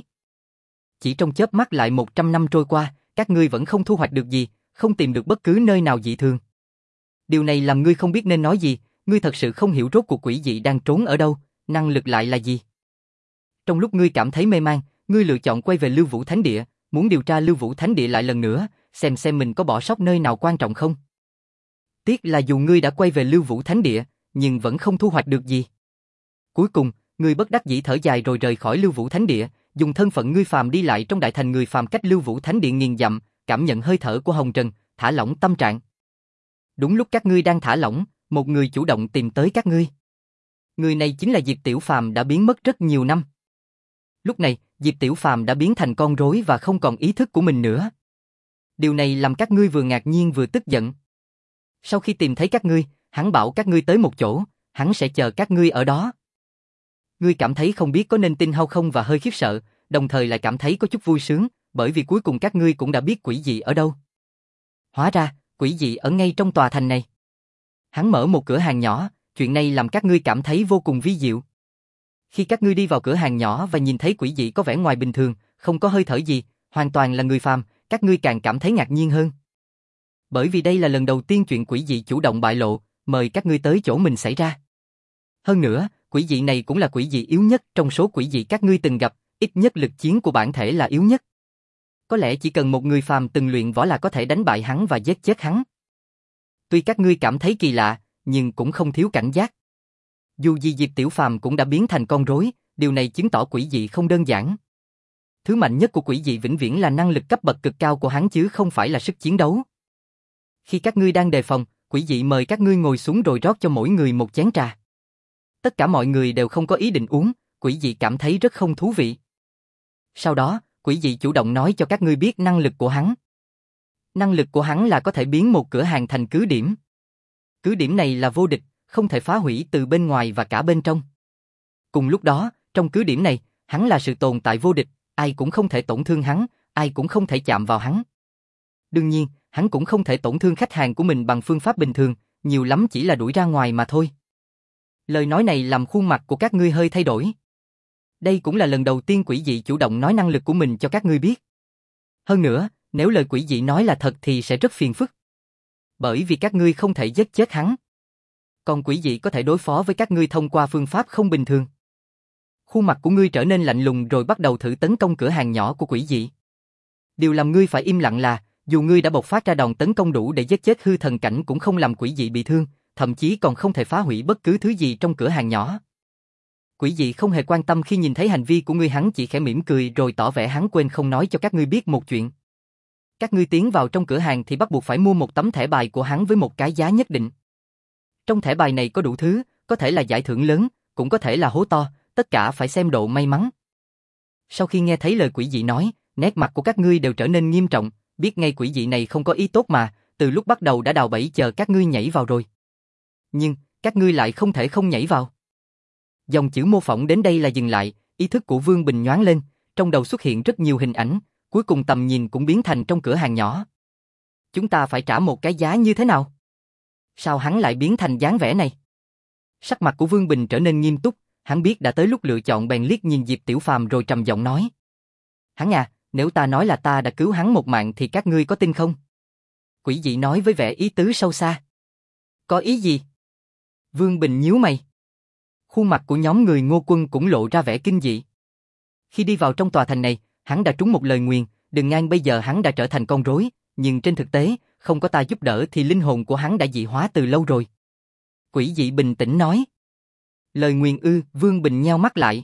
Chỉ trong chớp mắt lại một trăm năm trôi qua, các ngươi vẫn không thu hoạch được gì, không tìm được bất cứ nơi nào dị thường. Điều này làm ngươi không biết nên nói gì, ngươi thật sự không hiểu rốt cuộc quỷ dị đang trốn ở đâu, năng lực lại là gì. Trong lúc ngươi cảm thấy mê man, ngươi lựa chọn quay về Lưu Vũ Thánh Địa, muốn điều tra Lưu Vũ Thánh Địa lại lần nữa, xem xem mình có bỏ sót nơi nào quan trọng không. Tiếc là dù ngươi đã quay về Lưu Vũ Thánh Địa, nhưng vẫn không thu hoạch được gì. Cuối cùng, ngươi bất đắc dĩ thở dài rồi rời khỏi Lưu Vũ Thánh Địa, dùng thân phận ngươi phàm đi lại trong đại thành người phàm cách Lưu Vũ Thánh Địa nghìn dặm, cảm nhận hơi thở của hồng trần, thả lỏng tâm trạng. Đúng lúc các ngươi đang thả lỏng, một người chủ động tìm tới các ngươi. Người này chính là Diệp Tiểu Phàm đã biến mất rất nhiều năm. Lúc này, Diệp Tiểu Phàm đã biến thành con rối và không còn ý thức của mình nữa. Điều này làm các ngươi vừa ngạc nhiên vừa tức giận. Sau khi tìm thấy các ngươi, hắn bảo các ngươi tới một chỗ, hắn sẽ chờ các ngươi ở đó. Ngươi cảm thấy không biết có nên tin hay không và hơi khiếp sợ, đồng thời lại cảm thấy có chút vui sướng, bởi vì cuối cùng các ngươi cũng đã biết quỷ dị ở đâu. Hóa ra, quỷ dị ở ngay trong tòa thành này. Hắn mở một cửa hàng nhỏ, chuyện này làm các ngươi cảm thấy vô cùng vi diệu. Khi các ngươi đi vào cửa hàng nhỏ và nhìn thấy quỷ dị có vẻ ngoài bình thường, không có hơi thở gì, hoàn toàn là người phàm, các ngươi càng cảm thấy ngạc nhiên hơn. Bởi vì đây là lần đầu tiên chuyện quỷ dị chủ động bại lộ, mời các ngươi tới chỗ mình xảy ra. Hơn nữa, quỷ dị này cũng là quỷ dị yếu nhất trong số quỷ dị các ngươi từng gặp, ít nhất lực chiến của bản thể là yếu nhất. Có lẽ chỉ cần một người phàm từng luyện võ là có thể đánh bại hắn và giết chết hắn. Tuy các ngươi cảm thấy kỳ lạ, nhưng cũng không thiếu cảnh giác. Dù gì Diệp Tiểu Phàm cũng đã biến thành con rối, điều này chứng tỏ quỷ dị không đơn giản. Thứ mạnh nhất của quỷ dị vĩnh viễn là năng lực cấp bậc cực cao của hắn chứ không phải là sức chiến đấu. Khi các ngươi đang đề phòng, quỷ dị mời các ngươi ngồi xuống rồi rót cho mỗi người một chén trà. Tất cả mọi người đều không có ý định uống, quỷ dị cảm thấy rất không thú vị. Sau đó, quỷ dị chủ động nói cho các ngươi biết năng lực của hắn. Năng lực của hắn là có thể biến một cửa hàng thành cứ điểm. Cứ điểm này là vô địch, không thể phá hủy từ bên ngoài và cả bên trong. Cùng lúc đó, trong cứ điểm này, hắn là sự tồn tại vô địch, ai cũng không thể tổn thương hắn, ai cũng không thể chạm vào hắn. Đương nhiên, hắn cũng không thể tổn thương khách hàng của mình bằng phương pháp bình thường, nhiều lắm chỉ là đuổi ra ngoài mà thôi. Lời nói này làm khuôn mặt của các ngươi hơi thay đổi. Đây cũng là lần đầu tiên quỷ dị chủ động nói năng lực của mình cho các ngươi biết. Hơn nữa, nếu lời quỷ dị nói là thật thì sẽ rất phiền phức. Bởi vì các ngươi không thể giết chết hắn. Còn quỷ dị có thể đối phó với các ngươi thông qua phương pháp không bình thường. Khuôn mặt của ngươi trở nên lạnh lùng rồi bắt đầu thử tấn công cửa hàng nhỏ của quỷ dị. Điều làm ngươi phải im lặng là, dù ngươi đã bộc phát ra đòn tấn công đủ để giết chết hư thần cảnh cũng không làm quỷ dị bị thương, thậm chí còn không thể phá hủy bất cứ thứ gì trong cửa hàng nhỏ. Quỷ dị không hề quan tâm khi nhìn thấy hành vi của ngươi, hắn chỉ khẽ mỉm cười rồi tỏ vẻ hắn quên không nói cho các ngươi biết một chuyện. Các ngươi tiến vào trong cửa hàng thì bắt buộc phải mua một tấm thẻ bài của hắn với một cái giá nhất định. Trong thẻ bài này có đủ thứ, có thể là giải thưởng lớn, cũng có thể là hố to, tất cả phải xem độ may mắn. Sau khi nghe thấy lời quỷ dị nói, nét mặt của các ngươi đều trở nên nghiêm trọng, biết ngay quỷ dị này không có ý tốt mà, từ lúc bắt đầu đã đào bẫy chờ các ngươi nhảy vào rồi. Nhưng, các ngươi lại không thể không nhảy vào. Dòng chữ mô phỏng đến đây là dừng lại, ý thức của Vương Bình nhoáng lên, trong đầu xuất hiện rất nhiều hình ảnh, cuối cùng tầm nhìn cũng biến thành trong cửa hàng nhỏ. Chúng ta phải trả một cái giá như thế nào? Sao hắn lại biến thành dáng vẻ này? Sắc mặt của Vương Bình trở nên nghiêm túc, hắn biết đã tới lúc lựa chọn bèn liếc nhìn Diệp Tiểu Phàm rồi trầm giọng nói. Hắn à, nếu ta nói là ta đã cứu hắn một mạng thì các ngươi có tin không? Quỷ dị nói với vẻ ý tứ sâu xa. Có ý gì? Vương Bình nhíu mày. Khuôn mặt của nhóm người Ngô Quân cũng lộ ra vẻ kinh dị. Khi đi vào trong tòa thành này, hắn đã trúng một lời nguyền, đừng ngang bây giờ hắn đã trở thành con rối, nhưng trên thực tế, không có ta giúp đỡ thì linh hồn của hắn đã dị hóa từ lâu rồi. Quỷ dị bình tĩnh nói. Lời nguyền ư? Vương Bình nheo mắt lại.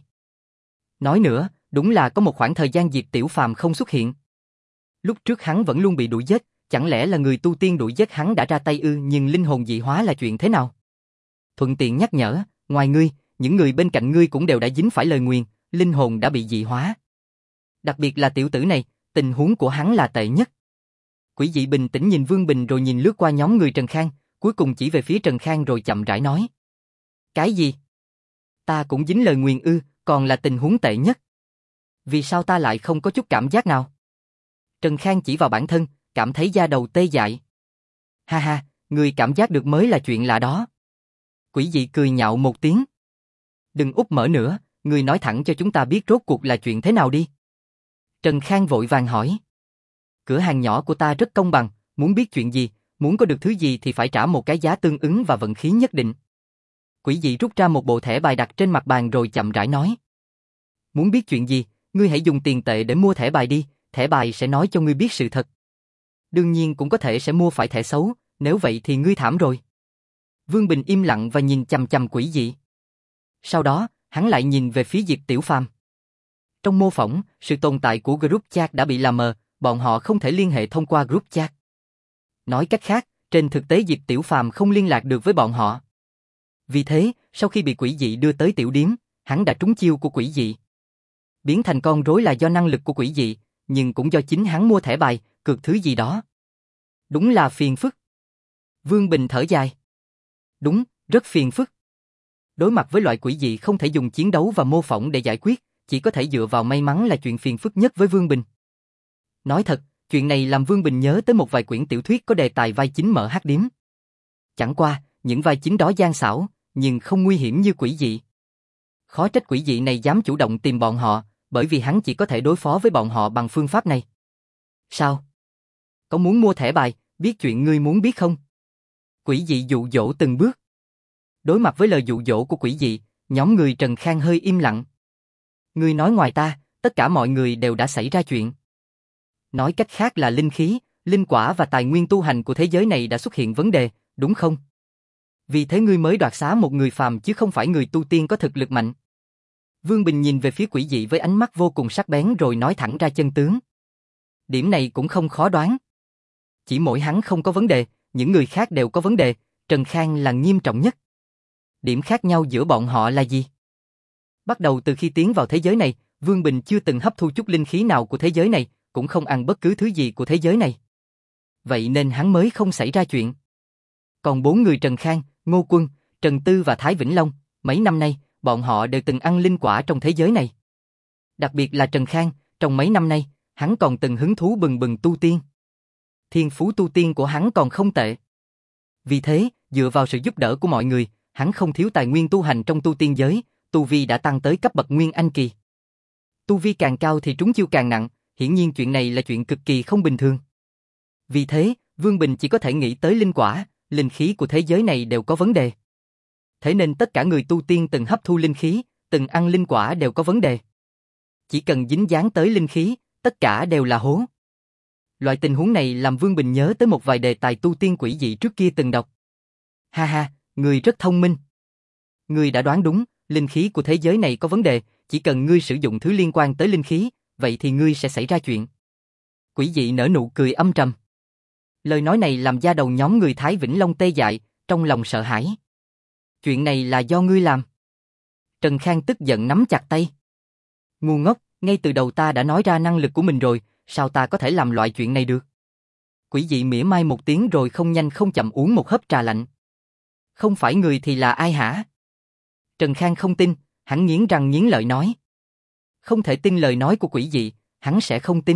Nói nữa, đúng là có một khoảng thời gian Diệp Tiểu Phàm không xuất hiện. Lúc trước hắn vẫn luôn bị đuổi giết, chẳng lẽ là người tu tiên đuổi giết hắn đã ra tay ư? Nhưng linh hồn dị hóa là chuyện thế nào? Thuận tiện nhắc nhở, ngoài ngươi, những người bên cạnh ngươi cũng đều đã dính phải lời nguyền, linh hồn đã bị dị hóa. Đặc biệt là tiểu tử này, tình huống của hắn là tệ nhất. Quỷ dị bình tĩnh nhìn Vương Bình rồi nhìn lướt qua nhóm người Trần Khang, cuối cùng chỉ về phía Trần Khang rồi chậm rãi nói. Cái gì? Ta cũng dính lời nguyền ư, còn là tình huống tệ nhất. Vì sao ta lại không có chút cảm giác nào? Trần Khang chỉ vào bản thân, cảm thấy da đầu tê dại. Ha ha, người cảm giác được mới là chuyện lạ đó. Quỷ dị cười nhạo một tiếng. Đừng úp mở nữa, người nói thẳng cho chúng ta biết rốt cuộc là chuyện thế nào đi. Trần Khang vội vàng hỏi. Cửa hàng nhỏ của ta rất công bằng, muốn biết chuyện gì, muốn có được thứ gì thì phải trả một cái giá tương ứng và vận khí nhất định. Quỷ dị rút ra một bộ thẻ bài đặt trên mặt bàn rồi chậm rãi nói. Muốn biết chuyện gì, ngươi hãy dùng tiền tệ để mua thẻ bài đi, thẻ bài sẽ nói cho ngươi biết sự thật. Đương nhiên cũng có thể sẽ mua phải thẻ xấu, nếu vậy thì ngươi thảm rồi. Vương Bình im lặng và nhìn chằm chằm quỷ dị. Sau đó, hắn lại nhìn về phía Diệp Tiểu Phàm. Trong mô phỏng, sự tồn tại của group chat đã bị làm mờ, bọn họ không thể liên hệ thông qua group chat. Nói cách khác, trên thực tế Diệp Tiểu Phàm không liên lạc được với bọn họ. Vì thế, sau khi bị quỷ dị đưa tới tiểu điếm, hắn đã trúng chiêu của quỷ dị. Biến thành con rối là do năng lực của quỷ dị, nhưng cũng do chính hắn mua thẻ bài, cược thứ gì đó. Đúng là phiền phức. Vương Bình thở dài. Đúng, rất phiền phức. Đối mặt với loại quỷ dị không thể dùng chiến đấu và mô phỏng để giải quyết, chỉ có thể dựa vào may mắn là chuyện phiền phức nhất với Vương Bình. Nói thật, chuyện này làm Vương Bình nhớ tới một vài quyển tiểu thuyết có đề tài vai chính mở hắc điếm. Chẳng qua, những vai chính đó gian xảo, nhưng không nguy hiểm như quỷ dị. Khó trách quỷ dị này dám chủ động tìm bọn họ, bởi vì hắn chỉ có thể đối phó với bọn họ bằng phương pháp này. Sao? Có muốn mua thẻ bài, biết chuyện ngươi muốn biết không? Quỷ dị dụ dỗ từng bước. Đối mặt với lời dụ dỗ của quỷ dị, nhóm người Trần Khang hơi im lặng. Ngươi nói ngoài ta, tất cả mọi người đều đã xảy ra chuyện. Nói cách khác là linh khí, linh quả và tài nguyên tu hành của thế giới này đã xuất hiện vấn đề, đúng không? Vì thế ngươi mới đoạt xá một người phàm chứ không phải người tu tiên có thực lực mạnh. Vương Bình nhìn về phía quỷ dị với ánh mắt vô cùng sắc bén rồi nói thẳng ra chân tướng. Điểm này cũng không khó đoán. Chỉ mỗi hắn không có vấn đề, những người khác đều có vấn đề, Trần Khang là nghiêm trọng nhất. Điểm khác nhau giữa bọn họ là gì? Bắt đầu từ khi tiến vào thế giới này, Vương Bình chưa từng hấp thu chút linh khí nào của thế giới này, cũng không ăn bất cứ thứ gì của thế giới này. Vậy nên hắn mới không xảy ra chuyện. Còn bốn người Trần Khang, Ngô Quân, Trần Tư và Thái Vĩnh Long, mấy năm nay, bọn họ đều từng ăn linh quả trong thế giới này. Đặc biệt là Trần Khang, trong mấy năm nay, hắn còn từng hứng thú bừng bừng tu tiên. Thiên phú tu tiên của hắn còn không tệ. Vì thế, dựa vào sự giúp đỡ của mọi người, hắn không thiếu tài nguyên tu hành trong tu tiên giới, tu vi đã tăng tới cấp bậc Nguyên Anh kỳ. Tu vi càng cao thì trúng chiêu càng nặng, hiển nhiên chuyện này là chuyện cực kỳ không bình thường. Vì thế, Vương Bình chỉ có thể nghĩ tới linh quả, linh khí của thế giới này đều có vấn đề. Thế nên tất cả người tu tiên từng hấp thu linh khí, từng ăn linh quả đều có vấn đề. Chỉ cần dính dáng tới linh khí, tất cả đều là hố. Loại tình huống này làm Vương Bình nhớ tới một vài đề tài tu tiên quỷ dị trước kia từng đọc. Ha ha, người rất thông minh. Ngươi đã đoán đúng, linh khí của thế giới này có vấn đề, chỉ cần ngươi sử dụng thứ liên quan tới linh khí, vậy thì ngươi sẽ xảy ra chuyện. Quỷ dị nở nụ cười âm trầm. Lời nói này làm da đầu nhóm người Thái Vĩnh Long tê dại, trong lòng sợ hãi. Chuyện này là do ngươi làm. Trần Khang tức giận nắm chặt tay. Ngu ngốc, ngay từ đầu ta đã nói ra năng lực của mình rồi, sao ta có thể làm loại chuyện này được? Quỷ dị mỉa mai một tiếng rồi không nhanh không chậm uống một hớp trà lạnh. Không phải người thì là ai hả? Trần Khang không tin, hắn nghiến răng nghiến lợi nói. Không thể tin lời nói của quỷ dị, hắn sẽ không tin.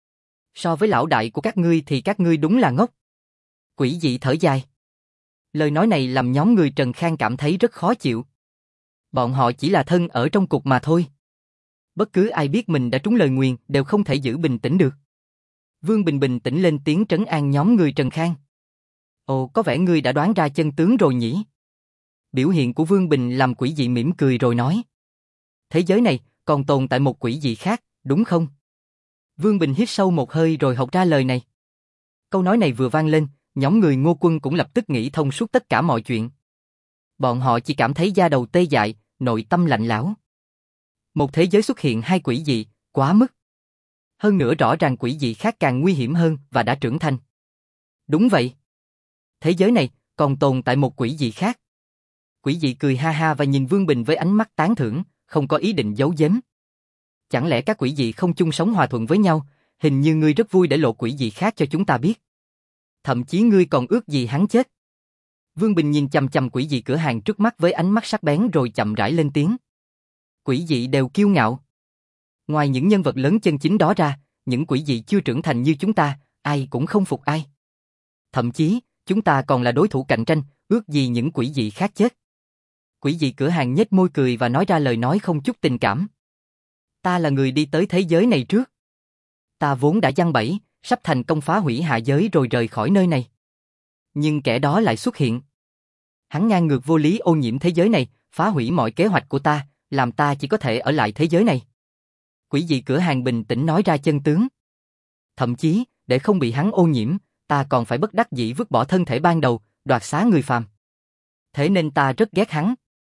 So với lão đại của các ngươi thì các ngươi đúng là ngốc. Quỷ dị thở dài. Lời nói này làm nhóm người Trần Khang cảm thấy rất khó chịu. Bọn họ chỉ là thân ở trong cục mà thôi. Bất cứ ai biết mình đã trúng lời nguyền đều không thể giữ bình tĩnh được. Vương Bình bình tĩnh lên tiếng trấn an nhóm người Trần Khang. Ồ, có vẻ ngươi đã đoán ra chân tướng rồi nhỉ? Biểu hiện của Vương Bình làm quỷ dị mỉm cười rồi nói. Thế giới này còn tồn tại một quỷ dị khác, đúng không? Vương Bình hít sâu một hơi rồi học ra lời này. Câu nói này vừa vang lên, nhóm người Ngô Quân cũng lập tức nghĩ thông suốt tất cả mọi chuyện. Bọn họ chỉ cảm thấy da đầu tê dại, nội tâm lạnh lẽo. Một thế giới xuất hiện hai quỷ dị, quá mức. Hơn nữa rõ ràng quỷ dị khác càng nguy hiểm hơn và đã trưởng thành. Đúng vậy. Thế giới này còn tồn tại một quỷ dị khác. Quỷ dị cười ha ha và nhìn Vương Bình với ánh mắt tán thưởng, không có ý định giấu giếm. Chẳng lẽ các quỷ dị không chung sống hòa thuận với nhau, hình như ngươi rất vui để lộ quỷ dị khác cho chúng ta biết. Thậm chí ngươi còn ước gì hắn chết. Vương Bình nhìn chằm chằm quỷ dị cửa hàng trước mắt với ánh mắt sắc bén rồi chậm rãi lên tiếng. Quỷ dị đều kiêu ngạo. Ngoài những nhân vật lớn chân chính đó ra, những quỷ dị chưa trưởng thành như chúng ta, ai cũng không phục ai. Thậm chí, chúng ta còn là đối thủ cạnh tranh, ước gì những quỷ dị khác chết. Quỷ dị cửa hàng nhếch môi cười và nói ra lời nói không chút tình cảm. Ta là người đi tới thế giới này trước. Ta vốn đã giăng bẫy, sắp thành công phá hủy hạ giới rồi rời khỏi nơi này. Nhưng kẻ đó lại xuất hiện. Hắn ngang ngược vô lý ô nhiễm thế giới này, phá hủy mọi kế hoạch của ta, làm ta chỉ có thể ở lại thế giới này. Quỷ dị cửa hàng bình tĩnh nói ra chân tướng. Thậm chí, để không bị hắn ô nhiễm, ta còn phải bất đắc dĩ vứt bỏ thân thể ban đầu, đoạt xá người phàm. Thế nên ta rất ghét hắn.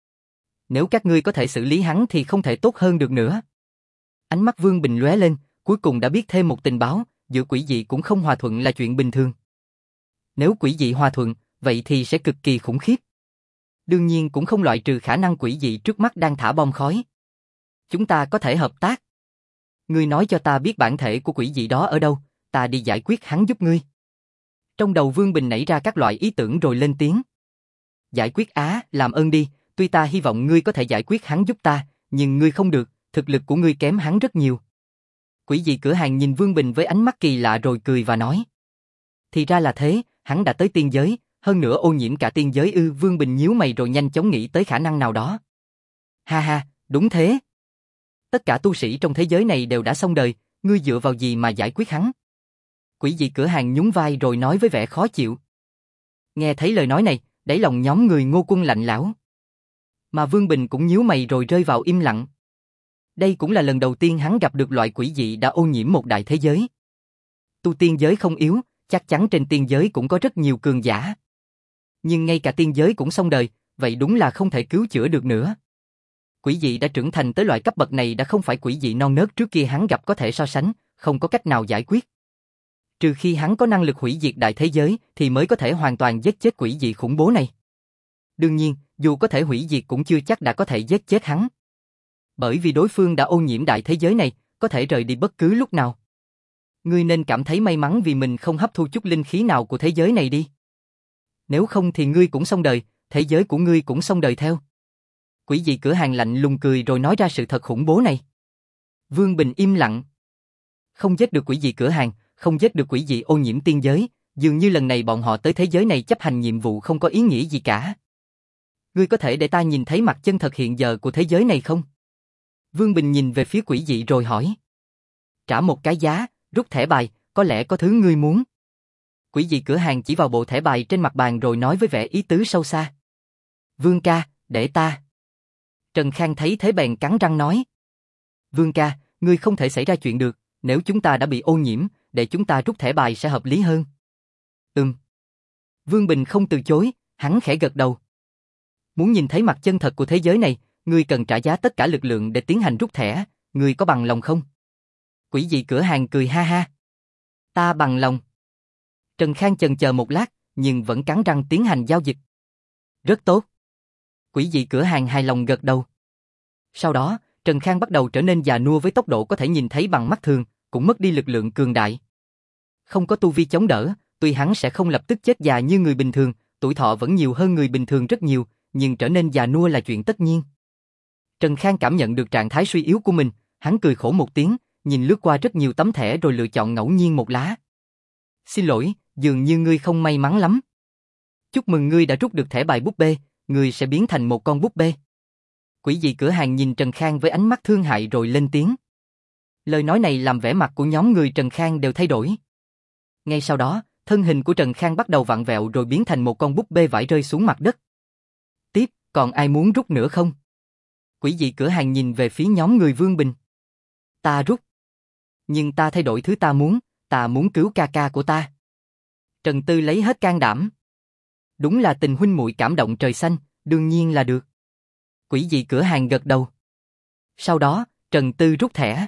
Nếu các ngươi có thể xử lý hắn thì không thể tốt hơn được nữa. Ánh mắt Vương Bình lóe lên, cuối cùng đã biết thêm một tình báo, giữa quỷ dị cũng không hòa thuận là chuyện bình thường. Nếu quỷ dị hòa thuận, vậy thì sẽ cực kỳ khủng khiếp. Đương nhiên cũng không loại trừ khả năng quỷ dị trước mắt đang thả bom khói. Chúng ta có thể hợp tác. Ngươi nói cho ta biết bản thể của quỷ dị đó ở đâu, ta đi giải quyết hắn giúp ngươi. Trong đầu Vương Bình nảy ra các loại ý tưởng rồi lên tiếng. Giải quyết á, làm ơn đi, tuy ta hy vọng ngươi có thể giải quyết hắn giúp ta, nhưng ngươi không được, thực lực của ngươi kém hắn rất nhiều. Quỷ dị cửa hàng nhìn Vương Bình với ánh mắt kỳ lạ rồi cười và nói. Thì ra là thế, hắn đã tới tiên giới, hơn nữa ô nhiễm cả tiên giới ư. Vương Bình nhíu mày rồi nhanh chóng nghĩ tới khả năng nào đó. Ha ha, đúng thế. Tất cả tu sĩ trong thế giới này đều đã xong đời, ngươi dựa vào gì mà giải quyết hắn? Quỷ dị cửa hàng nhún vai rồi nói với vẻ khó chịu. Nghe thấy lời nói này, đáy lòng nhóm người Ngô Quân lạnh lẽo. Mà Vương Bình cũng nhíu mày rồi rơi vào im lặng. Đây cũng là lần đầu tiên hắn gặp được loại quỷ dị đã ô nhiễm một đại thế giới. Tu tiên giới không yếu, chắc chắn trên tiên giới cũng có rất nhiều cường giả. Nhưng ngay cả tiên giới cũng xong đời, vậy đúng là không thể cứu chữa được nữa. Quỷ dị đã trưởng thành tới loại cấp bậc này đã không phải quỷ dị non nớt trước kia hắn gặp có thể so sánh, không có cách nào giải quyết. Trừ khi hắn có năng lực hủy diệt đại thế giới thì mới có thể hoàn toàn giết chết quỷ dị khủng bố này. Đương nhiên, dù có thể hủy diệt cũng chưa chắc đã có thể giết chết hắn. Bởi vì đối phương đã ô nhiễm đại thế giới này, có thể rời đi bất cứ lúc nào. Ngươi nên cảm thấy may mắn vì mình không hấp thu chút linh khí nào của thế giới này đi. Nếu không thì ngươi cũng xong đời, thế giới của ngươi cũng xong đời theo. Quỷ dị cửa hàng lạnh lùng cười rồi nói ra sự thật khủng bố này. Vương Bình im lặng. Không giết được quỷ dị cửa hàng, không giết được quỷ dị ô nhiễm tiên giới, dường như lần này bọn họ tới thế giới này chấp hành nhiệm vụ không có ý nghĩa gì cả. ngươi có thể để ta nhìn thấy mặt chân thật hiện giờ của thế giới này không? Vương Bình nhìn về phía quỷ dị rồi hỏi. Trả một cái giá, rút thẻ bài, có lẽ có thứ ngươi muốn. Quỷ dị cửa hàng chỉ vào bộ thẻ bài trên mặt bàn rồi nói với vẻ ý tứ sâu xa. Vương ca, để ta. Trần Khang thấy thế bèn cắn răng nói. Vương ca, ngươi không thể xảy ra chuyện được, nếu chúng ta đã bị ô nhiễm, để chúng ta rút thẻ bài sẽ hợp lý hơn. Ừm. Vương Bình không từ chối, hắn khẽ gật đầu. Muốn nhìn thấy mặt chân thật của thế giới này, ngươi cần trả giá tất cả lực lượng để tiến hành rút thẻ, ngươi có bằng lòng không? Quỷ dị cửa hàng cười ha ha. Ta bằng lòng. Trần Khang chần chờ một lát, nhưng vẫn cắn răng tiến hành giao dịch. Rất tốt. Quỷ dị cửa hàng hài lòng gật đầu. Sau đó, Trần Khang bắt đầu trở nên già nua với tốc độ có thể nhìn thấy bằng mắt thường, cũng mất đi lực lượng cường đại. Không có tu vi chống đỡ, tuy hắn sẽ không lập tức chết già như người bình thường, tuổi thọ vẫn nhiều hơn người bình thường rất nhiều, nhưng trở nên già nua là chuyện tất nhiên. Trần Khang cảm nhận được trạng thái suy yếu của mình, hắn cười khổ một tiếng, nhìn lướt qua rất nhiều tấm thẻ rồi lựa chọn ngẫu nhiên một lá. Xin lỗi, dường như ngươi không may mắn lắm. Chúc mừng ngươi đã rút được thẻ bài búp bê, ngươi sẽ biến thành một con búp bê. Quỷ dị cửa hàng nhìn Trần Khang với ánh mắt thương hại rồi lên tiếng. Lời nói này làm vẻ mặt của nhóm người Trần Khang đều thay đổi. Ngay sau đó, thân hình của Trần Khang bắt đầu vặn vẹo rồi biến thành một con búp bê vải rơi xuống mặt đất. Tiếp, còn ai muốn rút nữa không? Quỷ dị cửa hàng nhìn về phía nhóm người Vương Bình. Ta rút. Nhưng ta thay đổi thứ ta muốn, ta muốn cứu ca ca của ta. Trần Tư lấy hết can đảm. Đúng là tình huynh muội cảm động trời xanh, đương nhiên là được. Quỷ dị cửa hàng gật đầu. Sau đó, Trần Tư rút thẻ.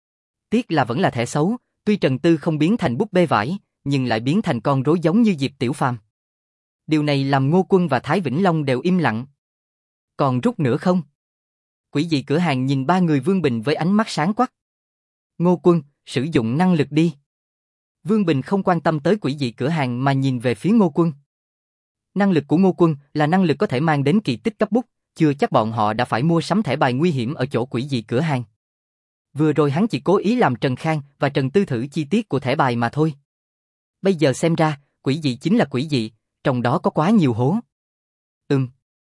Tiếc là vẫn là thẻ xấu, tuy Trần Tư không biến thành búp bê vải, nhưng lại biến thành con rối giống như Diệp Tiểu Phàm. Điều này làm Ngô Quân và Thái Vĩnh Long đều im lặng. Còn rút nữa không? Quỷ dị cửa hàng nhìn ba người Vương Bình với ánh mắt sáng quắc. Ngô Quân, sử dụng năng lực đi. Vương Bình không quan tâm tới quỷ dị cửa hàng mà nhìn về phía Ngô Quân. Năng lực của Ngô Quân là năng lực có thể mang đến kỳ tích cấp bút, chưa chắc bọn họ đã phải mua sắm thẻ bài nguy hiểm ở chỗ quỷ dị cửa hàng. Vừa rồi hắn chỉ cố ý làm Trần Khang và Trần Tư thử chi tiết của thẻ bài mà thôi. Bây giờ xem ra, quỷ dị chính là quỷ dị, trong đó có quá nhiều hố. Ừm.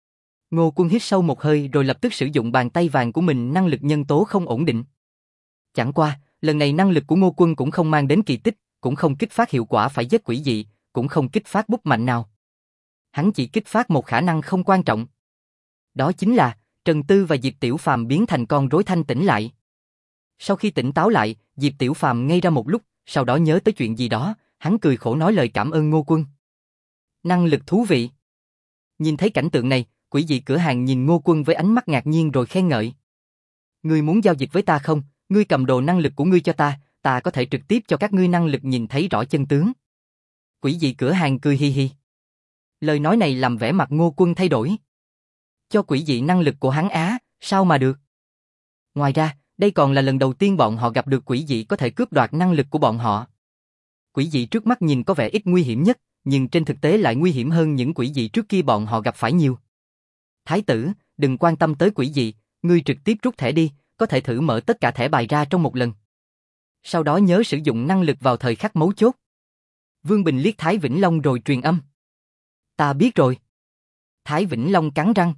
Ngô Quân hít sâu một hơi rồi lập tức sử dụng bàn tay vàng của mình năng lực nhân tố không ổn định. Chẳng qua, lần này năng lực của Ngô Quân cũng không mang đến kỳ tích, cũng không kích phát hiệu quả phải giết quỷ dị, cũng không kích phát bút mạnh nào. Hắn chỉ kích phát một khả năng không quan trọng. Đó chính là, Trần Tư và Diệp Tiểu Phàm biến thành con rối thanh tỉnh lại. Sau khi tỉnh táo lại, Diệp Tiểu Phàm ngây ra một lúc, sau đó nhớ tới chuyện gì đó, hắn cười khổ nói lời cảm ơn Ngô Quân. Năng lực thú vị. Nhìn thấy cảnh tượng này, quỷ dị cửa hàng nhìn Ngô Quân với ánh mắt ngạc nhiên rồi khen ngợi. Ngươi muốn giao dịch với ta không? Ngươi cầm đồ năng lực của ngươi cho ta, ta có thể trực tiếp cho các ngươi năng lực nhìn thấy rõ chân tướng. Quỷ dị cửa hàng cười hi hi. Lời nói này làm vẻ mặt Ngô Quân thay đổi. Cho quỷ dị năng lực của hắn á, sao mà được? Ngoài ra, đây còn là lần đầu tiên bọn họ gặp được quỷ dị có thể cướp đoạt năng lực của bọn họ. Quỷ dị trước mắt nhìn có vẻ ít nguy hiểm nhất, nhưng trên thực tế lại nguy hiểm hơn những quỷ dị trước kia bọn họ gặp phải nhiều. Thái tử, đừng quan tâm tới quỷ dị, ngươi trực tiếp rút thẻ đi, có thể thử mở tất cả thẻ bài ra trong một lần. Sau đó nhớ sử dụng năng lực vào thời khắc mấu chốt. Vương Bình liếc Thái Vĩnh Long rồi truyền âm. Ta biết rồi. Thái Vĩnh Long cắn răng.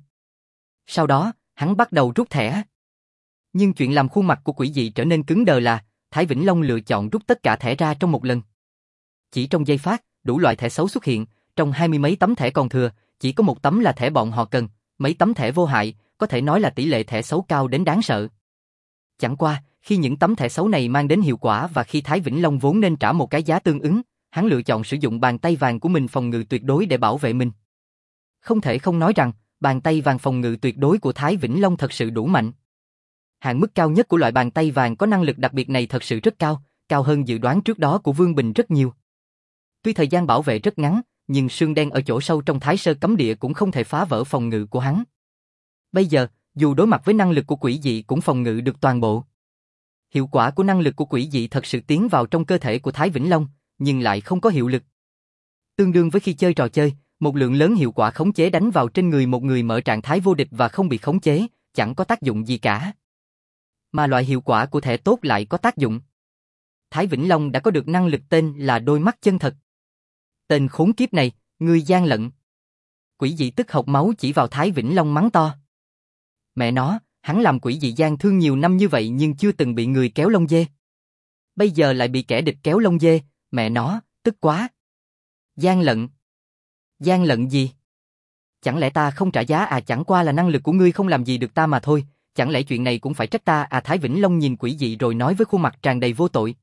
Sau đó, hắn bắt đầu rút thẻ. Nhưng chuyện làm khuôn mặt của quỷ dị trở nên cứng đờ là, Thái Vĩnh Long lựa chọn rút tất cả thẻ ra trong một lần. Chỉ trong giây phát, đủ loại thẻ xấu xuất hiện, trong hai mươi mấy tấm thẻ còn thừa, chỉ có một tấm là thẻ bọn họ cần, mấy tấm thẻ vô hại, có thể nói là tỷ lệ thẻ xấu cao đến đáng sợ. Chẳng qua, khi những tấm thẻ xấu này mang đến hiệu quả và khi Thái Vĩnh Long vốn nên trả một cái giá tương ứng, hắn lựa chọn sử dụng bàn tay vàng của mình phòng ngự tuyệt đối để bảo vệ mình. Không thể không nói rằng, bàn tay vàng phòng ngự tuyệt đối của Thái Vĩnh Long thật sự đủ mạnh. Hạn mức cao nhất của loại bàn tay vàng có năng lực đặc biệt này thật sự rất cao, cao hơn dự đoán trước đó của Vương Bình rất nhiều. Tuy thời gian bảo vệ rất ngắn, nhưng sương đen ở chỗ sâu trong Thái Sơ Cấm Địa cũng không thể phá vỡ phòng ngự của hắn. Bây giờ, dù đối mặt với năng lực của quỷ dị cũng phòng ngự được toàn bộ. Hiệu quả của năng lực của quỷ dị thật sự tiến vào trong cơ thể của Thái Vĩnh Long, nhưng lại không có hiệu lực. Tương đương với khi chơi trò chơi, một lượng lớn hiệu quả khống chế đánh vào trên người một người mở trạng thái vô địch và không bị khống chế, chẳng có tác dụng gì cả. Mà loại hiệu quả của thẻ tốt lại có tác dụng. Thái Vĩnh Long đã có được năng lực tên là đôi mắt chân thật. Tên khốn kiếp này, ngươi gian lận. Quỷ dị tức hộc máu chỉ vào Thái Vĩnh Long mắng to. Mẹ nó, hắn làm quỷ dị gian thương nhiều năm như vậy nhưng chưa từng bị người kéo lông dê. Bây giờ lại bị kẻ địch kéo lông dê, mẹ nó, tức quá. Gian lận. Gian lận gì? Chẳng lẽ ta không trả giá à? Chẳng qua là năng lực của ngươi không làm gì được ta mà thôi, chẳng lẽ chuyện này cũng phải trách ta à? Thái Vĩnh Long nhìn quỷ dị rồi nói với khuôn mặt tràn đầy vô tội.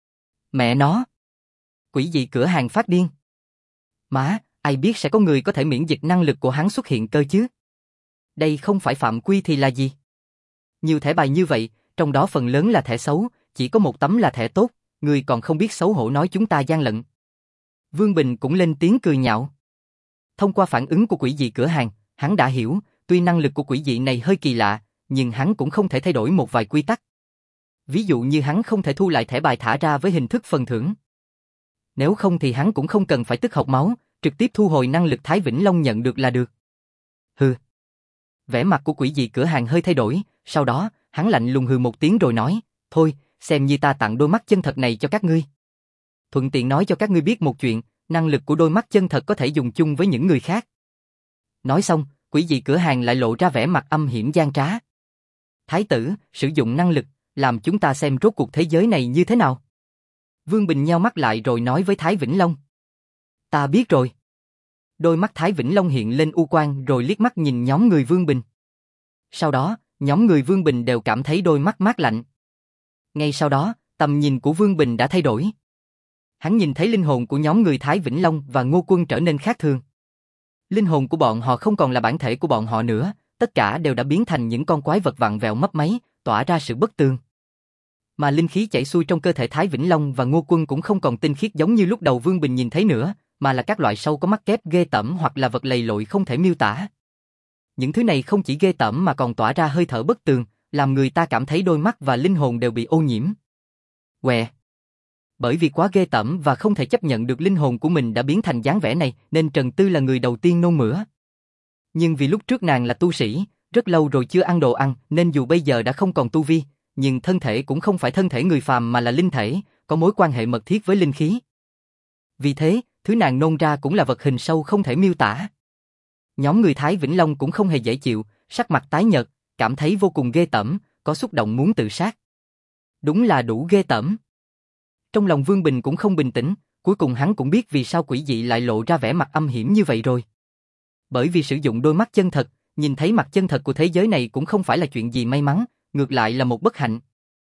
Mẹ nó. Quỷ dị cửa hàng phát điên. Má, ai biết sẽ có người có thể miễn dịch năng lực của hắn xuất hiện cơ chứ? Đây không phải phạm quy thì là gì? Nhiều thẻ bài như vậy, trong đó phần lớn là thẻ xấu, chỉ có một tấm là thẻ tốt, người còn không biết xấu hổ nói chúng ta gian lận. Vương Bình cũng lên tiếng cười nhạo. Thông qua phản ứng của quỷ dị cửa hàng, hắn đã hiểu, tuy năng lực của quỷ dị này hơi kỳ lạ, nhưng hắn cũng không thể thay đổi một vài quy tắc. Ví dụ như hắn không thể thu lại thẻ bài thả ra với hình thức phần thưởng. Nếu không thì hắn cũng không cần phải tức hộc máu, trực tiếp thu hồi năng lực Thái Vĩnh Long nhận được là được. Hừ. Vẻ mặt của quỷ dị cửa hàng hơi thay đổi, sau đó, hắn lạnh lùng hừ một tiếng rồi nói, thôi, xem như ta tặng đôi mắt chân thật này cho các ngươi. Thuận tiện nói cho các ngươi biết một chuyện, năng lực của đôi mắt chân thật có thể dùng chung với những người khác. Nói xong, quỷ dị cửa hàng lại lộ ra vẻ mặt âm hiểm gian trá. Thái tử, sử dụng năng lực, làm chúng ta xem rốt cuộc thế giới này như thế nào. Vương Bình nheo mắt lại rồi nói với Thái Vĩnh Long. Ta biết rồi. Đôi mắt Thái Vĩnh Long hiện lên u quang rồi liếc mắt nhìn nhóm người Vương Bình. Sau đó, nhóm người Vương Bình đều cảm thấy đôi mắt mát lạnh. Ngay sau đó, tầm nhìn của Vương Bình đã thay đổi. Hắn nhìn thấy linh hồn của nhóm người Thái Vĩnh Long và Ngô Quân trở nên khác thường. Linh hồn của bọn họ không còn là bản thể của bọn họ nữa, tất cả đều đã biến thành những con quái vật vặn vẹo mấp máy, tỏa ra sự bất tường. Mà linh khí chảy xuôi trong cơ thể Thái Vĩnh Long và Ngô Quân cũng không còn tinh khiết giống như lúc đầu Vương Bình nhìn thấy nữa, mà là các loại sâu có mắt kép ghê tởm hoặc là vật lầy lội không thể miêu tả. Những thứ này không chỉ ghê tởm mà còn tỏa ra hơi thở bất tường, làm người ta cảm thấy đôi mắt và linh hồn đều bị ô nhiễm. Quẹ. Bởi vì quá ghê tởm và không thể chấp nhận được linh hồn của mình đã biến thành dáng vẻ này, nên Trần Tư là người đầu tiên nôn mửa. Nhưng vì lúc trước nàng là tu sĩ, rất lâu rồi chưa ăn đồ ăn, nên dù bây giờ đã không còn tu vi, nhưng thân thể cũng không phải thân thể người phàm mà là linh thể, có mối quan hệ mật thiết với linh khí. Vì thế, thứ nàng nôn ra cũng là vật hình sâu không thể miêu tả. Nhóm người Thái Vĩnh Long cũng không hề dễ chịu, sắc mặt tái nhợt, cảm thấy vô cùng ghê tởm, có xúc động muốn tự sát. Đúng là đủ ghê tởm. Trong lòng Vương Bình cũng không bình tĩnh, cuối cùng hắn cũng biết vì sao quỷ dị lại lộ ra vẻ mặt âm hiểm như vậy rồi. Bởi vì sử dụng đôi mắt chân thật, nhìn thấy mặt chân thật của thế giới này cũng không phải là chuyện gì may mắn, ngược lại là một bất hạnh.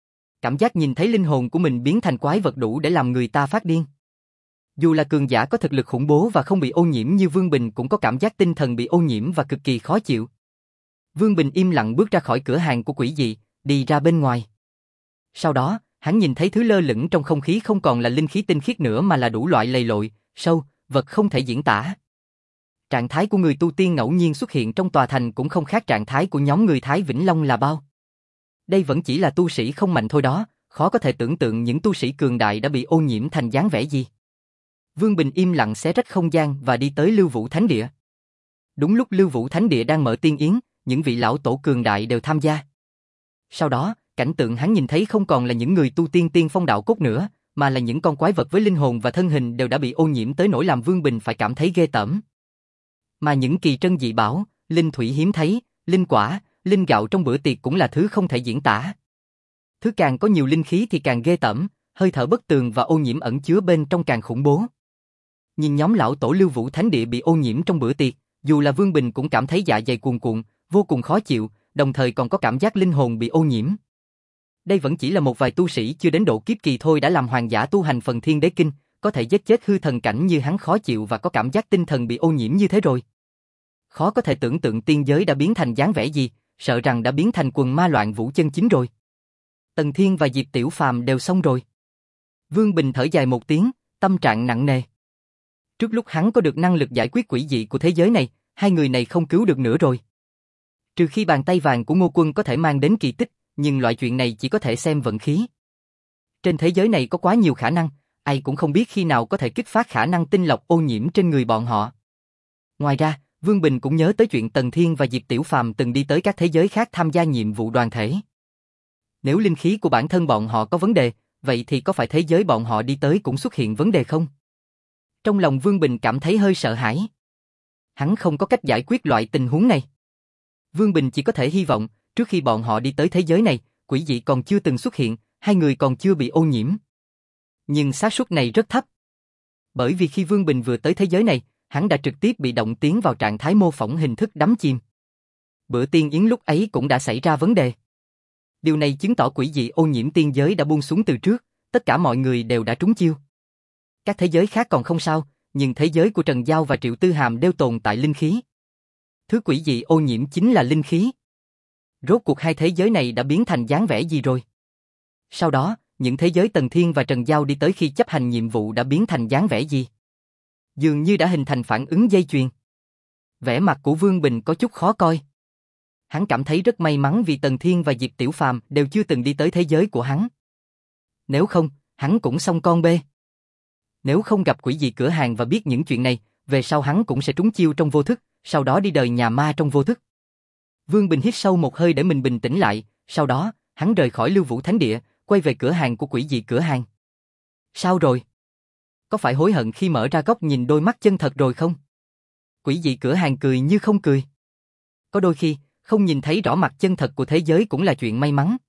Cảm giác nhìn thấy linh hồn của mình biến thành quái vật đủ để làm người ta phát điên. Dù là cường giả có thực lực khủng bố và không bị ô nhiễm như Vương Bình cũng có cảm giác tinh thần bị ô nhiễm và cực kỳ khó chịu. Vương Bình im lặng bước ra khỏi cửa hàng của quỷ dị, đi ra bên ngoài. Sau đó, hắn nhìn thấy thứ lơ lửng trong không khí không còn là linh khí tinh khiết nữa mà là đủ loại lầy lội, sâu, vật không thể diễn tả. Trạng thái của người tu tiên ngẫu nhiên xuất hiện trong tòa thành cũng không khác trạng thái của nhóm người Thái Vĩnh Long là bao. Đây vẫn chỉ là tu sĩ không mạnh thôi đó, khó có thể tưởng tượng những tu sĩ cường đại đã bị ô nhiễm thành dáng vẻ gì. Vương Bình im lặng xé rách không gian và đi tới Lưu Vũ Thánh Địa. Đúng lúc Lưu Vũ Thánh Địa đang mở tiên yến, những vị lão tổ cường đại đều tham gia. Sau đó, cảnh tượng hắn nhìn thấy không còn là những người tu tiên tiên phong đạo cốt nữa, mà là những con quái vật với linh hồn và thân hình đều đã bị ô nhiễm tới nỗi làm Vương Bình phải cảm thấy ghê tởm. Mà những kỳ trân dị bảo, linh thủy hiếm thấy, linh quả, linh gạo trong bữa tiệc cũng là thứ không thể diễn tả. Thứ càng có nhiều linh khí thì càng ghê tởm, hơi thở bất tường và ô nhiễm ẩn chứa bên trong càng khủng bố. Nhìn nhóm lão tổ Lưu Vũ Thánh Địa bị ô nhiễm trong bữa tiệc, dù là Vương Bình cũng cảm thấy dạ dày cuồn cuộn, vô cùng khó chịu, đồng thời còn có cảm giác linh hồn bị ô nhiễm. Đây vẫn chỉ là một vài tu sĩ chưa đến độ kiếp kỳ thôi đã làm hoàng giả tu hành phần Thiên Đế Kinh, có thể giết chết hư thần cảnh như hắn khó chịu và có cảm giác tinh thần bị ô nhiễm như thế rồi. Khó có thể tưởng tượng tiên giới đã biến thành dáng vẻ gì, sợ rằng đã biến thành quần ma loạn vũ chân chính rồi. Tần Thiên và Diệp Tiểu Phàm đều xong rồi. Vương Bình thở dài một tiếng, tâm trạng nặng nề. Trước lúc hắn có được năng lực giải quyết quỷ dị của thế giới này, hai người này không cứu được nữa rồi. Trừ khi bàn tay vàng của Ngô Quân có thể mang đến kỳ tích, nhưng loại chuyện này chỉ có thể xem vận khí. Trên thế giới này có quá nhiều khả năng, ai cũng không biết khi nào có thể kích phát khả năng tinh lọc ô nhiễm trên người bọn họ. Ngoài ra, Vương Bình cũng nhớ tới chuyện Tần Thiên và Diệp Tiểu Phàm từng đi tới các thế giới khác tham gia nhiệm vụ đoàn thể. Nếu linh khí của bản thân bọn họ có vấn đề, vậy thì có phải thế giới bọn họ đi tới cũng xuất hiện vấn đề không? Trong lòng Vương Bình cảm thấy hơi sợ hãi. Hắn không có cách giải quyết loại tình huống này. Vương Bình chỉ có thể hy vọng, trước khi bọn họ đi tới thế giới này, quỷ dị còn chưa từng xuất hiện, hai người còn chưa bị ô nhiễm. Nhưng xác suất này rất thấp. Bởi vì khi Vương Bình vừa tới thế giới này, hắn đã trực tiếp bị động tiến vào trạng thái mô phỏng hình thức đắm chìm. Bữa tiên yến lúc ấy cũng đã xảy ra vấn đề. Điều này chứng tỏ quỷ dị ô nhiễm tiên giới đã buông xuống từ trước, tất cả mọi người đều đã trúng chiêu. Các thế giới khác còn không sao, nhưng thế giới của Trần Giao và Triệu Tư Hàm đều tồn tại linh khí. Thứ quỷ dị ô nhiễm chính là linh khí. Rốt cuộc hai thế giới này đã biến thành dáng vẻ gì rồi? Sau đó, những thế giới Tần Thiên và Trần Giao đi tới khi chấp hành nhiệm vụ đã biến thành dáng vẻ gì? Dường như đã hình thành phản ứng dây chuyền. Vẻ mặt của Vương Bình có chút khó coi. Hắn cảm thấy rất may mắn vì Tần Thiên và Diệp Tiểu Phàm đều chưa từng đi tới thế giới của hắn. Nếu không, hắn cũng xong con bê. Nếu không gặp quỷ dị cửa hàng và biết những chuyện này, về sau hắn cũng sẽ trúng chiêu trong vô thức, sau đó đi đời nhà ma trong vô thức. Vương Bình hít sâu một hơi để mình bình tĩnh lại, sau đó, hắn rời khỏi Lưu Vũ Thánh Địa, quay về cửa hàng của quỷ dị cửa hàng. Sao rồi? Có phải hối hận khi mở ra góc nhìn đôi mắt chân thật rồi không? Quỷ dị cửa hàng cười như không cười. Có đôi khi, không nhìn thấy rõ mặt chân thật của thế giới cũng là chuyện may mắn.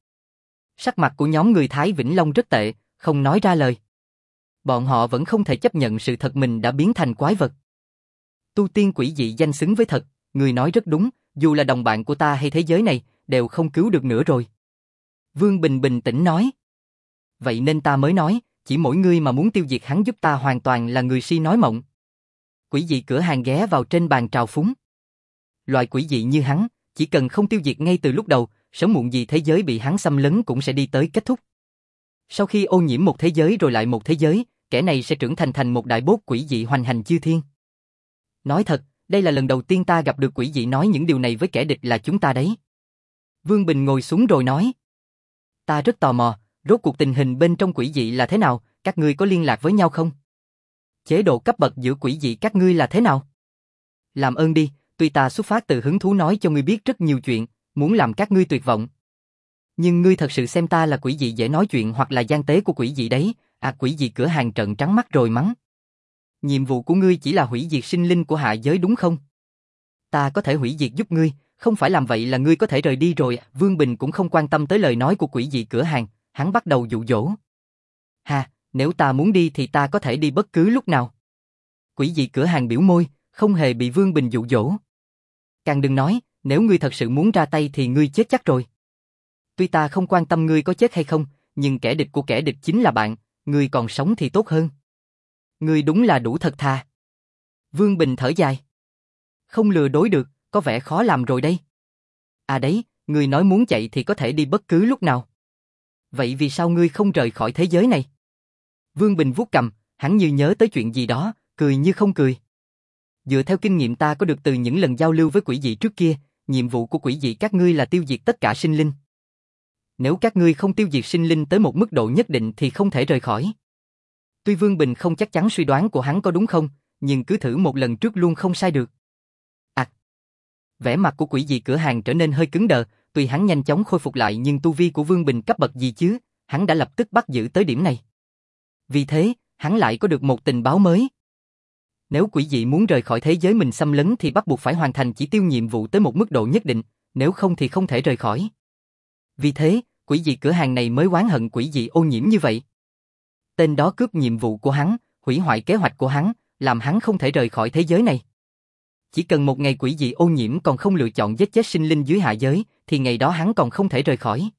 Sắc mặt của nhóm người Thái Vĩnh Long rất tệ, không nói ra lời. Bọn họ vẫn không thể chấp nhận sự thật mình đã biến thành quái vật. Tu tiên quỷ dị danh xứng với thật, người nói rất đúng, dù là đồng bạn của ta hay thế giới này, đều không cứu được nữa rồi. Vương Bình bình tĩnh nói. Vậy nên ta mới nói, chỉ mỗi người mà muốn tiêu diệt hắn giúp ta hoàn toàn là người si nói mộng. Quỷ dị cửa hàng ghé vào trên bàn trào phúng. Loại quỷ dị như hắn, chỉ cần không tiêu diệt ngay từ lúc đầu, sớm muộn gì thế giới bị hắn xâm lấn cũng sẽ đi tới kết thúc. Sau khi ô nhiễm một thế giới rồi lại một thế giới, kẻ này sẽ trưởng thành thành một đại bốt quỷ dị hoành hành chư thiên. Nói thật, đây là lần đầu tiên ta gặp được quỷ dị nói những điều này với kẻ địch là chúng ta đấy. Vương Bình ngồi xuống rồi nói. Ta rất tò mò, rốt cuộc tình hình bên trong quỷ dị là thế nào, các ngươi có liên lạc với nhau không? Chế độ cấp bậc giữa quỷ dị các ngươi là thế nào? Làm ơn đi, tuy ta xuất phát từ hứng thú nói cho ngươi biết rất nhiều chuyện, muốn làm các ngươi tuyệt vọng. Nhưng ngươi thật sự xem ta là quỷ dị dễ nói chuyện hoặc là gian tế của quỷ dị đấy, à quỷ dị cửa hàng trợn trắng mắt rồi mắng. Nhiệm vụ của ngươi chỉ là hủy diệt sinh linh của hạ giới đúng không? Ta có thể hủy diệt giúp ngươi, không phải làm vậy là ngươi có thể rời đi rồi. Vương Bình cũng không quan tâm tới lời nói của quỷ dị cửa hàng, hắn bắt đầu dụ dỗ. Ha, nếu ta muốn đi thì ta có thể đi bất cứ lúc nào. Quỷ dị cửa hàng biểu môi, không hề bị Vương Bình dụ dỗ. Càng đừng nói, nếu ngươi thật sự muốn ra tay thì ngươi chết chắc rồi. Tuy ta không quan tâm ngươi có chết hay không, nhưng kẻ địch của kẻ địch chính là bạn, ngươi còn sống thì tốt hơn. Ngươi đúng là đủ thật thà. Vương Bình thở dài. Không lừa dối được, có vẻ khó làm rồi đây. À đấy, ngươi nói muốn chạy thì có thể đi bất cứ lúc nào. Vậy vì sao ngươi không rời khỏi thế giới này? Vương Bình vuốt cằm, hắn như nhớ tới chuyện gì đó, cười như không cười. Dựa theo kinh nghiệm ta có được từ những lần giao lưu với quỷ dị trước kia, nhiệm vụ của quỷ dị các ngươi là tiêu diệt tất cả sinh linh. Nếu các ngươi không tiêu diệt sinh linh tới một mức độ nhất định thì không thể rời khỏi. Tuy Vương Bình không chắc chắn suy đoán của hắn có đúng không, nhưng cứ thử một lần trước luôn không sai được. À, vẻ mặt của quỷ dị cửa hàng trở nên hơi cứng đờ, tuy hắn nhanh chóng khôi phục lại nhưng tu vi của Vương Bình cấp bậc gì chứ, hắn đã lập tức bắt giữ tới điểm này. Vì thế, hắn lại có được một tình báo mới. Nếu quỷ dị muốn rời khỏi thế giới mình xâm lấn thì bắt buộc phải hoàn thành chỉ tiêu nhiệm vụ tới một mức độ nhất định, nếu không thì không thể rời khỏi. Vì thế, quỷ dị cửa hàng này mới oán hận quỷ dị ô nhiễm như vậy. Tên đó cướp nhiệm vụ của hắn, hủy hoại kế hoạch của hắn, làm hắn không thể rời khỏi thế giới này. Chỉ cần một ngày quỷ dị ô nhiễm còn không lựa chọn giết chết sinh linh dưới hạ giới, thì ngày đó hắn còn không thể rời khỏi.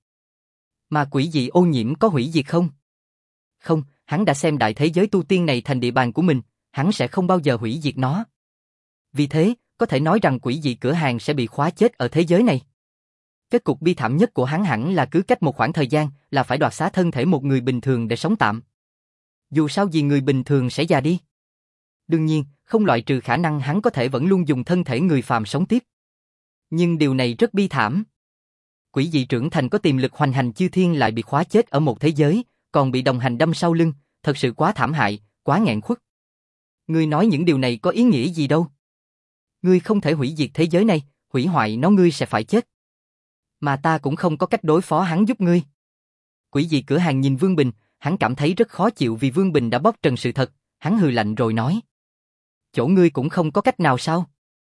Mà quỷ dị ô nhiễm có hủy diệt không? Không, hắn đã xem đại thế giới tu tiên này thành địa bàn của mình, hắn sẽ không bao giờ hủy diệt nó. Vì thế, có thể nói rằng quỷ dị cửa hàng sẽ bị khóa chết ở thế giới này. Kết cục bi thảm nhất của hắn hẳn là cứ cách một khoảng thời gian là phải đoạt xá thân thể một người bình thường để sống tạm. Dù sao gì người bình thường sẽ già đi. Đương nhiên, không loại trừ khả năng hắn có thể vẫn luôn dùng thân thể người phàm sống tiếp. Nhưng điều này rất bi thảm. Quỷ dị trưởng thành có tiềm lực hoành hành chư thiên lại bị khóa chết ở một thế giới, còn bị đồng hành đâm sau lưng, thật sự quá thảm hại, quá nghẹn khuất. Ngươi nói những điều này có ý nghĩa gì đâu. Ngươi không thể hủy diệt thế giới này, hủy hoại nó ngươi sẽ phải chết. Mà ta cũng không có cách đối phó hắn giúp ngươi. Quỷ dị cửa hàng nhìn Vương Bình, hắn cảm thấy rất khó chịu vì Vương Bình đã bóc trần sự thật, hắn hừ lạnh rồi nói. Chỗ ngươi cũng không có cách nào sao?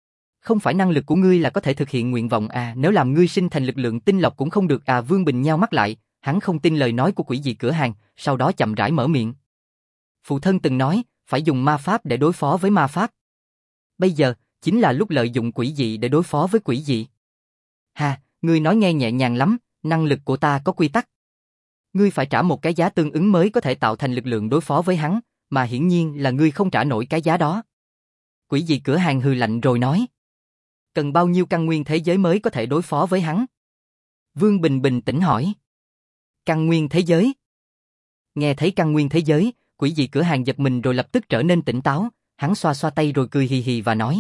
Không phải năng lực của ngươi là có thể thực hiện nguyện vọng à, nếu làm ngươi sinh thành lực lượng tinh lọc cũng không được à. Vương Bình nheo mắt lại, hắn không tin lời nói của quỷ dị cửa hàng, sau đó chậm rãi mở miệng. Phụ thân từng nói, phải dùng ma pháp để đối phó với ma pháp. Bây giờ, chính là lúc lợi dụng quỷ dị để đối phó với quỷ dị. Ha, ngươi nói nghe nhẹ nhàng lắm, năng lực của ta có quy tắc. Ngươi phải trả một cái giá tương ứng mới có thể tạo thành lực lượng đối phó với hắn, mà hiển nhiên là ngươi không trả nổi cái giá đó. Quỷ dị cửa hàng hừ lạnh rồi nói. Cần bao nhiêu căn nguyên thế giới mới có thể đối phó với hắn? Vương Bình bình tĩnh hỏi. Căn nguyên thế giới? Nghe thấy căn nguyên thế giới, quỷ dị cửa hàng giật mình rồi lập tức trở nên tỉnh táo, hắn xoa xoa tay rồi cười hì hì và nói.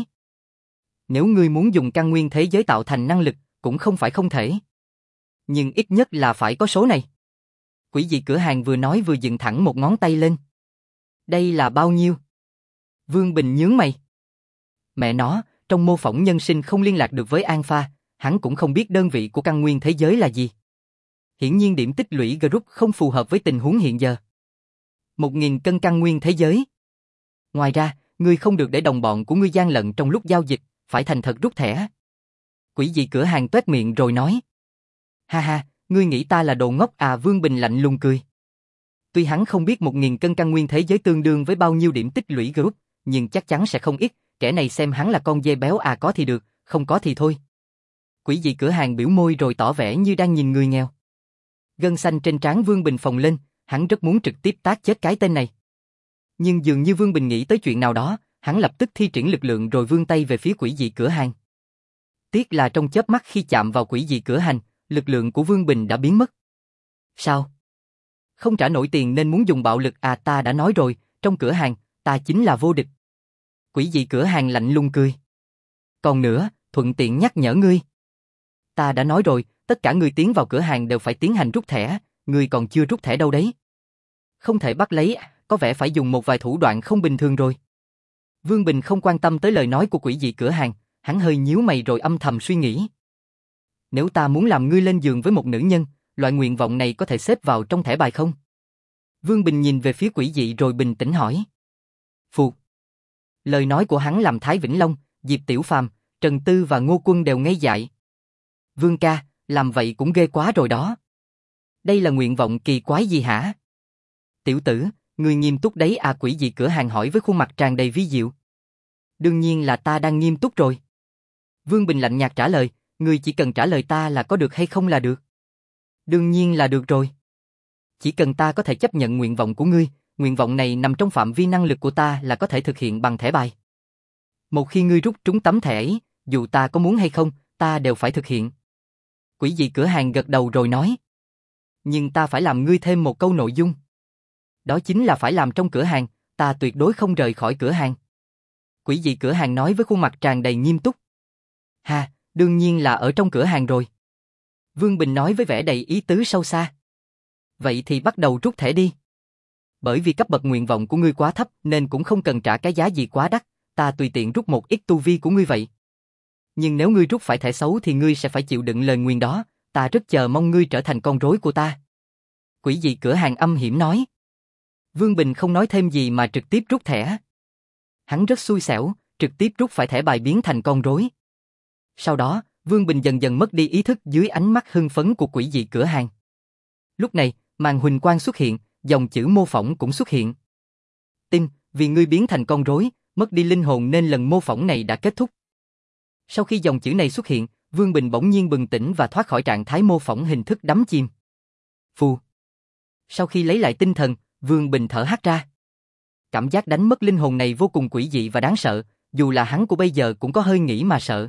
Nếu ngươi muốn dùng căn nguyên thế giới tạo thành năng lực, cũng không phải không thể. Nhưng ít nhất là phải có số này. Quỷ dị cửa hàng vừa nói vừa dựng thẳng một ngón tay lên. Đây là bao nhiêu? Vương Bình nhướng mày. Mẹ nó, trong mô phỏng nhân sinh không liên lạc được với Alpha, hắn cũng không biết đơn vị của căn nguyên thế giới là gì. Hiển nhiên điểm tích lũy group không phù hợp với tình huống hiện giờ. Một nghìn cân căn nguyên thế giới. Ngoài ra, ngươi không được để đồng bọn của ngươi gian lận trong lúc giao dịch, phải thành thật rút thẻ. Quỷ dị cửa hàng toét miệng rồi nói. Ha ha, ngươi nghĩ ta là đồ ngốc à? Vương Bình lạnh lùng cười. Tuy hắn không biết một nghìn cân căn nguyên thế giới tương đương với bao nhiêu điểm tích lũy group, nhưng chắc chắn sẽ không ít, kẻ này xem hắn là con dê béo à, có thì được, không có thì thôi. Quỷ dị cửa hàng biểu môi rồi tỏ vẻ như đang nhìn người nghèo. Gân xanh trên trán Vương Bình phồng lên, hắn rất muốn trực tiếp tát chết cái tên này. Nhưng dường như Vương Bình nghĩ tới chuyện nào đó, hắn lập tức thi triển lực lượng rồi vươn tay về phía quỷ dị cửa hàng. Tiếc là trong chớp mắt khi chạm vào quỷ dị cửa hàng, lực lượng của Vương Bình đã biến mất. Sao? Không trả nổi tiền nên muốn dùng bạo lực à? Ta đã nói rồi, trong cửa hàng, ta chính là vô địch. Quỷ dị cửa hàng lạnh lùng cười. Còn nữa, thuận tiện nhắc nhở ngươi. Ta đã nói rồi, tất cả người tiến vào cửa hàng đều phải tiến hành rút thẻ, ngươi còn chưa rút thẻ đâu đấy. Không thể bắt lấy, có vẻ phải dùng một vài thủ đoạn không bình thường rồi. Vương Bình không quan tâm tới lời nói của quỷ dị cửa hàng, hắn hơi nhíu mày rồi âm thầm suy nghĩ. Nếu ta muốn làm ngươi lên giường với một nữ nhân, loại nguyện vọng này có thể xếp vào trong thẻ bài không? Vương Bình nhìn về phía quỷ dị rồi bình tĩnh hỏi. Phù. Lời nói của hắn làm Thái Vĩnh Long, Diệp Tiểu Phàm, Trần Tư và Ngô Quân đều ngây dại. Vương ca, làm vậy cũng ghê quá rồi đó. Đây là nguyện vọng kỳ quái gì hả? Tiểu tử, ngươi nghiêm túc đấy à? Quỷ dị cửa hàng hỏi với khuôn mặt tràn đầy vi diệu. Đương nhiên là ta đang nghiêm túc rồi. Vương Bình lạnh nhạt trả lời, ngươi chỉ cần trả lời ta là có được hay không là được. Đương nhiên là được rồi. Chỉ cần ta có thể chấp nhận nguyện vọng của ngươi, nguyện vọng này nằm trong phạm vi năng lực của ta là có thể thực hiện bằng thẻ bài. Một khi ngươi rút trúng tấm thẻ ấy, dù ta có muốn hay không, ta đều phải thực hiện. Quỷ dị cửa hàng gật đầu rồi nói. Nhưng ta phải làm ngươi thêm một câu nội dung. Đó chính là phải làm trong cửa hàng, ta tuyệt đối không rời khỏi cửa hàng. Quỷ dị cửa hàng nói với khuôn mặt tràn đầy nghiêm túc. Ha, đương nhiên là ở trong cửa hàng rồi. Vương Bình nói với vẻ đầy ý tứ sâu xa. Vậy thì bắt đầu rút thẻ đi. Bởi vì cấp bậc nguyện vọng của ngươi quá thấp nên cũng không cần trả cái giá gì quá đắt, ta tùy tiện rút một ít tu vi của ngươi vậy. Nhưng nếu ngươi rút phải thẻ xấu thì ngươi sẽ phải chịu đựng lời nguyền đó, ta rất chờ mong ngươi trở thành con rối của ta. Quỷ dị cửa hàng âm hiểm nói. Vương Bình không nói thêm gì mà trực tiếp rút thẻ. Hắn rất xui xẻo, trực tiếp rút phải thẻ bài biến thành con rối. Sau đó, Vương Bình dần dần mất đi ý thức dưới ánh mắt hưng phấn của quỷ dị cửa hàng. Lúc này, màn huỳnh quang xuất hiện, dòng chữ mô phỏng cũng xuất hiện. Tin, vì ngươi biến thành con rối, mất đi linh hồn nên lần mô phỏng này đã kết thúc. Sau khi dòng chữ này xuất hiện, Vương Bình bỗng nhiên bừng tỉnh và thoát khỏi trạng thái mô phỏng hình thức đắm chìm. Phù. Sau khi lấy lại tinh thần, Vương Bình thở hắt ra. Cảm giác đánh mất linh hồn này vô cùng quỷ dị và đáng sợ, dù là hắn của bây giờ cũng có hơi nghĩ mà sợ.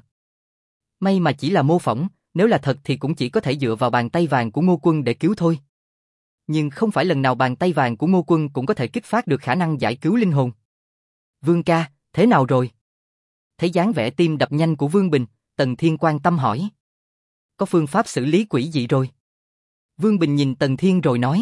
May mà chỉ là mô phỏng, nếu là thật thì cũng chỉ có thể dựa vào bàn tay vàng của Ngô Quân để cứu thôi. Nhưng không phải lần nào bàn tay vàng của Ngô Quân cũng có thể kích phát được khả năng giải cứu linh hồn. Vương ca, thế nào rồi? Thấy dáng vẻ tim đập nhanh của Vương Bình, Tần Thiên quan tâm hỏi. Có phương pháp xử lý quỷ dị rồi. Vương Bình nhìn Tần Thiên rồi nói.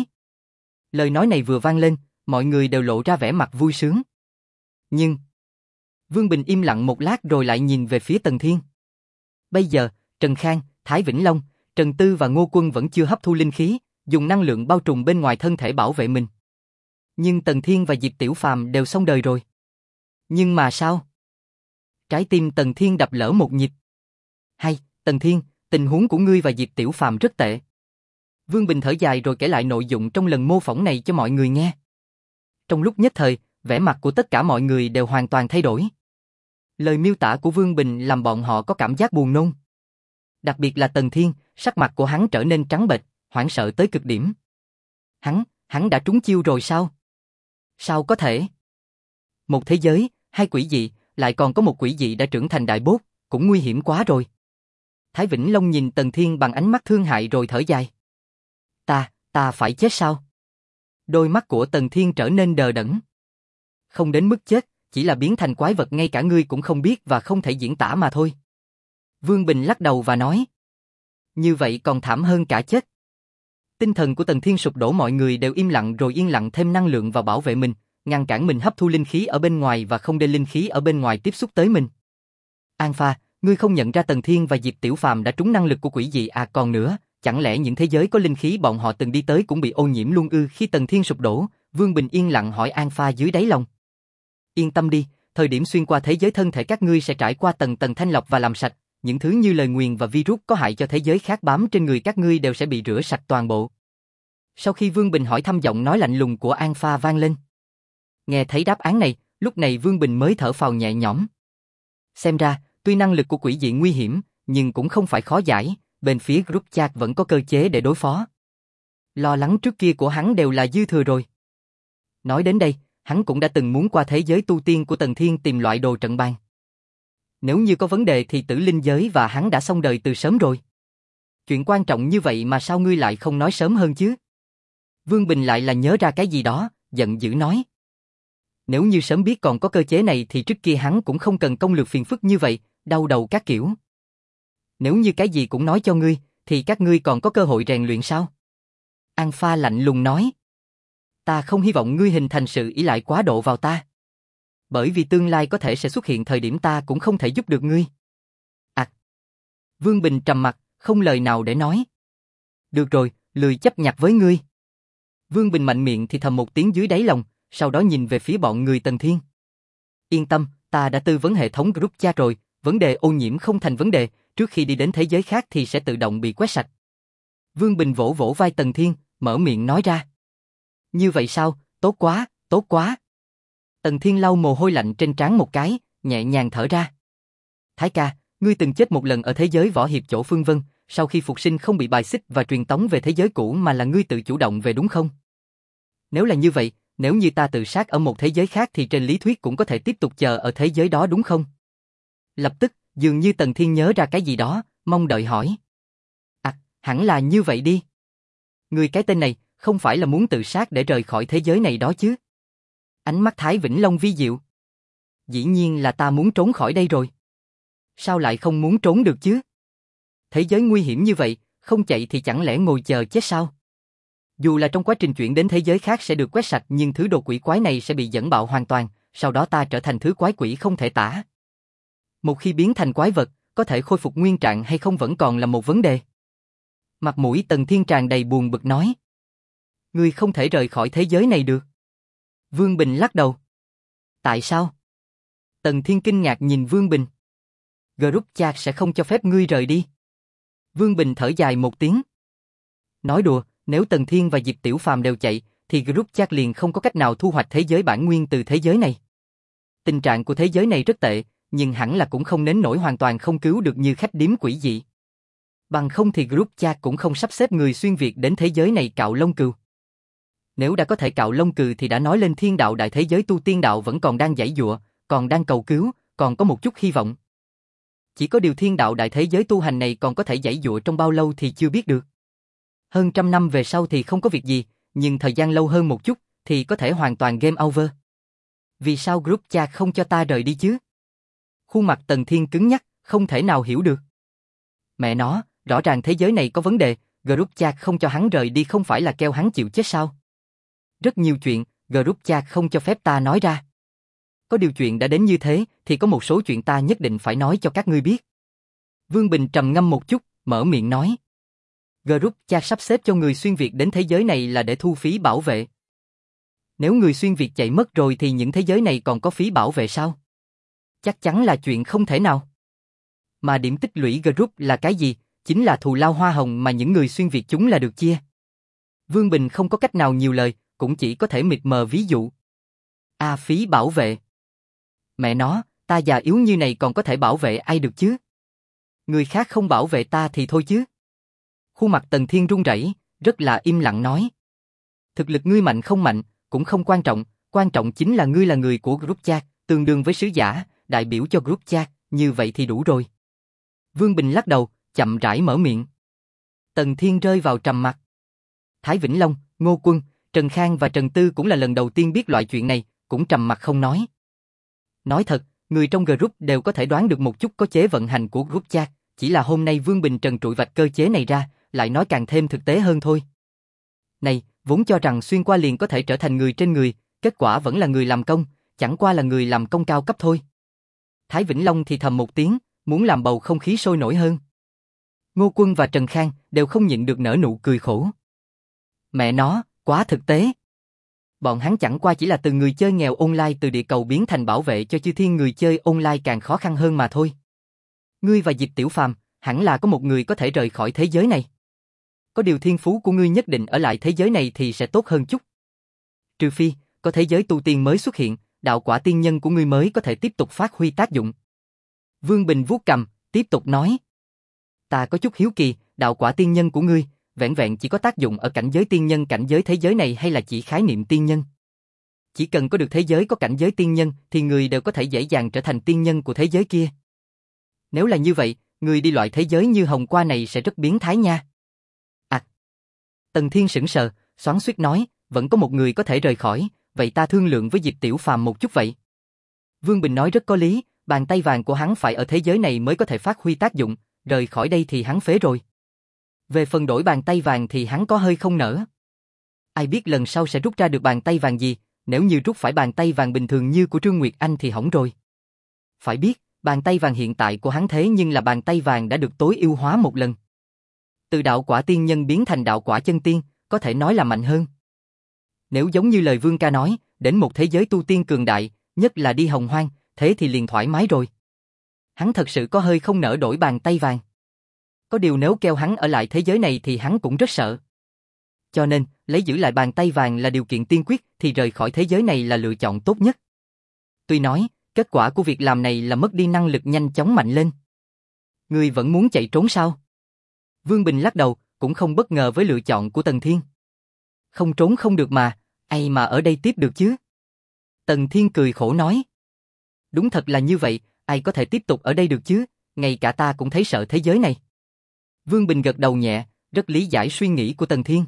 Lời nói này vừa vang lên, mọi người đều lộ ra vẻ mặt vui sướng. Nhưng... Vương Bình im lặng một lát rồi lại nhìn về phía Tần Thiên. Bây giờ, Trần Khang, Thái Vĩnh Long, Trần Tư và Ngô Quân vẫn chưa hấp thu linh khí, dùng năng lượng bao trùm bên ngoài thân thể bảo vệ mình. Nhưng Tần Thiên và Diệp Tiểu Phàm đều xong đời rồi. Nhưng mà sao? Trái tim Tần Thiên đập lỡ một nhịp. Hay, Tần Thiên, tình huống của ngươi và Diệp Tiểu Phàm rất tệ. Vương Bình thở dài rồi kể lại nội dụng trong lần mô phỏng này cho mọi người nghe. Trong lúc nhất thời, vẻ mặt của tất cả mọi người đều hoàn toàn thay đổi. Lời miêu tả của Vương Bình làm bọn họ có cảm giác buồn nôn. Đặc biệt là Tần Thiên, sắc mặt của hắn trở nên trắng bệch, hoảng sợ tới cực điểm. Hắn, hắn đã trúng chiêu rồi sao? Sao có thể? Một thế giới, hai quỷ dị, lại còn có một quỷ dị đã trưởng thành đại bốt, cũng nguy hiểm quá rồi. Thái Vĩnh Long nhìn Tần Thiên bằng ánh mắt thương hại rồi thở dài. Ta, ta phải chết sao? Đôi mắt của Tần Thiên trở nên đờ đẫn. Không đến mức chết, chỉ là biến thành quái vật ngay cả ngươi cũng không biết và không thể diễn tả mà thôi. Vương Bình lắc đầu và nói. Như vậy còn thảm hơn cả chết. Tinh thần của Tần Thiên sụp đổ, mọi người đều im lặng rồi yên lặng thêm năng lượng vào bảo vệ mình, ngăn cản mình hấp thu linh khí ở bên ngoài và không để linh khí ở bên ngoài tiếp xúc tới mình. An Pha, ngươi không nhận ra Tần Thiên và Diệp Tiểu Phàm đã trúng năng lực của quỷ dị à? Còn nữa, chẳng lẽ những thế giới có linh khí bọn họ từng đi tới cũng bị ô nhiễm luôn ư? Khi Tần Thiên sụp đổ, Vương Bình yên lặng hỏi An Pha dưới đáy lòng. Yên tâm đi, thời điểm xuyên qua thế giới thân thể các ngươi sẽ trải qua tầng tầng thanh lọc và làm sạch, những thứ như lời nguyền và virus có hại cho thế giới khác bám trên người các ngươi đều sẽ bị rửa sạch toàn bộ. Sau khi Vương Bình hỏi thăm, giọng nói lạnh lùng của An Pha vang lên. Nghe thấy đáp án này, lúc này Vương Bình mới thở phào nhẹ nhõm. Xem ra, tuy năng lực của quỷ dị nguy hiểm, nhưng cũng không phải khó giải, bên phía group chat vẫn có cơ chế để đối phó. Lo lắng trước kia của hắn đều là dư thừa rồi. Nói đến đây, hắn cũng đã từng muốn qua thế giới tu tiên của Tần Thiên tìm loại đồ trận bàn. Nếu như có vấn đề thì tử linh giới và hắn đã xong đời từ sớm rồi. Chuyện quan trọng như vậy mà sao ngươi lại không nói sớm hơn chứ? Vương Bình lại là nhớ ra cái gì đó, giận dữ nói. Nếu như sớm biết còn có cơ chế này thì trước kia hắn cũng không cần công lược phiền phức như vậy, đau đầu các kiểu. Nếu như cái gì cũng nói cho ngươi, thì các ngươi còn có cơ hội rèn luyện sao? An Pha lạnh lùng nói. Ta không hy vọng ngươi hình thành sự ỷ lại quá độ vào ta. Bởi vì tương lai có thể sẽ xuất hiện thời điểm ta cũng không thể giúp được ngươi. À. Vương Bình trầm mặt, không lời nào để nói. Được rồi, lười chấp nhặt với ngươi. Vương Bình mạnh miệng thì thầm một tiếng dưới đáy lòng, sau đó nhìn về phía bọn người Tần Thiên. Yên tâm, ta đã tư vấn hệ thống group chat rồi, vấn đề ô nhiễm không thành vấn đề, trước khi đi đến thế giới khác thì sẽ tự động bị quét sạch. Vương Bình vỗ vỗ vai Tần Thiên, mở miệng nói ra. Như vậy sao, tốt quá, tốt quá. Tần Thiên lau mồ hôi lạnh trên trán một cái, nhẹ nhàng thở ra. Thái ca, ngươi từng chết một lần ở thế giới võ hiệp chỗ Phương Vân, sau khi phục sinh không bị bài xích và truyền tống về thế giới cũ mà là ngươi tự chủ động về đúng không? Nếu là như vậy, nếu như ta tự sát ở một thế giới khác thì trên lý thuyết cũng có thể tiếp tục chờ ở thế giới đó đúng không? Lập tức, dường như Tần Thiên nhớ ra cái gì đó, mong đợi hỏi. À, hẳn là như vậy đi. Ngươi cái tên này, không phải là muốn tự sát để rời khỏi thế giới này đó chứ? Ánh mắt Thái Vĩnh Long vi diệu. Dĩ nhiên là ta muốn trốn khỏi đây rồi. Sao lại không muốn trốn được chứ? Thế giới nguy hiểm như vậy, không chạy thì chẳng lẽ ngồi chờ chết sao? Dù là trong quá trình chuyển đến thế giới khác sẽ được quét sạch nhưng thứ đồ quỷ quái này sẽ bị dẫn bạo hoàn toàn, sau đó ta trở thành thứ quái quỷ không thể tả. Một khi biến thành quái vật, có thể khôi phục nguyên trạng hay không vẫn còn là một vấn đề. Mặt mũi Tần Thiên tràn đầy buồn bực nói. Ngươi không thể rời khỏi thế giới này được. Vương Bình lắc đầu. Tại sao? Tần Thiên kinh ngạc nhìn Vương Bình. Group chat sẽ không cho phép ngươi rời đi. Vương Bình thở dài một tiếng. Nói đùa, nếu Tần Thiên và Diệp Tiểu Phàm đều chạy, thì group chat liền không có cách nào thu hoạch thế giới bản nguyên từ thế giới này. Tình trạng của thế giới này rất tệ, nhưng hẳn là cũng không đến nỗi hoàn toàn không cứu được như khách điếm quỷ dị. Bằng không thì group chat cũng không sắp xếp người xuyên Việt đến thế giới này cạo lông cừu. Nếu đã có thể cạo lông cừu thì đã nói lên thiên đạo đại thế giới tu tiên đạo vẫn còn đang giãy giụa, còn đang cầu cứu, còn có một chút hy vọng. Chỉ có điều thiên đạo đại thế giới tu hành này còn có thể giãy giụa trong bao lâu thì chưa biết được. Hơn trăm năm về sau thì không có việc gì, nhưng thời gian lâu hơn một chút thì có thể hoàn toàn game over. Vì sao group chat không cho ta rời đi chứ? Khuôn mặt Tần Thiên cứng nhắc, không thể nào hiểu được. Mẹ nó, rõ ràng thế giới này có vấn đề, group chat không cho hắn rời đi không phải là kêu hắn chịu chết sao? Rất nhiều chuyện, group chat không cho phép ta nói ra. Có điều chuyện đã đến như thế, thì có một số chuyện ta nhất định phải nói cho các ngươi biết. Vương Bình trầm ngâm một chút, mở miệng nói. Group chat sắp xếp cho người xuyên Việt đến thế giới này là để thu phí bảo vệ. Nếu người xuyên Việt chạy mất rồi thì những thế giới này còn có phí bảo vệ sao? Chắc chắn là chuyện không thể nào. Mà điểm tích lũy group là cái gì? Chính là thù lao hoa hồng mà những người xuyên Việt chúng là được chia. Vương Bình không có cách nào nhiều lời, cũng chỉ có thể mịt mờ ví dụ. A phí bảo vệ. Mẹ nó, ta già yếu như này còn có thể bảo vệ ai được chứ? Người khác không bảo vệ ta thì thôi chứ. Khuôn mặt Tần Thiên run rẩy, rất là im lặng nói. Thực lực ngươi mạnh không mạnh, cũng không quan trọng, quan trọng chính là ngươi là người của group chat, tương đương với sứ giả, đại biểu cho group chat, như vậy thì đủ rồi. Vương Bình lắc đầu, chậm rãi mở miệng. Tần Thiên rơi vào trầm mặc. Thái Vĩnh Long, Ngô Quân, Trần Khang và Trần Tư cũng là lần đầu tiên biết loại chuyện này, cũng trầm mặc không nói. Nói thật, người trong group đều có thể đoán được một chút có chế vận hành của group chat, chỉ là hôm nay Vương Bình trần trụi vạch cơ chế này ra, lại nói càng thêm thực tế hơn thôi. Này, vốn cho rằng xuyên qua liền có thể trở thành người trên người, kết quả vẫn là người làm công, chẳng qua là người làm công cao cấp thôi. Thái Vĩnh Long thì thầm một tiếng, muốn làm bầu không khí sôi nổi hơn. Ngô Quân và Trần Khang đều không nhịn được nở nụ cười khổ. Mẹ nó, quá thực tế. Bọn hắn chẳng qua chỉ là từ người chơi nghèo online từ địa cầu biến thành bảo vệ cho chư thiên người chơi online càng khó khăn hơn mà thôi. Ngươi và Diệp Tiểu Phàm, hẳn là có một người có thể rời khỏi thế giới này. Có điều thiên phú của ngươi nhất định ở lại thế giới này thì sẽ tốt hơn chút. Trừ phi, có thế giới tu tiên mới xuất hiện, đạo quả tiên nhân của ngươi mới có thể tiếp tục phát huy tác dụng. Vương Bình vuốt cằm, tiếp tục nói. Ta có chút hiếu kỳ, đạo quả tiên nhân của ngươi, vẹn vẹn chỉ có tác dụng ở cảnh giới tiên nhân cảnh giới thế giới này hay là chỉ khái niệm tiên nhân? Chỉ cần có được thế giới có cảnh giới tiên nhân thì người đều có thể dễ dàng trở thành tiên nhân của thế giới kia. Nếu là như vậy, người đi loại thế giới như Hồng Qua này sẽ rất biến thái nha. À. Tần Thiên sững sờ, xoắn xuýt nói, vẫn có một người có thể rời khỏi, vậy ta thương lượng với Diệp Tiểu Phàm một chút vậy. Vương Bình nói rất có lý, bàn tay vàng của hắn phải ở thế giới này mới có thể phát huy tác dụng, rời khỏi đây thì hắn phế rồi. Về phần đổi bàn tay vàng thì hắn có hơi không nỡ. Ai biết lần sau sẽ rút ra được bàn tay vàng gì, nếu như rút phải bàn tay vàng bình thường như của Trương Nguyệt Anh thì hỏng rồi. Phải biết, bàn tay vàng hiện tại của hắn thế nhưng là bàn tay vàng đã được tối ưu hóa một lần. Từ đạo quả tiên nhân biến thành đạo quả chân tiên, có thể nói là mạnh hơn. Nếu giống như lời Vương ca nói, đến một thế giới tu tiên cường đại, nhất là đi hồng hoang, thế thì liền thoải mái rồi. Hắn thật sự có hơi không nỡ đổi bàn tay vàng. Có điều nếu kêu hắn ở lại thế giới này thì hắn cũng rất sợ. Cho nên, lấy giữ lại bàn tay vàng là điều kiện tiên quyết thì rời khỏi thế giới này là lựa chọn tốt nhất. Tuy nói, kết quả của việc làm này là mất đi năng lực nhanh chóng mạnh lên. Ngươi vẫn muốn chạy trốn sao? Vương Bình lắc đầu, cũng không bất ngờ với lựa chọn của Tần Thiên. Không trốn không được mà, ai mà ở đây tiếp được chứ? Tần Thiên cười khổ nói. Đúng thật là như vậy, ai có thể tiếp tục ở đây được chứ, ngay cả ta cũng thấy sợ thế giới này. Vương Bình gật đầu nhẹ, rất lý giải suy nghĩ của Tần Thiên.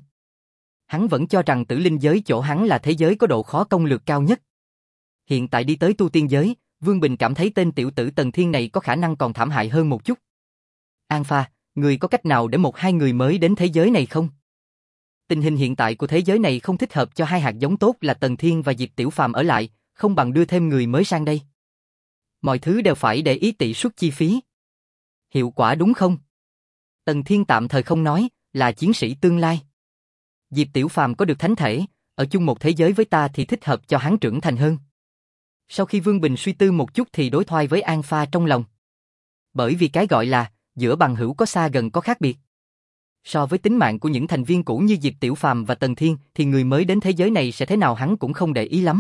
Hắn vẫn cho rằng tử linh giới chỗ hắn là thế giới có độ khó công lược cao nhất. Hiện tại đi tới tu tiên giới, Vương Bình cảm thấy tên tiểu tử Tần Thiên này có khả năng còn thảm hại hơn một chút. An Pha, người có cách nào để một hai người mới đến thế giới này không? Tình hình hiện tại của thế giới này không thích hợp cho hai hạt giống tốt là Tần Thiên và Diệp Tiểu Phàm ở lại, không bằng đưa thêm người mới sang đây. Mọi thứ đều phải để ý tỷ suất chi phí. Hiệu quả đúng không? Tần Thiên tạm thời không nói, là chiến sĩ tương lai. Diệp Tiểu Phàm có được thánh thể, ở chung một thế giới với ta thì thích hợp cho hắn trưởng thành hơn. Sau khi Vương Bình suy tư một chút thì đối thoại với An Pha trong lòng. Bởi vì cái gọi là giữa bằng hữu có xa gần có khác biệt. So với tính mạng của những thành viên cũ như Diệp Tiểu Phàm và Tần Thiên thì người mới đến thế giới này sẽ thế nào hắn cũng không để ý lắm.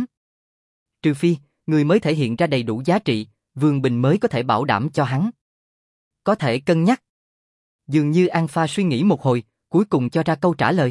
Trừ phi, người mới thể hiện ra đầy đủ giá trị, Vương Bình mới có thể bảo đảm cho hắn. Có thể cân nhắc. Dường như An Pha suy nghĩ một hồi, cuối cùng cho ra câu trả lời.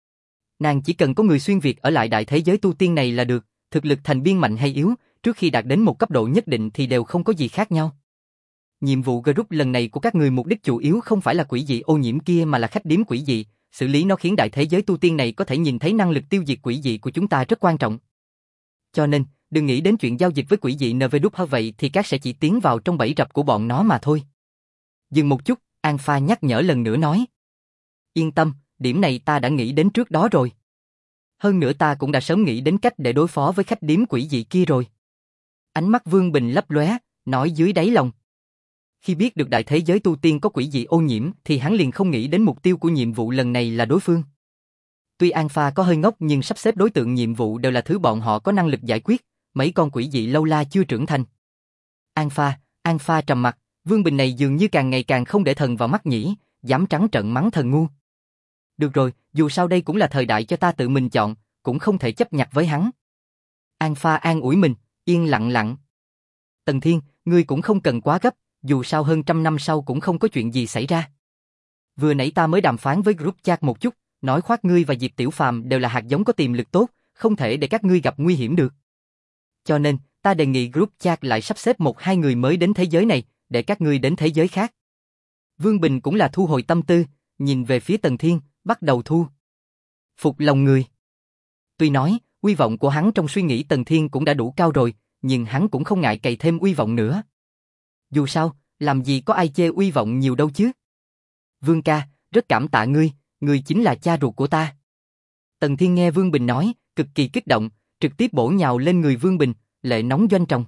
Nàng chỉ cần có người xuyên Việt ở lại đại thế giới tu tiên này là được, thực lực thành biên mạnh hay yếu, trước khi đạt đến một cấp độ nhất định thì đều không có gì khác nhau. Nhiệm vụ group lần này của các người mục đích chủ yếu không phải là quỷ dị ô nhiễm kia mà là khách điếm quỷ dị, xử lý nó khiến đại thế giới tu tiên này có thể nhìn thấy năng lực tiêu diệt quỷ dị của chúng ta rất quan trọng. Cho nên, đừng nghĩ đến chuyện giao dịch với quỷ dị en vê đê vậy thì các sẽ chỉ tiến vào trong bẫy rập của bọn nó mà thôi. Dừng một chút, An Pha nhắc nhở lần nữa nói. Yên tâm, điểm này ta đã nghĩ đến trước đó rồi. Hơn nữa ta cũng đã sớm nghĩ đến cách để đối phó với khách điếm quỷ dị kia rồi. Ánh mắt Vương Bình lấp lóe, nói dưới đáy lòng. Khi biết được đại thế giới tu tiên có quỷ dị ô nhiễm thì hắn liền không nghĩ đến mục tiêu của nhiệm vụ lần này là đối phương. Tuy An Pha có hơi ngốc nhưng sắp xếp đối tượng nhiệm vụ đều là thứ bọn họ có năng lực giải quyết, mấy con quỷ dị lâu la chưa trưởng thành. An Pha, An Pha trầm mặt, Vương Bình này dường như càng ngày càng không để thần vào mắt nhỉ, dám trắng trợn mắng thần ngu. Được rồi, dù sao đây cũng là thời đại cho ta tự mình chọn, cũng không thể chấp nhặt với hắn. An Pha an ủi mình, yên lặng lặng. Tần Thiên, ngươi cũng không cần quá gấp, dù sao hơn trăm năm sau cũng không có chuyện gì xảy ra. Vừa nãy ta mới đàm phán với group chat một chút, nói khoác ngươi và Diệp Tiểu Phàm đều là hạt giống có tiềm lực tốt, không thể để các ngươi gặp nguy hiểm được. Cho nên, ta đề nghị group chat lại sắp xếp một hai người mới đến thế giới này, để các ngươi đến thế giới khác. Vương Bình cũng là thu hồi tâm tư, nhìn về phía Tần Thiên, bắt đầu thu phục lòng người. Tuy nói, uy vọng của hắn trong suy nghĩ Tần Thiên cũng đã đủ cao rồi, nhưng hắn cũng không ngại cày thêm uy vọng nữa. Dù sao, làm gì có ai chê uy vọng nhiều đâu chứ. Vương ca, rất cảm tạ ngươi, ngươi chính là cha ruột của ta. Tần Thiên nghe Vương Bình nói, cực kỳ kích động, trực tiếp bổ nhào lên người Vương Bình, lệ nóng doanh tròng.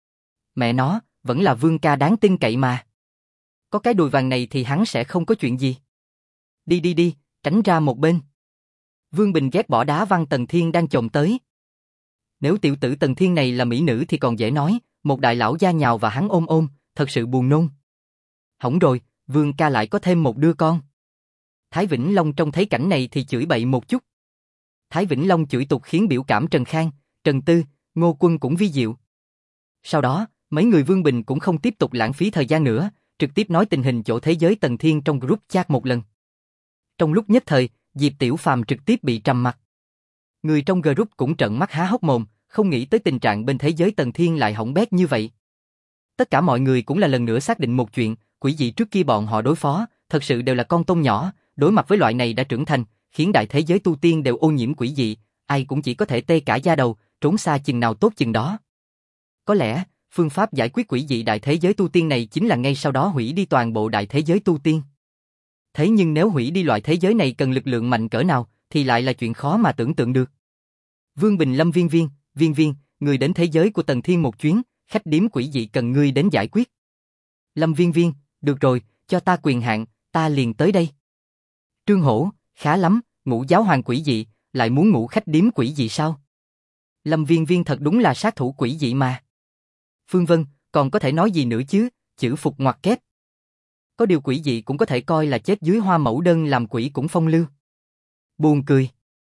Mẹ nó, vẫn là Vương ca đáng tin cậy mà. Có cái đùi vàng này thì hắn sẽ không có chuyện gì. Đi đi đi, tránh ra một bên. Vương Bình ghét bỏ đá văng Tần Thiên đang chồm tới. Nếu tiểu tử Tần Thiên này là mỹ nữ thì còn dễ nói, một đại lão gia nhào và hắn ôm ôm, thật sự buồn nôn. Hỏng rồi, Vương ca lại có thêm một đứa con. Thái Vĩnh Long trông thấy cảnh này thì chửi bậy một chút. Thái Vĩnh Long chửi tục khiến biểu cảm Trần Khang, Trần Tư, Ngô Quân cũng vi diệu. Sau đó, mấy người Vương Bình cũng không tiếp tục lãng phí thời gian nữa, trực tiếp nói tình hình chỗ thế giới Tần Thiên trong group chat một lần. Trong lúc nhất thời, Diệp Tiểu Phàm trực tiếp bị trầm mặt. Người trong group cũng trợn mắt há hốc mồm, không nghĩ tới tình trạng bên thế giới Tần Thiên lại hỏng bét như vậy. Tất cả mọi người cũng là lần nữa xác định một chuyện, quỷ dị trước kia bọn họ đối phó, thật sự đều là con tôm nhỏ, đối mặt với loại này đã trưởng thành, khiến đại thế giới tu tiên đều ô nhiễm quỷ dị, ai cũng chỉ có thể tê cả da đầu, trốn xa chừng nào tốt chừng đó. Có lẽ, phương pháp giải quyết quỷ dị đại thế giới tu tiên này chính là ngay sau đó hủy đi toàn bộ đại thế giới tu tiên. Thế nhưng nếu hủy đi loại thế giới này cần lực lượng mạnh cỡ nào, thì lại là chuyện khó mà tưởng tượng được. Vương Bình Lâm Viên Viên, Viên Viên, người đến thế giới của Tần Thiên một chuyến, khách điếm quỷ dị cần ngươi đến giải quyết. Lâm Viên Viên, được rồi, cho ta quyền hạn, ta liền tới đây. Trương Hổ, khá lắm, ngũ giáo hoàng quỷ dị, lại muốn ngủ khách điếm quỷ dị sao? Lâm Viên Viên thật đúng là sát thủ quỷ dị mà. Phương Vân, còn có thể nói gì nữa chứ, chữ phục ngoặc kép. Có điều quỷ dị cũng có thể coi là chết dưới hoa mẫu đơn làm quỷ cũng phong lưu. Buồn cười.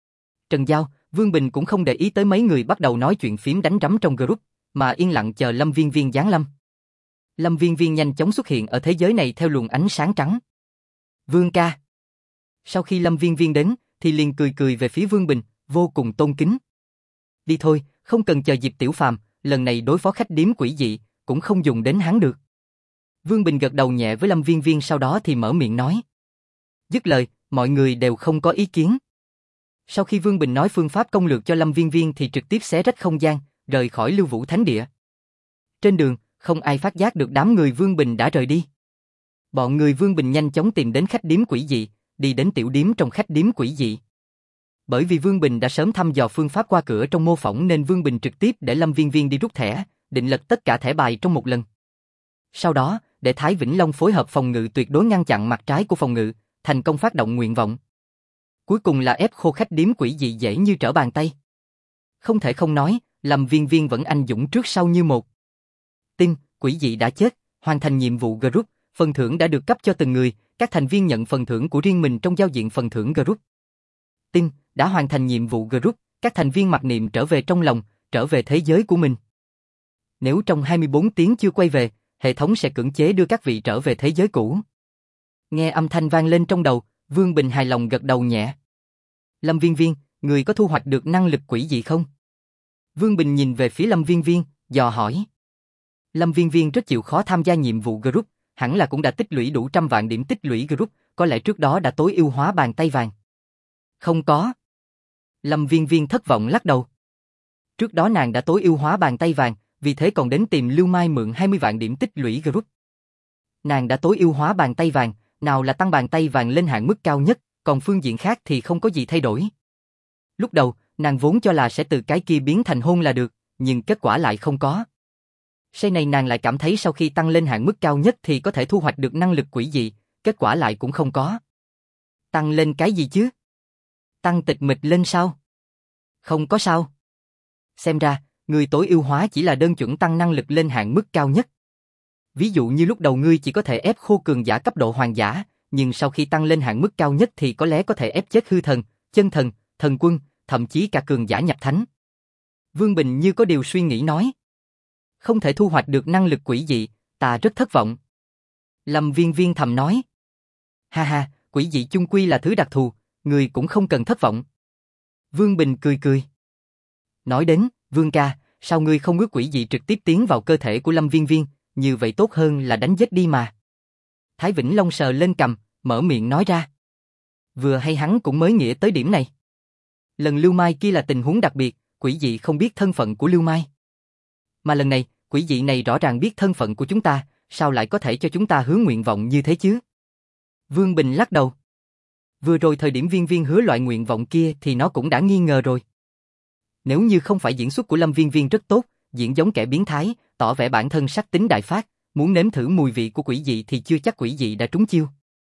Trần Giao, Vương Bình cũng không để ý tới mấy người bắt đầu nói chuyện phím đánh rắm trong group, mà yên lặng chờ Lâm Viên Viên giáng lâm. Lâm Viên Viên nhanh chóng xuất hiện ở thế giới này theo luồng ánh sáng trắng. Vương ca. Sau khi Lâm Viên Viên đến, thì liền cười cười về phía Vương Bình, vô cùng tôn kính. Đi thôi, không cần chờ Diệp Tiểu Phàm, lần này đối phó khách điếm quỷ dị, cũng không dùng đến hắn được. Vương Bình gật đầu nhẹ với Lâm Viên Viên sau đó thì mở miệng nói. Dứt lời, mọi người đều không có ý kiến. Sau khi Vương Bình nói phương pháp công lược cho Lâm Viên Viên thì trực tiếp xé rách không gian, rời khỏi Lưu Vũ Thánh Địa. Trên đường, không ai phát giác được đám người Vương Bình đã rời đi. Bọn người Vương Bình nhanh chóng tìm đến khách điếm quỷ dị, đi đến tiểu điếm trong khách điếm quỷ dị. Bởi vì Vương Bình đã sớm thăm dò phương pháp qua cửa trong mô phỏng nên Vương Bình trực tiếp để Lâm Viên Viên đi rút thẻ, định lật tất cả thẻ bài trong một lần. Sau đó, để Thái Vĩnh Long phối hợp phòng ngự tuyệt đối ngăn chặn mặt trái của phòng ngự, thành công phát động nguyện vọng. Cuối cùng là ép khô khách điếm quỷ dị dễ như trở bàn tay. Không thể không nói, Lâm Viên Viên vẫn anh dũng trước sau như một. Tin, quỷ dị đã chết, hoàn thành nhiệm vụ group, phần thưởng đã được cấp cho từng người, các thành viên nhận phần thưởng của riêng mình trong giao diện phần thưởng group. Tin, đã hoàn thành nhiệm vụ group, các thành viên mặc niệm trở về trong lòng, trở về thế giới của mình. Nếu trong hai mươi bốn tiếng chưa quay về, hệ thống sẽ cưỡng chế đưa các vị trở về thế giới cũ. Nghe âm thanh vang lên trong đầu, Vương Bình hài lòng gật đầu nhẹ. Lâm Viên Viên, người có thu hoạch được năng lực quỷ dị không? Vương Bình nhìn về phía Lâm Viên Viên, dò hỏi. Lâm Viên Viên rất chịu khó tham gia nhiệm vụ group, hẳn là cũng đã tích lũy đủ trăm vạn điểm tích lũy group, có lẽ trước đó đã tối ưu hóa bàn tay vàng. Không có. Lâm Viên Viên thất vọng lắc đầu. Trước đó nàng đã tối ưu hóa bàn tay vàng, vì thế còn đến tìm Lưu Mai mượn hai mươi vạn điểm tích lũy group. Nàng đã tối ưu hóa bàn tay vàng, nào là tăng bàn tay vàng lên hạn mức cao nhất, còn phương diện khác thì không có gì thay đổi. Lúc đầu, nàng vốn cho là sẽ từ cái kia biến thành hôn là được, nhưng kết quả lại không có. Sau này nàng lại cảm thấy sau khi tăng lên hạn mức cao nhất thì có thể thu hoạch được năng lực quỷ dị, kết quả lại cũng không có. Tăng lên cái gì chứ? Tăng tịch mịch lên sao? Không có sao. Xem ra, người tối ưu hóa chỉ là đơn chuẩn tăng năng lực lên hạn mức cao nhất. Ví dụ như lúc đầu ngươi chỉ có thể ép khô cường giả cấp độ hoàng giả, nhưng sau khi tăng lên hạn mức cao nhất thì có lẽ có thể ép chết hư thần, chân thần, thần quân, thậm chí cả cường giả nhập thánh. Vương Bình như có điều suy nghĩ nói. Không thể thu hoạch được năng lực quỷ dị, ta rất thất vọng. Lâm Viên Viên thầm nói. Ha ha, quỷ dị chung quy là thứ đặc thù, người cũng không cần thất vọng. Vương Bình cười cười. Nói đến, Vương ca, sao ngươi không ước quỷ dị trực tiếp tiến vào cơ thể của Lâm Viên Viên, như vậy tốt hơn là đánh giết đi mà. Thái Vĩnh Long sờ lên cằm, mở miệng nói ra. Vừa hay hắn cũng mới nghĩ tới điểm này. Lần Lưu Mai kia là tình huống đặc biệt, quỷ dị không biết thân phận của Lưu Mai. Mà lần này, quỷ dị này rõ ràng biết thân phận của chúng ta, sao lại có thể cho chúng ta hướng nguyện vọng như thế chứ? Vương Bình lắc đầu. Vừa rồi thời điểm Viên Viên hứa loại nguyện vọng kia thì nó cũng đã nghi ngờ rồi. Nếu như không phải diễn xuất của Lâm Viên Viên rất tốt, diễn giống kẻ biến thái, tỏ vẻ bản thân sắc tính đại phát, muốn nếm thử mùi vị của quỷ dị thì chưa chắc quỷ dị đã trúng chiêu.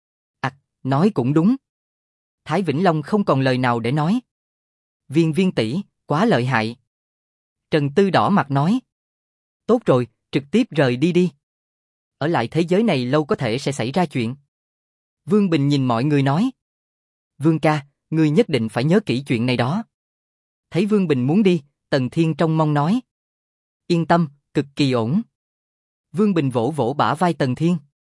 À, nói cũng đúng. Thái Vĩnh Long không còn lời nào để nói. Viên Viên tỷ, quá lợi hại. Trần Tư đỏ mặt nói. Tốt rồi, trực tiếp rời đi đi. Ở lại thế giới này lâu có thể sẽ xảy ra chuyện. Vương Bình nhìn mọi người nói. Vương ca, ngươi nhất định phải nhớ kỹ chuyện này đó. Thấy Vương Bình muốn đi, Tần Thiên trông mong nói. Yên tâm, cực kỳ ổn. Vương Bình vỗ vỗ bả vai Tần Thiên.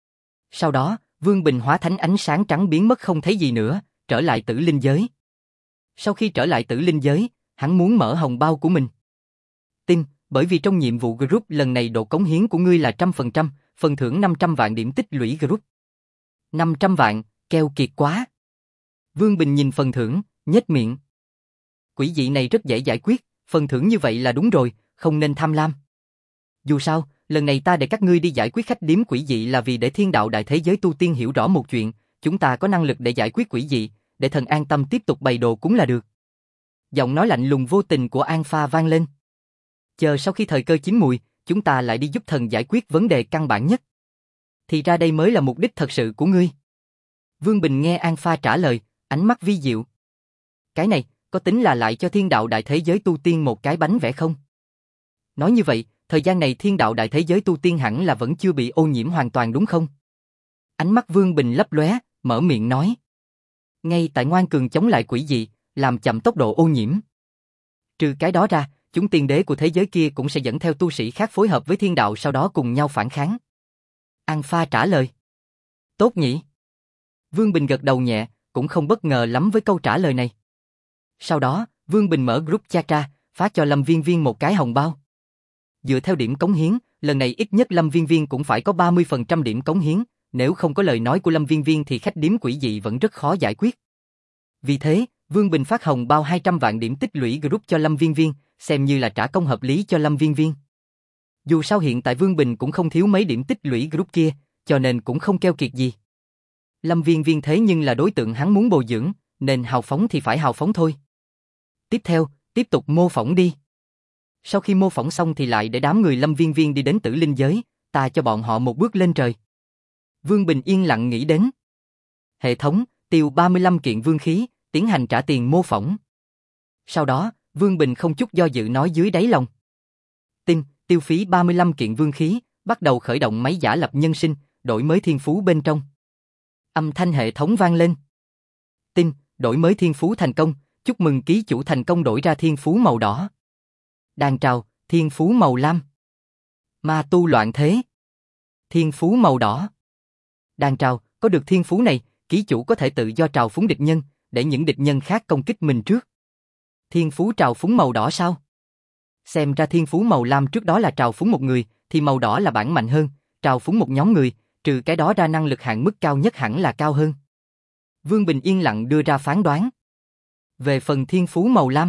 Sau đó, Vương Bình hóa thánh ánh sáng trắng biến mất không thấy gì nữa, trở lại tử linh giới. Sau khi trở lại tử linh giới, hắn muốn mở hồng bao của mình. Tin, bởi vì trong nhiệm vụ group lần này độ cống hiến của ngươi là trăm phần trăm, phần thưởng năm trăm vạn điểm tích lũy group. năm trăm vạn, keo kiệt quá. Vương Bình nhìn phần thưởng, nhếch miệng. Quỷ dị này rất dễ giải quyết, phần thưởng như vậy là đúng rồi, không nên tham lam. Dù sao, lần này ta để các ngươi đi giải quyết khách điếm quỷ dị là vì để thiên đạo đại thế giới tu tiên hiểu rõ một chuyện, chúng ta có năng lực để giải quyết quỷ dị, để thần an tâm tiếp tục bày đồ cúng là được. Giọng nói lạnh lùng vô tình của An Pha vang lên. Chờ sau khi thời cơ chín mùi, chúng ta lại đi giúp thần giải quyết vấn đề căn bản nhất. Thì ra đây mới là mục đích thật sự của ngươi. Vương Bình nghe An Pha trả lời, ánh mắt vi diệu. Cái này, có tính là lại cho thiên đạo đại thế giới tu tiên một cái bánh vẽ không? Nói như vậy, thời gian này thiên đạo đại thế giới tu tiên hẳn là vẫn chưa bị ô nhiễm hoàn toàn đúng không? Ánh mắt Vương Bình lấp lóe, mở miệng nói. Ngay tại ngoan cường chống lại quỷ dị, làm chậm tốc độ ô nhiễm. Trừ cái đó ra, chúng tiên đế của thế giới kia cũng sẽ dẫn theo tu sĩ khác phối hợp với thiên đạo sau đó cùng nhau phản kháng. An Pha trả lời. Tốt nhỉ? Vương Bình gật đầu nhẹ, cũng không bất ngờ lắm với câu trả lời này. Sau đó, Vương Bình mở group chat ra, phát cho Lâm Viên Viên một cái hồng bao. Dựa theo điểm cống hiến, lần này ít nhất Lâm Viên Viên cũng phải có ba mươi phần trăm điểm cống hiến, nếu không có lời nói của Lâm Viên Viên thì khách điếm quỷ dị vẫn rất khó giải quyết. Vì thế, Vương Bình phát hồng bao hai trăm vạn điểm tích lũy group cho Lâm Viên Viên, xem như là trả công hợp lý cho Lâm Viên Viên. Dù sao hiện tại Vương Bình cũng không thiếu mấy điểm tích lũy group kia, cho nên cũng không keo kiệt gì. Lâm Viên Viên thế nhưng là đối tượng hắn muốn bồi dưỡng, nên hào phóng thì phải hào phóng thôi. Tiếp theo, tiếp tục mô phỏng đi. Sau khi mô phỏng xong thì lại để đám người Lâm Viên Viên đi đến tử linh giới, ta cho bọn họ một bước lên trời. Vương Bình yên lặng nghĩ đến. Hệ thống, tiêu ba mươi lăm kiện vương khí, tiến hành trả tiền mô phỏng. Sau đó, Vương Bình không chút do dự nói dưới đáy lòng. Tin, tiêu phí ba mươi lăm kiện vương khí, bắt đầu khởi động máy giả lập nhân sinh, đổi mới thiên phú bên trong. Âm thanh hệ thống vang lên. Tin, đổi mới thiên phú thành công, chúc mừng ký chủ thành công đổi ra thiên phú màu đỏ. Đàn trào, thiên phú màu lam. Ma tu loạn thế. Thiên phú màu đỏ. Đàn trào, có được thiên phú này, ký chủ có thể tự do trào phúng địch nhân, để những địch nhân khác công kích mình trước. Thiên phú trào phúng màu đỏ sao? Xem ra thiên phú màu lam trước đó là trào phúng một người, thì màu đỏ là bản mạnh hơn, trào phúng một nhóm người, trừ cái đó ra năng lực hạn mức cao nhất hẳn là cao hơn. Vương Bình yên lặng đưa ra phán đoán. Về phần thiên phú màu lam,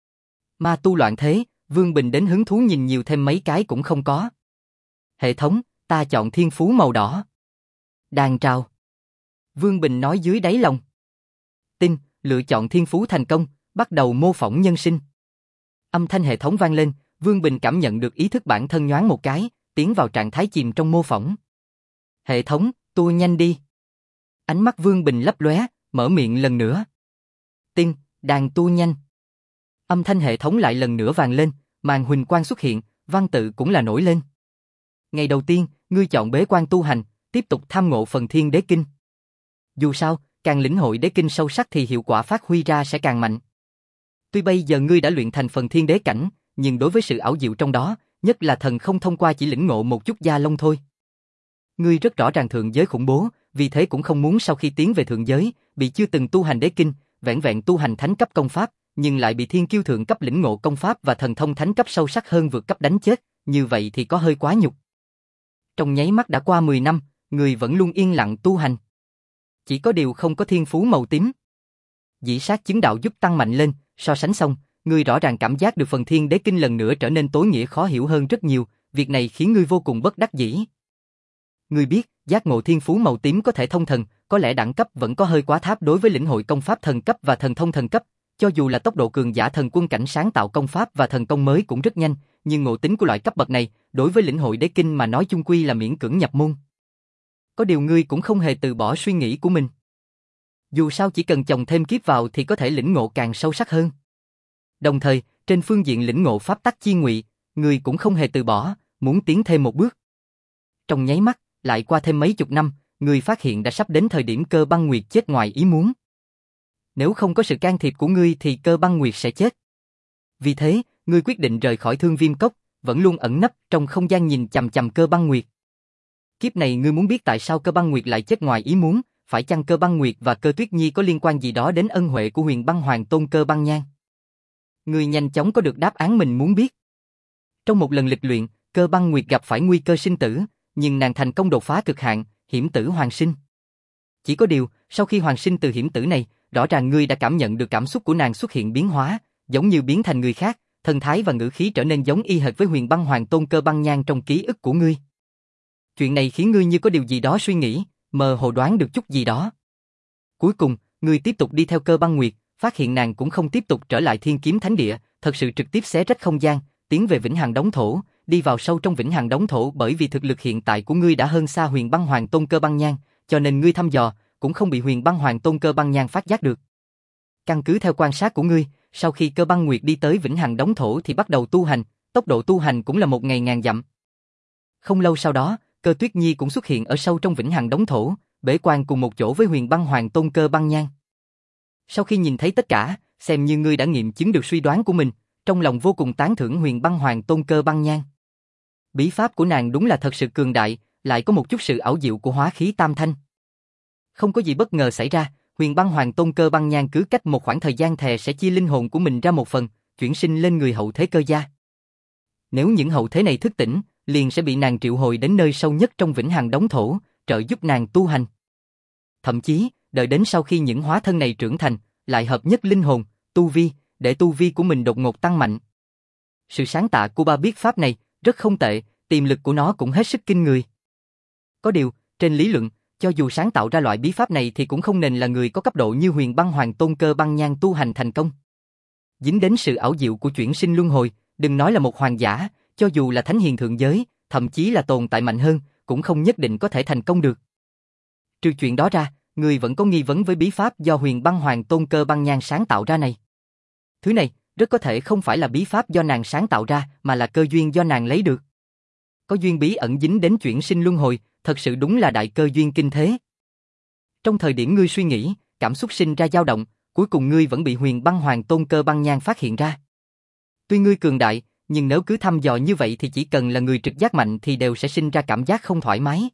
ma tu loạn thế, Vương Bình đến hứng thú nhìn nhiều thêm mấy cái cũng không có. Hệ thống, ta chọn thiên phú màu đỏ. Đàn trào. Vương Bình nói dưới đáy lòng. Tin, lựa chọn thiên phú thành công, bắt đầu mô phỏng nhân sinh. Âm thanh hệ thống vang lên, Vương Bình cảm nhận được ý thức bản thân nhoáng một cái, tiến vào trạng thái chìm trong mô phỏng. Hệ thống, tua nhanh đi. Ánh mắt Vương Bình lấp lóe, mở miệng lần nữa. Tin, đàn tua nhanh. Âm thanh hệ thống lại lần nữa vang lên, màn huỳnh quang xuất hiện, văn tự cũng là nổi lên. Ngày đầu tiên, ngươi chọn bế quan tu hành, tiếp tục tham ngộ phần Thiên Đế Kinh. Dù sao, càng lĩnh hội đế kinh sâu sắc thì hiệu quả phát huy ra sẽ càng mạnh. Tuy bây giờ ngươi đã luyện thành phần Thiên Đế cảnh, nhưng đối với sự ảo diệu trong đó, nhất là thần không thông qua chỉ lĩnh ngộ một chút gia lông thôi. Ngươi rất rõ ràng thượng giới khủng bố, vì thế cũng không muốn sau khi tiến về thượng giới, bị chưa từng tu hành đế kinh, vẻn vẹn tu hành thánh cấp công pháp, nhưng lại bị thiên kiêu thượng cấp lĩnh ngộ công pháp và thần thông thánh cấp sâu sắc hơn vượt cấp đánh chết, như vậy thì có hơi quá nhục. Trong nháy mắt đã qua mười năm, người vẫn luôn yên lặng tu hành. Chỉ có điều không có thiên phú màu tím. Dĩ sát chứng đạo giúp tăng mạnh lên, so sánh xong, ngươi rõ ràng cảm giác được phần Thiên Đế Kinh lần nữa trở nên tối nghĩa khó hiểu hơn rất nhiều, việc này khiến ngươi vô cùng bất đắc dĩ. Ngươi biết, giác ngộ thiên phú màu tím có thể thông thần, có lẽ đẳng cấp vẫn có hơi quá thấp đối với lĩnh hội công pháp thần cấp và thần thông thần cấp, cho dù là tốc độ cường giả thần quân cảnh sáng tạo công pháp và thần công mới cũng rất nhanh, nhưng ngộ tính của loại cấp bậc này, đối với lĩnh hội đế kinh mà nói chung quy là miễn cưỡng nhập môn. Có điều ngươi cũng không hề từ bỏ suy nghĩ của mình. Dù sao chỉ cần chồng thêm kiếp vào thì có thể lĩnh ngộ càng sâu sắc hơn. Đồng thời, trên phương diện lĩnh ngộ pháp tắc chi ngụy, ngươi cũng không hề từ bỏ, muốn tiến thêm một bước. Trong nháy mắt, lại qua thêm mấy chục năm, ngươi phát hiện đã sắp đến thời điểm Cơ Băng Nguyệt chết ngoài ý muốn. Nếu không có sự can thiệp của ngươi thì Cơ Băng Nguyệt sẽ chết. Vì thế, ngươi quyết định rời khỏi Thương Viêm Cốc, vẫn luôn ẩn nấp trong không gian nhìn chằm chằm Cơ Băng Nguyệt. Kiếp này ngươi muốn biết tại sao Cơ Băng Nguyệt lại chết ngoài ý muốn, phải chăng Cơ Băng Nguyệt và Cơ Tuyết Nhi có liên quan gì đó đến ân huệ của Huyền Băng Hoàng Tôn Cơ Băng Nhan? Ngươi nhanh chóng có được đáp án mình muốn biết. Trong một lần lịch luyện, Cơ Băng Nguyệt gặp phải nguy cơ sinh tử, nhưng nàng thành công đột phá cực hạn, hiểm tử hoàn sinh. Chỉ có điều, sau khi hoàn sinh từ hiểm tử này, rõ ràng ngươi đã cảm nhận được cảm xúc của nàng xuất hiện biến hóa, giống như biến thành người khác, thần thái và ngữ khí trở nên giống y hệt với Huyền Băng Hoàng Tôn Cơ Băng Nhan trong ký ức của ngươi. Chuyện này khiến ngươi như có điều gì đó suy nghĩ, mơ hồ đoán được chút gì đó. Cuối cùng, ngươi tiếp tục đi theo Cơ Băng Nguyệt, phát hiện nàng cũng không tiếp tục trở lại Thiên Kiếm Thánh Địa, thật sự trực tiếp xé rách không gian, tiến về Vĩnh Hằng Đống Thổ, đi vào sâu trong Vĩnh Hằng Đống Thổ, bởi vì thực lực hiện tại của ngươi đã hơn xa Huyền Băng Hoàng Tôn Cơ Băng Nhan, cho nên ngươi thăm dò cũng không bị Huyền Băng Hoàng Tôn Cơ Băng Nhan phát giác được. Căn cứ theo quan sát của ngươi, sau khi Cơ Băng Nguyệt đi tới Vĩnh Hằng Đống Thổ thì bắt đầu tu hành, tốc độ tu hành cũng là một ngày ngàn dặm. Không lâu sau đó, Cơ Tuyết Nhi cũng xuất hiện ở sâu trong Vĩnh Hằng Đống Thổ, bế quan cùng một chỗ với Huyền Băng Hoàng Tôn Cơ Băng Nhan. Sau khi nhìn thấy tất cả, xem như ngươi đã nghiệm chứng được suy đoán của mình, trong lòng vô cùng tán thưởng Huyền Băng Hoàng Tôn Cơ Băng Nhan. Bí pháp của nàng đúng là thật sự cường đại, lại có một chút sự ảo diệu của hóa khí tam thanh. Không có gì bất ngờ xảy ra, Huyền Băng Hoàng Tôn Cơ Băng Nhan cứ cách một khoảng thời gian thè sẽ chia linh hồn của mình ra một phần, chuyển sinh lên người hậu thế Cơ gia. Nếu những hậu thế này thức tỉnh, liền sẽ bị nàng triệu hồi đến nơi sâu nhất trong Vĩnh Hằng Đống Thổ, trợ giúp nàng tu hành. Thậm chí, đợi đến sau khi những hóa thân này trưởng thành, lại hợp nhất linh hồn, tu vi, để tu vi của mình đột ngột tăng mạnh. Sự sáng tạo của ba biết pháp này rất không tệ, tiềm lực của nó cũng hết sức kinh người. Có điều, trên lý luận, cho dù sáng tạo ra loại bí pháp này thì cũng không nên là người có cấp độ như Huyền Băng Hoàng Tôn Cơ Băng Nhan tu hành thành công. Dính đến sự ảo diệu của chuyển sinh luân hồi, đừng nói là một hoàng giả, cho dù là thánh hiền thượng giới, thậm chí là tồn tại mạnh hơn, cũng không nhất định có thể thành công được. Trừ chuyện đó ra, người vẫn có nghi vấn với bí pháp do Huyền Băng Hoàng Tôn Cơ Băng Nhan sáng tạo ra này. Thứ này, rất có thể không phải là bí pháp do nàng sáng tạo ra, mà là cơ duyên do nàng lấy được. Có duyên bí ẩn dính đến chuyển sinh luân hồi, thật sự đúng là đại cơ duyên kinh thế. Trong thời điểm ngươi suy nghĩ, cảm xúc sinh ra dao động, cuối cùng ngươi vẫn bị Huyền Băng Hoàng Tôn Cơ Băng Nhan phát hiện ra. Tuy ngươi cường đại, nhưng nếu cứ thăm dò như vậy thì chỉ cần là người trực giác mạnh thì đều sẽ sinh ra cảm giác không thoải mái.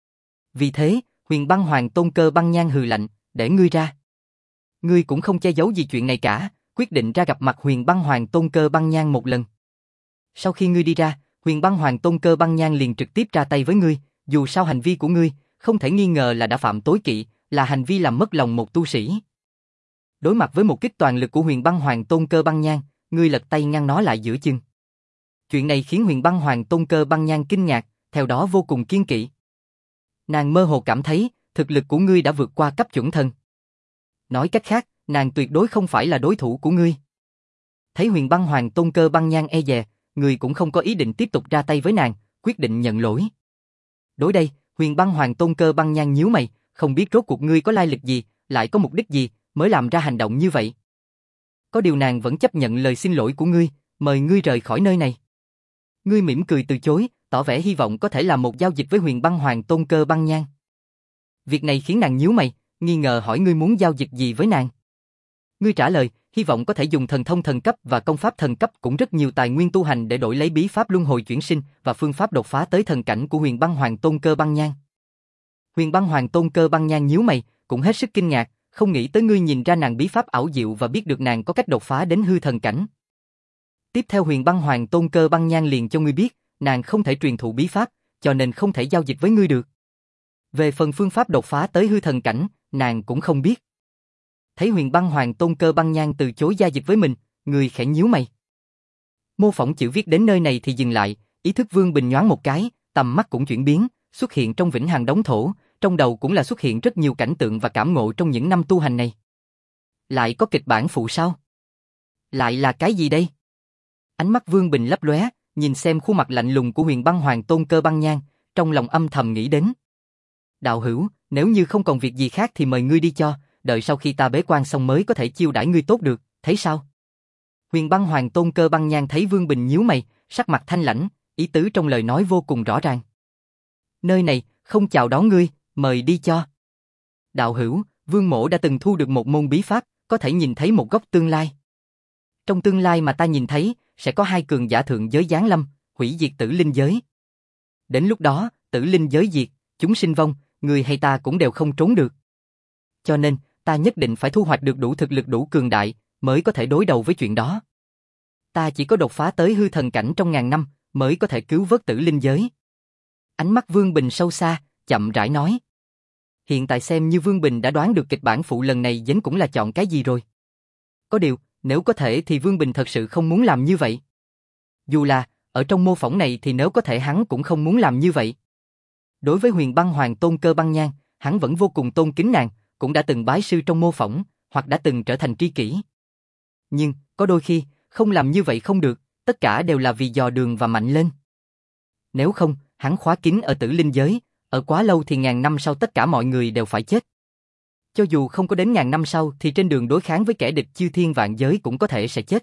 Vì thế, Huyền Băng Hoàng Tôn Cơ Băng Nhan hừ lạnh, để ngươi ra. Ngươi cũng không che giấu gì chuyện này cả, quyết định ra gặp mặt Huyền Băng Hoàng Tôn Cơ Băng Nhan một lần. Sau khi ngươi đi ra, Huyền Băng Hoàng Tôn Cơ Băng Nhan liền trực tiếp ra tay với ngươi, dù sao hành vi của ngươi, không thể nghi ngờ là đã phạm tối kỵ, là hành vi làm mất lòng một tu sĩ. Đối mặt với một kích toàn lực của Huyền Băng Hoàng Tôn Cơ Băng Nhan, ngươi lật tay ngăn nó lại giữa chừng. Chuyện này khiến Huyền Băng Hoàng Tôn Cơ Băng Nhan kinh ngạc, theo đó vô cùng kiên kỵ. Nàng mơ hồ cảm thấy, thực lực của ngươi đã vượt qua cấp chuẩn thần. Nói cách khác, nàng tuyệt đối không phải là đối thủ của ngươi. Thấy Huyền Băng Hoàng Tôn Cơ Băng Nhan e dè, ngươi cũng không có ý định tiếp tục ra tay với nàng, quyết định nhận lỗi. Đối đây, Huyền Băng Hoàng Tôn Cơ Băng Nhan nhíu mày, không biết rốt cuộc ngươi có lai lịch gì, lại có mục đích gì, mới làm ra hành động như vậy. Có điều nàng vẫn chấp nhận lời xin lỗi của ngươi, mời ngươi rời khỏi nơi này. Ngươi mỉm cười từ chối, tỏ vẻ hy vọng có thể làm một giao dịch với Huyền Băng Hoàng Tôn Cơ Băng Nhan. Việc này khiến nàng nhíu mày, nghi ngờ hỏi ngươi muốn giao dịch gì với nàng. Ngươi trả lời, hy vọng có thể dùng thần thông thần cấp và công pháp thần cấp cũng rất nhiều tài nguyên tu hành để đổi lấy bí pháp luân hồi chuyển sinh và phương pháp đột phá tới thần cảnh của Huyền Băng Hoàng Tôn Cơ Băng Nhan. Huyền Băng Hoàng Tôn Cơ Băng Nhan nhíu mày, cũng hết sức kinh ngạc, không nghĩ tới ngươi nhìn ra nàng bí pháp ảo diệu và biết được nàng có cách đột phá đến hư thần cảnh. Tiếp theo Huyền Băng Hoàng Tôn Cơ Băng Nhan liền cho ngươi biết, nàng không thể truyền thụ bí pháp, cho nên không thể giao dịch với ngươi được. Về phần phương pháp đột phá tới hư thần cảnh, nàng cũng không biết. Thấy Huyền Băng Hoàng Tôn Cơ Băng Nhan từ chối giao dịch với mình, người khẽ nhíu mày. Mô phỏng chữ viết đến nơi này thì dừng lại, ý thức Vương Bình nhoáng một cái, tầm mắt cũng chuyển biến, xuất hiện trong vĩnh hằng đống thổ, trong đầu cũng là xuất hiện rất nhiều cảnh tượng và cảm ngộ trong những năm tu hành này. Lại có kịch bản phụ sao? Lại là cái gì đây? Ánh mắt Vương Bình lấp lóe, nhìn xem khuôn mặt lạnh lùng của Huyền Băng Hoàng Tôn Cơ Băng Nhan, trong lòng âm thầm nghĩ đến. Đạo hữu, nếu như không còn việc gì khác thì mời ngươi đi cho, đợi sau khi ta bế quan xong mới có thể chiêu đãi ngươi tốt được, thấy sao? Huyền Băng Hoàng Tôn Cơ Băng Nhan thấy Vương Bình nhíu mày, sắc mặt thanh lãnh, ý tứ trong lời nói vô cùng rõ ràng. Nơi này, không chào đón ngươi, mời đi cho. Đạo hữu, Vương mỗ đã từng thu được một môn bí pháp, có thể nhìn thấy một góc tương lai. Trong tương lai mà ta nhìn thấy, sẽ có hai cường giả thượng giới giáng lâm, hủy diệt tử linh giới. Đến lúc đó, tử linh giới diệt, chúng sinh vong, người hay ta cũng đều không trốn được. Cho nên, ta nhất định phải thu hoạch được đủ thực lực đủ cường đại, mới có thể đối đầu với chuyện đó. Ta chỉ có đột phá tới hư thần cảnh trong ngàn năm, mới có thể cứu vớt tử linh giới. Ánh mắt Vương Bình sâu xa, chậm rãi nói. Hiện tại xem như Vương Bình đã đoán được kịch bản phụ lần này dính cũng là chọn cái gì rồi. Có điều, nếu có thể thì Vương Bình thật sự không muốn làm như vậy. Dù là, ở trong mô phỏng này thì nếu có thể hắn cũng không muốn làm như vậy. Đối với Huyền Băng Hoàng Tôn Cơ Băng Nhan, hắn vẫn vô cùng tôn kính nàng, cũng đã từng bái sư trong mô phỏng, hoặc đã từng trở thành tri kỷ. Nhưng, có đôi khi, không làm như vậy không được, tất cả đều là vì dò đường và mạnh lên. Nếu không, hắn khóa kín ở tử linh giới, ở quá lâu thì ngàn năm sau tất cả mọi người đều phải chết. Cho dù không có đến ngàn năm sau thì trên đường đối kháng với kẻ địch chư thiên vạn giới cũng có thể sẽ chết.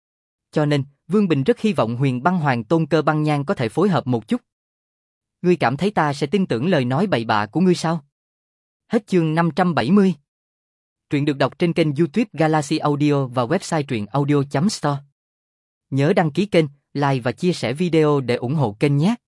Cho nên, Vương Bình rất hy vọng Huyền Băng Hoàng Tôn Cơ Băng Nhan có thể phối hợp một chút. Ngươi cảm thấy ta sẽ tin tưởng lời nói bậy bạ của ngươi sao? Hết chương năm trăm bảy mươi. Truyện được đọc trên kênh YouTube Galaxy Audio và website truyện audio chấm store. Nhớ đăng ký kênh, like và chia sẻ video để ủng hộ kênh nhé.